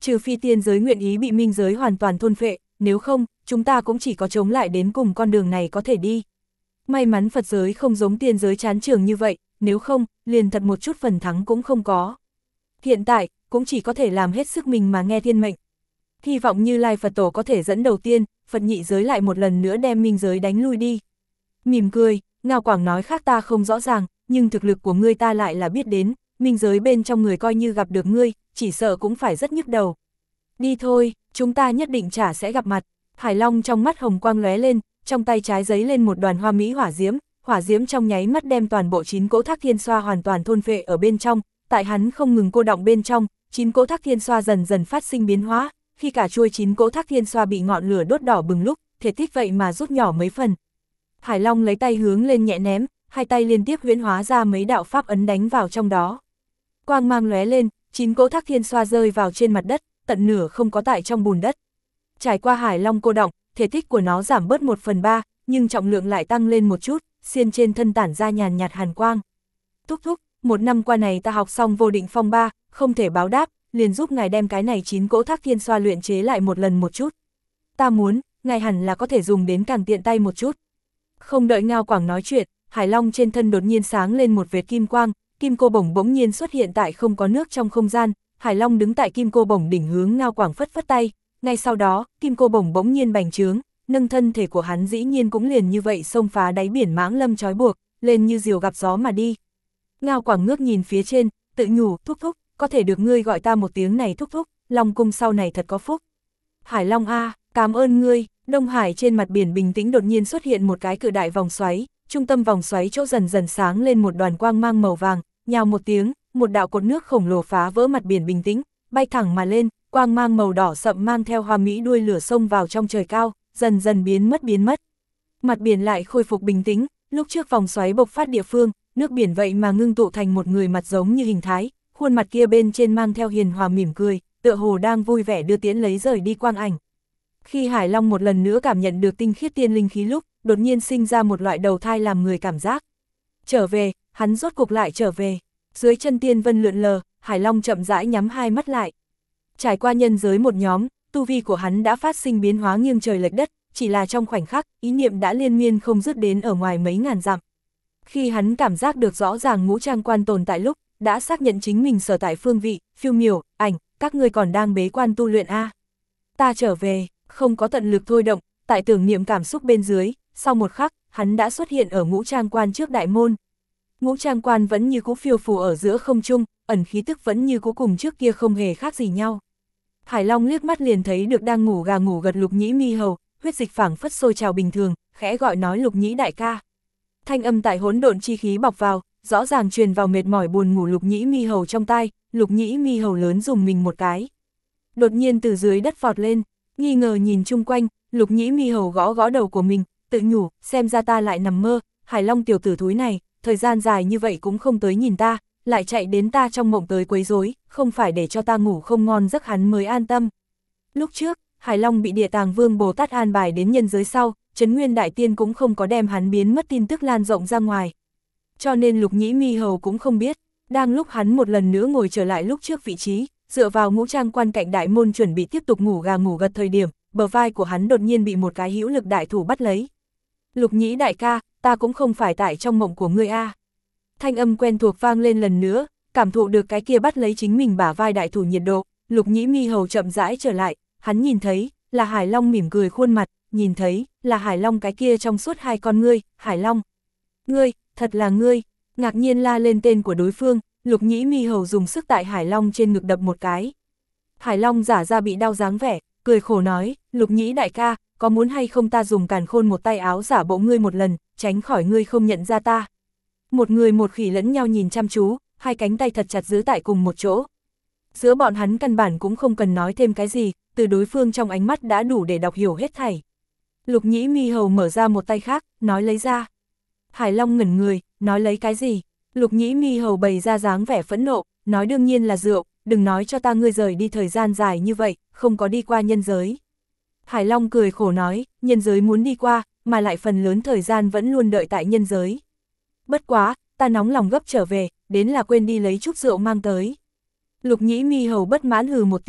trừ phi tiên giới nguyện ý bị minh giới hoàn toàn thôn phệ, nếu không, chúng ta cũng chỉ có chống lại đến cùng con đường này có thể đi. May mắn Phật giới không giống tiên giới chán trường như vậy, nếu không, liền thật một chút phần thắng cũng không có. Hiện tại, cũng chỉ có thể làm hết sức mình mà nghe thiên mệnh. Hy vọng Như Lai Phật Tổ có thể dẫn đầu tiên, Phật nhị giới lại một lần nữa đem minh giới đánh lui đi. Mỉm cười, Ngao Quảng nói khác ta không rõ ràng, nhưng thực lực của ngươi ta lại là biết đến, minh giới bên trong người coi như gặp được ngươi, chỉ sợ cũng phải rất nhức đầu. Đi thôi, chúng ta nhất định chả sẽ gặp mặt. Hải Long trong mắt hồng quang lóe lên, trong tay trái giấy lên một đoàn hoa mỹ hỏa diễm trong nháy mắt đem toàn bộ 9 cỗ Thác Thiên Xoa hoàn toàn thôn phệ ở bên trong, tại hắn không ngừng cô động bên trong, 9 cỗ Thác Thiên Xoa dần dần phát sinh biến hóa, khi cả chuôi 9 cỗ Thác Thiên Xoa bị ngọn lửa đốt đỏ bừng lúc, thể tích vậy mà rút nhỏ mấy phần. Hải Long lấy tay hướng lên nhẹ ném, hai tay liên tiếp huyễn hóa ra mấy đạo pháp ấn đánh vào trong đó. Quang mang lóe lên, 9 cỗ Thác Thiên Xoa rơi vào trên mặt đất, tận nửa không có tại trong bùn đất. Trải qua Hải Long cô động, thể tích của nó giảm bớt 1/3, nhưng trọng lượng lại tăng lên một chút, xiên trên thân tản ra nhàn nhạt hàn quang. Thúc thúc, 1 năm qua này ta học xong vô định phong 3, không thể báo đáp, liền giúp ngài đem cái này 9 cỗ Thác Thiên Xoa luyện chế lại một lần một chút. Ta muốn, ngài hẳn là có thể dùng đến càng tiện tay một chút. Không đợi Ngao Quảng nói chuyện, Hải Long trên thân đột nhiên sáng lên một vệt kim quang, kim cô bổng bỗng nhiên xuất hiện tại không có nước trong không gian, Hải Long đứng tại kim cô bổng đỉnh hướng Ngao Quảng phất phất tay, ngay sau đó, kim cô bổng bỗng nhiên bành trướng, nâng thân thể của hắn dĩ nhiên cũng liền như vậy xông phá đáy biển mãng lâm trói buộc, lên như diều gặp gió mà đi. Ngao Quảng ngước nhìn phía trên, tự nhủ, thúc thúc, có thể được ngươi gọi ta một tiếng này thúc thúc, Long cung sau này thật có phúc. Hải Long a, cảm ơn ngươi. Đông Hải trên mặt biển bình tĩnh đột nhiên xuất hiện một cái cự đại vòng xoáy, trung tâm vòng xoáy chỗ dần dần sáng lên một đoàn quang mang màu vàng, nhào một tiếng, một đạo cột nước khổng lồ phá vỡ mặt biển bình tĩnh, bay thẳng mà lên, quang mang màu đỏ sậm mang theo hoa mỹ đuôi lửa xông vào trong trời cao, dần dần biến mất. Mặt biển lại khôi phục bình tĩnh, lúc trước vòng xoáy bộc phát địa phương, nước biển vậy mà ngưng tụ thành một người mặt giống như hình thái, khuôn mặt kia bên trên mang theo hiền hòa mỉm cười, tựa hồ đang vui vẻ đưa tiễn lấy rời đi quang ảnh. Khi Hải Long một lần nữa cảm nhận được tinh khiết tiên linh khí lúc, đột nhiên sinh ra một loại đầu thai làm người cảm giác. Trở về, hắn rốt cục lại trở về. Dưới chân tiên vân lượn lờ, Hải Long chậm rãi nhắm hai mắt lại. Trải qua nhân giới một nhóm, tu vi của hắn đã phát sinh biến hóa nghiêng trời lệch đất, chỉ là trong khoảnh khắc, ý niệm đã liên miên không dứt đến ở ngoài mấy ngàn dặm. Khi hắn cảm giác được rõ ràng ngũ trang quan tồn tại lúc, đã xác nhận chính mình sở tại phương vị, Phiêu Miểu, Ảnh, các ngươi còn đang bế quan tu luyện a. Ta trở về. Không có tận lực thôi động, tại tưởng niệm cảm xúc bên dưới, sau một khắc, hắn đã xuất hiện ở ngũ trang quan trước đại môn. Ngũ trang quan vẫn như cũ phiêu phù ở giữa không trung, ẩn khí tức vẫn như cũ cùng trước kia không hề khác gì nhau. Hải Long liếc mắt liền thấy được đang ngủ gà ngủ gật Lục Nhĩ Mi Hầu, huyết dịch phảng phất sôi trào bình thường, khẽ gọi nói Lục Nhĩ đại ca. Thanh âm tại hỗn độn chi khí bọc vào, rõ ràng truyền vào mệt mỏi buồn ngủ Lục Nhĩ Mi Hầu trong tai, Lục Nhĩ Mi Hầu lớn dùng mình một cái. Đột nhiên từ dưới đất vọt lên, nghi ngờ nhìn chung quanh, Lục Nhĩ Mi Hầu gõ gõ đầu của mình, tự nhủ, xem ra ta lại nằm mơ, Hải Long tiểu tử thúi này, thời gian dài như vậy cũng không tới nhìn ta, lại chạy đến ta trong mộng tới quấy rối, không phải để cho ta ngủ không ngon giấc hắn mới an tâm. Lúc trước, Hải Long bị Địa Tàng Vương Bồ Tát an bài đến nhân giới sau, Trấn Nguyên Đại Tiên cũng không có đem hắn biến mất tin tức lan rộng ra ngoài. Cho nên Lục Nhĩ Mi Hầu cũng không biết, đang lúc hắn một lần nữa ngồi trở lại lúc trước vị trí, dựa vào ngũ trang quan cạnh đại môn chuẩn bị tiếp tục ngủ gà ngủ gật thời điểm, bờ vai của hắn đột nhiên bị một cái hữu lực đại thủ bắt lấy. Lục Nhĩ đại ca, ta cũng không phải tại trong mộng của ngươi a. Thanh âm quen thuộc vang lên lần nữa, cảm thụ được cái kia bắt lấy chính mình bả vai đại thủ nhiệt độ, Lục Nhĩ Mi Hầu chậm rãi trở lại, hắn nhìn thấy, là Hải Long mỉm cười khuôn mặt, nhìn thấy, là Hải Long cái kia trong suốt hai con ngươi, Hải Long. Ngươi, thật là ngươi, ngạc nhiên la lên tên của đối phương, Lục Nhĩ Mi Hầu dùng sức tại Hải Long trên ngực đập một cái. Hải Long giả ra bị đau dáng vẻ, cười khổ nói, Lục Nhĩ đại ca, có muốn hay không ta dùng càn khôn một tay áo giả bộ ngươi một lần, tránh khỏi ngươi không nhận ra ta. Một người một khỉ lẫn nhau nhìn chăm chú, hai cánh tay thật chặt giữ tại cùng một chỗ. Giữa bọn hắn căn bản cũng không cần nói thêm cái gì, từ đối phương trong ánh mắt đã đủ để đọc hiểu hết thảy. Lục Nhĩ Mi Hầu mở ra một tay khác, nói lấy ra. Hải Long ngẩn người, nói lấy cái gì? Lục Nhĩ Mi Hầu bày ra dáng vẻ phẫn nộ, nói đương nhiên là rượu, đừng nói cho ta ngươi rời đi thời gian dài như vậy, không có đi qua nhân giới. Hải Long cười khổ nói, nhân giới muốn đi qua, mà lại phần lớn thời gian vẫn luôn đợi tại nhân giới. Bất quá, ta nóng lòng gấp trở về, đến là quên đi lấy chút rượu mang tới. Lục Nhĩ Mi Hầu bất mãn hừ một tiếng,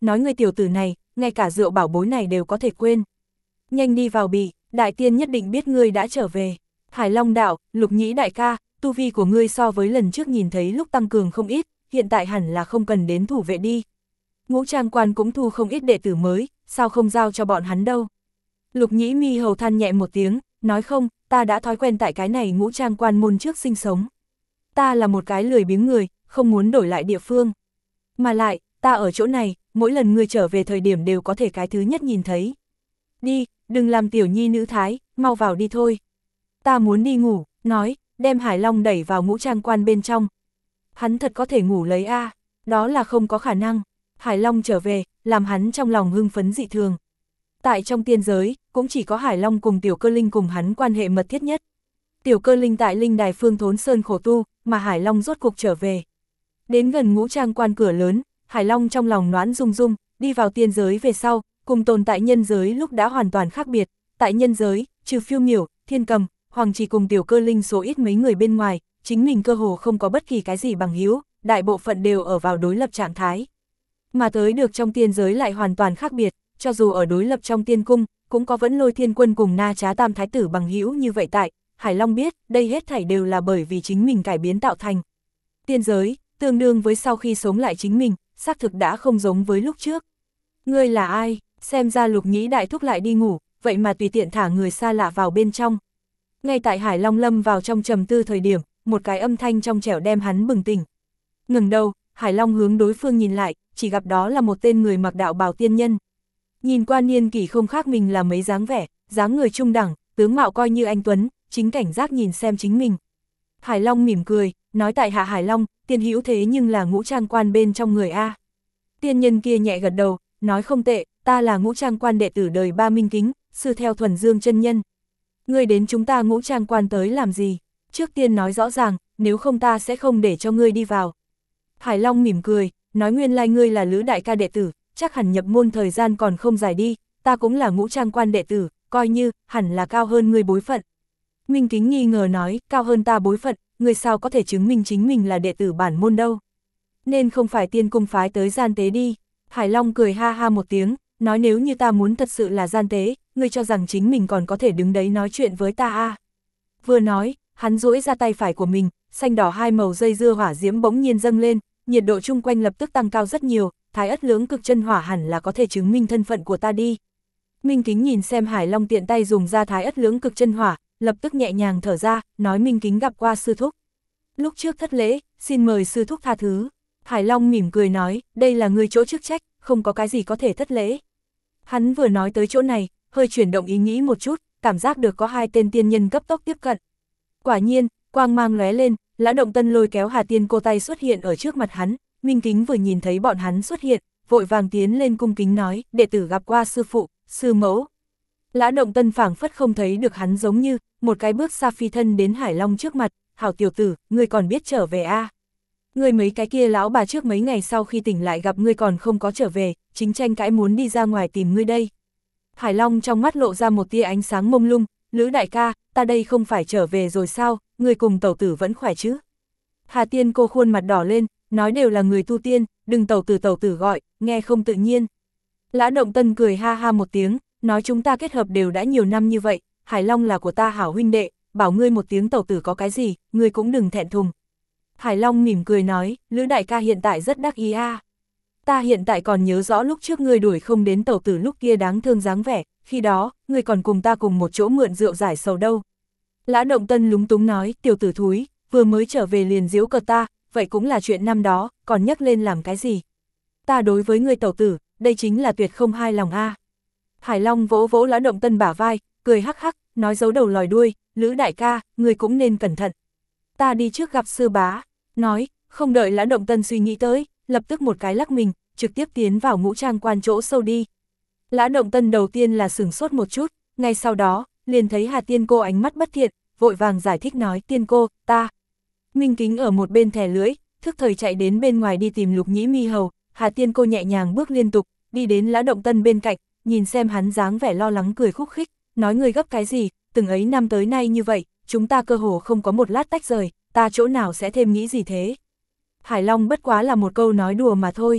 nói người tiểu tử này, ngay cả rượu bảo bối này đều có thể quên. Nhanh đi vào bị, đại tiên nhất định biết ngươi đã trở về. Hải Long đạo, Lục Nhĩ đại ca, tu vi của ngươi so với lần trước nhìn thấy lúc tăng cường không ít, hiện tại hẳn là không cần đến thủ vệ đi. Ngũ Trang quan cũng thu không ít đệ tử mới, sao không giao cho bọn hắn đâu. Lục Nhĩ mi hầu than nhẹ một tiếng, nói không, ta đã thói quen tại cái này Ngũ Trang quan môn trước sinh sống. Ta là một cái lười biếng người, không muốn đổi lại địa phương. Mà lại, ta ở chỗ này, mỗi lần ngươi trở về thời điểm đều có thể cái thứ nhất nhìn thấy. Đi, đừng làm tiểu nhi nữ thái, mau vào đi thôi. Ta muốn đi ngủ, nói, đem Hải Long đẩy vào Ngũ Trang quan bên trong. Hắn thật có thể ngủ lấy a, đó là không có khả năng. Hải Long trở về, làm hắn trong lòng hưng phấn dị thường. Tại trong tiên giới, cũng chỉ có Hải Long cùng Tiểu Cơ Linh cùng hắn quan hệ mật thiết nhất. Tiểu Cơ Linh tại Linh Đài Phương Thốn Sơn khổ tu, mà Hải Long rốt cuộc trở về. Đến gần Ngũ Trang quan cửa lớn, Hải Long trong lòng noãn rung rung, đi vào tiên giới về sau, cùng tồn tại nhân giới lúc đã hoàn toàn khác biệt. Tại nhân giới, trừ Phiêu Miểu, Thiên Cầm, Hoàng Chỉ cùng Tiểu Cơ Linh số ít mấy người bên ngoài, chính mình cơ hồ không có bất kỳ cái gì bằng hữu, đại bộ phận đều ở vào đối lập trạng thái. Mà tới được trong tiên giới lại hoàn toàn khác biệt, cho dù ở đối lập trong tiên cung, cũng có Vẫn Lôi Thiên Quân cùng Na Trá Tam Thái Tử bằng hữu như vậy tại, Hải Long biết, đây hết thảy đều là bởi vì chính mình cải biến tạo thành. Tiên giới, tương đương với sau khi sống lại chính mình, xác thực đã không giống với lúc trước. Ngươi là ai? Xem ra Lục Nhĩ đại thúc lại đi ngủ, vậy mà tùy tiện thả người xa lạ vào bên trong. Ngay tại Hải Long lâm vào trong trầm tư thời điểm, một cái âm thanh trong trẻo đem hắn bừng tỉnh. Ngừng đầu, Hải Long hướng đối phương nhìn lại, chỉ gặp đó là một tên người mặc đạo bào tiên nhân. Nhìn qua niên kỷ không khác mình là mấy dáng vẻ, dáng người trung đẳng, tướng mạo coi như anh tuấn, chính cảnh giác nhìn xem chính mình. Hải Long mỉm cười, nói tại hạ Hải Long, tiên hữu thế nhưng là Ngũ Trang quan bên trong người A. Tiên nhân kia nhẹ gật đầu, nói không tệ, ta là Ngũ Trang quan đệ tử đời ba Minh Kính, sư theo Thuần Dương chân nhân. Ngươi đến chúng ta Ngũ Trang quan tới làm gì? Trước tiên nói rõ ràng, nếu không ta sẽ không để cho ngươi đi vào. Hải Long mỉm cười, nói nguyên lai ngươi là Lữ đại ca đệ tử, chắc hẳn nhập môn thời gian còn không dài đi, ta cũng là Ngũ Trang quan đệ tử, coi như, hẳn là cao hơn ngươi bối phận. Minh Kính nghi ngờ nói, cao hơn ta bối phận, ngươi sao có thể chứng minh chính mình là đệ tử bản môn đâu. Nên không phải tiên cung phái tới gian tế đi. Hải Long cười ha ha một tiếng, nói nếu như ta muốn thật sự là gian tế, ngươi cho rằng chính mình còn có thể đứng đấy nói chuyện với ta à. Vừa nói, hắn duỗi ra tay phải của mình, xanh đỏ hai màu dây dưa hỏa diễm bỗng nhiên dâng lên, nhiệt độ chung quanh lập tức tăng cao rất nhiều, Thái Ất Lưỡng Cực Chân Hỏa hẳn là có thể chứng minh thân phận của ta đi. Minh Kính nhìn xem Hải Long tiện tay dùng ra Thái Ất Lưỡng Cực Chân Hỏa, lập tức nhẹ nhàng thở ra, nói Minh Kính gặp qua sư thúc. Lúc trước thất lễ, xin mời sư thúc tha thứ. Hải Long mỉm cười nói, đây là ngươi chỗ chức trách, không có cái gì có thể thất lễ. Hắn vừa nói tới chỗ này, hơi chuyển động ý nghĩ một chút, cảm giác được có hai tên tiên nhân cấp tốc tiếp cận. Quả nhiên, quang mang lóe lên, Lã Động Tân lôi kéo Hà Tiên Cô tay xuất hiện ở trước mặt hắn, Minh Kính vừa nhìn thấy bọn hắn xuất hiện, vội vàng tiến lên cung kính nói, đệ tử gặp qua sư phụ, sư mẫu. Lã Động Tân phảng phất không thấy được hắn giống như, một cái bước xa phi thân đến Hải Long trước mặt, hảo tiểu tử, ngươi còn biết trở về a? Ngươi mấy cái kia lão bà trước mấy ngày sau khi tỉnh lại gặp ngươi còn không có trở về, chính tranh cãi muốn đi ra ngoài tìm ngươi đây. Hải Long trong mắt lộ ra một tia ánh sáng mông lung, Lữ đại ca, ta đây không phải trở về rồi sao, ngươi cùng tẩu tử vẫn khỏe chứ? Hà Tiên Cô khuôn mặt đỏ lên, nói đều là người tu tiên, đừng tẩu tử gọi, nghe không tự nhiên. Lã Động Tân cười ha ha một tiếng, nói chúng ta kết hợp đều đã nhiều năm như vậy, Hải Long là của ta hảo huynh đệ, bảo ngươi một tiếng tẩu tử có cái gì, ngươi cũng đừng thẹn thùng. Hải Long mỉm cười nói, Lữ đại ca hiện tại rất đắc ý a. Ta hiện tại còn nhớ rõ lúc trước ngươi đuổi không đến tẩu tử lúc kia đáng thương dáng vẻ, khi đó, ngươi còn cùng ta cùng một chỗ mượn rượu giải sầu đâu. Lã Động Tân lúng túng nói, tiểu tử thúi, vừa mới trở về liền giễu cợt ta, vậy cũng là chuyện năm đó, còn nhắc lên làm cái gì? Ta đối với ngươi tẩu tử, đây chính là tuyệt không hai lòng a. Hải Long vỗ vỗ Lã Động Tân bả vai, cười hắc hắc, nói giấu đầu lòi đuôi, Lữ đại ca, ngươi cũng nên cẩn thận. Ta đi trước gặp sư bá, nói, không đợi Lã Động Tân suy nghĩ tới, lập tức một cái lắc mình, trực tiếp tiến vào Ngũ Trang quan chỗ sâu đi. Lã Động Tân đầu tiên là sửng sốt một chút, ngay sau đó, liền thấy Hà Tiên Cô ánh mắt bất thiện, vội vàng giải thích nói, Tiên Cô, ta. Minh Kính ở một bên thè lưỡi, thức thời chạy đến bên ngoài đi tìm Lục Nhĩ mi hầu, Hà Tiên Cô nhẹ nhàng bước liên tục, đi đến Lã Động Tân bên cạnh, nhìn xem hắn dáng vẻ lo lắng cười khúc khích, nói người gấp cái gì, từng ấy năm tới nay như vậy, chúng ta cơ hồ không có một lát tách rời, ta chỗ nào sẽ thêm nghĩ gì thế. Hải Long bất quá là một câu nói đùa mà thôi,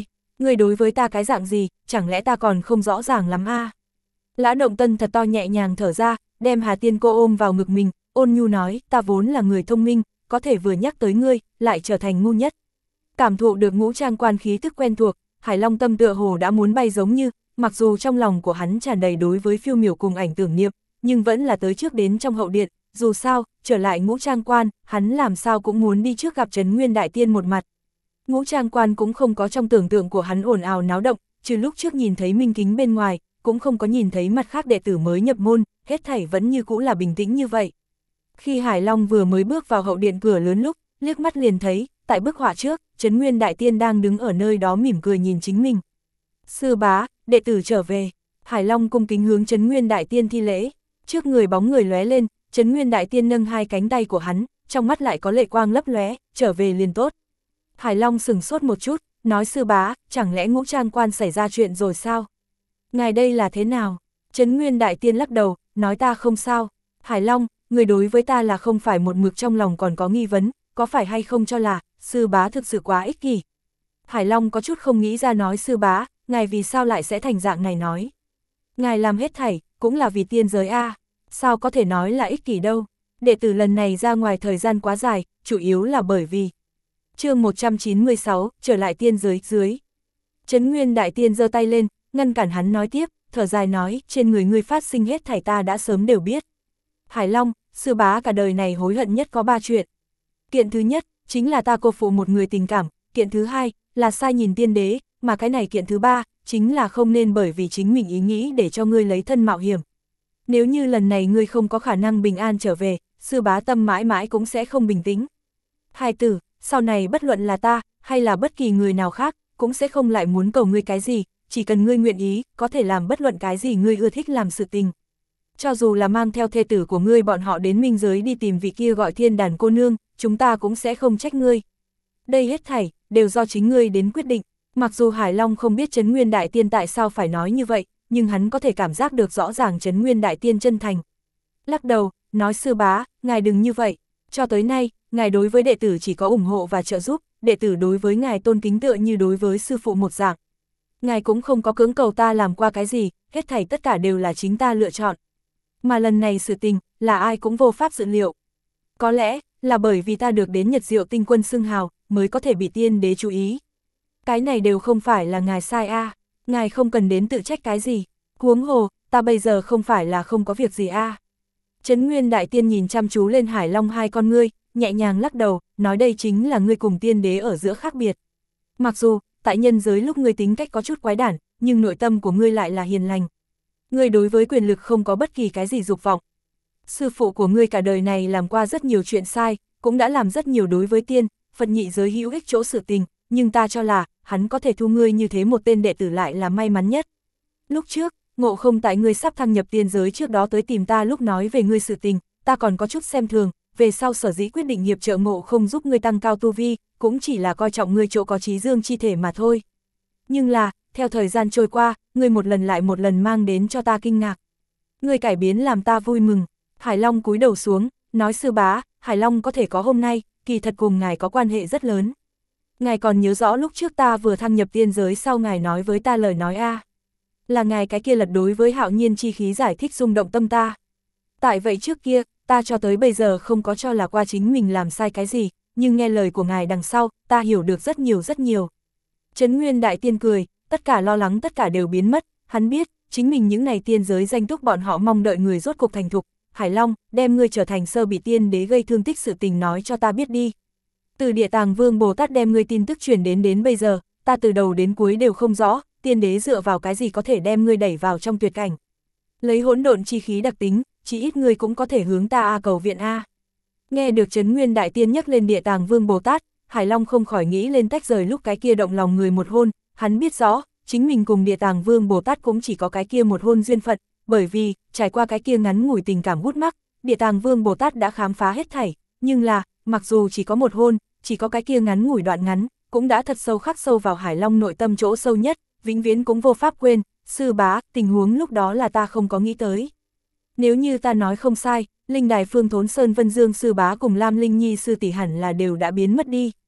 Ngươi đối với ta cái dạng gì, chẳng lẽ ta còn không rõ ràng lắm a? Lã Động Tân thật to nhẹ nhàng thở ra, đem Hà Tiên cô ôm vào ngực mình, ôn nhu nói, ta vốn là người thông minh, có thể vừa nhắc tới ngươi, lại trở thành ngu nhất. Cảm thụ được Ngũ Trang Quan khí tức quen thuộc, Hải Long tâm tựa hồ đã muốn bay giống như, mặc dù trong lòng của hắn tràn đầy đối với Phiêu Miểu cùng ảnh tưởng niệm, nhưng vẫn là tới trước đến trong hậu điện, dù sao, trở lại Ngũ Trang Quan, hắn làm sao cũng muốn đi trước gặp Trấn Nguyên Đại Tiên một mặt. Ngũ Trang Quan cũng không có trong tưởng tượng của hắn ồn ào náo động, trừ lúc trước nhìn thấy minh kính bên ngoài, cũng không có nhìn thấy mặt khác đệ tử mới nhập môn, hết thảy vẫn như cũ là bình tĩnh như vậy. Khi Hải Long vừa mới bước vào hậu điện cửa lớn lúc, liếc mắt liền thấy, tại bức họa trước, Trấn Nguyên Đại Tiên đang đứng ở nơi đó mỉm cười nhìn chính mình. Sư bá, đệ tử trở về. Hải Long cung kính hướng Trấn Nguyên Đại Tiên thi lễ. Trước người bóng người lóe lên, Trấn Nguyên Đại Tiên nâng hai cánh tay của hắn, trong mắt lại có lệ quang lấp lóe, trở về liền tốt. Hải Long sừng sốt một chút, nói sư bá, chẳng lẽ Ngũ Trang Quan xảy ra chuyện rồi sao? Ngài đây là thế nào? Trấn Nguyên Đại Tiên lắc đầu, nói ta không sao. Hải Long, người đối với ta là không phải một mực trong lòng còn có nghi vấn, có phải hay không cho là, sư bá thực sự quá ích kỷ. Hải Long có chút không nghĩ ra nói sư bá, ngài vì sao lại sẽ thành dạng này nói. Ngài làm hết thảy, cũng là vì tiên giới a, sao có thể nói là ích kỷ đâu. Đệ tử lần này ra ngoài thời gian quá dài, chủ yếu là bởi vì chương 196, trở lại tiên giới dưới. Trấn Nguyên Đại Tiên giơ tay lên, ngăn cản hắn nói tiếp, thở dài nói, trên người ngươi phát sinh hết thảy ta đã sớm đều biết. Hải Long, sư bá cả đời này hối hận nhất có 3 chuyện. Kiện thứ nhất, chính là ta cô phụ một người tình cảm, kiện thứ hai, là sai nhìn tiên đế, mà cái này kiện thứ ba, chính là không nên bởi vì chính mình ý nghĩ để cho ngươi lấy thân mạo hiểm. Nếu như lần này ngươi không có khả năng bình an trở về, sư bá tâm mãi mãi cũng sẽ không bình tĩnh. Hai tử, sau này bất luận là ta, hay là bất kỳ người nào khác, cũng sẽ không lại muốn cầu ngươi cái gì, chỉ cần ngươi nguyện ý, có thể làm bất luận cái gì ngươi ưa thích làm sự tình. Cho dù là mang theo thê tử của ngươi bọn họ đến minh giới đi tìm vị kia gọi Thiên Đàn cô nương, chúng ta cũng sẽ không trách ngươi. Đây hết thảy, đều do chính ngươi đến quyết định. Mặc dù Hải Long không biết Trấn Nguyên Đại Tiên tại sao phải nói như vậy, nhưng hắn có thể cảm giác được rõ ràng Trấn Nguyên Đại Tiên chân thành. Lắc đầu, nói sư bá, ngài đừng như vậy. Cho tới nay, ngài đối với đệ tử chỉ có ủng hộ và trợ giúp, đệ tử đối với ngài tôn kính tựa như đối với sư phụ một dạng. Ngài cũng không có cưỡng cầu ta làm qua cái gì, hết thảy tất cả đều là chính ta lựa chọn. Mà lần này sự tình, là ai cũng vô pháp dự liệu. Có lẽ, là bởi vì ta được đến Nhật Diệu Tinh Quân xưng hào, mới có thể bị tiên đế chú ý. Cái này đều không phải là ngài sai a, ngài không cần đến tự trách cái gì. Huống hồ, ta bây giờ không phải là không có việc gì a. Trấn Nguyên Đại Tiên nhìn chăm chú lên Hải Long hai con ngươi, nhẹ nhàng lắc đầu, nói đây chính là ngươi cùng tiên đế ở giữa khác biệt. Mặc dù, tại nhân giới lúc ngươi tính cách có chút quái đản, nhưng nội tâm của ngươi lại là hiền lành. Ngươi đối với quyền lực không có bất kỳ cái gì dục vọng. Sư phụ của ngươi cả đời này làm qua rất nhiều chuyện sai, cũng đã làm rất nhiều đối với tiên, Phật nhị giới hữu ích chỗ sự tình, nhưng ta cho là, hắn có thể thu ngươi như thế một tên đệ tử lại là may mắn nhất. Lúc trước, Ngộ Không tại ngươi sắp thăng nhập tiên giới trước đó tới tìm ta lúc nói về ngươi sự tình, ta còn có chút xem thường, về sau sở dĩ quyết định hiệp trợ Ngộ Không giúp ngươi tăng cao tu vi, cũng chỉ là coi trọng ngươi chỗ có trí dương chi thể mà thôi. Nhưng là, theo thời gian trôi qua, ngươi một lần lại một lần mang đến cho ta kinh ngạc. Ngươi cải biến làm ta vui mừng. Hải Long cúi đầu xuống, nói sư bá, Hải Long có thể có hôm nay, kỳ thật cùng ngài có quan hệ rất lớn. Ngài còn nhớ rõ lúc trước ta vừa thăng nhập tiên giới sau ngài nói với ta lời nói a, là ngài cái kia lật đối với hạo nhiên chi khí giải thích rung động tâm ta. Tại vậy trước kia, ta cho tới bây giờ không có cho là qua chính mình làm sai cái gì, nhưng nghe lời của ngài đằng sau, ta hiểu được rất nhiều rất nhiều. Trấn Nguyên Đại Tiên cười, tất cả lo lắng tất cả đều biến mất, hắn biết, chính mình những này tiên giới danh túc bọn họ mong đợi người rốt cục thành thục. Hải Long, đem ngươi trở thành sơ bị tiên đế gây thương tích sự tình nói cho ta biết đi. Từ Địa Tàng Vương Bồ Tát đem ngươi tin tức truyền đến bây giờ, ta từ đầu đến cuối đều không rõ, tiên đế dựa vào cái gì có thể đem ngươi đẩy vào trong tuyệt cảnh. Lấy hỗn độn chi khí đặc tính, chỉ ít ngươi cũng có thể hướng ta cầu viện a. Nghe được Trấn Nguyên Đại Tiên nhắc lên Địa Tàng Vương Bồ Tát, Hải Long không khỏi nghĩ lên tách rời lúc cái kia động lòng người một hôn, hắn biết rõ, chính mình cùng Địa Tàng Vương Bồ Tát cũng chỉ có cái kia một hôn duyên phận, bởi vì, trải qua cái kia ngắn ngủi tình cảm hút mắc, Địa Tàng Vương Bồ Tát đã khám phá hết thảy, nhưng là, mặc dù chỉ có một hôn, chỉ có cái kia ngắn ngủi đoạn ngắn, cũng đã thật sâu khắc sâu vào Hải Long nội tâm chỗ sâu nhất, vĩnh viễn cũng vô pháp quên, sư bá, tình huống lúc đó là ta không có nghĩ tới. Nếu như ta nói không sai, Linh Đài Phương Thốn Sơn Vân Dương sư bá cùng Lam Linh Nhi sư tỷ hẳn là đều đã biến mất đi.